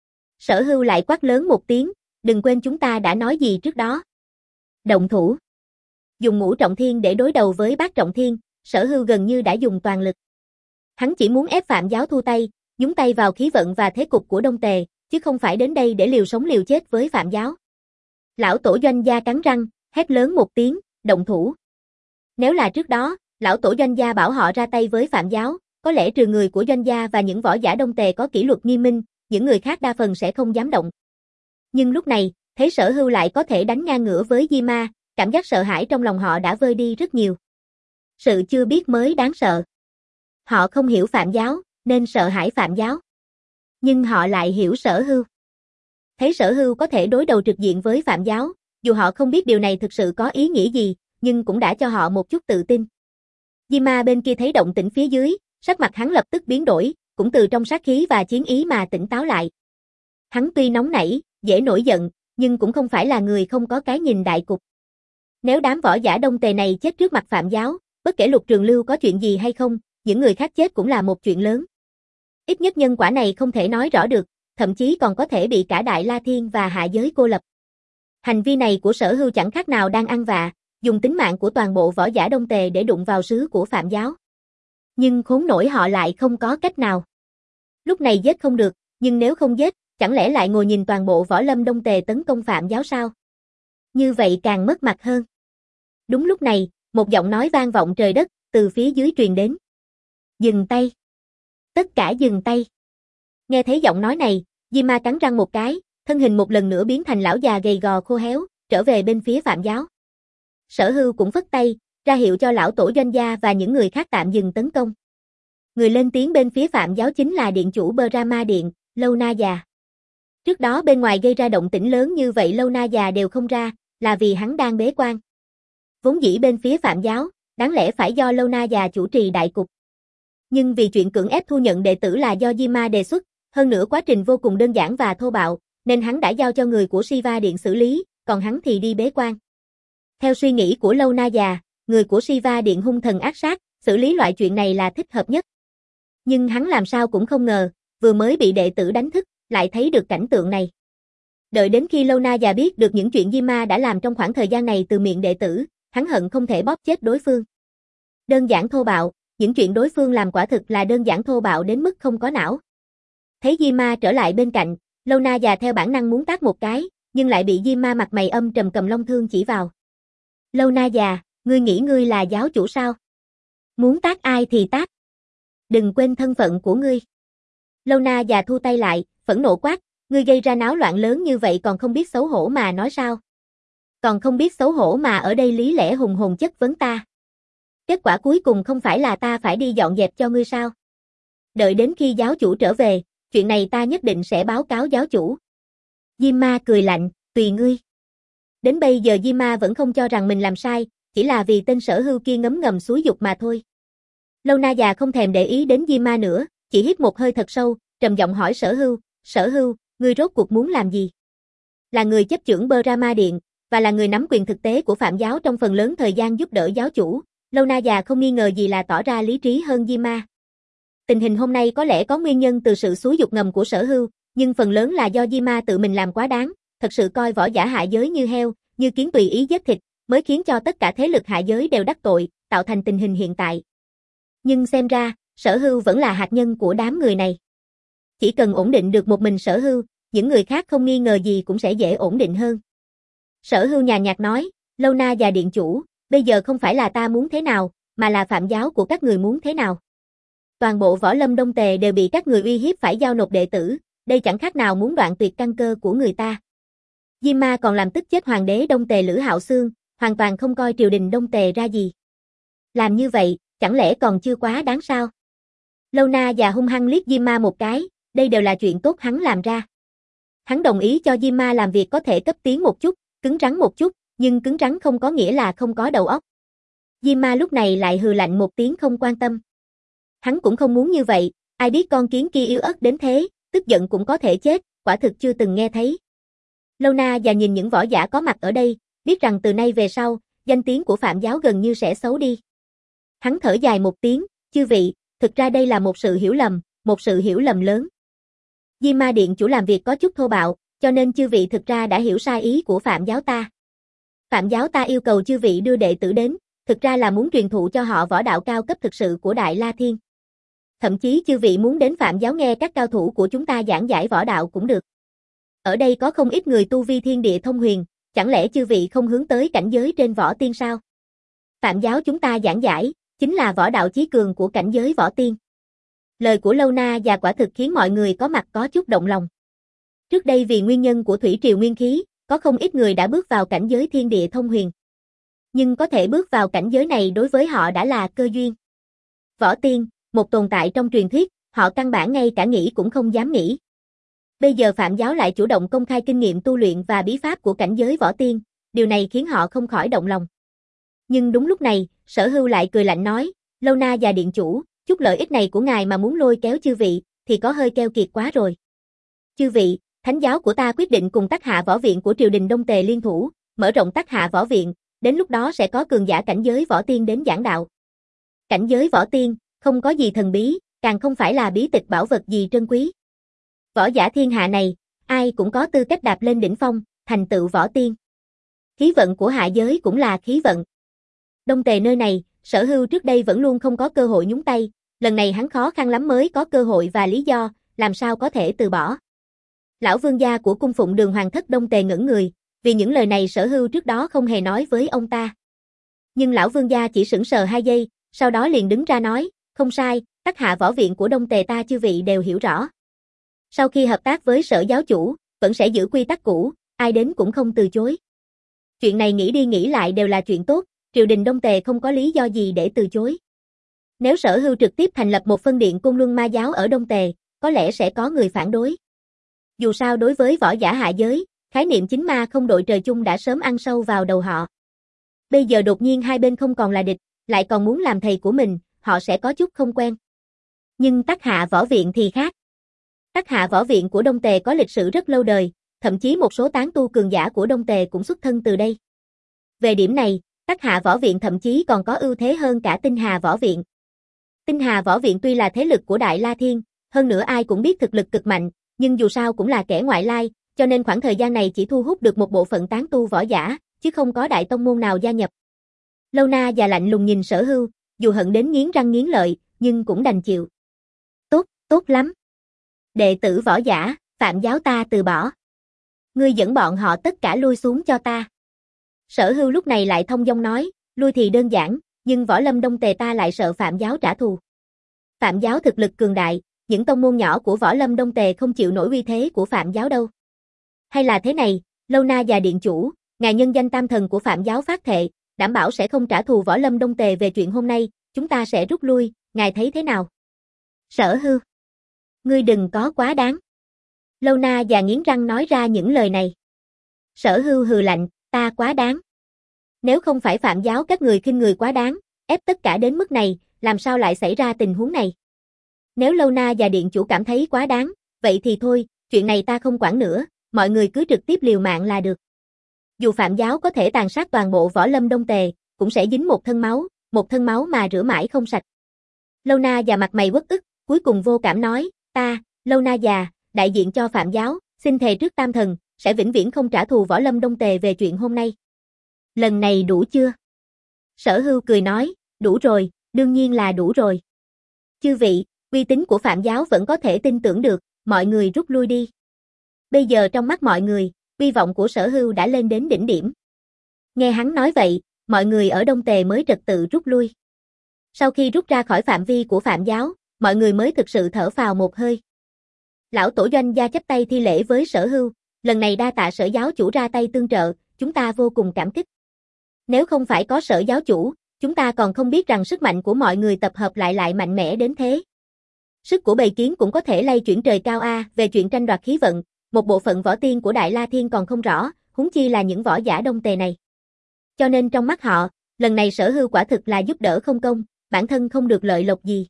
Speaker 1: Sở Hưu lại quát lớn một tiếng, đừng quên chúng ta đã nói gì trước đó. Động thủ. Dùng ngũ trọng thiên để đối đầu với bát trọng thiên, Sở Hưu gần như đã dùng toàn lực. Hắn chỉ muốn ép Phạm Giáo thu tay, nhúng tay vào khí vận và thế cục của Đông Tề, chứ không phải đến đây để liều sống liều chết với Phạm Giáo. Lão tổ doanh gia cắn răng, hét lớn một tiếng, động thủ. Nếu là trước đó, lão tổ doanh gia bảo họ ra tay với Phạm Giáo, có lẽ trừ người của doanh gia và những võ giả Đông Tề có kỷ luật nghiêm minh, những người khác đa phần sẽ không dám động. Nhưng lúc này, thấy Sở Hưu lại có thể đánh ngang ngửa với Di Ma, cảm giác sợ hãi trong lòng họ đã vơi đi rất nhiều. Sự chưa biết mới đáng sợ. Họ không hiểu Phạm Giáo, nên sợ hãi Phạm Giáo. Nhưng họ lại hiểu Sở Hưu. Thấy Sở Hưu có thể đối đầu trực diện với Phạm Giáo, dù họ không biết điều này thực sự có ý nghĩa gì, nhưng cũng đã cho họ một chút tự tin. Di-ma bên kia thấy động tĩnh phía dưới, sắc mặt hắn lập tức biến đổi, cũng từ trong sát khí và chiến ý mà tỉnh táo lại. Hắn tuy nóng nảy, dễ nổi giận, nhưng cũng không phải là người không có cái nhìn đại cục. Nếu đám võ giả Đông Tề này chết trước mặt Phạm Giáo, bất kể Lục Trường Lưu có chuyện gì hay không, những người khác chết cũng là một chuyện lớn. Ít nhất nhân quả này không thể nói rõ được, thậm chí còn có thể bị cả Đại La Thiên và hạ giới cô lập. Hành vi này của Sở Hưu chẳng khác nào đang ăn vạ, dùng tính mạng của toàn bộ võ giả Đông Tề để đụng vào sứ của Phạm Giáo. Nhưng khốn nổi họ lại không có cách nào. Lúc này giết không được, nhưng nếu không giết, chẳng lẽ lại ngồi nhìn toàn bộ võ lâm Đông Tề tấn công Phạm Giáo sao? Như vậy càng mất mặt hơn. Đúng lúc này, một giọng nói vang vọng trời đất, từ phía dưới truyền đến. Dừng tay. Tất cả dừng tay. Nghe thấy giọng nói này, Di-ma cắn răng một cái, thân hình một lần nữa biến thành lão già gầy gò khô héo, trở về bên phía Phạm Giáo. Sở Hưu cũng phất tay, ra hiệu cho lão tổ doanh gia và những người khác tạm dừng tấn công. Người lên tiếng bên phía Phạm Giáo chính là điện chủ Brahma Điện, Lâu Na Già. Trước đó bên ngoài gây ra động tĩnh lớn như vậy Lâu Na Già đều không ra, là vì hắn đang bế quan. Vốn dĩ bên phía Phạm Giáo, đáng lẽ phải do Lâu Na Già chủ trì đại cục. Nhưng vì chuyện cưỡng ép thu nhận đệ tử là do Di-ma đề xuất, hơn nữa quá trình vô cùng đơn giản và thô bạo, nên hắn đã giao cho người của Siva Điện xử lý, còn hắn thì đi bế quan. Theo suy nghĩ của Lâu Na Già, người của Siva Điện hung thần ác sát, xử lý loại chuyện này là thích hợp nhất. Nhưng hắn làm sao cũng không ngờ, vừa mới bị đệ tử đánh thức, lại thấy được cảnh tượng này. Đợi đến khi Lâu Na Già biết được những chuyện Di-ma đã làm trong khoảng thời gian này từ miệng đệ tử, hắn hận không thể bóp chết đối phương. Đơn giản thô bạo, những chuyện đối phương làm quả thực là đơn giản thô bạo đến mức không có não. Thấy Di-ma trở lại bên cạnh, Lâu Na Già theo bản năng muốn tát một cái, nhưng lại bị Di-ma mặt mày âm trầm cầm long thương chỉ vào. Lâu Na Già, ngươi nghĩ ngươi là giáo chủ sao? Muốn tát ai thì tát. Đừng quên thân phận của ngươi. Lâu Na Già thu tay lại, phẫn nộ quát, ngươi gây ra náo loạn lớn như vậy còn không biết xấu hổ mà nói sao? Còn không biết xấu hổ mà ở đây lý lẽ hùng hồn chất vấn ta. Kết quả cuối cùng không phải là ta phải đi dọn dẹp cho ngươi sao? Đợi đến khi giáo chủ trở về, chuyện này ta nhất định sẽ báo cáo giáo chủ. Di-ma cười lạnh, tùy ngươi. Đến bây giờ Di-ma vẫn không cho rằng mình làm sai, chỉ là vì tên Sở Hưu kia ngấm ngầm xúi giục mà thôi. Lâu Na Già không thèm để ý đến Di-ma nữa, chỉ hít một hơi thật sâu, trầm giọng hỏi Sở Hưu, Sở Hưu, ngươi rốt cuộc muốn làm gì? Là người chấp chưởng Brahma Điện, và là người nắm quyền thực tế của Phạm Giáo trong phần lớn thời gian giúp đỡ giáo chủ, Lâu Na Già không nghi ngờ gì là tỏ ra lý trí hơn Di-ma. Tình hình hôm nay có lẽ có nguyên nhân từ sự xúi giục ngầm của Sở Hưu, nhưng phần lớn là do Di-ma tự mình làm quá đáng, thật sự coi võ giả hạ giới như heo, như kiến tùy ý giết thịt, mới khiến cho tất cả thế lực hạ giới đều đắc tội, tạo thành tình hình hiện tại. Nhưng xem ra, Sở Hưu vẫn là hạt nhân của đám người này. Chỉ cần ổn định được một mình Sở Hưu, những người khác không nghi ngờ gì cũng sẽ dễ ổn định hơn. Sở Hưu nhàn nhạt nói, Lâu Na Già điện chủ, bây giờ không phải là ta muốn thế nào, mà là Phạm Giáo của các người muốn thế nào. Toàn bộ võ lâm Đông Tề đều bị các người uy hiếp phải giao nộp đệ tử, đây chẳng khác nào muốn đoạn tuyệt căn cơ của người ta. Di-ma còn làm tức chết hoàng đế Đông Tề Lữ Hạo Xương, hoàn toàn không coi triều đình Đông Tề ra gì. Làm như vậy, chẳng lẽ còn chưa quá đáng sao? Lâu Na Già hung hăng liếc Di-ma một cái, đây đều là chuyện tốt hắn làm ra. Hắn đồng ý cho Di-ma làm việc có thể cấp tiến một chút, cứng rắn một chút, nhưng cứng rắn không có nghĩa là không có đầu óc. Di-ma lúc này lại hừ lạnh một tiếng không quan tâm. Hắn cũng không muốn như vậy, ai biết con kiến kia yếu ớt đến thế, tức giận cũng có thể chết, quả thực chưa từng nghe thấy. Lâu Na Già nhìn những võ giả có mặt ở đây, biết rằng từ nay về sau, danh tiếng của Phạm Giáo gần như sẽ xấu đi. Hắn thở dài một tiếng, chư vị, thực ra đây là một sự hiểu lầm, một sự hiểu lầm lớn. Di-ma điện chủ làm việc có chút thô bạo, cho nên chư vị thực ra đã hiểu sai ý của Phạm Giáo ta. Phạm Giáo ta yêu cầu chư vị đưa đệ tử đến, thực ra là muốn truyền thụ cho họ võ đạo cao cấp thực sự của Đại La Thiên. Thậm chí chư vị muốn đến Phạm Giáo nghe các cao thủ của chúng ta giảng giải võ đạo cũng được. Ở đây có không ít người tu vi thiên địa thông huyền, chẳng lẽ chư vị không hướng tới cảnh giới trên võ tiên sao? Phạm Giáo chúng ta giảng giải, chính là võ đạo chí cường của cảnh giới võ tiên. Lời của Lâu Na Già quả thực khiến mọi người có mặt có chút động lòng. Trước đây vì nguyên nhân của thủy triều nguyên khí, có không ít người đã bước vào cảnh giới thiên địa thông huyền. Nhưng có thể bước vào cảnh giới này đối với họ đã là cơ duyên. Võ tiên, một tồn tại trong truyền thuyết, họ căn bản ngay cả nghĩ cũng không dám nghĩ. Bây giờ Phạm giáo lại chủ động công khai kinh nghiệm tu luyện và bí pháp của cảnh giới võ tiên, điều này khiến họ không khỏi động lòng. Nhưng đúng lúc này, Sở Hưu lại cười lạnh nói, Lâu Na và điện chủ, chút lợi ích này của ngài mà muốn lôi kéo chư vị, thì có hơi keo kiệt quá rồi. Chư vị, thánh giáo của ta quyết định cùng Tắc Hạ võ viện của triều đình Đông Tề liên thủ, mở rộng Tắc Hạ võ viện, đến lúc đó sẽ có cường giả cảnh giới võ tiên đến giảng đạo. Cảnh giới võ tiên, không có gì thần bí, càng không phải là bí tịch bảo vật gì trân quý. Võ giả thiên hạ này, ai cũng có tư cách đạp lên đỉnh phong, thành tựu võ tiên. Khí vận của hạ giới cũng là khí vận. Đông Tề nơi này, Sở Hưu trước đây vẫn luôn không có cơ hội nhúng tay, lần này hắn khó khăn lắm mới có cơ hội và lý do, làm sao có thể từ bỏ. Lão vương gia của cung phụng Đường Hoàng thất Đông Tề ngẩn người, vì những lời này Sở Hưu trước đó không hề nói với ông ta. Nhưng lão vương gia chỉ sững sờ hai giây, sau đó liền đứng ra nói, không sai, Tắc Hạ võ viện của Đông Tề ta chư vị đều hiểu rõ. Sau khi hợp tác với Sở giáo chủ, vẫn sẽ giữ quy tắc cũ, ai đến cũng không từ chối. Chuyện này nghĩ đi nghĩ lại đều là chuyện tốt, triều đình Đông Tề không có lý do gì để từ chối. Nếu Sở Hưu trực tiếp thành lập một phân điện Côn Luân Ma giáo ở Đông Tề, có lẽ sẽ có người phản đối. Dù sao đối với võ giả hạ giới, khái niệm chính ma không đội trời chung đã sớm ăn sâu vào đầu họ. Bây giờ đột nhiên hai bên không còn là địch, lại còn muốn làm thầy của mình, họ sẽ có chút không quen. Nhưng Tắc Hạ võ viện thì khác. Tắc Hạ võ viện của Đông Tề có lịch sử rất lâu đời, thậm chí một số tán tu cường giả của Đông Tề cũng xuất thân từ đây. Về điểm này, Tắc Hạ võ viện thậm chí còn có ưu thế hơn cả Tinh Hà võ viện. Tinh Hà võ viện tuy là thế lực của Đại La Thiên, hơn nữa ai cũng biết thực lực cực mạnh, nhưng dù sao cũng là kẻ ngoại lai, cho nên khoảng thời gian này chỉ thu hút được một bộ phận tán tu võ giả, chứ không có đại tông môn nào gia nhập. Lâu Na và lạnh lùng nhìn Sở Hưu, dù hận đến nghiến răng nghiến lợi, nhưng cũng đành chịu. Tốt, tốt lắm. Đệ tử võ giả, Phạm giáo ta từ bỏ. Ngươi dẫn bọn họ tất cả lui xuống cho ta. Sở Hưu lúc này lại thông dong nói, lui thì đơn giản, nhưng võ lâm Đông Tề ta lại sợ Phạm giáo trả thù. Phạm giáo thực lực cường đại, những tông môn nhỏ của võ lâm Đông Tề không chịu nổi uy thế của Phạm giáo đâu. Hay là thế này, Lâu Na và điện chủ, ngài nhân danh tam thần của Phạm giáo phát thệ, đảm bảo sẽ không trả thù võ lâm Đông Tề về chuyện hôm nay, chúng ta sẽ rút lui, ngài thấy thế nào? Sở Hưu, ngươi đừng có quá đáng. Lâu Na và nghiến răng nói ra những lời này. Sở Hưu hừ lạnh, ta quá đáng. Nếu không phải Phạm giáo các người khinh người quá đáng, ép tất cả đến mức này, làm sao lại xảy ra tình huống này? Nếu Lâu Na và điện chủ cảm thấy quá đáng, vậy thì thôi, chuyện này ta không quản nữa, mọi người cứ trực tiếp liều mạng là được. Dù Phạm giáo có thể tàn sát toàn bộ võ lâm Đông Tề, cũng sẽ dính một thân máu, một thân máu mà rửa mãi không sạch. Lâu Na và mặt mày uất ức, cuối cùng vô cảm nói, ta, Lâu Na già, đại diện cho Phạm giáo, xin thề trước tam thần, sẽ vĩnh viễn không trả thù võ lâm Đông Tề về chuyện hôm nay. Lần này đủ chưa? Sở Hưu cười nói, đủ rồi, đương nhiên là đủ rồi. Chư vị, uy tín của Phạm giáo vẫn có thể tin tưởng được, mọi người rút lui đi. Bây giờ trong mắt mọi người, uy vọng của Sở Hưu đã lên đến đỉnh điểm. Nghe hắn nói vậy, mọi người ở Đông Tề mới trật tự rút lui. Sau khi rút ra khỏi phạm vi của Phạm giáo, mọi người mới thực sự thở phào một hơi. Lão tổ doanh gia chắp tay thi lễ với Sở Hưu, lần này đa tạ Sở giáo chủ ra tay tương trợ, chúng ta vô cùng cảm kích. Nếu không phải có Sở giáo chủ, chúng ta còn không biết rằng sức mạnh của mọi người tập hợp lại lại mạnh mẽ đến thế. Sức của bầy kiến cũng có thể lay chuyển trời cao a, về chuyện tranh đoạt khí vận, một bộ phận võ tiên của Đại La Thiên còn không rõ, huống chi là những võ giả Đông Tề này. Cho nên trong mắt họ, lần này Sở Hưu quả thực là giúp đỡ không công, bản thân không được lợi lộc gì.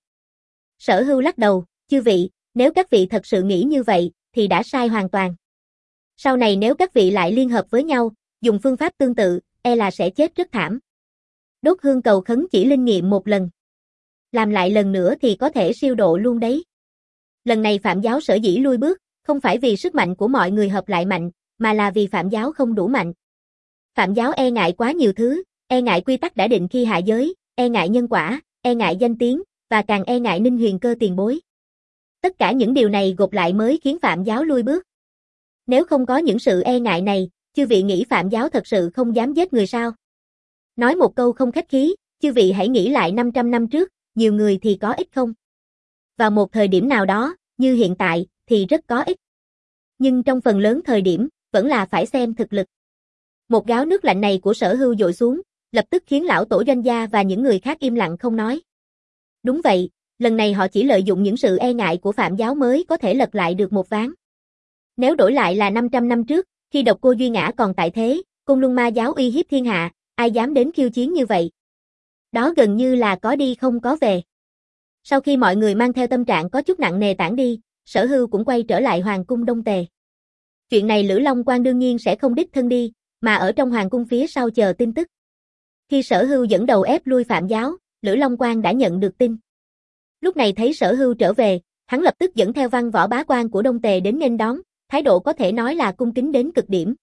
Speaker 1: Sở Hưu lắc đầu, chư vị, nếu các vị thật sự nghĩ như vậy, thì đã sai hoàn toàn. Sau này nếu các vị lại liên hợp với nhau, dùng phương pháp tương tự, e là sẽ chết rất thảm. Đốt hương cầu khấn chỉ linh nghiệm một lần. Làm lại lần nữa thì có thể siêu độ luôn đấy. Lần này Phạm giáo sở dĩ lui bước, không phải vì sức mạnh của mọi người hợp lại mạnh, mà là vì Phạm giáo không đủ mạnh. Phạm giáo e ngại quá nhiều thứ, e ngại quy tắc đã định khi hạ giới, e ngại nhân quả, e ngại danh tiếng, và càng e ngại Ninh Huyền Cơ tiền bối. Tất cả những điều này gộp lại mới khiến Phạm giáo lui bước. Nếu không có những sự e ngại này, chư vị nghĩ Phạm giáo thật sự không dám giết người sao? Nói một câu không khách khí, chư vị hãy nghĩ lại năm trăm năm trước, nhiều người thì có ích không? Vào một thời điểm nào đó, như hiện tại, thì rất có ích. Nhưng trong phần lớn thời điểm, vẫn là phải xem thực lực. Một gáo nước lạnh này của Sở Hưu dội xuống, lập tức khiến lão tổ doanh gia và những người khác im lặng không nói. Đúng vậy, lần này họ chỉ lợi dụng những sự e ngại của Phạm giáo mới có thể lật lại được một ván. Nếu đổi lại là năm trăm năm trước, khi Độc Cô Duy Ngã còn tại thế, Côn Luân Ma giáo uy hiếp thiên hạ, ai dám đến khiêu chiến như vậy? Đó gần như là có đi không có về. Sau khi mọi người mang theo tâm trạng có chút nặng nề tản đi, Sở Hưu cũng quay trở lại Hoàng cung Đông Tề. Chuyện này Lữ Long Quan đương nhiên sẽ không đích thân đi, mà ở trong Hoàng cung phía sau chờ tin tức. Khi Sở Hưu dẫn đầu ép lui Phạm giáo, Lữ Long Quan đã nhận được tin. Lúc này thấy Sở Hưu trở về, hắn lập tức dẫn theo văn võ bá quan của Đông Tề đến nghênh đón, thái độ có thể nói là cung kính đến cực điểm.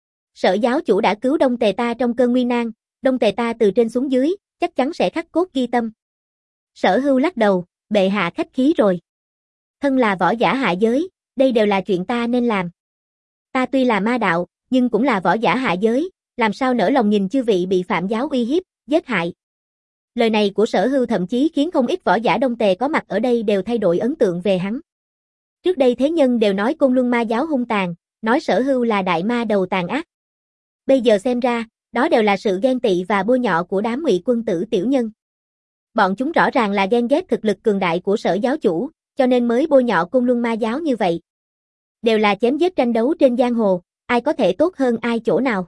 Speaker 1: Sở giáo chủ đã cứu Đông Tề ta trong cơn nguy nan, Đông Tề ta từ trên xuống dưới, chắc chắn sẽ khắc cốt ghi tâm. Sở Hưu lắc đầu, bệ hạ khách khí rồi. Thân là võ giả hạ giới, đây đều là chuyện ta nên làm. Ta tuy là ma đạo, nhưng cũng là võ giả hạ giới, làm sao nỡ lòng nhìn chư vị bị Phạm giáo uy hiếp, giết hại. Lời này của Sở Hưu thậm chí khiến không ít võ giả Đông Tề có mặt ở đây đều thay đổi ấn tượng về hắn. Trước đây thế nhân đều nói Côn Luân Ma giáo hung tàn, nói Sở Hưu là đại ma đầu tàn ác. Bây giờ xem ra, đó đều là sự ghen tị và bôi nhọ của đám Ngụy quân tử tiểu nhân. Bọn chúng rõ ràng là ghen ghét thực lực cường đại của Sở giáo chủ, cho nên mới bôi nhọ Côn Luân Ma giáo như vậy. Đều là chém giết tranh đấu trên giang hồ, ai có thể tốt hơn ai chỗ nào.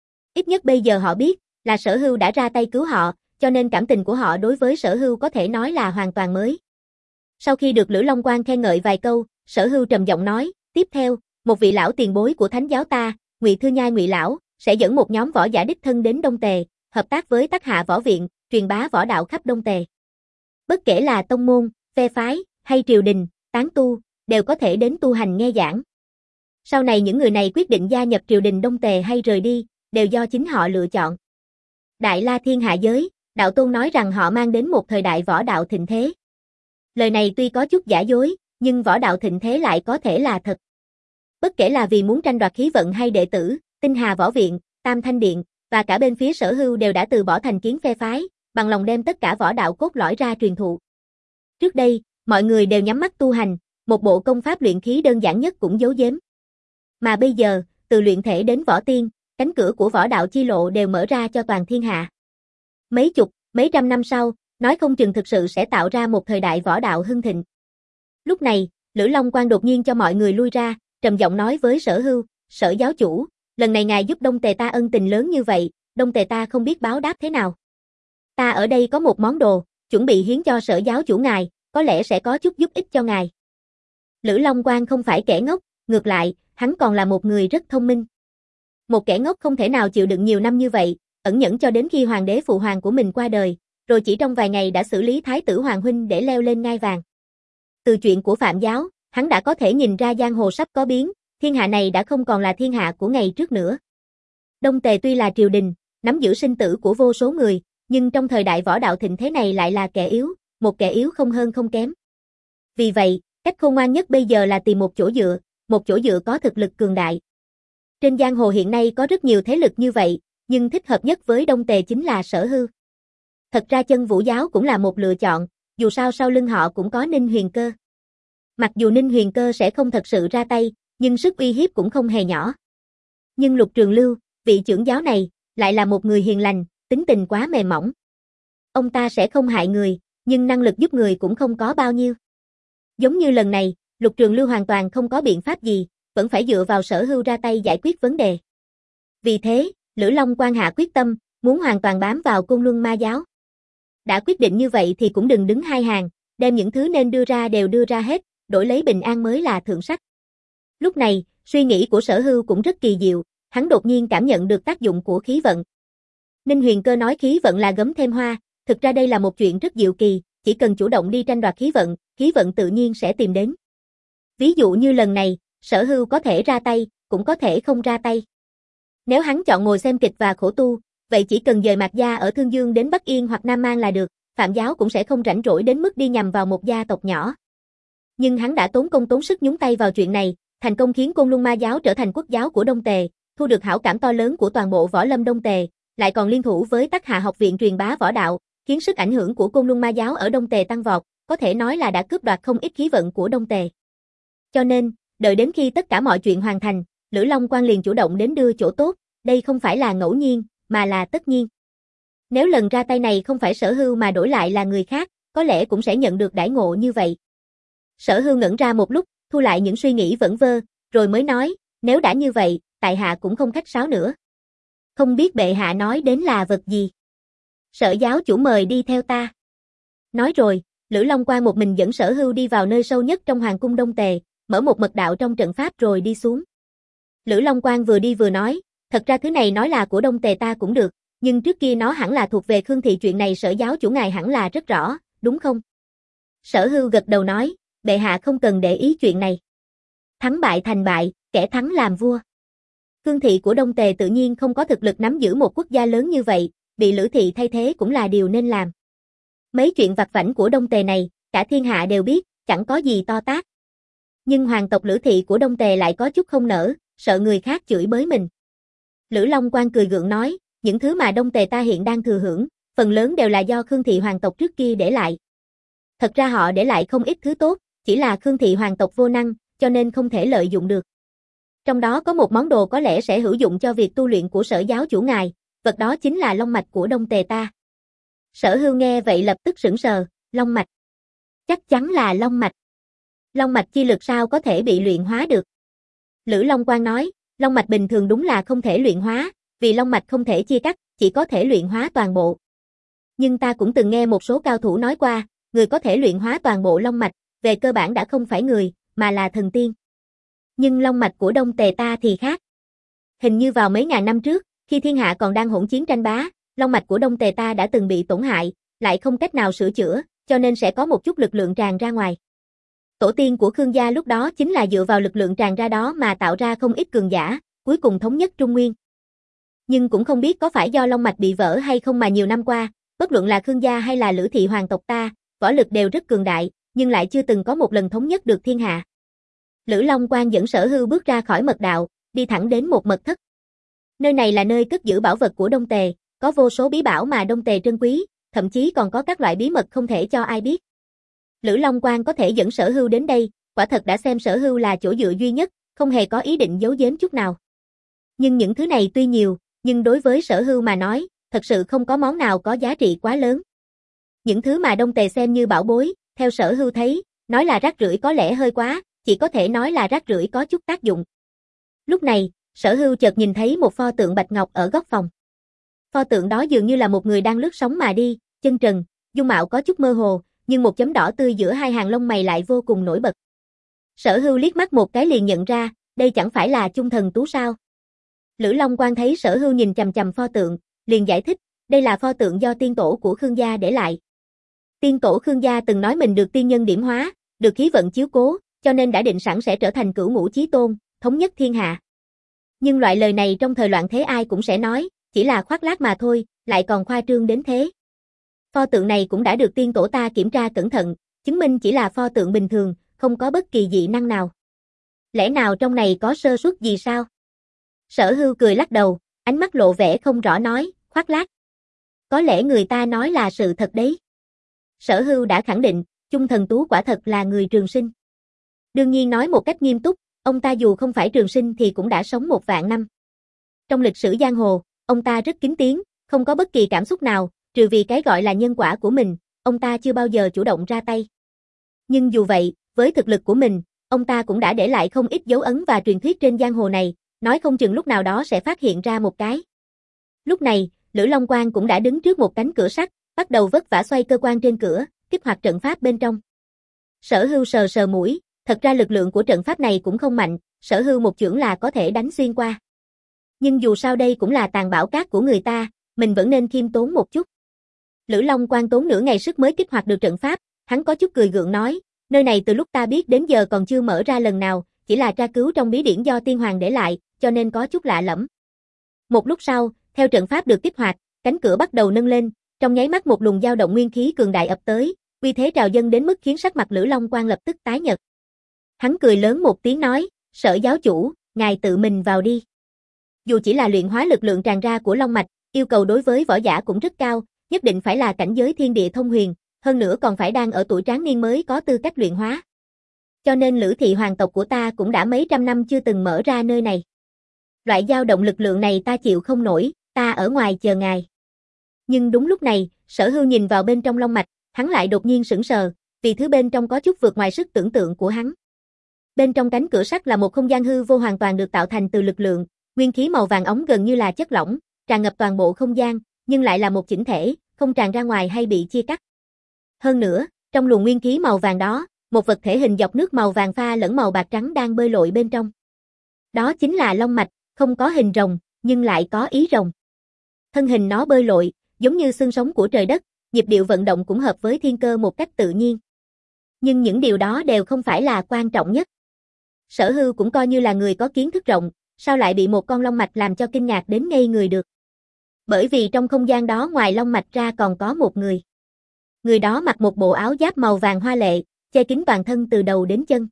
Speaker 1: Ít nhất bây giờ họ biết, là Sở Hưu đã ra tay cứu họ, cho nên cảm tình của họ đối với Sở Hưu có thể nói là hoàn toàn mới. Sau khi được Lữ Long Quan khen ngợi vài câu, Sở Hưu trầm giọng nói, tiếp theo, một vị lão tiền bối của Thánh giáo ta, Ngụy Thư Nhai Ngụy lão, sẽ dẫn một nhóm võ giả đích thân đến Đông Tề, hợp tác với Tắc Hạ võ viện, truyền bá võ đạo khắp Đông Tề. Bất kể là tông môn, phe phái, hay triều đình, tán tu, đều có thể đến tu hành nghe giảng. Sau này những người này quyết định gia nhập triều đình Đông Tề hay rời đi, đều do chính họ lựa chọn. Đại La Thiên hạ giới, đạo tôn nói rằng họ mang đến một thời đại võ đạo thịnh thế. Lời này tuy có chút giả dối, nhưng võ đạo thịnh thế lại có thể là thật. Bất kể là vì muốn tranh đoạt khí vận hay đệ tử, Tinh Hà võ viện, Tam Thanh điện, và cả bên phía Sở Hưu đều đã từ bỏ thành kiến phe phái, bằng lòng đem tất cả võ đạo cốt lõi ra truyền thụ. Trước đây, mọi người đều nhắm mắt tu hành, một bộ công pháp luyện khí đơn giản nhất cũng giấu giếm. Mà bây giờ, từ luyện thể đến võ tiên, cánh cửa của võ đạo chi lộ đều mở ra cho toàn thiên hạ. Mấy chục, mấy trăm năm sau, nói không chừng thực sự sẽ tạo ra một thời đại võ đạo hưng thịnh. Lúc này, Lữ Long Quan đột nhiên cho mọi người lui ra, trầm giọng nói với Sở Hưu, Sở giáo chủ, lần này ngài giúp Đông Tề ta ân tình lớn như vậy, Đông Tề ta không biết báo đáp thế nào. Ta ở đây có một món đồ, chuẩn bị hiến cho Sở giáo chủ ngài, có lẽ sẽ có chút giúp ích cho ngài. Lữ Long Quan không phải kẻ ngốc, ngược lại, hắn còn là một người rất thông minh. Một kẻ ngốc không thể nào chịu đựng nhiều năm như vậy, ẩn nhẫn cho đến khi hoàng đế phụ hoàng của mình qua đời, rồi chỉ trong vài ngày đã xử lý thái tử Hoàng huynh để leo lên ngai vàng. Từ chuyện của Phạm giáo, hắn đã có thể nhìn ra giang hồ sắp có biến, thiên hạ này đã không còn là thiên hạ của ngày trước nữa. Đông Tề tuy là triều đình, nắm giữ sinh tử của vô số người, nhưng trong thời đại võ đạo thịnh thế này lại là kẻ yếu, một kẻ yếu không hơn không kém. Vì vậy, cách khôn ngoan nhất bây giờ là tìm một chỗ dựa, một chỗ dựa có thực lực cường đại. Trên giang hồ hiện nay có rất nhiều thế lực như vậy, nhưng thích hợp nhất với Đông Tề chính là Sở Hưu. Thật ra Chân Vũ giáo cũng là một lựa chọn, dù sao sau lưng họ cũng có Ninh Huyền Cơ. Mặc dù Ninh Huyền Cơ sẽ không thật sự ra tay, nhưng sức uy hiếp cũng không hề nhỏ. Nhưng Lục Trường Lưu, vị trưởng giáo này, lại là một người hiền lành, tính tình quá mềm mỏng. Ông ta sẽ không hại người, nhưng năng lực giúp người cũng không có bao nhiêu. Giống như lần này, Lục Trường Lưu hoàn toàn không có biện pháp gì, vẫn phải dựa vào Sở Hưu ra tay giải quyết vấn đề. Vì thế, Lữ Long Quan hạ quyết tâm, muốn hoàn toàn bám vào Côn Luân Ma giáo. Đã quyết định như vậy thì cũng đừng đứng hai hàng, đem những thứ nên đưa ra đều đưa ra hết, đổi lấy bình an mới là thượng sách. Lúc này, suy nghĩ của Sở Hưu cũng rất kỳ diệu, hắn đột nhiên cảm nhận được tác dụng của khí vận. Ninh Huyền Cơ nói khí vận là gấm thêm hoa, thực ra đây là một chuyện rất diệu kỳ, chỉ cần chủ động đi tranh đoạt khí vận, khí vận tự nhiên sẽ tìm đến. Ví dụ như lần này, Sở Hưu có thể ra tay, cũng có thể không ra tay. Nếu hắn chọn ngồi xem kịch và khổ tu, vậy chỉ cần dời Mạc gia ở Thương Dương đến Bắc Yên hoặc Nam Mang là được, Phạm giáo cũng sẽ không rảnh rỗi đến mức đi nhằm vào một gia tộc nhỏ. Nhưng hắn đã tốn công tốn sức nhúng tay vào chuyện này, thành công khiến Côn Luân Ma giáo trở thành quốc giáo của Đông Tề, thu được hảo cảm to lớn của toàn bộ võ lâm Đông Tề, lại còn liên thủ với Tắc Hạ học viện truyền bá võ đạo, khiến sức ảnh hưởng của Côn Luân Ma giáo ở Đông Tề tăng vọt, có thể nói là đã cướp đoạt không ít khí vận của Đông Tề. Cho nên, đợi đến khi tất cả mọi chuyện hoàn thành, Lữ Long Quan liền chủ động đến đưa chỗ tốt, đây không phải là ngẫu nhiên, mà là tất nhiên. Nếu lần ra tay này không phải Sở Hưu mà đổi lại là người khác, có lẽ cũng sẽ nhận được đãi ngộ như vậy. Sở Hưu ngẩn ra một lúc, thu lại những suy nghĩ vẩn vơ, rồi mới nói, nếu đã như vậy, tại hạ cũng không khách sáo nữa. Không biết bệ hạ nói đến là vật gì? Sở giáo chủ mời đi theo ta. Nói rồi, Lữ Long Quan một mình dẫn Sở Hưu đi vào nơi sâu nhất trong hoàng cung Đông Tề, mở một mật đạo trong trận pháp rồi đi xuống. Lữ Long Quan vừa đi vừa nói, thật ra thứ này nói là của Đông Tề ta cũng được, nhưng trước kia nó hẳn là thuộc về Khương thị, chuyện này Sở giáo chủ ngài hẳn là rất rõ, đúng không? Sở Hưu gật đầu nói, bệ hạ không cần để ý chuyện này. Thắng bại thành bại, kẻ thắng làm vua. Khương thị của Đông Tề tự nhiên không có thực lực nắm giữ một quốc gia lớn như vậy, bị Lữ thị thay thế cũng là điều nên làm. Mấy chuyện vặt vãnh của Đông Tề này, cả thiên hạ đều biết, chẳng có gì to tát. Nhưng hoàng tộc Lữ thị của Đông Tề lại có chút không nỡ, sợ người khác chửi bới mình. Lữ Long Quan cười gượng nói, những thứ mà Đông Tề ta hiện đang thừa hưởng, phần lớn đều là do Khương thị hoàng tộc trước kia để lại. Thật ra họ để lại không ít thứ tốt, chỉ là Khương thị hoàng tộc vô năng, cho nên không thể lợi dụng được. Trong đó có một món đồ có lẽ sẽ hữu dụng cho việc tu luyện của Sở giáo chủ ngài, vật đó chính là long mạch của Đông Tề ta. Sở Hưu nghe vậy lập tức sững sờ, long mạch. Chắc chắn là long mạch. Long mạch chi lực sao có thể bị luyện hóa được? Lữ Long Quan nói, long mạch bình thường đúng là không thể luyện hóa, vì long mạch không thể chia cắt, chỉ có thể luyện hóa toàn bộ. Nhưng ta cũng từng nghe một số cao thủ nói qua, người có thể luyện hóa toàn bộ long mạch, về cơ bản đã không phải người, mà là thần tiên. Nhưng long mạch của Đông Tề ta thì khác. Hình như vào mấy ngàn năm trước, khi thiên hạ còn đang hỗn chiến tranh bá, long mạch của Đông Tề ta đã từng bị tổn hại, lại không cách nào sửa chữa, cho nên sẽ có một chút lực lượng tràn ra ngoài. Tổ tiên của Khương gia lúc đó chính là dựa vào lực lượng tràn ra đó mà tạo ra không ít cường giả, cuối cùng thống nhất Trung Nguyên. Nhưng cũng không biết có phải do long mạch bị vỡ hay không mà nhiều năm qua, bất luận là Khương gia hay là Lữ thị hoàng tộc ta, võ lực đều rất cường đại, nhưng lại chưa từng có một lần thống nhất được thiên hạ. Lữ Long Quan dẫn Sở Hưu bước ra khỏi mật đạo, đi thẳng đến một mật thất. Nơi này là nơi cất giữ bảo vật của Đông Tề, có vô số bí bảo mà Đông Tề trân quý, thậm chí còn có các loại bí mật không thể cho ai biết. Lữ Long Quan có thể dẫn Sở Hưu đến đây, quả thật đã xem Sở Hưu là chỗ dựa duy nhất, không hề có ý định giấu giếm chút nào. Nhưng những thứ này tuy nhiều, nhưng đối với Sở Hưu mà nói, thật sự không có món nào có giá trị quá lớn. Những thứ mà Đông Tề xem như bảo bối, theo Sở Hưu thấy, nói là rác rưởi có lẽ hơi quá, chỉ có thể nói là rác rưởi có chút tác dụng. Lúc này, Sở Hưu chợt nhìn thấy một pho tượng bạch ngọc ở góc phòng. Pho tượng đó dường như là một người đang lướt sóng mà đi, chân trần, dung mạo có chút mơ hồ, nhưng một chấm đỏ tươi giữa hai hàng lông mày lại vô cùng nổi bật. Sở Hưu liếc mắt một cái liền nhận ra, đây chẳng phải là Chung Thần Tú sao? Lữ Long Quan thấy Sở Hưu nhìn chằm chằm pho tượng, liền giải thích, đây là pho tượng do tiên tổ của Khương gia để lại. Tiên tổ Khương gia từng nói mình được tiên nhân điểm hóa, được khí vận chiếu cố, cho nên đã định sẵn sẽ trở thành cửu ngũ chí tôn, thống nhất thiên hạ. Nhưng loại lời này trong thời loạn thế ai cũng sẽ nói, chỉ là khoác lác mà thôi, lại còn khoa trương đến thế. Pho tượng này cũng đã được tiên tổ ta kiểm tra cẩn thận, chứng minh chỉ là pho tượng bình thường, không có bất kỳ dị năng nào. Lẽ nào trong này có sơ suất gì sao? Sở Hưu cười lắc đầu, ánh mắt lộ vẻ không rõ nói, khoác lác. Có lẽ người ta nói là sự thật đấy. Sở Hưu đã khẳng định, Chung Thần Tú quả thật là người trường sinh. Đương nhiên nói một cách nghiêm túc, ông ta dù không phải trường sinh thì cũng đã sống một vạn năm. Trong lịch sử giang hồ, ông ta rất kín tiếng, không có bất kỳ cảm xúc nào, trừ vì cái gọi là nhân quả của mình, ông ta chưa bao giờ chủ động ra tay. Nhưng dù vậy, với thực lực của mình, ông ta cũng đã để lại không ít dấu ấn và truyền thuyết trên giang hồ này, nói không chừng lúc nào đó sẽ phát hiện ra một cái. Lúc này, Lữ Long Quan cũng đã đứng trước một cánh cửa sắt, bắt đầu vất vả xoay cơ quan trên cửa, kích hoạt trận pháp bên trong. Sở Hưu sờ sờ mũi, thật ra lực lượng của trận pháp này cũng không mạnh, Sở Hưu một chưởng là có thể đánh xuyên qua. Nhưng dù sao đây cũng là tàn bảo cát của người ta, mình vẫn nên khiêm tốn một chút. Lữ Long Quan tốn nửa ngày sức mới kích hoạt được trận pháp, hắn có chút cười gượng nói, nơi này từ lúc ta biết đến giờ còn chưa mở ra lần nào, chỉ là tra cứu trong bí điển do tiên hoàng để lại, cho nên có chút lạ lẫm. Một lúc sau, theo trận pháp được kích hoạt, cánh cửa bắt đầu nâng lên, trong nháy mắt một luồng dao động nguyên khí cường đại ập tới, uy thế trào dâng đến mức khiến sắc mặt Lữ Long Quan lập tức tái nhợt. Hắn cười lớn một tiếng nói, Sở giáo chủ, ngài tự mình vào đi. Dù chỉ là luyện hóa lực lượng tràn ra của long mạch, yêu cầu đối với võ giả cũng rất cao, nhất định phải là cảnh giới thiên địa thông huyền, hơn nữa còn phải đang ở tuổi tráng niên mới có tư cách luyện hóa. Cho nên Lữ thị hoàng tộc của ta cũng đã mấy trăm năm chưa từng mở ra nơi này. Loại dao động lực lượng này ta chịu không nổi, ta ở ngoài chờ ngài. Nhưng đúng lúc này, Sở Hưu nhìn vào bên trong long mạch, hắn lại đột nhiên sững sờ, vì thứ bên trong có chút vượt ngoài sức tưởng tượng của hắn. Bên trong cánh cửa sắt là một không gian hư vô hoàn toàn được tạo thành từ lực lượng, nguyên khí màu vàng óng gần như là chất lỏng, tràn ngập toàn bộ không gian, nhưng lại là một chỉnh thể, không tràn ra ngoài hay bị chia cắt. Hơn nữa, trong luồng nguyên khí màu vàng đó, một vật thể hình dọc nước màu vàng pha lẫn màu bạc trắng đang bơi lội bên trong. Đó chính là long mạch, không có hình rồng, nhưng lại có ý rồng. Thân hình nó bơi lội, giống như xương sống của trời đất, nhịp điệu vận động cũng hợp với thiên cơ một cách tự nhiên. Nhưng những điều đó đều không phải là quan trọng nhất. Sở Hưu cũng coi như là người có kiến thức rộng, sao lại bị một con long mạch làm cho kinh ngạc đến ngây người được. Bởi vì trong không gian đó ngoài long mạch ra còn có một người. Người đó mặc một bộ áo giáp màu vàng hoa lệ, che kín toàn thân từ đầu đến chân.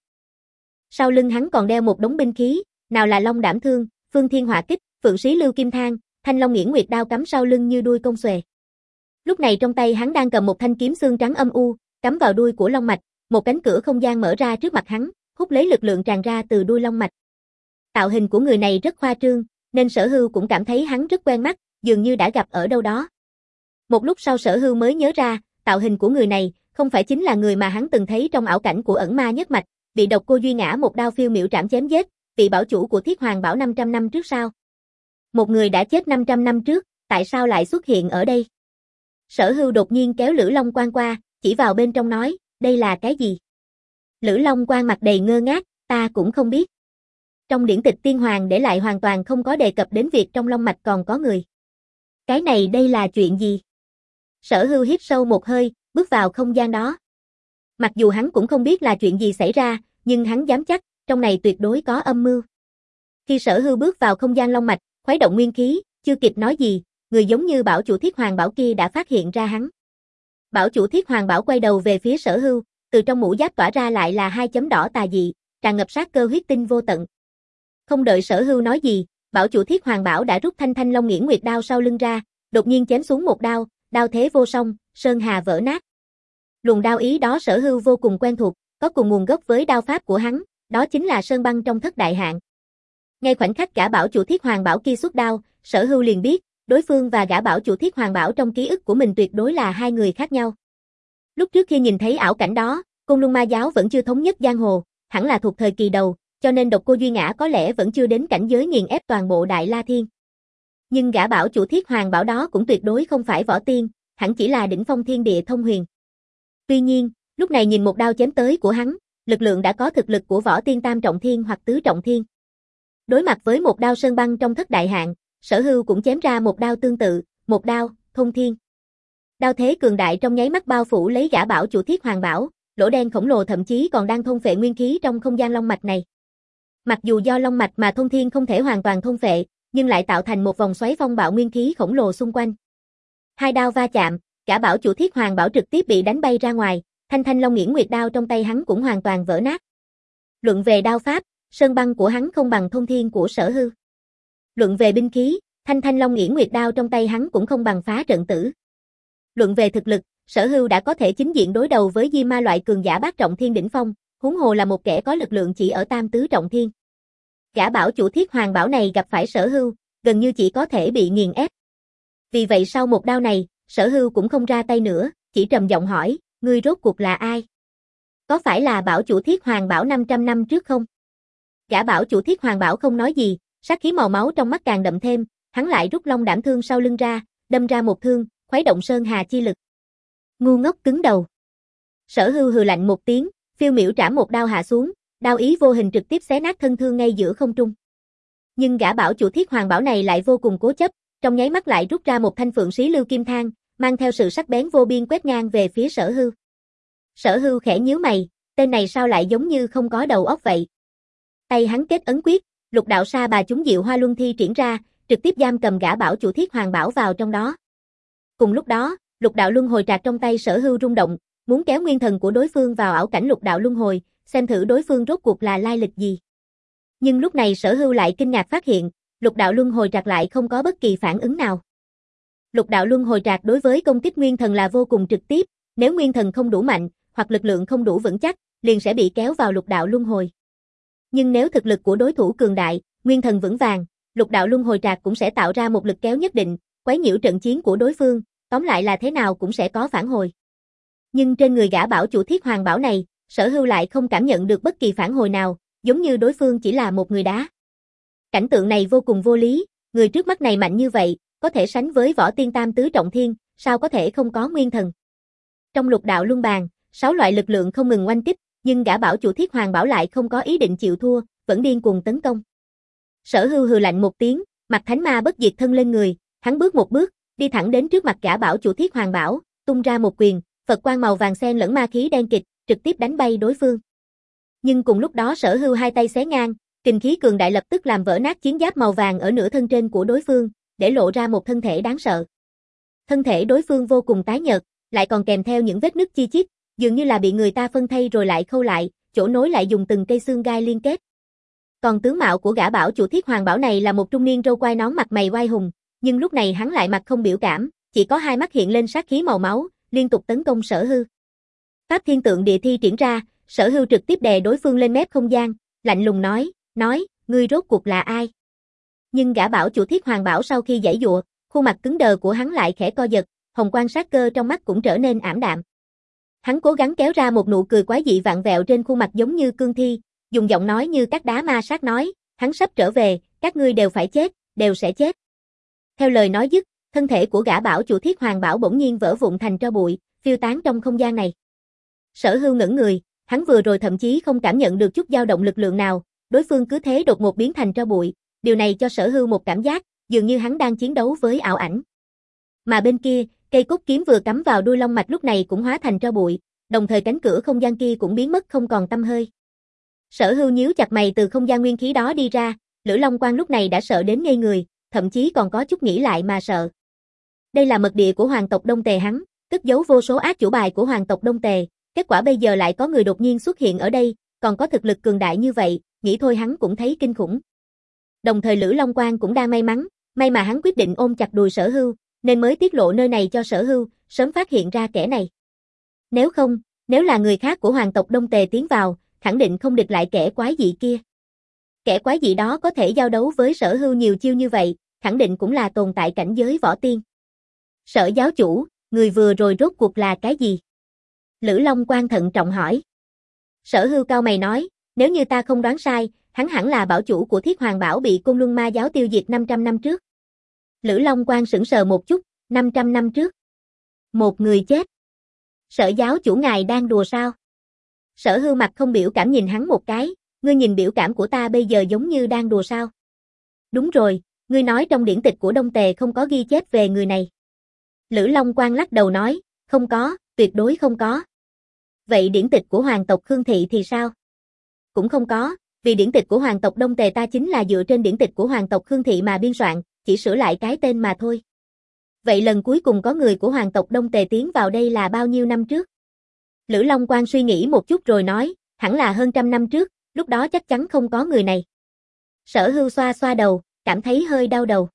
Speaker 1: Sau lưng hắn còn đeo một đống binh khí, nào là long đảm thương, phương thiên hỏa kích, phượng sĩ lưu kim thang, thanh long nghiễn nguyệt đao cắm sau lưng như đuôi côn xuề. Lúc này trong tay hắn đang cầm một thanh kiếm xương trắng âm u, cắm vào đuôi của long mạch, một cánh cửa không gian mở ra trước mặt hắn, hút lấy lực lượng tràn ra từ đuôi long mạch. Tạo hình của người này rất khoa trương, nên Sở Hưu cũng cảm thấy hắn rất quen mắt, dường như đã gặp ở đâu đó. Một lúc sau Sở Hưu mới nhớ ra, tạo hình của người này không phải chính là người mà hắn từng thấy trong ảo cảnh của ẩn ma nhất mạch, bị độc cô Duy Ngã một đao phiêu miểu trảm chém giết, vị bảo chủ của Thiết Hoàng Bảo năm trăm năm trước sao? Một người đã chết năm trăm năm trước, tại sao lại xuất hiện ở đây? Sở Hưu đột nhiên kéo Lữ Long Quan qua, chỉ vào bên trong nói, đây là cái gì? Lữ Long Quan mặt đầy ngơ ngác, ta cũng không biết. Trong điển tịch tiên hoàng để lại hoàn toàn không có đề cập đến việc trong long mạch còn có người. Cái này đây là chuyện gì? Sở Hưu hít sâu một hơi, bước vào không gian đó. Mặc dù hắn cũng không biết là chuyện gì xảy ra, nhưng hắn dám chắc, trong này tuyệt đối có âm mưu. Khi Sở Hưu bước vào không gian long mạch, khuấy động nguyên khí, chưa kịp nói gì, người giống như bảo chủ Thiết Hoàng Bảo kia đã phát hiện ra hắn. Bảo chủ Thiết Hoàng Bảo quay đầu về phía Sở Hưu, từ trong mũ giáp tỏa ra lại là hai chấm đỏ tà dị, tràn ngập sát cơ huyết tinh vô tận. Không đợi Sở Hưu nói gì, bảo chủ Thiết Hoàng Bảo đã rút thanh thanh long nghiễn nguyệt đao sau lưng ra, đột nhiên chém xuống một đao, đao thế vô song, sơn hà vỡ nát. Luồng đao ý đó Sở Hưu vô cùng quen thuộc, có cùng nguồn gốc với đao pháp của hắn, đó chính là sơn băng trong thất đại hạn. Ngay khoảnh khắc gã bảo chủ Thiết Hoàng Bảo kia xuất đao, Sở Hưu liền biết, đối phương và gã bảo chủ Thiết Hoàng Bảo trong ký ức của mình tuyệt đối là hai người khác nhau. Lúc trước khi nhìn thấy ảo cảnh đó, Côn Luân Ma giáo vẫn chưa thống nhất giang hồ, hẳn là thuộc thời kỳ đầu, cho nên độc cô Duy Ngã có lẽ vẫn chưa đến cảnh giới nghiền ép toàn bộ Đại La Thiên. Nhưng gã bảo chủ Thiết Hoàng Bảo đó cũng tuyệt đối không phải võ tiên, hẳn chỉ là đỉnh phong thiên địa thông huyền. Tuy nhiên, lúc này nhìn một đao chém tới của hắn, lực lượng đã có thực lực của võ tiên tam trọng thiên hoặc tứ trọng thiên. Đối mặt với một đao sơn băng trong thất đại hạn, Sở Hưu cũng chém ra một đao tương tự, một đao, thông thiên. Đao thế cường đại trong nháy mắt bao phủ lấy gã bảo chủ Thiết Hoàng Bảo, lỗ đen khổng lồ thậm chí còn đang thôn phệ nguyên khí trong không gian long mạch này. Mặc dù do long mạch mà thông thiên không thể hoàn toàn thôn phệ, nhưng lại tạo thành một vòng xoáy phong bạo nguyên khí khổng lồ xung quanh. Hai đao va chạm, gã bảo chủ Thiết Hoàng Bảo trực tiếp bị đánh bay ra ngoài, thanh thanh long nghiễn nguyệt đao trong tay hắn cũng hoàn toàn vỡ nát. Luận về đao pháp, sơn băng của hắn không bằng thông thiên của Sở Hưu. Luận về binh khí, thanh thanh long nghiễn nguyệt đao trong tay hắn cũng không bằng phá trận tử. Luận về thực lực, Sở Hưu đã có thể chính diện đối đầu với di ma loại cường giả bát trọng thiên đỉnh phong, huống hồ là một kẻ có lực lượng chỉ ở tam tứ trọng thiên. Gã bảo chủ Thiết Hoàng Bảo này gặp phải Sở Hưu, gần như chỉ có thể bị nghiền ép. Vì vậy sau một đao này, Sở Hưu cũng không ra tay nữa, chỉ trầm giọng hỏi, ngươi rốt cuộc là ai? Có phải là bảo chủ Thiết Hoàng Bảo năm trăm năm trước không? Gã bảo chủ Thiết Hoàng Bảo không nói gì, sát khí màu máu trong mắt càng đậm thêm, hắn lại rút long đảm thương sau lưng ra, đâm ra một thương, khuấy động sơn hà chi lực. Ngu ngốc cứng đầu. Sở Hưu hừ lạnh một tiếng, phiêu miểu trảm một đao hạ xuống, đao ý vô hình trực tiếp xé nát thân thương ngay giữa không trung. Nhưng gã bảo chủ Thiết Hoàng Bảo này lại vô cùng cố chấp, trong nháy mắt lại rút ra một thanh phượng sĩ lưu kim thang, mang theo sự sắc bén vô biên quét ngang về phía Sở Hưu. Sở Hưu khẽ nhíu mày, tên này sao lại giống như không có đầu óc vậy? Tay hắn kết ấn quyết, lục đạo sa bà chúng diệu hoa luân thi triển ra, trực tiếp giam cầm gã bảo chủ Thiết Hoàng Bảo vào trong đó. Cùng lúc đó, lục đạo luân hồi trạc trong tay Sở Hưu rung động, muốn kéo nguyên thần của đối phương vào ảo cảnh lục đạo luân hồi, xem thử đối phương rốt cuộc là lai lịch gì. Nhưng lúc này Sở Hưu lại kinh ngạc phát hiện, lục đạo luân hồi trạc lại không có bất kỳ phản ứng nào. Lục đạo luân hồi trạc đối với công kích nguyên thần là vô cùng trực tiếp, nếu nguyên thần không đủ mạnh, hoặc lực lượng không đủ vững chắc, liền sẽ bị kéo vào lục đạo luân hồi. Nhưng nếu thực lực của đối thủ cường đại, nguyên thần vững vàng, lục đạo luân hồi trạc cũng sẽ tạo ra một lực kéo nhất định, quấy nhiễu trận chiến của đối phương, tóm lại là thế nào cũng sẽ có phản hồi. Nhưng trên người gã bảo chủ Thiết Hoàng Bảo này, Sở Hưu lại không cảm nhận được bất kỳ phản hồi nào, giống như đối phương chỉ là một người đá. Cảnh tượng này vô cùng vô lý, người trước mắt này mạnh như vậy, có thể sánh với võ tiên tam tứ trọng thiên, sao có thể không có nguyên thần. Trong lục đạo luân bàn, sáu loại lực lượng không ngừng oanh kích, nhưng gã bảo chủ Thiết Hoàng Bảo lại không có ý định chịu thua, vẫn điên cuồng tấn công. Sở Hưu hừ lạnh một tiếng, mặt thánh ma bất diệt thân lên người, hắn bước một bước, đi thẳng đến trước mặt gã bảo chủ Thiết Hoàng Bảo, tung ra một quyền, Phật quang màu vàng xen lẫn ma khí đen kịt, trực tiếp đánh bay đối phương. Nhưng cùng lúc đó Sở Hưu hai tay xé ngang, kình khí cường đại lập tức làm vỡ nát chiến giáp màu vàng ở nửa thân trên của đối phương, để lộ ra một thân thể đáng sợ. Thân thể đối phương vô cùng tái nhợt, lại còn kèm theo những vết nứt chi chít, dường như là bị người ta phân thây rồi lại khâu lại, chỗ nối lại dùng từng cây xương gai liên kết. Còn tướng mạo của gã bảo chủ Thiết Hoàng Bảo này là một trung niên râu quai nón mặt mày oai hùng, nhưng lúc này hắn lại mặt không biểu cảm, chỉ có hai mắt hiện lên sát khí màu máu, liên tục tấn công Sở Hưu. Pháp Thiên Tượng Địa thi triển ra, Sở Hưu trực tiếp đè đối phương lên mép không gian, lạnh lùng nói, nói, ngươi rốt cuộc là ai? Nhưng gã bảo chủ Thiết Hoàng Bảo sau khi giãy giụa, khuôn mặt cứng đờ của hắn lại khẽ co giật, hồng quang sát cơ trong mắt cũng trở nên ảm đạm. Hắn cố gắng kéo ra một nụ cười quái dị vặn vẹo trên khuôn mặt giống như cương thi, dùng giọng nói như các đá ma sát nói, hắn sắp trở về, các ngươi đều phải chết, đều sẽ chết. Theo lời nói dứt, thân thể của gã bảo chủ Thiết Hoàng Bảo bỗng nhiên vỡ vụn thành tro bụi, phiêu tán trong không gian này. Sở Hưu ngẩn người, hắn vừa rồi thậm chí không cảm nhận được chút dao động lực lượng nào, đối phương cứ thế đột ngột biến thành tro bụi, điều này cho Sở Hưu một cảm giác, dường như hắn đang chiến đấu với ảo ảnh. Mà bên kia, cây cốt kiếm vừa cắm vào đuôi long mạch lúc này cũng hóa thành tro bụi, đồng thời cánh cửa không gian kia cũng biến mất không còn tăm hơi. Sở Hưu nhíu chặt mày từ không gian nguyên khí đó đi ra, Lữ Long Quang lúc này đã sợ đến ngây người, thậm chí còn có chút nghĩ lại mà sợ. Đây là mật địa của hoàng tộc Đông Tề hắn, cất giấu vô số ác chủ bài của hoàng tộc Đông Tề, kết quả bây giờ lại có người đột nhiên xuất hiện ở đây, còn có thực lực cường đại như vậy, nghĩ thôi hắn cũng thấy kinh khủng. Đồng thời Lữ Long Quang cũng đang may mắn, may mà hắn quyết định ôm chặt đùi Sở Hưu, nên mới tiết lộ nơi này cho Sở Hưu, sớm phát hiện ra kẻ này. Nếu không, nếu là người khác của hoàng tộc Đông Tề tiến vào, khẳng định không địch lại kẻ quái dị kia. Kẻ quái dị đó có thể giao đấu với Sở Hưu nhiều chiêu như vậy, khẳng định cũng là tồn tại cảnh giới võ tiên. Sở giáo chủ, người vừa rồi rốt cuộc là cái gì? Lữ Long Quang thận trọng hỏi. Sở Hưu cao mày nói, nếu như ta không đoán sai, hắn hẳn là bảo chủ của Thiết Hoàng Bảo bị Côn Luân Ma giáo tiêu diệt năm trăm năm trước. Lữ Long Quang sững sờ một chút, năm trăm năm trước. Một người chết. Sở giáo chủ ngài đang đùa sao? Sở Hưu mặt không biểu cảm nhìn hắn một cái, ngươi nhìn biểu cảm của ta bây giờ giống như đang đùa sao? Đúng rồi, ngươi nói trong điển tịch của Đông Tề không có ghi chép về người này. Lữ Long Quang lắc đầu nói, không có, tuyệt đối không có. Vậy điển tịch của hoàng tộc Khương Thị thì sao? Cũng không có, vì điển tịch của hoàng tộc Đông Tề ta chính là dựa trên điển tịch của hoàng tộc Khương Thị mà biên soạn, chỉ sửa lại cái tên mà thôi. Vậy lần cuối cùng có người của hoàng tộc Đông Tề tiến vào đây là bao nhiêu năm trước? Lữ Long Quang suy nghĩ một chút rồi nói, hẳn là hơn trăm năm trước, lúc đó chắc chắn không có người này. Sở Hưu xoa xoa đầu, cảm thấy hơi đau đầu.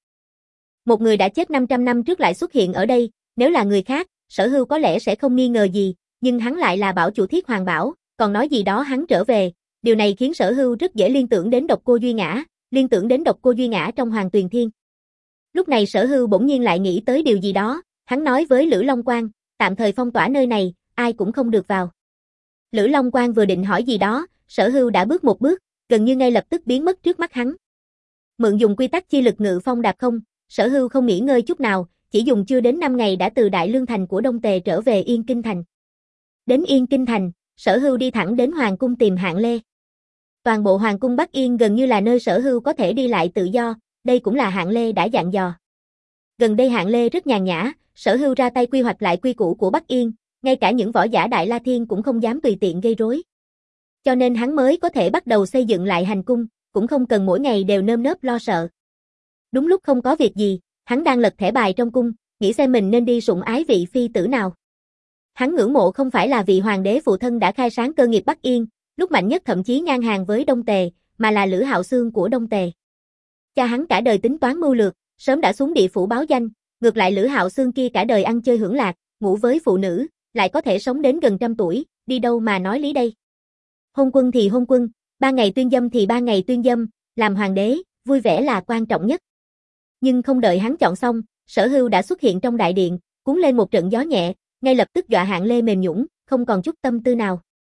Speaker 1: Một người đã chết năm trăm năm trước lại xuất hiện ở đây, nếu là người khác, Sở Hưu có lẽ sẽ không nghi ngờ gì, nhưng hắn lại là bảo chủ Thiết Hoàng Bảo, còn nói gì đó hắn trở về, điều này khiến Sở Hưu rất dễ liên tưởng đến Độc Cô Duy Ngã, liên tưởng đến Độc Cô Duy Ngã trong Hoàng Tuyền Thiên. Lúc này Sở Hưu bỗng nhiên lại nghĩ tới điều gì đó, hắn nói với Lữ Long Quang, tạm thời phong tỏa nơi này, ai cũng không được vào. Lữ Long Quang vừa định hỏi gì đó, Sở Hưu đã bước một bước, gần như ngay lập tức biến mất trước mắt hắn. Mượn dùng quy tắc chi lực ngự phong đạp không, Sở Hưu không nghỉ ngơi chút nào, chỉ dùng chưa đến năm ngày đã từ Đại Lương Thành của Đông Tề trở về Yên Kinh Thành. Đến Yên Kinh Thành, Sở Hưu đi thẳng đến Hoàng Cung tìm Hạng Lê. Toàn bộ Hoàng Cung Bắc Yên gần như là nơi Sở Hưu có thể đi lại tự do, đây cũng là Hạng Lê đã dặn dò. Gần đây Hạng Lê rất nhàn nhã, Sở Hưu ra tay quy hoạch lại quy củ của Bắc Yên, ngay cả những võ giả Đại La Thiên cũng không dám tùy tiện gây rối. Cho nên hắn mới có thể bắt đầu xây dựng lại hành cung, cũng không cần mỗi ngày đều nơm nớp lo sợ. Đúng lúc không có việc gì, hắn đang lật thẻ bài trong cung, nghĩ xem mình nên đi sủng ái vị phi tử nào. Hắn ngưỡng mộ không phải là vị hoàng đế phụ thân đã khai sáng cơ nghiệp Bắc Yên, lúc mạnh nhất thậm chí ngang hàng với Đông Tề, mà là Lữ Hạo Xương của Đông Tề. Cha hắn cả đời tính toán mưu lược, sớm đã xuống địa phủ báo danh, ngược lại Lữ Hạo Xương kia cả đời ăn chơi hưởng lạc, ngủ với phụ nữ, lại có thể sống đến gần trăm tuổi, đi đâu mà nói lý đây. Hôn quân thì hôn quân, ba ngày tuyên dâm thì ba ngày tuyên dâm, làm hoàng đế, vui vẻ là quan trọng nhất. Nhưng không đợi hắn chọn xong, Sở Hưu đã xuất hiện trong đại điện, cuốn lên một trận gió nhẹ, ngay lập tức dọa Hạng Lê mềm nhũn, không còn chút tâm tư nào.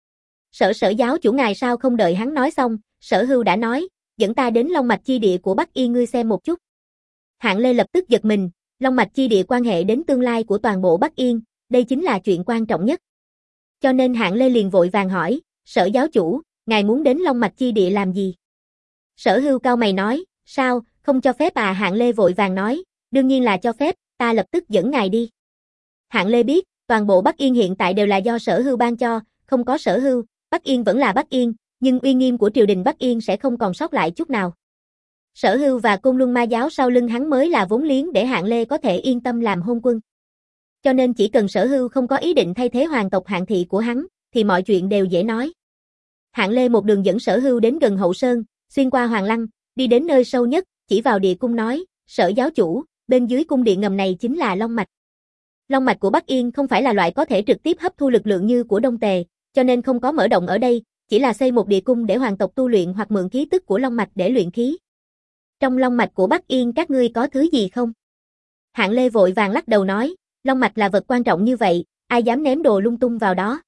Speaker 1: Sở sở giáo chủ ngài sao không đợi hắn nói xong, Sở Hưu đã nói, dẫn ta đến Long mạch chi địa của Bắc Yên ngươi xem một chút. Hạng Lê lập tức giật mình, Long mạch chi địa quan hệ đến tương lai của toàn bộ Bắc Yên, đây chính là chuyện quan trọng nhất. Cho nên Hạng Lê liền vội vàng hỏi, Sở giáo chủ, ngài muốn đến Long mạch chi địa làm gì? Sở Hưu cau mày nói, sao, không cho phép à? Hạng Lê vội vàng nói, đương nhiên là cho phép, ta lập tức dẫn ngài đi. Hạng Lê biết, toàn bộ Bắc Yên hiện tại đều là do Sở Hưu ban cho, không có Sở Hưu, Bắc Yên vẫn là Bắc Yên, nhưng uy nghiêm của triều đình Bắc Yên sẽ không còn sót lại chút nào. Sở Hưu và Côn Luân Ma giáo sau lưng hắn mới là vốn liếng để Hạng Lê có thể yên tâm làm hôn quân. Cho nên chỉ cần Sở Hưu không có ý định thay thế hoàng tộc Hạng thị của hắn, thì mọi chuyện đều dễ nói. Hạng Lê một đường dẫn Sở Hưu đến gần Hậu Sơn, xuyên qua Hoàng Lăng, đi đến nơi sâu nhất, chỉ vào địa cung nói, Sở giáo chủ, bên dưới cung điện ngầm này chính là Long mạch. Long mạch của Bắc Yên không phải là loại có thể trực tiếp hấp thu lực lượng như của Đông Tề, cho nên không có mở động ở đây, chỉ là xây một địa cung để hoàng tộc tu luyện hoặc mượn khí tức của Long mạch để luyện khí. Trong Long mạch của Bắc Yên các ngươi có thứ gì không? Hạng Lê vội vàng lắc đầu nói, Long mạch là vật quan trọng như vậy, ai dám ném đồ lung tung vào đó?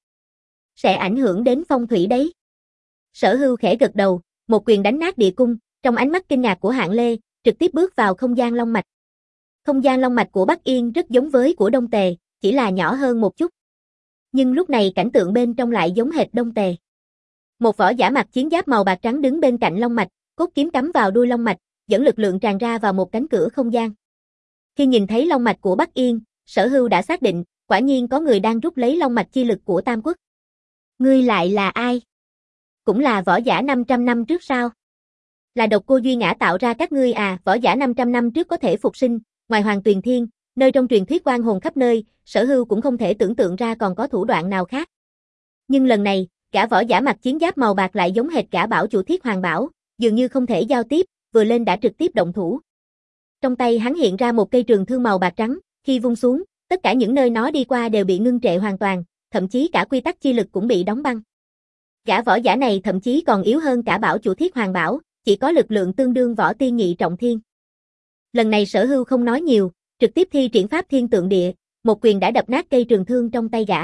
Speaker 1: Sẽ ảnh hưởng đến phong thủy đấy. Sở Hưu khẽ gật đầu, một quyền đánh nát địa cung, trong ánh mắt kinh ngạc của Hạng Lê, trực tiếp bước vào không gian Long mạch. Không gian Long mạch của Bắc Yên rất giống với của Đông Tề, chỉ là nhỏ hơn một chút. Nhưng lúc này cảnh tượng bên trong lại giống hệt Đông Tề. Một võ giả mặc chiến giáp màu bạc trắng đứng bên cạnh Long mạch, cốt kiếm cắm vào đuôi Long mạch, dẫn lực lượng tràn ra vào một cánh cửa không gian. Khi nhìn thấy Long mạch của Bắc Yên, Sở Hưu đã xác định, quả nhiên có người đang rút lấy Long mạch chi lực của Tam Quốc. Ngươi lại là ai? Cũng là võ giả năm trăm năm trước sao? Là độc cô Duy Ngã tạo ra các ngươi à? Võ giả năm trăm năm trước có thể phục sinh, ngoài Hoàng Tuyền Thiên, nơi trong truyền thuyết oan hồn khắp nơi, Sở Hưu cũng không thể tưởng tượng ra còn có thủ đoạn nào khác. Nhưng lần này, gã võ giả mặc chiến giáp màu bạc lại giống hệt gã bảo chủ Thiết Hoàng Bảo, dường như không thể giao tiếp, vừa lên đã trực tiếp động thủ. Trong tay hắn hiện ra một cây trường thương màu bạc trắng, khi vung xuống, tất cả những nơi nó đi qua đều bị ngưng trệ hoàn toàn, thậm chí cả quy tắc chi lực cũng bị đóng băng. Gã võ giả này thậm chí còn yếu hơn cả bảo chủ Thiết Hoàng Bảo, chỉ có lực lượng tương đương võ tiên nhị trọng thiên. Lần này Sở Hưu không nói nhiều, trực tiếp thi triển pháp thiên tượng địa, một quyền đã đập nát cây trường thương trong tay gã.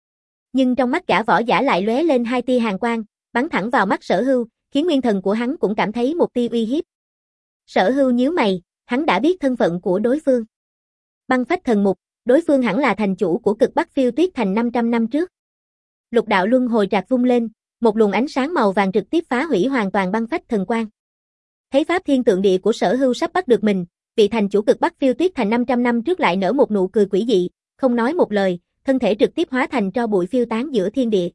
Speaker 1: Nhưng trong mắt gã võ giả lại lóe lên hai tia hàn quang, bắn thẳng vào mắt Sở Hưu, khiến nguyên thần của hắn cũng cảm thấy một tia uy hiếp. Sở Hưu nhíu mày, hắn đã biết thân phận của đối phương. Băng phách thần mục, đối phương hẳn là thành chủ của Cực Bắc Phiêu Tuyết Thành năm trăm năm trước. Lục đạo luân hồi trạc vung lên, một luồng ánh sáng màu vàng trực tiếp phá hủy hoàn toàn băng phách thần quang. Thấy pháp thiên tượng địa của Sở Hưu sắp bắt được mình, vị thành chủ Cực Bắc Phiêu Tuyết Thành năm trăm năm trước lại nở một nụ cười quỷ dị, không nói một lời, thân thể trực tiếp hóa thành tro bụi phiêu tán giữa thiên địa.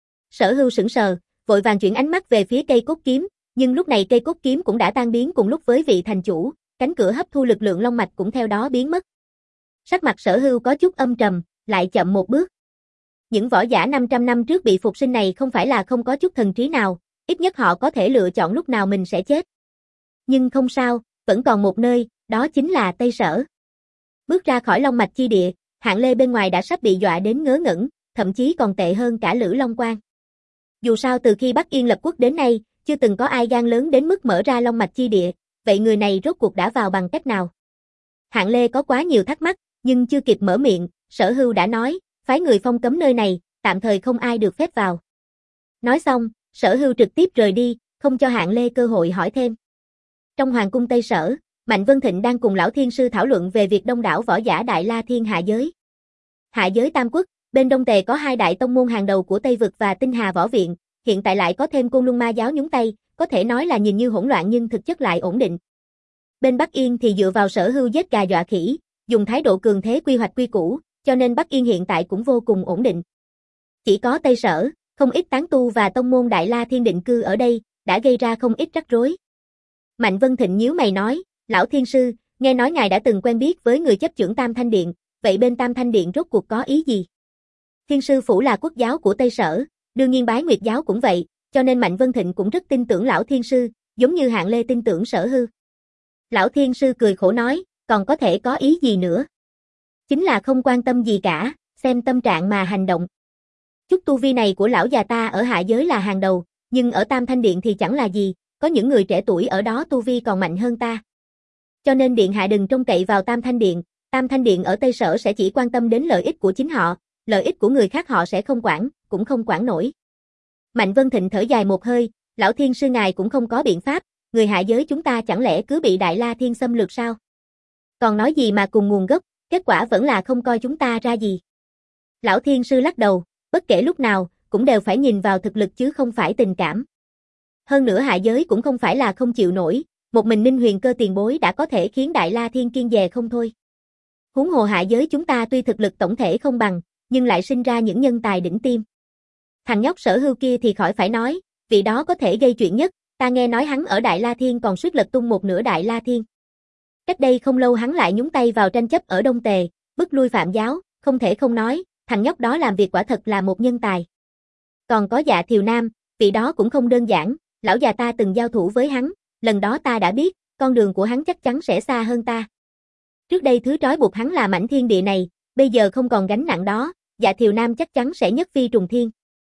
Speaker 1: Sở Hưu sững sờ, vội vàng chuyển ánh mắt về phía cây cốt kiếm, nhưng lúc này cây cốt kiếm cũng đã tan biến cùng lúc với vị thành chủ, cánh cửa hấp thu lực lượng long mạch cũng theo đó biến mất. Sắc mặt Sở Hưu có chút âm trầm, lại chậm một bước. Những võ giả năm trăm năm trước bị phục sinh này không phải là không có chút thần trí nào, ít nhất họ có thể lựa chọn lúc nào mình sẽ chết. Nhưng không sao, vẫn còn một nơi, đó chính là Tây Sở. Bước ra khỏi Long mạch chi địa, Hạng Lê bên ngoài đã sắp bị dọa đến ngớ ngẩn, thậm chí còn tệ hơn cả Lữ Long Quan. Dù sao từ khi Bắc Yên lập quốc đến nay, chưa từng có ai gan lớn đến mức mở ra Long mạch chi địa, vậy người này rốt cuộc đã vào bằng cách nào? Hạng Lê có quá nhiều thắc mắc, nhưng chưa kịp mở miệng, Sở Hưu đã nói, phái người phong cấm nơi này, tạm thời không ai được phép vào. Nói xong, Sở Hưu trực tiếp rời đi, không cho Hạng Lê cơ hội hỏi thêm. Trong hoàng cung Tây Sở, Mạnh Vân Thịnh đang cùng lão thiên sư thảo luận về việc đông đảo võ giả Đại La Thiên hạ giới. Hạ giới Tam Quốc, bên Đông Tề có hai đại tông môn hàng đầu của Tây Vực và Tinh Hà Võ Viện, hiện tại lại có thêm Côn Luân Ma giáo nhúng tay, có thể nói là nhìn như hỗn loạn nhưng thực chất lại ổn định. Bên Bắc Yên thì dựa vào Sở Hưu giết gà dọa khỉ, dùng thái độ cường thế quy hoạch quy củ, cho nên Bắc Yên hiện tại cũng vô cùng ổn định. Chỉ có Tây Sở, không ít tán tu và tông môn Đại La Thiên định cư ở đây, đã gây ra không ít rắc rối. Mạnh Vân Thịnh nhíu mày nói, lão thiên sư, nghe nói ngài đã từng quen biết với người chấp chưởng Tam Thanh Điện, vậy bên Tam Thanh Điện rốt cuộc có ý gì? Thiên sư phủ là quốc giáo của Tây Sở, đương nhiên Bái Nguyệt giáo cũng vậy, cho nên Mạnh Vân Thịnh cũng rất tin tưởng lão thiên sư, giống như Hạng Lê tin tưởng Sở Hưu. Lão thiên sư cười khổ nói, còn có thể có ý gì nữa? Chính là không quan tâm gì cả, xem tâm trạng mà hành động. Chút tu vi này của lão già ta ở hạ giới là hàng đầu, nhưng ở Tam Thanh Điện thì chẳng là gì, có những người trẻ tuổi ở đó tu vi còn mạnh hơn ta. Cho nên điện hạ đừng trông cậy vào Tam Thanh Điện, Tam Thanh Điện ở Tây Sở sẽ chỉ quan tâm đến lợi ích của chính họ, lợi ích của người khác họ sẽ không quản, cũng không quản nổi. Mạnh Vân Thịnh thở dài một hơi, lão thiên sư ngài cũng không có biện pháp, người hạ giới chúng ta chẳng lẽ cứ bị Đại La Thiên xâm lược sao? Còn nói gì mà cùng nguồn gốc, kết quả vẫn là không coi chúng ta ra gì. Lão thiên sư lắc đầu, bất kể lúc nào, cũng đều phải nhìn vào thực lực chứ không phải tình cảm. Hơn nữa hạ giới cũng không phải là không chịu nổi, một mình Ninh Huyền Cơ tiền bối đã có thể khiến Đại La Thiên kiêng dè không thôi. Huống hồ hạ giới chúng ta tuy thực lực tổng thể không bằng, nhưng lại sinh ra những nhân tài đỉnh tiêm. Thằng nhóc Sở Hưu kia thì khỏi phải nói, vị đó có thể gây chuyện nhất, ta nghe nói hắn ở Đại La Thiên còn suýt lật tung một nửa Đại La Thiên. Cách đây không lâu hắn lại nhúng tay vào tranh chấp ở Đông Tề, bức lui Phạm Giáo, không thể không nói, thằng nhóc đó làm việc quả thật là một nhân tài. Còn có Dạ Thiều Nam, vị đó cũng không đơn giản, lão già ta từng giao thủ với hắn, lần đó ta đã biết, con đường của hắn chắc chắn sẽ xa hơn ta. Trước đây thứ trói buộc hắn là mảnh thiên địa này, bây giờ không còn gánh nặng đó, Dạ Thiều Nam chắc chắn sẽ nhất phi trùng thiên.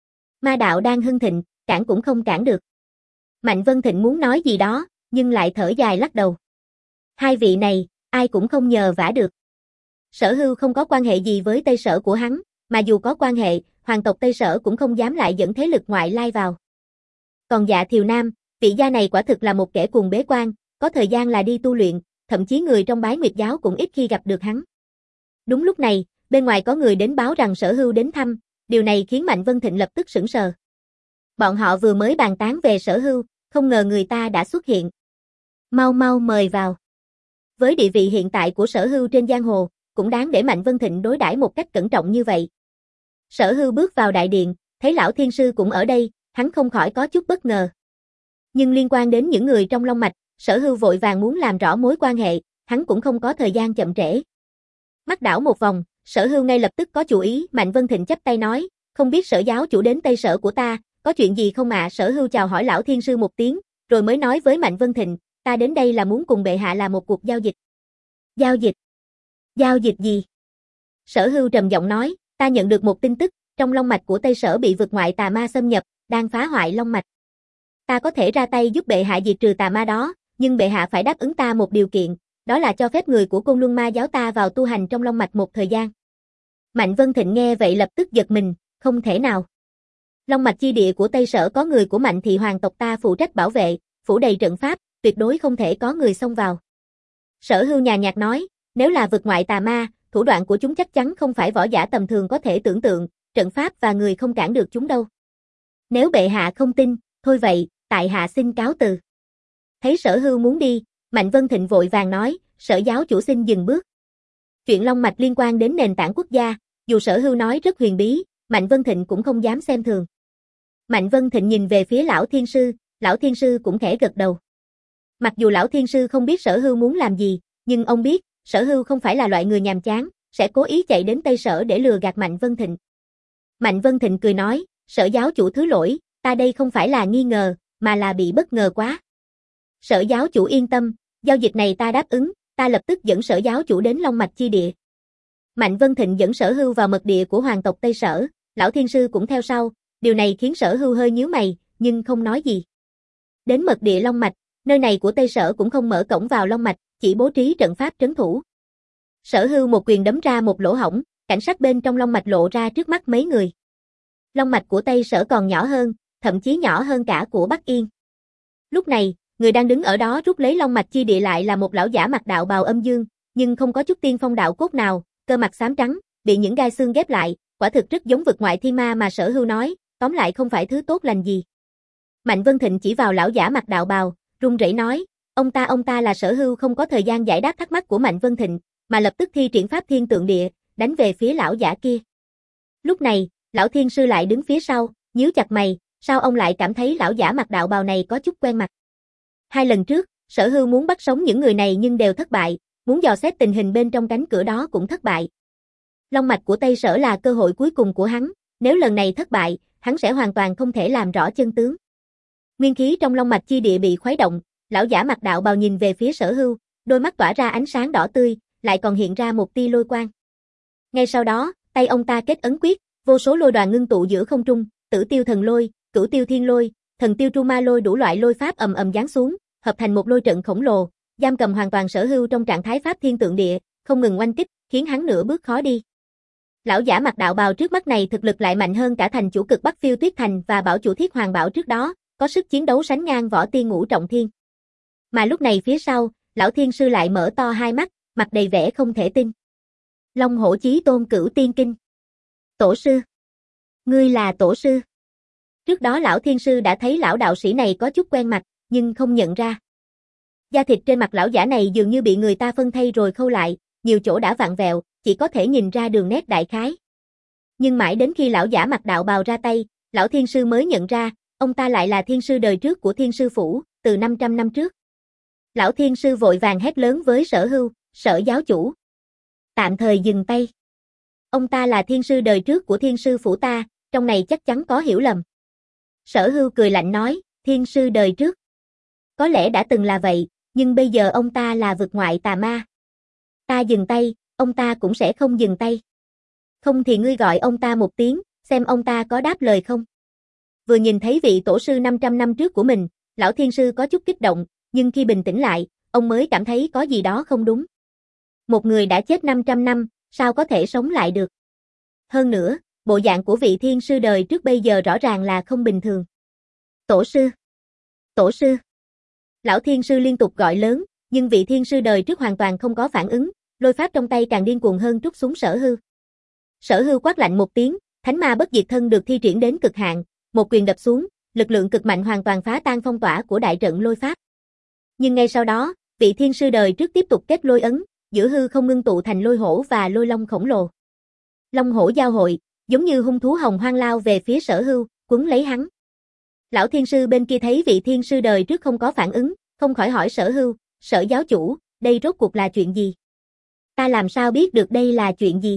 Speaker 1: Ma đạo đang hưng thịnh, cản cũng không cản được. Mạnh Vân Thịnh muốn nói gì đó, nhưng lại thở dài lắc đầu. Hai vị này, ai cũng không nhờ vả được. Sở Hưu không có quan hệ gì với Tây Sở của hắn, mà dù có quan hệ, hoàng tộc Tây Sở cũng không dám lại dẫn thế lực ngoại lai vào. Còn Dạ Thiều Nam, vị gia này quả thực là một kẻ cuồng bế quan, có thời gian là đi tu luyện, thậm chí người trong Bái Nguyệt giáo cũng ít khi gặp được hắn. Đúng lúc này, bên ngoài có người đến báo rằng Sở Hưu đến thăm, điều này khiến Mạnh Vân Thịnh lập tức sửng sờ. Bọn họ vừa mới bàn tán về Sở Hưu, không ngờ người ta đã xuất hiện. Mau mau mời vào. Với địa vị hiện tại của Sở Hưu trên giang hồ, cũng đáng để Mạnh Vân Thịnh đối đãi một cách cẩn trọng như vậy. Sở Hưu bước vào đại điện, thấy lão thiên sư cũng ở đây, hắn không khỏi có chút bất ngờ. Nhưng liên quan đến những người trong Long Mạch, Sở Hưu vội vàng muốn làm rõ mối quan hệ, hắn cũng không có thời gian chậm trễ. Mắt đảo một vòng, Sở Hưu ngay lập tức có chủ ý, Mạnh Vân Thịnh chắp tay nói, không biết Sở giáo chủ đến Tây Sở của ta, có chuyện gì không ạ? À? Sở Hưu chào hỏi lão thiên sư một tiếng, rồi mới nói với Mạnh Vân Thịnh, ta đến đây là muốn cùng bệ hạ làm một cuộc giao dịch. Giao dịch? Giao dịch gì? Sở Hưu trầm giọng nói, ta nhận được một tin tức, trong Long Mạch của Tây Sở bị vực ngoại tà ma xâm nhập, đang phá hoại Long Mạch. Ta có thể ra tay giúp bệ hạ diệt trừ tà ma đó, nhưng bệ hạ phải đáp ứng ta một điều kiện, đó là cho phép người của Côn Luân Ma giáo ta vào tu hành trong Long Mạch một thời gian. Mạnh Vân Thịnh nghe vậy lập tức giật mình, không thể nào. Long Mạch chi địa của Tây Sở có người của Mạnh thị hoàng tộc ta phụ trách bảo vệ, phủ đầy trận pháp, tuyệt đối không thể có người xông vào. Sở Hưu nhàn nhạt nói, nếu là vực ngoại tà ma, thủ đoạn của chúng chắc chắn không phải võ giả tầm thường có thể tưởng tượng, trận pháp và người không cản được chúng đâu. Nếu bệ hạ không tin, thôi vậy, tại hạ xin cáo từ. Thấy Sở Hưu muốn đi, Mạnh Vân Thịnh vội vàng nói, Sở giáo chủ xin dừng bước. Chuyện Long Mạch liên quan đến nền tảng quốc gia, dù Sở Hưu nói rất huyền bí, Mạnh Vân Thịnh cũng không dám xem thường. Mạnh Vân Thịnh nhìn về phía lão thiên sư, lão thiên sư cũng khẽ gật đầu. Mặc dù lão thiên sư không biết Sở Hưu muốn làm gì, nhưng ông biết, Sở Hưu không phải là loại người nhàm chán, sẽ cố ý chạy đến Tây Sở để lừa gạt Mạnh Vân Thịnh. Mạnh Vân Thịnh cười nói, Sở giáo chủ thứ lỗi, ta đây không phải là nghi ngờ, mà là bị bất ngờ quá. Sở giáo chủ yên tâm, giao dịch này ta đáp ứng, ta lập tức dẫn Sở giáo chủ đến Long Mạch chi địa. Mạnh Vân Thịnh dẫn Sở Hưu vào mật địa của hoàng tộc Tây Sở, lão thiên sư cũng theo sau, điều này khiến Sở Hưu hơi nhíu mày, nhưng không nói gì. Đến mật địa Long Mạch, nơi này của Tây Sở cũng không mở cổng vào Long Mạch, chỉ bố trí trận pháp trấn thủ. Sở Hưu một quyền đấm ra một lỗ hổng, cảnh sắc bên trong Long Mạch lộ ra trước mắt mấy người. Long Mạch của Tây Sở còn nhỏ hơn, thậm chí nhỏ hơn cả của Bắc Yên. Lúc này, người đang đứng ở đó rút lấy Long Mạch chi địa lại là một lão giả mặc đạo bào âm dương, nhưng không có chút tiên phong đạo cốt nào, cơ mặt xám trắng, bị những gai xương ghép lại, quả thực rất giống vực ngoại thiên ma mà Sở Hưu nói, tóm lại không phải thứ tốt lành gì. Mạnh Vân Thịnh chỉ vào lão giả mặc đạo bào, run rẩy nói, ông ta ông ta là Sở Hưu không có thời gian giải đáp thắc mắc của Mạnh Vân Thịnh, mà lập tức thi triển pháp thiên tượng địa, đánh về phía lão giả kia. Lúc này, lão thiên sư lại đứng phía sau, nhíu chặt mày, sao ông lại cảm thấy lão giả mặc đạo bào này có chút quen mặt. Hai lần trước, Sở Hưu muốn bắt sống những người này nhưng đều thất bại, muốn dò xét tình hình bên trong cánh cửa đó cũng thất bại. Long mạch của Tây Sở là cơ hội cuối cùng của hắn, nếu lần này thất bại, hắn sẽ hoàn toàn không thể làm rõ chân tướng. Nguyên khí trong long mạch chi địa bị khuấy động, lão giả mặc đạo bào nhìn về phía Sở Hưu, đôi mắt tỏa ra ánh sáng đỏ tươi, lại còn hiện ra một tia lôi quang. Ngay sau đó, tay ông ta kết ấn quyết, vô số lôi đoàn ngưng tụ giữa không trung, Tử Tiêu Thần Lôi, Cửu Tiêu Thiên Lôi, Thần Tiêu Tru Ma Lôi đủ loại lôi pháp ầm ầm giáng xuống, hợp thành một lôi trận khổng lồ, giam cầm hoàn toàn Sở Hưu trong trạng thái pháp thiên tượng địa, không ngừng oanh kích, khiến hắn nửa bước khó đi. Lão giả mặc đạo bào trước mắt này thực lực lại mạnh hơn cả thành chủ cực Bắc Phiêu Tuyết Thành và bảo chủ Thiết Hoàng Bảo trước đó, có sức chiến đấu sánh ngang võ tiên ngũ trọng thiên. Mà lúc này phía sau, lão thiên sư lại mở to hai mắt, mặt đầy vẻ không thể tin. Long Hổ Chí Tôn Cửu Tiên Kinh. Tổ sư. Ngươi là tổ sư. Trước đó lão thiên sư đã thấy lão đạo sĩ này có chút quen mặt, nhưng không nhận ra. Da thịt trên mặt lão giả này dường như bị người ta phân thây rồi khâu lại, nhiều chỗ đã vặn vẹo, chỉ có thể nhìn ra đường nét đại khái. Nhưng mãi đến khi lão giả mặc đạo bào ra tay, lão thiên sư mới nhận ra, ông ta lại là thiên sư đời trước của thiên sư phủ, từ năm trăm năm trước. Lão thiên sư vội vàng hét lớn với Sở Hưu, Sở giáo chủ. Tạm thời dừng tay. Ông ta là thiên sư đời trước của thiên sư phủ ta, trong này chắc chắn có hiểu lầm. Sở Hưu cười lạnh nói, thiên sư đời trước. Có lẽ đã từng là vậy, nhưng bây giờ ông ta là vực ngoại tà ma. Ta dừng tay, ông ta cũng sẽ không dừng tay. Không thì ngươi gọi ông ta một tiếng, xem ông ta có đáp lời không. Vừa nhìn thấy vị tổ sư năm trăm năm trước của mình, lão thiên sư có chút kích động, nhưng khi bình tĩnh lại, ông mới cảm thấy có gì đó không đúng. Một người đã chết năm trăm năm, sao có thể sống lại được? Hơn nữa, bộ dạng của vị thiên sư đời trước bây giờ rõ ràng là không bình thường. Tổ sư! Tổ sư! Lão thiên sư liên tục gọi lớn, nhưng vị thiên sư đời trước hoàn toàn không có phản ứng, lôi pháp trong tay càng điên cuồng hơn trút xuống Sở Hưu. Sở Hưu quát lạnh một tiếng, thánh ma bất diệt thân được thi triển đến cực hạn, một quyền đập xuống, lực lượng cực mạnh hoàn toàn phá tan phong tỏa của đại trận lôi pháp. Nhưng ngay sau đó, vị thiên sư đời trước tiếp tục kết lôi ấn, giữa hư không ngưng tụ thành lôi hổ và lôi long khổng lồ. Long hổ giao hội, giống như hung thú hồng hoang lao về phía Sở Hưu, quấn lấy hắn. Lão thiên sư bên kia thấy vị thiên sư đời trước không có phản ứng, không khỏi hỏi Sở Hưu, Sở giáo chủ, đây rốt cuộc là chuyện gì? Ta làm sao biết được đây là chuyện gì?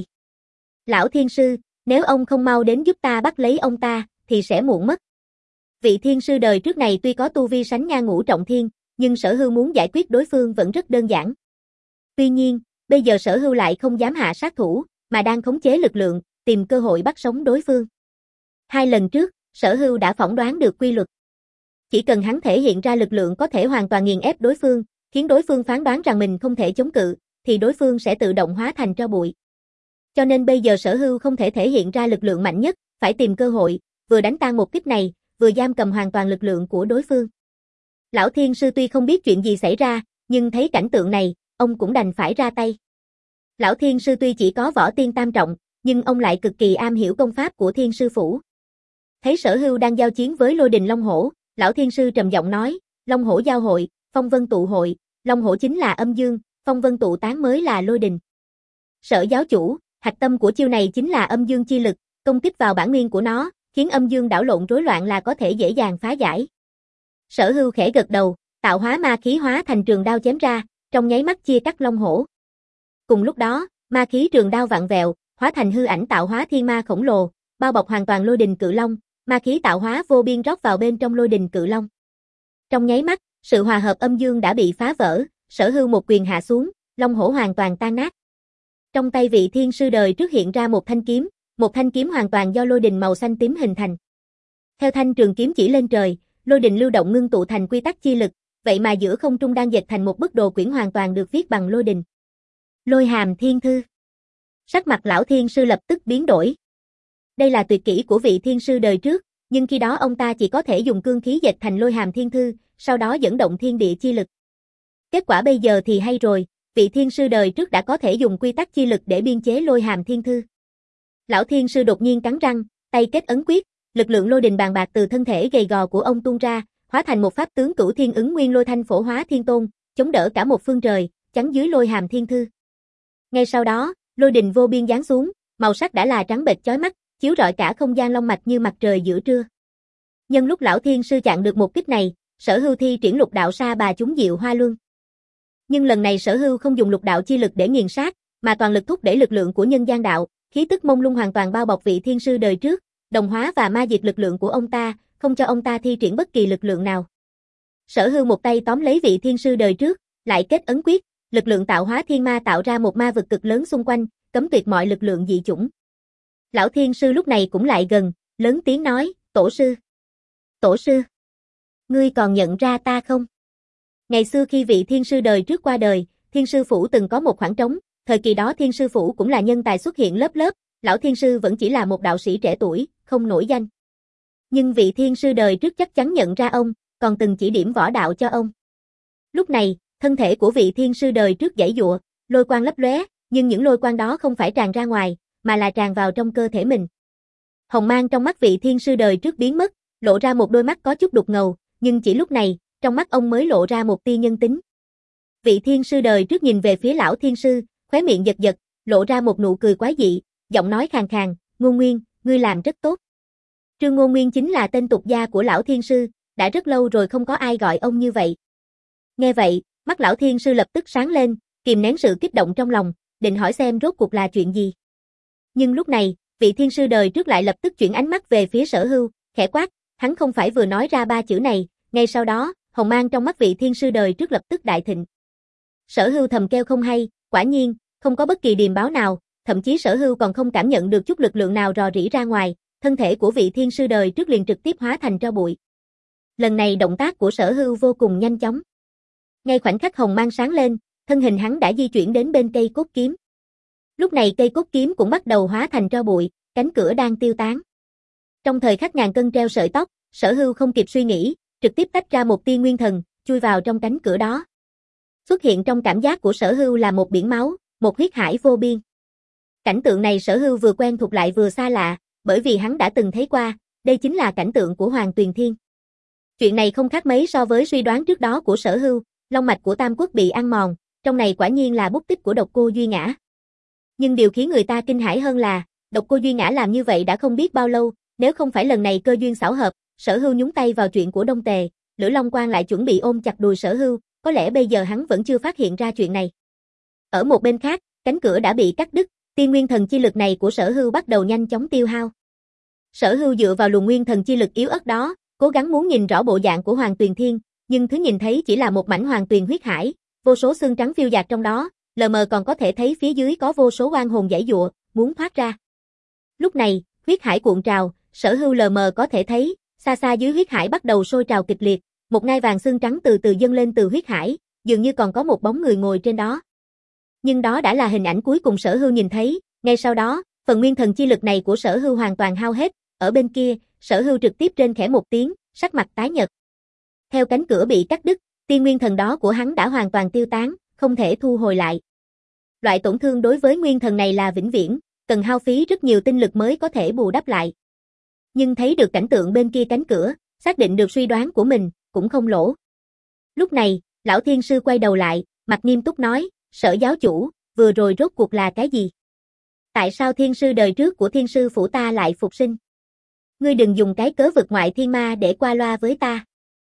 Speaker 1: Lão thiên sư, nếu ông không mau đến giúp ta bắt lấy ông ta, thì sẽ muộn mất. Vị thiên sư đời trước này tuy có tu vi sánh ngang ngũ trọng thiên, nhưng Sở Hưu muốn giải quyết đối phương vẫn rất đơn giản. Tuy nhiên, bây giờ Sở Hưu lại không dám hạ sát thủ, mà đang khống chế lực lượng, tìm cơ hội bắt sống đối phương. Hai lần trước, Sở Hưu đã phỏng đoán được quy luật. Chỉ cần hắn thể hiện ra lực lượng có thể hoàn toàn nghiền ép đối phương, khiến đối phương phán đoán rằng mình không thể chống cự, thì đối phương sẽ tự động hóa thành tro bụi. Cho nên bây giờ Sở Hưu không thể thể hiện ra lực lượng mạnh nhất, phải tìm cơ hội, vừa đánh tan một kích này, vừa giam cầm hoàn toàn lực lượng của đối phương. Lão thiên sư tuy không biết chuyện gì xảy ra, nhưng thấy cảnh tượng này, ông cũng đành phải ra tay. Lão thiên sư tuy chỉ có võ tiên tam trọng, nhưng ông lại cực kỳ am hiểu công pháp của thiên sư phủ. Thấy Sở Hưu đang giao chiến với lôi đình Long Hổ, lão thiên sư trầm giọng nói, Long Hổ giao hội, phong vân tụ hội, Long Hổ chính là âm dương, phong vân tụ tán mới là lôi đình. Sở giáo chủ, hạch tâm của chiêu này chính là âm dương chi lực, công kích vào bản nguyên của nó, khiến âm dương đảo lộn rối loạn là có thể dễ dàng phá giải. Sở Hưu khẽ gật đầu, tạo hóa ma khí hóa thành trường đao chém ra, trong nháy mắt chia cắt Long Hổ. Cùng lúc đó, ma khí trường đao vặn vẹo, hóa thành hư ảnh tạo hóa thiên ma khổng lồ, bao bọc hoàn toàn lôi đình cự long, ma khí tạo hóa vô biên rót vào bên trong lôi đình cự long. Trong nháy mắt, sự hòa hợp âm dương đã bị phá vỡ, Sở Hưu một quyền hạ xuống, Long Hổ hoàn toàn tan nát. Trong tay vị thiên sư đời trước hiện ra một thanh kiếm, một thanh kiếm hoàn toàn do lôi đình màu xanh tím hình thành. Theo thanh trường kiếm chỉ lên trời, lôi đình lưu động ngưng tụ thành quy tắc chi lực, vậy mà giữa không trung đang dệt thành một bức đồ quyển hoàn toàn được viết bằng lôi đình. Lôi hàm thiên thư. Sắc mặt lão thiên sư lập tức biến đổi. Đây là tuyệt kỹ của vị thiên sư đời trước, nhưng khi đó ông ta chỉ có thể dùng cương khí dệt thành lôi hàm thiên thư, sau đó dẫn động thiên địa chi lực. Kết quả bây giờ thì hay rồi, vị thiên sư đời trước đã có thể dùng quy tắc chi lực để biên chế lôi hàm thiên thư. Lão thiên sư đột nhiên cắn răng, tay kết ấn quyết, lực lượng lôi đình bàn bạc từ thân thể gầy gò của ông tuôn ra, hóa thành một pháp tướng cửu thiên ứng nguyên lôi thanh phổ hóa thiên tôn, chống đỡ cả một phương trời, chắn dưới lôi hàm thiên thư. Ngay sau đó, lôi đình vô biên giáng xuống, màu sắc đã là trắng bệch chói mắt, chiếu rọi cả không gian long mạch như mặt trời giữa trưa. Nhân lúc lão thiên sư chặn được một kích này, Sở Hưu thi triển lục đạo sa bà chúng diệu hoa luân. Nhưng lần này Sở Hưu không dùng lục đạo chi lực để nghiền sát, mà toàn lực thúc đẩy lực lượng của nhân gian đạo, khí tức mông lung hoàn toàn bao bọc vị thiên sư đời trước, đồng hóa và ma diệt lực lượng của ông ta, không cho ông ta thi triển bất kỳ lực lượng nào. Sở Hưu một tay tóm lấy vị thiên sư đời trước, lại kết ấn quyết, lực lượng tạo hóa thiên ma tạo ra một ma vực cực lớn xung quanh, cấm tuyệt mọi lực lượng dị chủng. Lão thiên sư lúc này cũng lại gần, lớn tiếng nói, tổ sư. Tổ sư. Ngươi còn nhận ra ta không? Ngày xưa khi vị thiên sư đời trước qua đời, thiên sư phủ từng có một khoảng trống, thời kỳ đó thiên sư phủ cũng là nhân tài xuất hiện lớp lớp, lão thiên sư vẫn chỉ là một đạo sĩ trẻ tuổi, không nổi danh. Nhưng vị thiên sư đời trước chắc chắn nhận ra ông, còn từng chỉ điểm võ đạo cho ông. Lúc này, thân thể của vị thiên sư đời trước giãy giụa, lôi quang lấp lóe, nhưng những lôi quang đó không phải tràn ra ngoài, mà là tràn vào trong cơ thể mình. Hồng mang trong mắt vị thiên sư đời trước biến mất, lộ ra một đôi mắt có chút đục ngầu, nhưng chỉ lúc này, trong mắt ông mới lộ ra một tia nhân tính. Vị thiên sư đời trước nhìn về phía lão thiên sư, khóe miệng giật giật, lộ ra một nụ cười quái dị, giọng nói khàn khàn, Ngô Nguyên, ngươi làm rất tốt. Trương Ngô Nguyên chính là tên tục gia của lão thiên sư, đã rất lâu rồi không có ai gọi ông như vậy. Nghe vậy, mắt lão thiên sư lập tức sáng lên, kìm nén sự kích động trong lòng, định hỏi xem rốt cuộc là chuyện gì. Nhưng lúc này, vị thiên sư đời trước lại lập tức chuyển ánh mắt về phía Sở Hưu, khẽ quát, hắn không phải vừa nói ra ba chữ này, ngay sau đó, hồng mang trong mắt vị thiên sư đời trước lập tức đại thịnh. Sở Hưu thầm kêu không hay, quả nhiên, không có bất kỳ điềm báo nào, thậm chí Sở Hưu còn không cảm nhận được chút lực lượng nào rò rỉ ra ngoài, thân thể của vị thiên sư đời trước liền trực tiếp hóa thành tro bụi. Lần này động tác của Sở Hưu vô cùng nhanh chóng. Ngay khoảnh khắc hồng mang sáng lên, thân hình hắn đã di chuyển đến bên cây cốt kiếm. Lúc này cây cốt kiếm cũng bắt đầu hóa thành tro bụi, cánh cửa đang tiêu tán. Trong thời khắc ngàn cân treo sợi tóc, Sở Hưu không kịp suy nghĩ, trực tiếp tách ra một tia nguyên thần, chui vào trong cánh cửa đó. Xuất hiện trong cảm giác của Sở Hưu là một biển máu, một huyết hải vô biên. Cảnh tượng này Sở Hưu vừa quen thuộc lại vừa xa lạ, bởi vì hắn đã từng thấy qua, đây chính là cảnh tượng của Hoàng Tuyền Thiên. Chuyện này không khác mấy so với suy đoán trước đó của Sở Hưu, long mạch của Tam Quốc bị ăn mòn, trong này quả nhiên là bút tích của Độc Cô Duy Ngã. Nhưng điều khiến người ta kinh hãi hơn là, Độc Cô Duy Ngã làm như vậy đã không biết bao lâu, nếu không phải lần này cơ duyên xảo hợp, Sở Hưu nhúng tay vào chuyện của Đông Tề, Lữ Long Quang lại chuẩn bị ôm chặt đùi Sở Hưu, có lẽ bây giờ hắn vẫn chưa phát hiện ra chuyện này. Ở một bên khác, cánh cửa đã bị cắt đứt, tiên nguyên thần chi lực này của Sở Hưu bắt đầu nhanh chóng tiêu hao. Sở Hưu dựa vào luồng nguyên thần chi lực yếu ớt đó, cố gắng muốn nhìn rõ bộ dạng của Hoàng Tuyền Thiên, nhưng thứ nhìn thấy chỉ là một mảnh hoàng tuyền huyết hải, vô số xương trắng phiêu dạt trong đó, lờ mờ còn có thể thấy phía dưới có vô số oan hồn giãy giụa, muốn thoát ra. Lúc này, huyết hải cuộn trào, Sở Hưu lờ mờ có thể thấy, xa xa dưới huyết hải bắt đầu sôi trào kịch liệt, một ngai vàng xương trắng từ từ dâng lên từ huyết hải, dường như còn có một bóng người ngồi trên đó. Nhưng đó đã là hình ảnh cuối cùng Sở Hưu nhìn thấy, ngay sau đó, phần nguyên thần chi lực này của Sở Hưu hoàn toàn hao hết, ở bên kia, Sở Hưu trực tiếp rên khẽ một tiếng, sắc mặt tái nhợt. Theo cánh cửa bị cắt đứt, tiên nguyên thần đó của hắn đã hoàn toàn tiêu tán, không thể thu hồi lại. Loại tổn thương đối với nguyên thần này là vĩnh viễn, cần hao phí rất nhiều tinh lực mới có thể bù đắp lại. Nhưng thấy được cảnh tượng bên kia cánh cửa, xác định được suy đoán của mình, cũng không lỗ. Lúc này, lão thiên sư quay đầu lại, mặt nghiêm túc nói, Sở giáo chủ, vừa rồi rốt cuộc là cái gì? Tại sao thiên sư đời trước của thiên sư phủ ta lại phục sinh? Ngươi đừng dùng cái cớ vực ngoại thiên ma để qua loa với ta.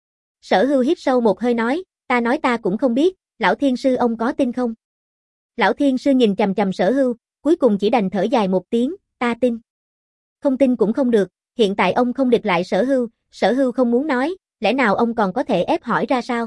Speaker 1: Sở Hưu hít sâu một hơi nói, ta nói ta cũng không biết, lão thiên sư ông có tin không? Lão thiên sư nhìn chằm chằm Sở Hưu, cuối cùng chỉ đành thở dài một tiếng, ta tin. Không tin cũng không được, hiện tại ông không địch lại Sở Hưu, Sở Hưu không muốn nói, lẽ nào ông còn có thể ép hỏi ra sao?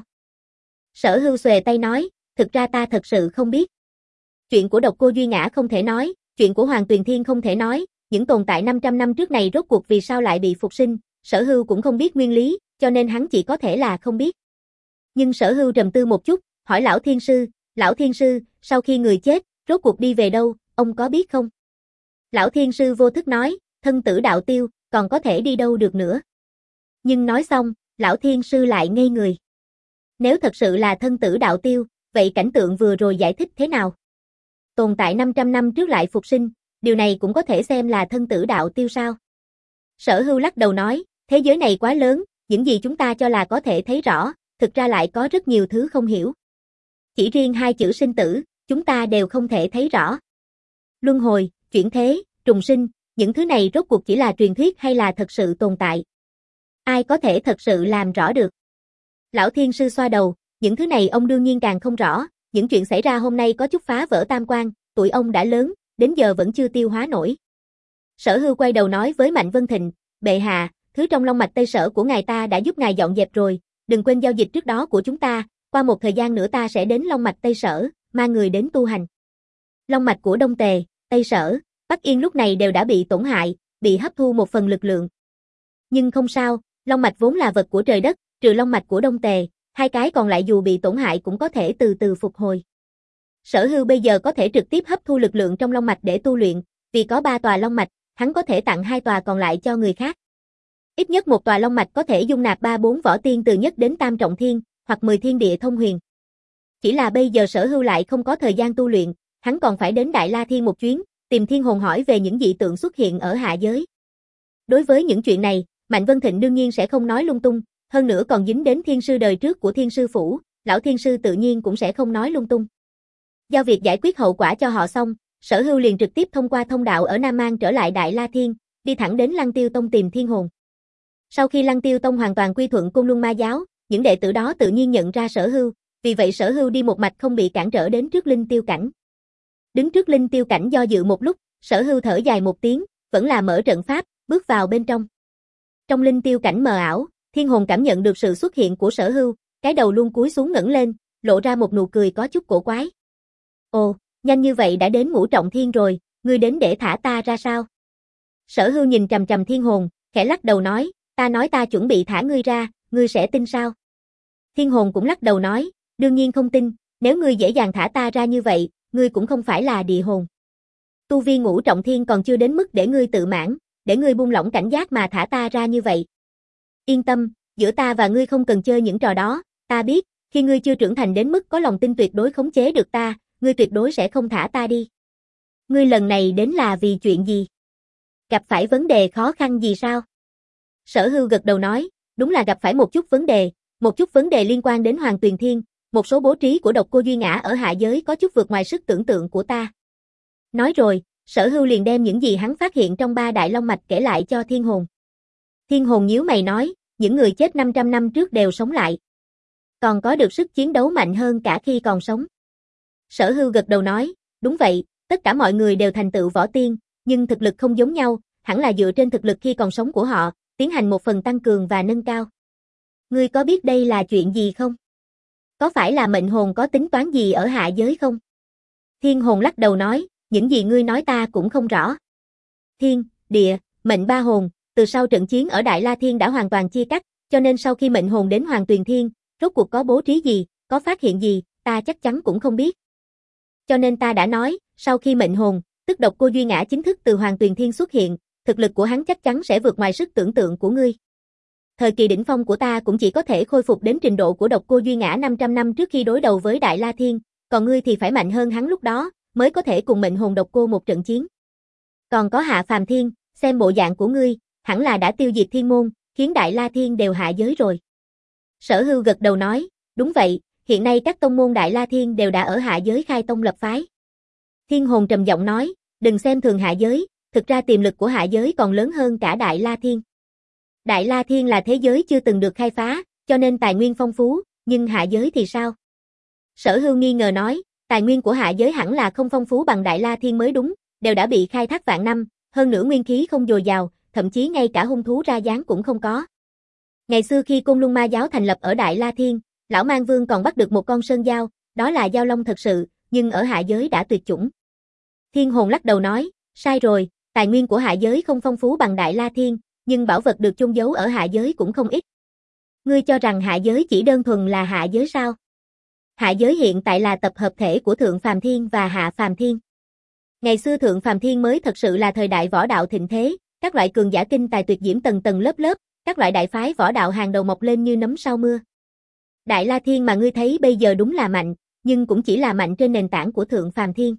Speaker 1: Sở Hưu xuề tay nói, thực ra ta thật sự không biết. Chuyện của Độc Cô Duy Ngã không thể nói, chuyện của Hoàng Tuyền Thiên không thể nói, những tồn tại năm trăm năm trước này rốt cuộc vì sao lại bị phục sinh, Sở Hưu cũng không biết nguyên lý, cho nên hắn chỉ có thể là không biết. Nhưng Sở Hưu trầm tư một chút, hỏi lão thiên sư, lão thiên sư, sau khi người chết, rốt cuộc đi về đâu, ông có biết không? Lão thiên sư vô thức nói, thân tử đạo tiêu, còn có thể đi đâu được nữa. Nhưng nói xong, lão thiên sư lại ngây người. Nếu thật sự là thân tử đạo tiêu, vậy cảnh tượng vừa rồi giải thích thế nào? Tồn tại năm trăm năm trước lại phục sinh, điều này cũng có thể xem là thân tử đạo tiêu sao? Sở Hưu lắc đầu nói, thế giới này quá lớn, những gì chúng ta cho là có thể thấy rõ, thực ra lại có rất nhiều thứ không hiểu. Chỉ riêng hai chữ sinh tử, chúng ta đều không thể thấy rõ. Luân hồi, chuyển thế, trùng sinh, những thứ này rốt cuộc chỉ là truyền thuyết hay là thật sự tồn tại? Ai có thể thật sự làm rõ được? Lão thiên sư xoa đầu, những thứ này ông đương nhiên càng không rõ, những chuyện xảy ra hôm nay có chút phá vỡ tam quan, tuổi ông đã lớn, đến giờ vẫn chưa tiêu hóa nổi. Sở Hưu quay đầu nói với Mạnh Vân Thịnh, bệ hạ, thứ trong long mạch Tây Sở của ngài ta đã giúp ngài dọn dẹp rồi, đừng quên giao dịch trước đó của chúng ta, qua một thời gian nữa ta sẽ đến long mạch Tây Sở, mang người đến tu hành. Long mạch của Đông Tề, Tây Sở, Bắc Yên lúc này đều đã bị tổn hại, bị hấp thu một phần lực lượng. Nhưng không sao, long mạch vốn là vật của trời đất, trừ long mạch của Đông Tề, hai cái còn lại dù bị tổn hại cũng có thể từ từ phục hồi. Sở Hưu bây giờ có thể trực tiếp hấp thu lực lượng trong long mạch để tu luyện, vì có ba tòa long mạch, hắn có thể tặng hai tòa còn lại cho người khác. Ít nhất một tòa long mạch có thể dung nạp ba bốn võ tiên từ nhất đến tam trọng thiên, hoặc mười thiên địa thông huyền. Chỉ là bây giờ Sở Hưu lại không có thời gian tu luyện, hắn còn phải đến Đại La Thiên một chuyến, tìm Thiên Hồn hỏi về những dị tượng xuất hiện ở hạ giới. Đối với những chuyện này, Mạnh Vân Thịnh đương nhiên sẽ không nói lung tung, hơn nữa còn dính đến thiên sư đời trước của thiên sư phủ, lão thiên sư tự nhiên cũng sẽ không nói lung tung. Giao việc giải quyết hậu quả cho họ xong, Sở Hưu liền trực tiếp thông qua thông đạo ở Nam Mang trở lại Đại La Thiên, đi thẳng đến Lăng Tiêu Tông tìm Thiên Hồn. Sau khi Lăng Tiêu Tông hoàn toàn quy thuận Côn Luân Ma giáo, những đệ tử đó tự nhiên nhận ra Sở Hưu, vì vậy Sở Hưu đi một mạch không bị cản trở đến trước Linh Tiêu cảnh. Đứng trước Linh Tiêu cảnh do dự một lúc, Sở Hưu thở dài một tiếng, vẫn là mở trận pháp, bước vào bên trong. Trong Linh Tiêu cảnh mờ ảo, Thiên Hồn cảm nhận được sự xuất hiện của Sở Hưu, cái đầu luôn cúi xuống ngẩng lên, lộ ra một nụ cười có chút cổ quái. Ồ, nhanh như vậy đã đến Ngũ Trọng Thiên rồi, ngươi đến để thả ta ra sao? Sở Hưu nhìn chằm chằm Thiên Hồn, khẽ lắc đầu nói, ta nói ta chuẩn bị thả ngươi ra, ngươi sẽ tin sao? Thiên Hồn cũng lắc đầu nói, đương nhiên không tin, nếu ngươi dễ dàng thả ta ra như vậy, ngươi cũng không phải là địa hồn. Tu vi Ngũ Trọng Thiên còn chưa đến mức để ngươi tự mãn, để ngươi buông lỏng cảnh giác mà thả ta ra như vậy. Yên tâm, giữa ta và ngươi không cần chơi những trò đó, ta biết, khi ngươi chưa trưởng thành đến mức có lòng tin tuyệt đối khống chế được ta, ngươi tuyệt đối sẽ không thả ta đi. Ngươi lần này đến là vì chuyện gì? Gặp phải vấn đề khó khăn gì sao? Sở Hưu gật đầu nói, đúng là gặp phải một chút vấn đề, một chút vấn đề liên quan đến Hoàng Tuyền Thiên, một số bố trí của Độc Cô Duy Ngã ở hạ giới có chút vượt ngoài sức tưởng tượng của ta. Nói rồi, Sở Hưu liền đem những gì hắn phát hiện trong ba đại long mạch kể lại cho Thiên Hồn. Thiên Hồn nhíu mày nói, những người chết năm trăm năm trước đều sống lại. Còn có được sức chiến đấu mạnh hơn cả khi còn sống. Sở Hưu gật đầu nói, đúng vậy, tất cả mọi người đều thành tựu võ tiên, nhưng thực lực không giống nhau, hẳn là dựa trên thực lực khi còn sống của họ, tiến hành một phần tăng cường và nâng cao. Ngươi có biết đây là chuyện gì không? Có phải là mệnh hồn có tính toán gì ở hạ giới không? Thiên Hồn lắc đầu nói, những gì ngươi nói ta cũng không rõ. Thiên, địa, mệnh ba hồn, từ sau trận chiến ở Đại La Thiên đã hoàn toàn chia cắt, cho nên sau khi mệnh hồn đến Hoàng Tuyền Thiên, rốt cuộc có bố trí gì, có phát hiện gì, ta chắc chắn cũng không biết. Cho nên ta đã nói, sau khi mệnh hồn, tức Độc Cô Duy Ngã chính thức từ Hoàng Tuyền Thiên xuất hiện, thực lực của hắn chắc chắn sẽ vượt ngoài sức tưởng tượng của ngươi. Thời kỳ đỉnh phong của ta cũng chỉ có thể khôi phục đến trình độ của Độc Cô Duy Ngã năm trăm năm trước khi đối đầu với Đại La Thiên, còn ngươi thì phải mạnh hơn hắn lúc đó, mới có thể cùng mệnh hồn Độc Cô một trận chiến. Còn có Hạ Phàm Thiên, xem bộ dạng của ngươi, hẳn là đã tiêu diệt thiên môn, khiến Đại La Thiên đều hạ giới rồi. Sở Hưu gật đầu nói, đúng vậy, hiện nay các tông môn Đại La Thiên đều đã ở hạ giới khai tông lập phái. Thiên Hồn trầm giọng nói, đừng xem thường hạ giới, thực ra tiềm lực của hạ giới còn lớn hơn cả Đại La Thiên. Đại La Thiên là thế giới chưa từng được khai phá, cho nên tài nguyên phong phú, nhưng hạ giới thì sao? Sở Hưu nghi ngờ nói, tài nguyên của hạ giới hẳn là không phong phú bằng Đại La Thiên mới đúng, đều đã bị khai thác vạn năm, hơn nữa nguyên khí không dồi dào, thậm chí ngay cả hung thú ra dáng cũng không có. Ngày xưa khi Côn Luân Ma giáo thành lập ở Đại La Thiên, Lão Mang Vương còn bắt được một con sơn dao, đó là dao long thật sự, nhưng ở hạ giới đã tuyệt chủng. Thiên Hồn lắc đầu nói, sai rồi, tài nguyên của hạ giới không phong phú bằng Đại La Thiên, nhưng bảo vật được chôn giấu ở hạ giới cũng không ít. Ngươi cho rằng hạ giới chỉ đơn thuần là hạ giới sao? Hạ giới hiện tại là tập hợp thể của Thượng Phàm Thiên và Hạ Phàm Thiên. Ngày xưa Thượng Phàm Thiên mới thật sự là thời đại võ đạo thịnh thế, các loại cường giả kinh tài tuyệt diễm tầng tầng lớp lớp, các loại đại phái võ đạo hàng đầu mọc lên như nấm sau mưa. Đại La Thiên mà ngươi thấy bây giờ đúng là mạnh, nhưng cũng chỉ là mạnh trên nền tảng của Thượng Phàm Thiên.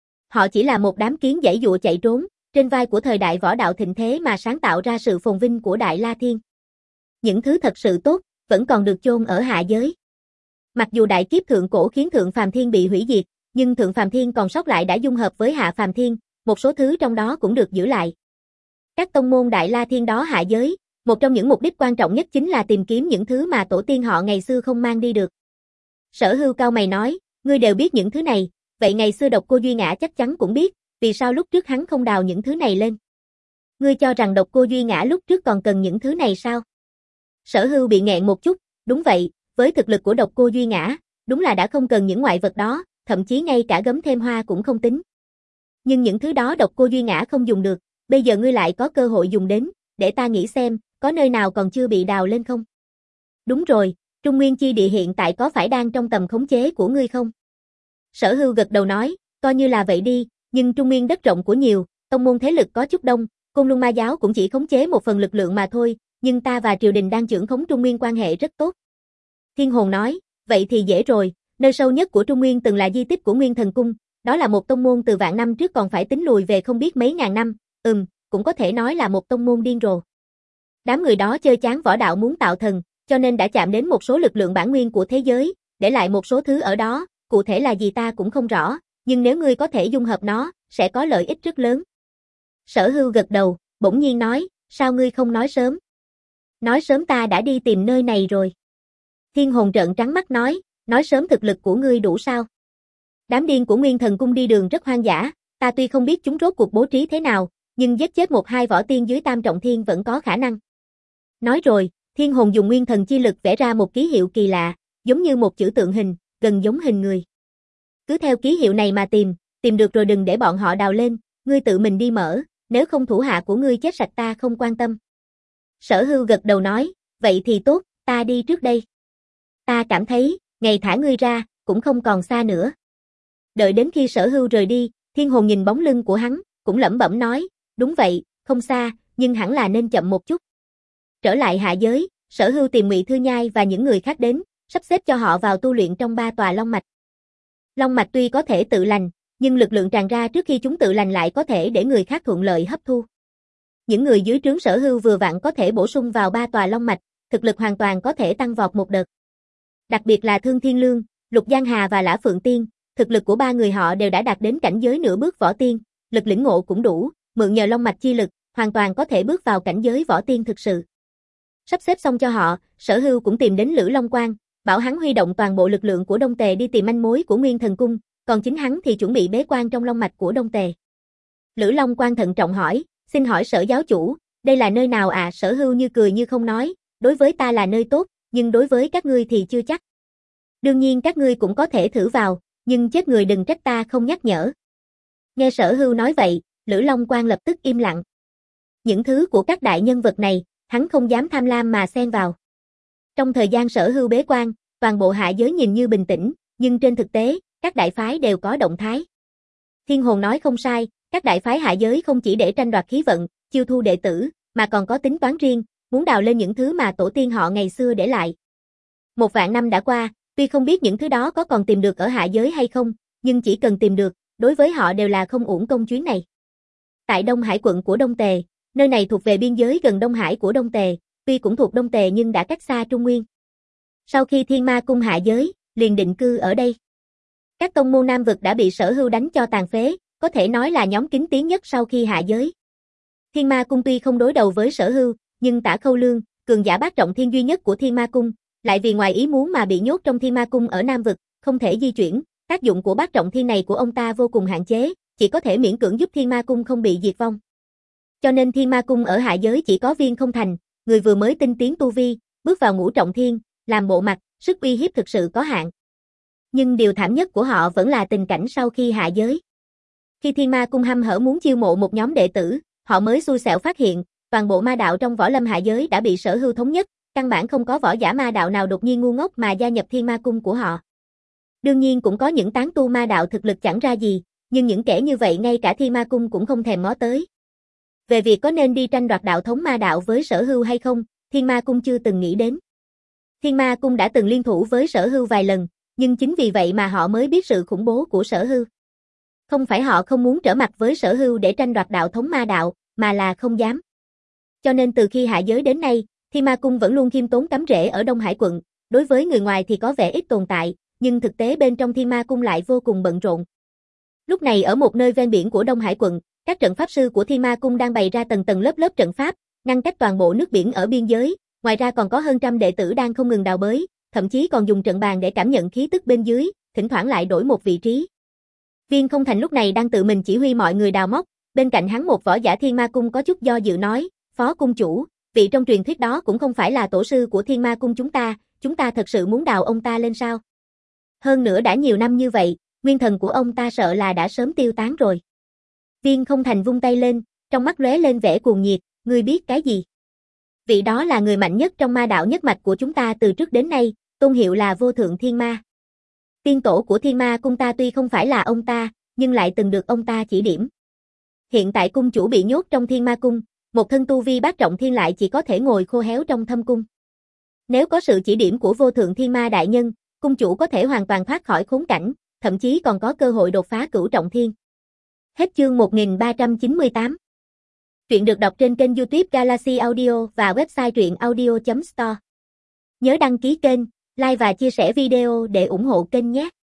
Speaker 1: Họ chỉ là một đám kiến giãy giụa chạy trốn, trên vai của thời đại võ đạo thịnh thế mà sáng tạo ra sự phồn vinh của Đại La Thiên. Những thứ thật sự tốt, vẫn còn được chôn ở hạ giới. Mặc dù đại kiếp thượng cổ khiến Thượng Phàm Thiên bị hủy diệt, nhưng Thượng Phàm Thiên còn sót lại đã dung hợp với Hạ Phàm Thiên, một số thứ trong đó cũng được giữ lại. Các tông môn Đại La Thiên đó hạ giới, một trong những mục đích quan trọng nhất chính là tìm kiếm những thứ mà tổ tiên họ ngày xưa không mang đi được. Sở Hưu cao mày nói, ngươi đều biết những thứ này, vậy ngày xưa Độc Cô Duy Ngã chắc chắn cũng biết, vì sao lúc trước hắn không đào những thứ này lên? Ngươi cho rằng Độc Cô Duy Ngã lúc trước còn cần những thứ này sao? Sở Hưu bị nghẹn một chút, đúng vậy, với thực lực của Độc Cô Duy Ngã, đúng là đã không cần những ngoại vật đó, thậm chí ngay cả gấm thêm hoa cũng không tính. Nhưng những thứ đó Độc Cô Duy Ngã không dùng được, bây giờ ngươi lại có cơ hội dùng đến, để ta nghĩ xem, có nơi nào còn chưa bị đào lên không? Đúng rồi, Trung Nguyên chi địa hiện tại có phải đang trong tầm khống chế của ngươi không? Sở Hưu gật đầu nói, coi như là vậy đi, nhưng Trung Nguyên đất rộng của nhiều, tông môn thế lực có chút đông, Côn Luân Ma giáo cũng chỉ khống chế một phần lực lượng mà thôi, nhưng ta và triều đình đang trưởng khống Trung Nguyên quan hệ rất tốt. Thiên Hồn nói, vậy thì dễ rồi, nơi sâu nhất của Trung Nguyên từng là di tích của Nguyên Thần Cung, đó là một tông môn từ vạn năm trước còn phải tính lùi về không biết mấy ngàn năm, ừm, cũng có thể nói là một tông môn điên rồ. Đám người đó chơi chán võ đạo muốn tạo thần, cho nên đã chạm đến một số lực lượng bản nguyên của thế giới, để lại một số thứ ở đó, cụ thể là gì ta cũng không rõ, nhưng nếu ngươi có thể dung hợp nó, sẽ có lợi ích rất lớn. Sở Hưu gật đầu, bỗng nhiên nói, sao ngươi không nói sớm? Nói sớm ta đã đi tìm nơi này rồi. Thiên Hồn trợn trắng mắt nói, nói sớm thực lực của ngươi đủ sao? Đám điên của Nguyên Thần Cung đi đường rất hoang dã, ta tuy không biết chúng rốt cuộc bố trí thế nào, nhưng giết chết một hai võ tiên dưới tam trọng thiên vẫn có khả năng. Nói rồi, Thiên Hồn dùng nguyên thần chi lực vẽ ra một ký hiệu kỳ lạ, giống như một chữ tượng hình, gần giống hình người. Cứ theo ký hiệu này mà tìm, tìm được rồi đừng để bọn họ đào lên, ngươi tự mình đi mở, nếu không thủ hạ của ngươi chết sạch ta không quan tâm. Sở Hưu gật đầu nói, vậy thì tốt, ta đi trước đây. Ta cảm thấy, ngày thả ngươi ra, cũng không còn xa nữa. Đợi đến khi Sở Hưu rời đi, Thiên Hồn nhìn bóng lưng của hắn, cũng lẩm bẩm nói, đúng vậy, không xa, nhưng hẳn là nên chậm một chút. Trở lại hạ giới, Sở Hưu tìm Ngụy Thư Nhai và những người khác đến, sắp xếp cho họ vào tu luyện trong ba tòa long mạch. Long mạch tuy có thể tự lành, nhưng lực lượng tràn ra trước khi chúng tự lành lại có thể để người khác thuận lợi hấp thu. Những người dưới trướng Sở Hưu vừa vặn có thể bổ sung vào ba tòa long mạch, thực lực hoàn toàn có thể tăng vọt một đợt. Đặc biệt là Thương Thiên Lương, Lục Giang Hà và Lã Phượng Tiên, thực lực của ba người họ đều đã đạt đến cảnh giới nửa bước võ tiên, lực lĩnh ngộ cũng đủ, mượn nhờ long mạch chi lực, hoàn toàn có thể bước vào cảnh giới võ tiên thực sự. Sắp xếp xong cho họ, Sở Hưu cũng tìm đến Lữ Long Quang, bảo hắn huy động toàn bộ lực lượng của Đông Tề đi tìm manh mối của Nguyên Thần Cung, còn chính hắn thì chuẩn bị bế quan trong long mạch của Đông Tề. Lữ Long Quang thận trọng hỏi, xin hỏi Sở giáo chủ, đây là nơi nào à? Sở Hưu như cười như không nói, đối với ta là nơi tốt, nhưng đối với các ngươi thì chưa chắc. Đương nhiên các ngươi cũng có thể thử vào, nhưng chết người đừng trách ta không nhắc nhở. Nghe Sở Hưu nói vậy, Lữ Long Quang lập tức im lặng. Những thứ của các đại nhân vật này, hắn không dám tham lam mà xen vào. Trong thời gian Sở Hưu bế quan, toàn bộ hạ giới nhìn như bình tĩnh, nhưng trên thực tế, các đại phái đều có động thái. Thiên Hồn nói không sai, các đại phái hạ giới không chỉ để tranh đoạt khí vận, chiêu thu đệ tử, mà còn có tính toán riêng, muốn đào lên những thứ mà tổ tiên họ ngày xưa để lại. Một vạn năm đã qua, tuy không biết những thứ đó có còn tìm được ở hạ giới hay không, nhưng chỉ cần tìm được, đối với họ đều là không uổng công chuyến này. Tại Đông Hải quận của Đông Tề, nơi này thuộc về biên giới gần Đông Hải của Đông Tề, tuy cũng thuộc Đông Tề nhưng đã cách xa Trung Nguyên. Sau khi Thiên Ma Cung hạ giới, liền định cư ở đây. Các tông môn Nam vực đã bị Sở Hưu đánh cho tàn phế, có thể nói là nhóm kín tiếng nhất sau khi hạ giới. Thiên Ma Cung tuy không đối đầu với Sở Hưu, nhưng Tả Khâu Lương, cường giả bát trọng thiên duy nhất của Thiên Ma Cung, lại vì ngoài ý muốn mà bị nhốt trong Thiên Ma Cung ở Nam vực, không thể di chuyển, tác dụng của bát trọng thiên này của ông ta vô cùng hạn chế, chỉ có thể miễn cưỡng giúp Thiên Ma Cung không bị diệt vong. Cho nên Thiên Ma Cung ở hạ giới chỉ có Viên Không Thành, người vừa mới tinh tiến tu vi, bước vào ngũ trọng thiên, làm bộ mặt, sức uy hiếp thực sự có hạn. Nhưng điều thảm nhất của họ vẫn là tình cảnh sau khi hạ giới. Khi Thiên Ma Cung hăm hở muốn chiêu mộ một nhóm đệ tử, họ mới xui xẻo phát hiện, toàn bộ ma đạo trong võ lâm hạ giới đã bị Sở Hưu thống nhất, căn bản không có võ giả ma đạo nào đột nhiên ngu ngốc mà gia nhập Thiên Ma Cung của họ. Đương nhiên cũng có những tán tu ma đạo thực lực chẳng ra gì, nhưng những kẻ như vậy ngay cả Thiên Ma Cung cũng không thèm ngó tới. Về việc có nên đi tranh đoạt đạo thống ma đạo với Sở Hưu hay không, Thiên Ma Cung chưa từng nghĩ đến. Thiên Ma Cung đã từng liên thủ với Sở Hưu vài lần, nhưng chính vì vậy mà họ mới biết sự khủng bố của Sở Hưu. Không phải họ không muốn trở mặt với Sở Hưu để tranh đoạt đạo thống ma đạo, mà là không dám. Cho nên từ khi hạ giới đến nay, Thiên Ma Cung vẫn luôn khiêm tốn cắm rễ ở Đông Hải quận, đối với người ngoài thì có vẻ ít tồn tại, nhưng thực tế bên trong Thiên Ma Cung lại vô cùng bận rộn. Lúc này ở một nơi ven biển của Đông Hải quận, các trận pháp sư của Thiên Ma Cung đang bày ra tầng tầng lớp lớp trận pháp, ngăn cách toàn bộ nước biển ở biên giới, ngoài ra còn có hơn trăm đệ tử đang không ngừng đào bới, thậm chí còn dùng trận bàn để cảm nhận khí tức bên dưới, thỉnh thoảng lại đổi một vị trí. Viên Không Thành lúc này đang tự mình chỉ huy mọi người đào móc, bên cạnh hắn một võ giả Thiên Ma Cung có chút do dự nói, Phó Cung chủ, vị trong truyền thuyết đó cũng không phải là tổ sư của Thiên Ma Cung chúng ta, chúng ta thật sự muốn đào ông ta lên sao? Hơn nữa đã nhiều năm như vậy, nguyên thần của ông ta sợ là đã sớm tiêu tán rồi. Viên Không Thành vung tay lên, trong mắt lóe lên vẻ cuồng nhiệt, ngươi biết cái gì? Vị đó là người mạnh nhất trong ma đạo nhất mạch của chúng ta từ trước đến nay, tôn hiệu là Vô Thượng Thiên Ma. Tiên tổ của Thiên Ma Cung ta tuy không phải là ông ta, nhưng lại từng được ông ta chỉ điểm. Hiện tại cung chủ bị nhốt trong Thiên Ma Cung, một thân tu vi bát trọng thiên lại chỉ có thể ngồi khô héo trong thâm cung. Nếu có sự chỉ điểm của vô thượng thiên ma đại nhân, cung chủ có thể hoàn toàn thoát khỏi khốn cảnh, thậm chí còn có cơ hội đột phá cửu trọng thiên. Hết chương một nghìn ba trăm chín mươi tám. Truyện được đọc trên kênh YouTube Galaxy Audio và website truyện audio chấm store. Nhớ đăng ký kênh, like và chia sẻ video để ủng hộ kênh nhé.